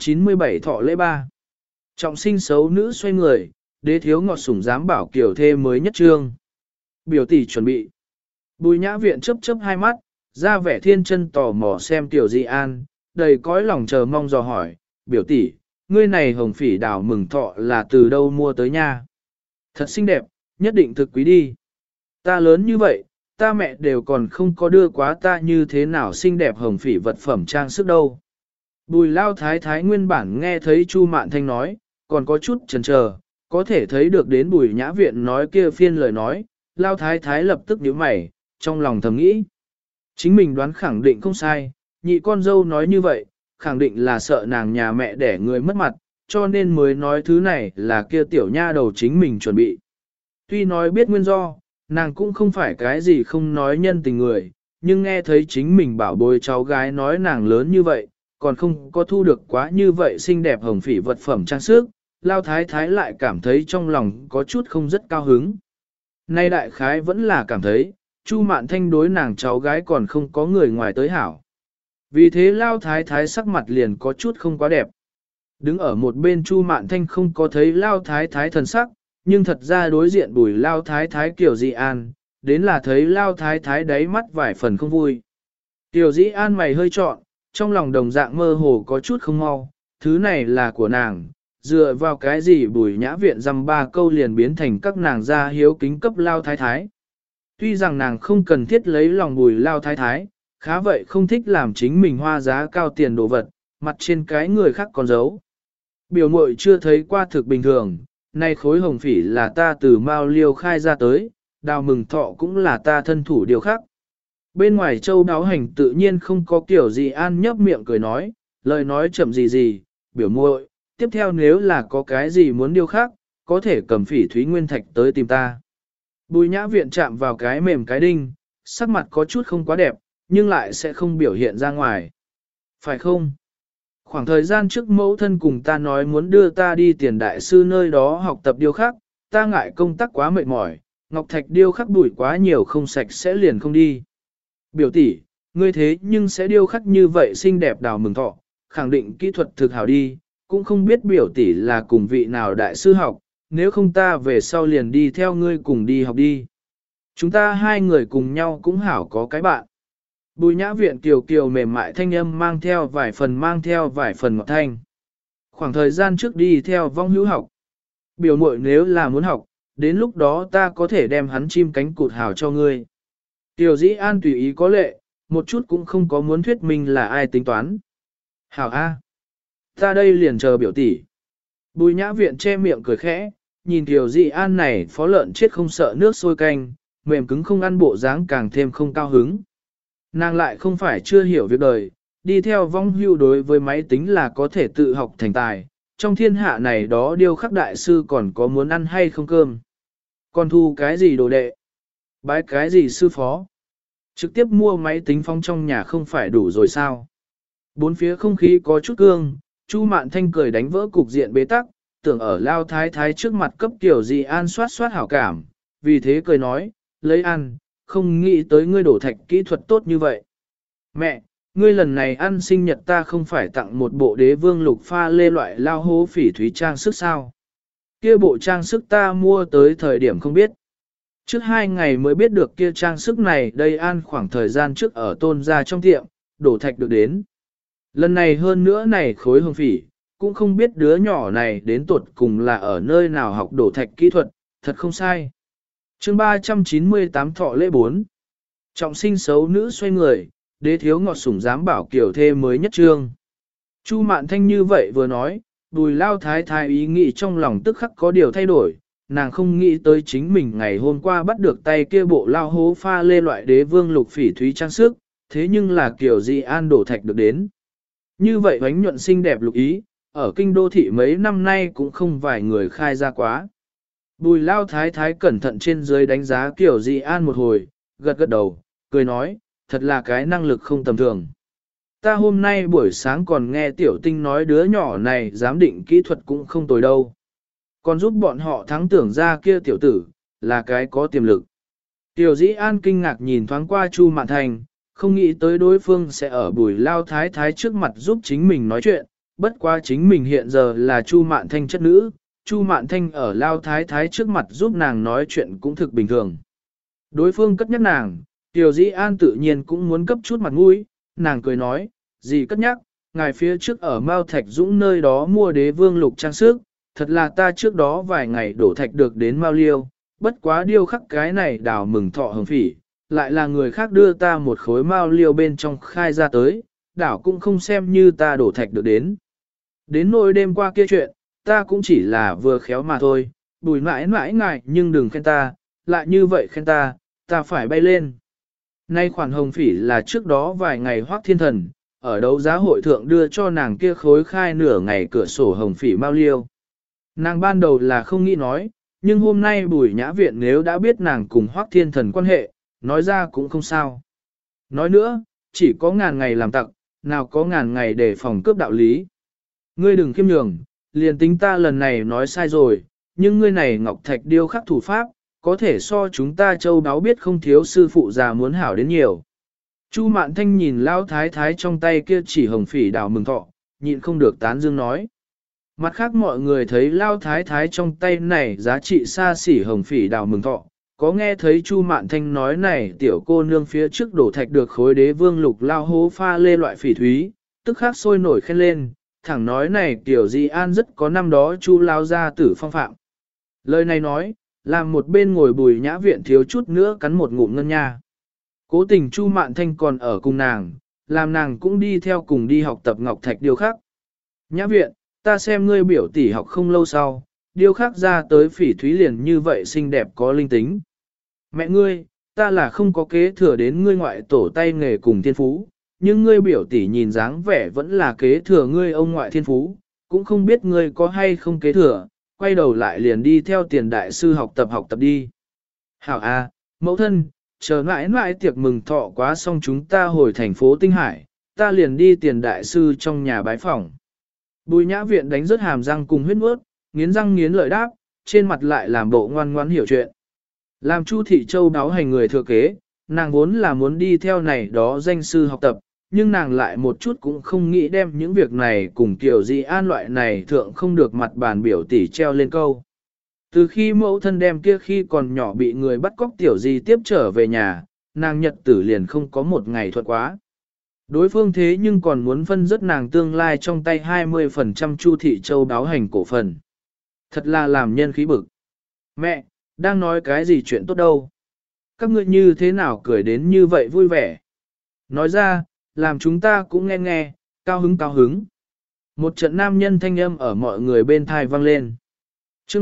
397 Thọ lễ 3. Trọng sinh xấu nữ xoay người, đế thiếu ngọt sủng dám bảo kiểu thê mới nhất trương. Biểu tỷ chuẩn bị. Bùi nhã viện chớp chớp hai mắt, ra vẻ thiên chân tò mò xem tiểu Di An, đầy cõi lòng chờ mong dò hỏi, biểu tỷ, ngươi này hồng phỉ đào mừng thọ là từ đâu mua tới nha? Thật xinh đẹp, nhất định thực quý đi. Ta lớn như vậy, ta mẹ đều còn không có đưa quá ta như thế nào xinh đẹp hồng phỉ vật phẩm trang sức đâu. Bùi lao thái thái nguyên bản nghe thấy Chu Mạn Thanh nói, còn có chút chần chờ, có thể thấy được đến bùi nhã viện nói kia phiên lời nói, lao thái thái lập tức nhíu mày, trong lòng thầm nghĩ. Chính mình đoán khẳng định không sai, nhị con dâu nói như vậy, khẳng định là sợ nàng nhà mẹ để người mất mặt, cho nên mới nói thứ này là kia tiểu nha đầu chính mình chuẩn bị. Tuy nói biết nguyên do, nàng cũng không phải cái gì không nói nhân tình người, nhưng nghe thấy chính mình bảo bối cháu gái nói nàng lớn như vậy, còn không có thu được quá như vậy xinh đẹp hồng phỉ vật phẩm trang sức, lao thái thái lại cảm thấy trong lòng có chút không rất cao hứng. Nay đại khái vẫn là cảm thấy, Chu Mạn Thanh đối nàng cháu gái còn không có người ngoài tới hảo. Vì thế lao thái thái sắc mặt liền có chút không quá đẹp. Đứng ở một bên Chu Mạn Thanh không có thấy lao thái thái thần sắc, nhưng thật ra đối diện bùi lao thái thái Kiều Di An, đến là thấy lao thái thái đáy mắt vài phần không vui. Kiều Di An mày hơi trọn, trong lòng đồng dạng mơ hồ có chút không mau, thứ này là của nàng, dựa vào cái gì bùi nhã viện dăm ba câu liền biến thành các nàng gia hiếu kính cấp lao thái thái. Tuy rằng nàng không cần thiết lấy lòng bùi lao thái thái, khá vậy không thích làm chính mình hoa giá cao tiền đồ vật, mặt trên cái người khác còn giấu. Biểu muội chưa thấy qua thực bình thường, nay khối hồng phỉ là ta từ Mao Liêu khai ra tới, đào mừng thọ cũng là ta thân thủ điều khác. Bên ngoài châu đáo hành tự nhiên không có kiểu gì An nhấp miệng cười nói, lời nói chậm gì, biểu muội, tiếp theo nếu là có cái gì muốn điều khác, có thể cầm phỉ thúy nguyên thạch tới tìm ta. Bùi nhã viện chạm vào cái mềm cái đinh, sắc mặt có chút không quá đẹp, nhưng lại sẽ không biểu hiện ra ngoài. Phải không? Khoảng thời gian trước mẫu thân cùng ta nói muốn đưa ta đi tiền đại sư nơi đó học tập điêu khắc, ta ngại công tác quá mệt mỏi, ngọc thạch điêu khắc bụi quá nhiều không sạch sẽ liền không đi. Biểu tỷ, ngươi thế nhưng sẽ điêu khắc như vậy xinh đẹp đào mừng thọ, khẳng định kỹ thuật thực hảo đi, cũng không biết biểu tỷ là cùng vị nào đại sư học, nếu không ta về sau liền đi theo ngươi cùng đi học đi. Chúng ta hai người cùng nhau cũng hảo có cái bạn. Bùi nhã viện kiều kiều mềm mại thanh âm mang theo vài phần ngọt thanh. Khoảng thời gian trước đi theo vong hữu học. Biểu muội nếu là muốn học, đến lúc đó ta có thể đem hắn chim cánh cụt hảo cho ngươi. Tiểu dĩ an tùy ý có lệ, một chút cũng không có muốn thuyết minh là ai tính toán. Hảo A. Ta đây liền chờ biểu tỷ. Bùi nhã viện che miệng cười khẽ, nhìn tiểu dĩ an này phó lợn chết không sợ nước sôi canh, mềm cứng không ăn bộ dáng càng thêm không cao hứng. Nàng lại không phải chưa hiểu việc đời, đi theo vong hưu đối với máy tính là có thể tự học thành tài, trong thiên hạ này đó điêu khắc đại sư còn có muốn ăn hay không cơm. Còn thu cái gì đồ đệ? Bái cái gì sư phó? Trực tiếp mua máy tính phong trong nhà không phải đủ rồi sao? Bốn phía không khí có chút cương, Chu Mạn Thanh cười đánh vỡ cục diện bế tắc, tưởng ở lao thái thái trước mặt cấp tiểu gì an soát hảo cảm, vì thế cười nói, lấy ăn, không nghĩ tới ngươi đổ thạch kỹ thuật tốt như vậy. Mẹ, ngươi lần này ăn sinh nhật ta không phải tặng một bộ đế vương lục pha lê loại lao hố phỉ thúy trang sức sao? Kia bộ trang sức ta mua tới thời điểm không biết. Trước 2 ngày mới biết được kia trang sức này đây an khoảng thời gian trước ở tôn gia trong tiệm, đổ thạch được đến. Lần này hơn nữa này khối hồng phỉ, cũng không biết đứa nhỏ này đến tuột cùng là ở nơi nào học đổ thạch kỹ thuật, thật không sai. Chương 398 thọ lễ 4. Trọng sinh xấu nữ xoay người, đế thiếu ngọt sủng dám bảo kiểu thê mới nhất trương. Chu Mạn Thanh như vậy vừa nói, Bùi lao thái thái ý nghĩ trong lòng tức khắc có điều thay đổi, nàng không nghĩ tới chính mình ngày hôm qua bắt được tay kia bộ lao hố pha lê loại đế vương lục phỉ thúy trang sức, thế nhưng là kiểu gì an đổ thạch được đến. Như vậy bánh nhuận xinh đẹp lục ý, ở kinh đô thị mấy năm nay cũng không vài người khai ra quá. Bùi lao thái thái cẩn thận trên dưới đánh giá kiểu dị an một hồi, gật gật đầu, cười nói, thật là cái năng lực không tầm thường. Ta hôm nay buổi sáng còn nghe tiểu tinh nói đứa nhỏ này giám định kỹ thuật cũng không tồi đâu. Còn giúp bọn họ thắng tưởng ra kia tiểu tử, là cái có tiềm lực. Tiểu dĩ an kinh ngạc nhìn thoáng qua Chu Mạn Thành, không nghĩ tới đối phương sẽ ở bùi lao thái thái trước mặt giúp chính mình nói chuyện, bất quá chính mình hiện giờ là Chu Mạn Thanh chất nữ, Chu Mạn Thanh ở lao thái thái trước mặt giúp nàng nói chuyện cũng thực bình thường. Đối phương cất nhắc nàng, Tiểu dĩ an tự nhiên cũng muốn cấp chút mặt mũi, nàng cười nói, gì cất nhắc, ngài phía trước ở Mao Thạch Dũng nơi đó mua đế vương lục trang sức, thật là ta trước đó vài ngày đổ thạch được đến Mao Liêu, bất quá điêu khắc cái này đào mừng thọ hồng phỉ, lại là người khác đưa ta một khối Mao Liêu bên trong khai ra tới, đảo cũng không xem như ta đổ thạch được đến. Đến nỗi đêm qua kia chuyện, ta cũng chỉ là vừa khéo mà thôi, bùi mãi mãi ngại nhưng đừng khen ta, lại như vậy khen ta phải bay lên. Nay khoản hồng phỉ là trước đó vài ngày Hoắc Thiên Thần, ở đấu giá hội thượng đưa cho nàng kia khối khai nửa ngày cửa sổ hồng phỉ Mao Liêu. Nàng ban đầu là không nghĩ nói, nhưng hôm nay Bùi Nhã Viện nếu đã biết nàng cùng Hoắc Thiên Thần quan hệ, nói ra cũng không sao. Nói nữa, chỉ có ngàn ngày làm tặc, nào có ngàn ngày để phòng cướp đạo lý. Ngươi đừng khiêm nhường, liền tính ta lần này nói sai rồi, nhưng ngươi này ngọc thạch điêu khắc thủ pháp, có thể so chúng ta châu đáo biết không thiếu sư phụ già muốn hảo đến nhiều. Chu Mạn Thanh nhìn Lão Thái Thái trong tay kia chỉ hồng phỉ đào mừng thọ, nhịn không được tán dương nói. Mặt khác mọi người thấy Lão Thái Thái trong tay này giá trị xa xỉ hồng phỉ đào mừng thọ, có nghe thấy Chu Mạn Thanh nói này tiểu cô nương phía trước đổ thạch được khối đế vương lục lao hố pha lê loại phỉ thúy, tức khắc sôi nổi khen lên, thẳng nói này tiểu Di An rất có năm đó Chu lao gia tử phong phạm. Lời này nói, làm một bên ngồi Bùi Nhã Viện thiếu chút nữa cắn một ngụm ngân nha. Cố tình Chu Mạn Thanh còn ở cùng nàng, làm nàng cũng đi theo cùng đi học tập ngọc thạch điêu khắc. Nhã Viện, ta xem ngươi biểu tỷ học không lâu sau, điêu khắc ra tới phỉ thúy liền như vậy xinh đẹp có linh tính. Mẹ ngươi, ta là không có kế thừa đến ngươi ngoại tổ tay nghề cùng thiên phú, nhưng ngươi biểu tỷ nhìn dáng vẻ vẫn là kế thừa ngươi ông ngoại thiên phú, cũng không biết ngươi có hay không kế thừa, quay đầu lại liền đi theo tiền đại sư học tập đi. Hảo a, mẫu thân, chờ mãi mãi tiệc mừng thọ quá xong chúng ta hồi thành phố Tinh Hải, ta liền đi tiền đại sư trong nhà bái phỏng. Bùi nhã viện đánh rớt hàm răng cùng huyết nuốt, nghiến răng nghiến lợi đáp, trên mặt lại làm bộ ngoan ngoãn hiểu chuyện. Làm Chu Thị Châu đáo hành người thừa kế, nàng vốn là muốn đi theo này đó danh sư học tập, nhưng nàng lại một chút cũng không nghĩ đem những việc này cùng kiểu gì an loại này thượng không được mặt bàn biểu tỷ treo lên câu. Từ khi mẫu thân đem kia khi còn nhỏ bị người bắt cóc tiểu gì tiếp trở về nhà, nàng nhật tử liền không có một ngày thuận quá. Đối phương thế nhưng còn muốn phân rất nàng tương lai trong tay 20% Chu Thị Châu đáo hành cổ phần. Thật là làm nhân khí bực. Mẹ, đang nói cái gì chuyện tốt đâu. Các ngươi như thế nào cười đến như vậy vui vẻ. Nói ra, làm chúng ta cũng nghe nghe, cao hứng cao hứng. Một trận nam nhân thanh âm ở mọi người bên thai vang lên. chương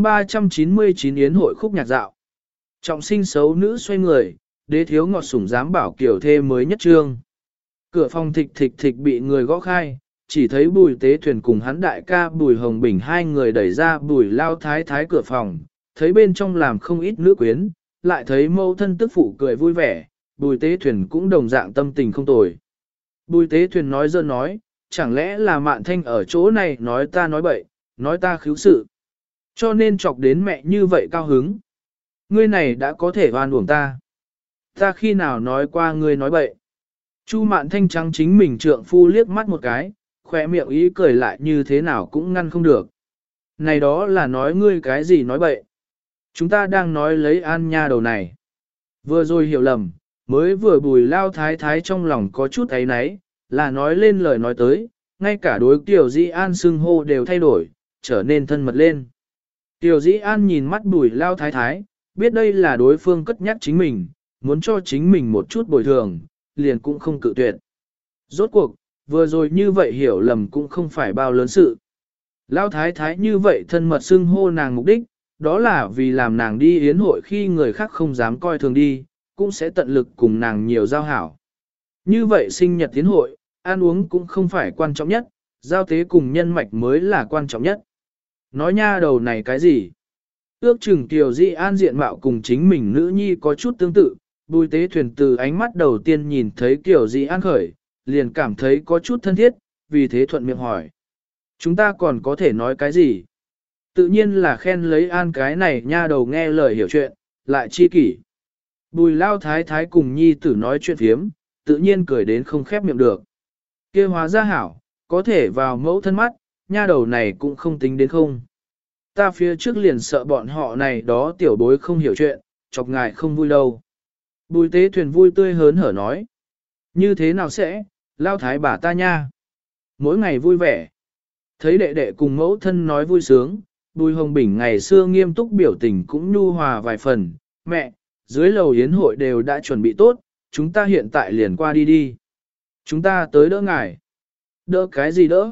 399 Yến hội khúc nhạc dạo. Trọng sinh xấu nữ xoay người, đế thiếu ngọt sủng dám bảo kiểu thê mới nhất trương. Cửa phòng thịch thịch thịch bị người gõ khai, chỉ thấy Bùi Tế Thuyền cùng hắn đại ca Bùi Hồng Bình hai người đẩy ra Bùi Lao Thái Thái cửa phòng, thấy bên trong làm không ít nữ quyến, lại thấy mâu thân tức phụ cười vui vẻ, Bùi Tế Thuyền cũng đồng dạng tâm tình không tồi. Bùi Tế Thuyền nói dơ nói, chẳng lẽ là Mạn Thanh ở chỗ này nói ta nói bậy, nói ta khiếu sự. Cho nên chọc đến mẹ như vậy cao hứng. Ngươi này đã có thể oan uổng ta. Ta khi nào nói qua ngươi nói bậy. Chu Mạn Thanh trắng chính mình trượng phu liếc mắt một cái, khỏe miệng ý cười lại như thế nào cũng ngăn không được. Này đó là nói ngươi cái gì nói bậy. Chúng ta đang nói lấy An Nha đầu này. Vừa rồi hiểu lầm, mới vừa Bùi Lao Thái Thái trong lòng có chút ấy náy, là nói lên lời nói tới, ngay cả đối Tiểu Dĩ An xưng hô đều thay đổi, trở nên thân mật lên. Tiểu Dĩ An nhìn mắt Bùi Lao Thái Thái, biết đây là đối phương cất nhắc chính mình, muốn cho chính mình một chút bồi thường, liền cũng không cự tuyệt. Rốt cuộc, vừa rồi như vậy hiểu lầm cũng không phải bao lớn sự. Lao Thái Thái như vậy thân mật xưng hô nàng mục đích, đó là vì làm nàng đi yến hội khi người khác không dám coi thường đi, cũng sẽ tận lực cùng nàng nhiều giao hảo. Như vậy sinh nhật yến hội, ăn uống cũng không phải quan trọng nhất, giao tế cùng nhân mạch mới là quan trọng nhất. Nói nha đầu này cái gì? Ước chừng Tiểu Dĩ An diện mạo cùng chính mình nữ nhi có chút tương tự, Bùi Tế Thuyền từ ánh mắt đầu tiên nhìn thấy Tiểu Dĩ An khởi, liền cảm thấy có chút thân thiết, vì thế thuận miệng hỏi. Chúng ta còn có thể nói cái gì? Tự nhiên là khen lấy An cái này nha đầu nghe lời hiểu chuyện, lại chi kỷ. Bùi Lao Thái Thái cùng nhi tử nói chuyện phiếm, tự nhiên cười đến không khép miệng được. Kia hóa ra hảo, có thể vào mẫu thân mắt, nha đầu này cũng không tính đến không. Ta phía trước liền sợ bọn họ này đó tiểu bối không hiểu chuyện, chọc ngài không vui đâu. Bùi Tế Thuyền vui tươi hớn hở nói. Như thế nào sẽ, Lao Thái bà ta nha. Mỗi ngày vui vẻ. Thấy đệ đệ cùng mẫu thân nói vui sướng, Bùi Hồng Bình ngày xưa nghiêm túc biểu tình cũng nhu hòa vài phần. Mẹ, dưới lầu yến hội đều đã chuẩn bị tốt, chúng ta hiện tại liền qua đi đi. Chúng ta tới đỡ ngài. Đỡ cái gì đỡ?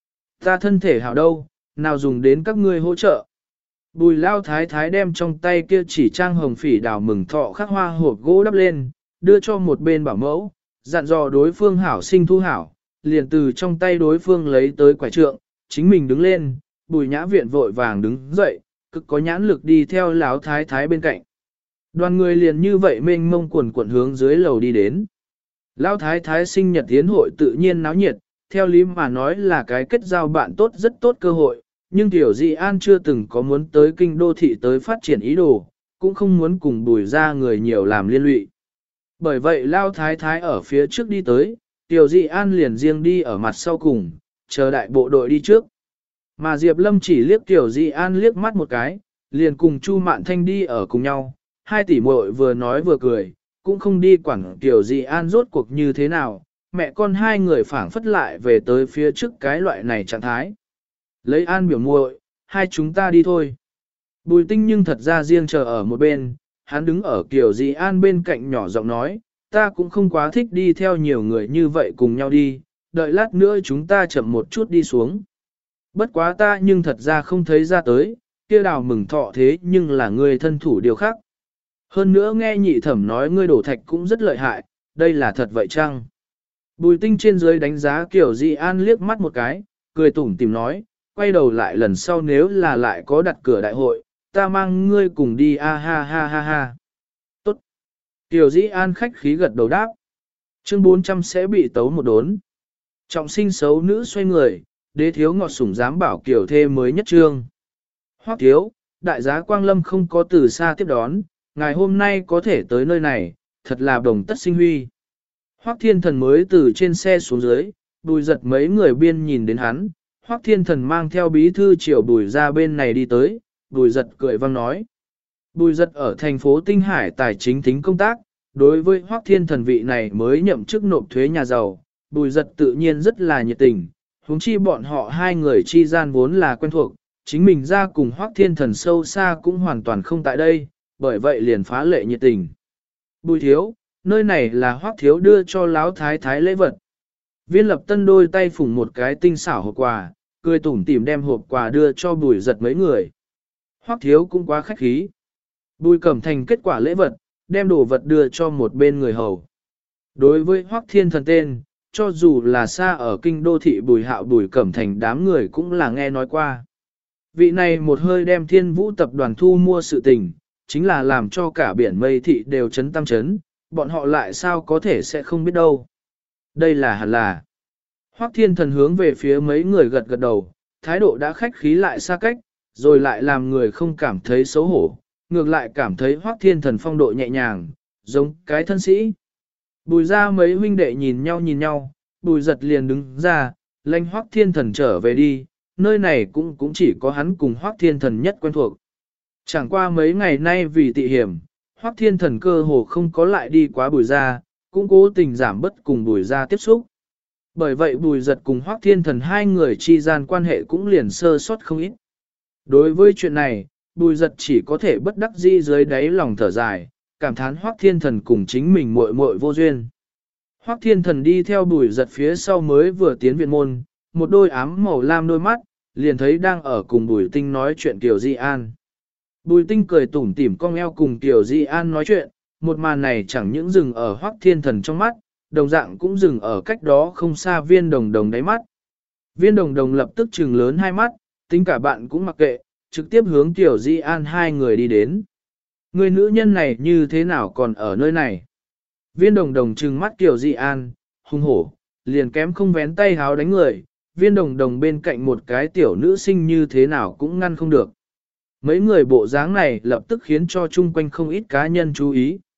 Ta thân thể hảo đâu, nào dùng đến các ngươi hỗ trợ. Bùi Lao Thái Thái đem trong tay kia chỉ trang hồng phỉ đào mừng thọ khắc hoa hộp gỗ đắp lên, đưa cho một bên bảo mẫu, dặn dò đối phương hảo sinh thu hảo, liền từ trong tay đối phương lấy tới quả trượng, chính mình đứng lên, Bùi Nhã Viện vội vàng đứng dậy, cực có nhãn lực đi theo Lão Thái Thái bên cạnh. Đoàn người liền như vậy mênh mông quần quần hướng dưới lầu đi đến. Lão Thái Thái sinh nhật tiến hội tự nhiên náo nhiệt, theo lý mà nói là cái kết giao bạn tốt rất tốt cơ hội, nhưng Tiểu Dị An chưa từng có muốn tới kinh đô thị tới phát triển ý đồ, cũng không muốn cùng Bùi ra người nhiều làm liên lụy. Bởi vậy Lão Thái Thái ở phía trước đi tới, Tiểu Dị An liền riêng đi ở mặt sau cùng, chờ đại bộ đội đi trước. Mà Diệp Lâm chỉ liếc Tiểu Dị An liếc mắt một cái, liền cùng Chu Mạn Thanh đi ở cùng nhau, hai tỷ muội vừa nói vừa cười, cũng không đi quản Tiểu Dị An rốt cuộc như thế nào, mẹ con hai người phảng phất lại về tới phía trước cái loại này trạng thái. Lấy An biểu muội, hai chúng ta đi thôi. Bùi Tinh nhưng thật ra riêng chờ ở một bên, hắn đứng ở Tiểu Dị An bên cạnh nhỏ giọng nói, ta cũng không quá thích đi theo nhiều người như vậy cùng nhau đi, đợi lát nữa chúng ta chậm một chút đi xuống. Bất quá ta nhưng thật ra không thấy ra tới, kia đào mừng thọ thế nhưng là người thân thủ điều khác. Hơn nữa nghe nhị thẩm nói ngươi đổ thạch cũng rất lợi hại, đây là thật vậy chăng? Bùi Tinh trên dưới đánh giá Tiểu Dị An liếc mắt một cái, cười tủm tìm nói, quay đầu lại lần sau nếu là lại có đặt cửa đại hội, ta mang ngươi cùng đi a ha ha ha ha. Tốt. Tiểu Dị An khách khí gật đầu đáp. Chương 400 sẽ bị tấu một đốn. Trọng sinh xấu nữ xoay người, đế thiếu ngọt sủng dám bảo kiểu thê mới nhất trương. Hoắc thiếu, đại giá Quang Lâm không có từ xa tiếp đón, ngày hôm nay có thể tới nơi này, thật là đồng tất sinh huy. Hoắc Thiên Thần mới từ trên xe xuống dưới, Bùi Giật mấy người biên nhìn đến hắn, Hoắc Thiên Thần mang theo bí thư Triệu Bùi ra bên này đi tới, Bùi Giật cười vang nói. Bùi Giật ở thành phố Tinh Hải tài chính thính công tác, đối với Hoắc Thiên Thần vị này mới nhậm chức nộp thuế nhà giàu, Bùi Giật tự nhiên rất là nhiệt tình, huống chi bọn họ hai người chi gian vốn là quen thuộc, chính mình ra cùng Hoắc Thiên Thần sâu xa cũng hoàn toàn không tại đây, bởi vậy liền phá lệ nhiệt tình. Bùi thiếu, nơi này là Hoắc thiếu đưa cho Lão Thái Thái lễ vật. Viên Lập Tân đôi tay phủng một cái tinh xảo hộp quà, cười tủm tỉm đem hộp quà đưa cho Bùi Giật mấy người. Hoắc thiếu cũng quá khách khí. Bùi Cẩm Thành kết quả lễ vật, đem đồ vật đưa cho một bên người hầu. Đối với Hoắc Thiên Thần tên, cho dù là xa ở kinh đô thị Bùi Hạo Bùi Cẩm Thành đám người cũng là nghe nói qua. Vị này một hơi đem Thiên Vũ tập đoàn thu mua sự tình, chính là làm cho cả biển mây thị đều chấn tam chấn, bọn họ lại sao có thể sẽ không biết đâu. Đây là hẳn là. Hoắc Thiên Thần hướng về phía mấy người gật gật đầu, thái độ đã khách khí lại xa cách, rồi lại làm người không cảm thấy xấu hổ, ngược lại cảm thấy Hoắc Thiên Thần phong độ nhẹ nhàng, giống cái thân sĩ. Bùi ra mấy huynh đệ nhìn nhau, Bùi Giật liền đứng ra, lệnh Hoắc Thiên Thần trở về đi, nơi này cũng chỉ có hắn cùng Hoắc Thiên Thần nhất quen thuộc. Chẳng qua mấy ngày nay vì tị hiểm, Hoắc Thiên Thần cơ hồ không có lại đi quá Bùi ra, cũng cố tình giảm bất cùng Bùi ra tiếp xúc. Bởi vậy Bùi Giật cùng Hoắc Thiên Thần hai người chi gian quan hệ cũng liền sơ sót không ít. Đối với chuyện này, Bùi Giật chỉ có thể bất đắc dĩ dưới đáy lòng thở dài, cảm thán Hoắc Thiên Thần cùng chính mình muội muội vô duyên. Hoắc Thiên Thần đi theo Bùi Giật phía sau mới vừa tiến viện môn, một đôi ám màu lam đôi mắt, liền thấy đang ở cùng Bùi Tinh nói chuyện Tiểu Di An. Bùi Tinh cười tủm tỉm cong eo cùng Tiểu Di An nói chuyện, một màn này chẳng những dừng ở Hoắc Thiên Thần trong mắt, đồng dạng cũng dừng ở cách đó không xa Viên Đồng Đồng đáy mắt. Viên Đồng Đồng lập tức trừng lớn hai mắt, tính cả bạn cũng mặc kệ, trực tiếp hướng Tiểu Di An hai người đi đến. Người nữ nhân này như thế nào còn ở nơi này? Viên Đồng Đồng trừng mắt Tiểu Di An, hung hổ, liền kém không vén tay háo đánh người, Viên Đồng Đồng bên cạnh một cái tiểu nữ sinh như thế nào cũng ngăn không được. Mấy người bộ dáng này lập tức khiến cho chung quanh không ít cá nhân chú ý.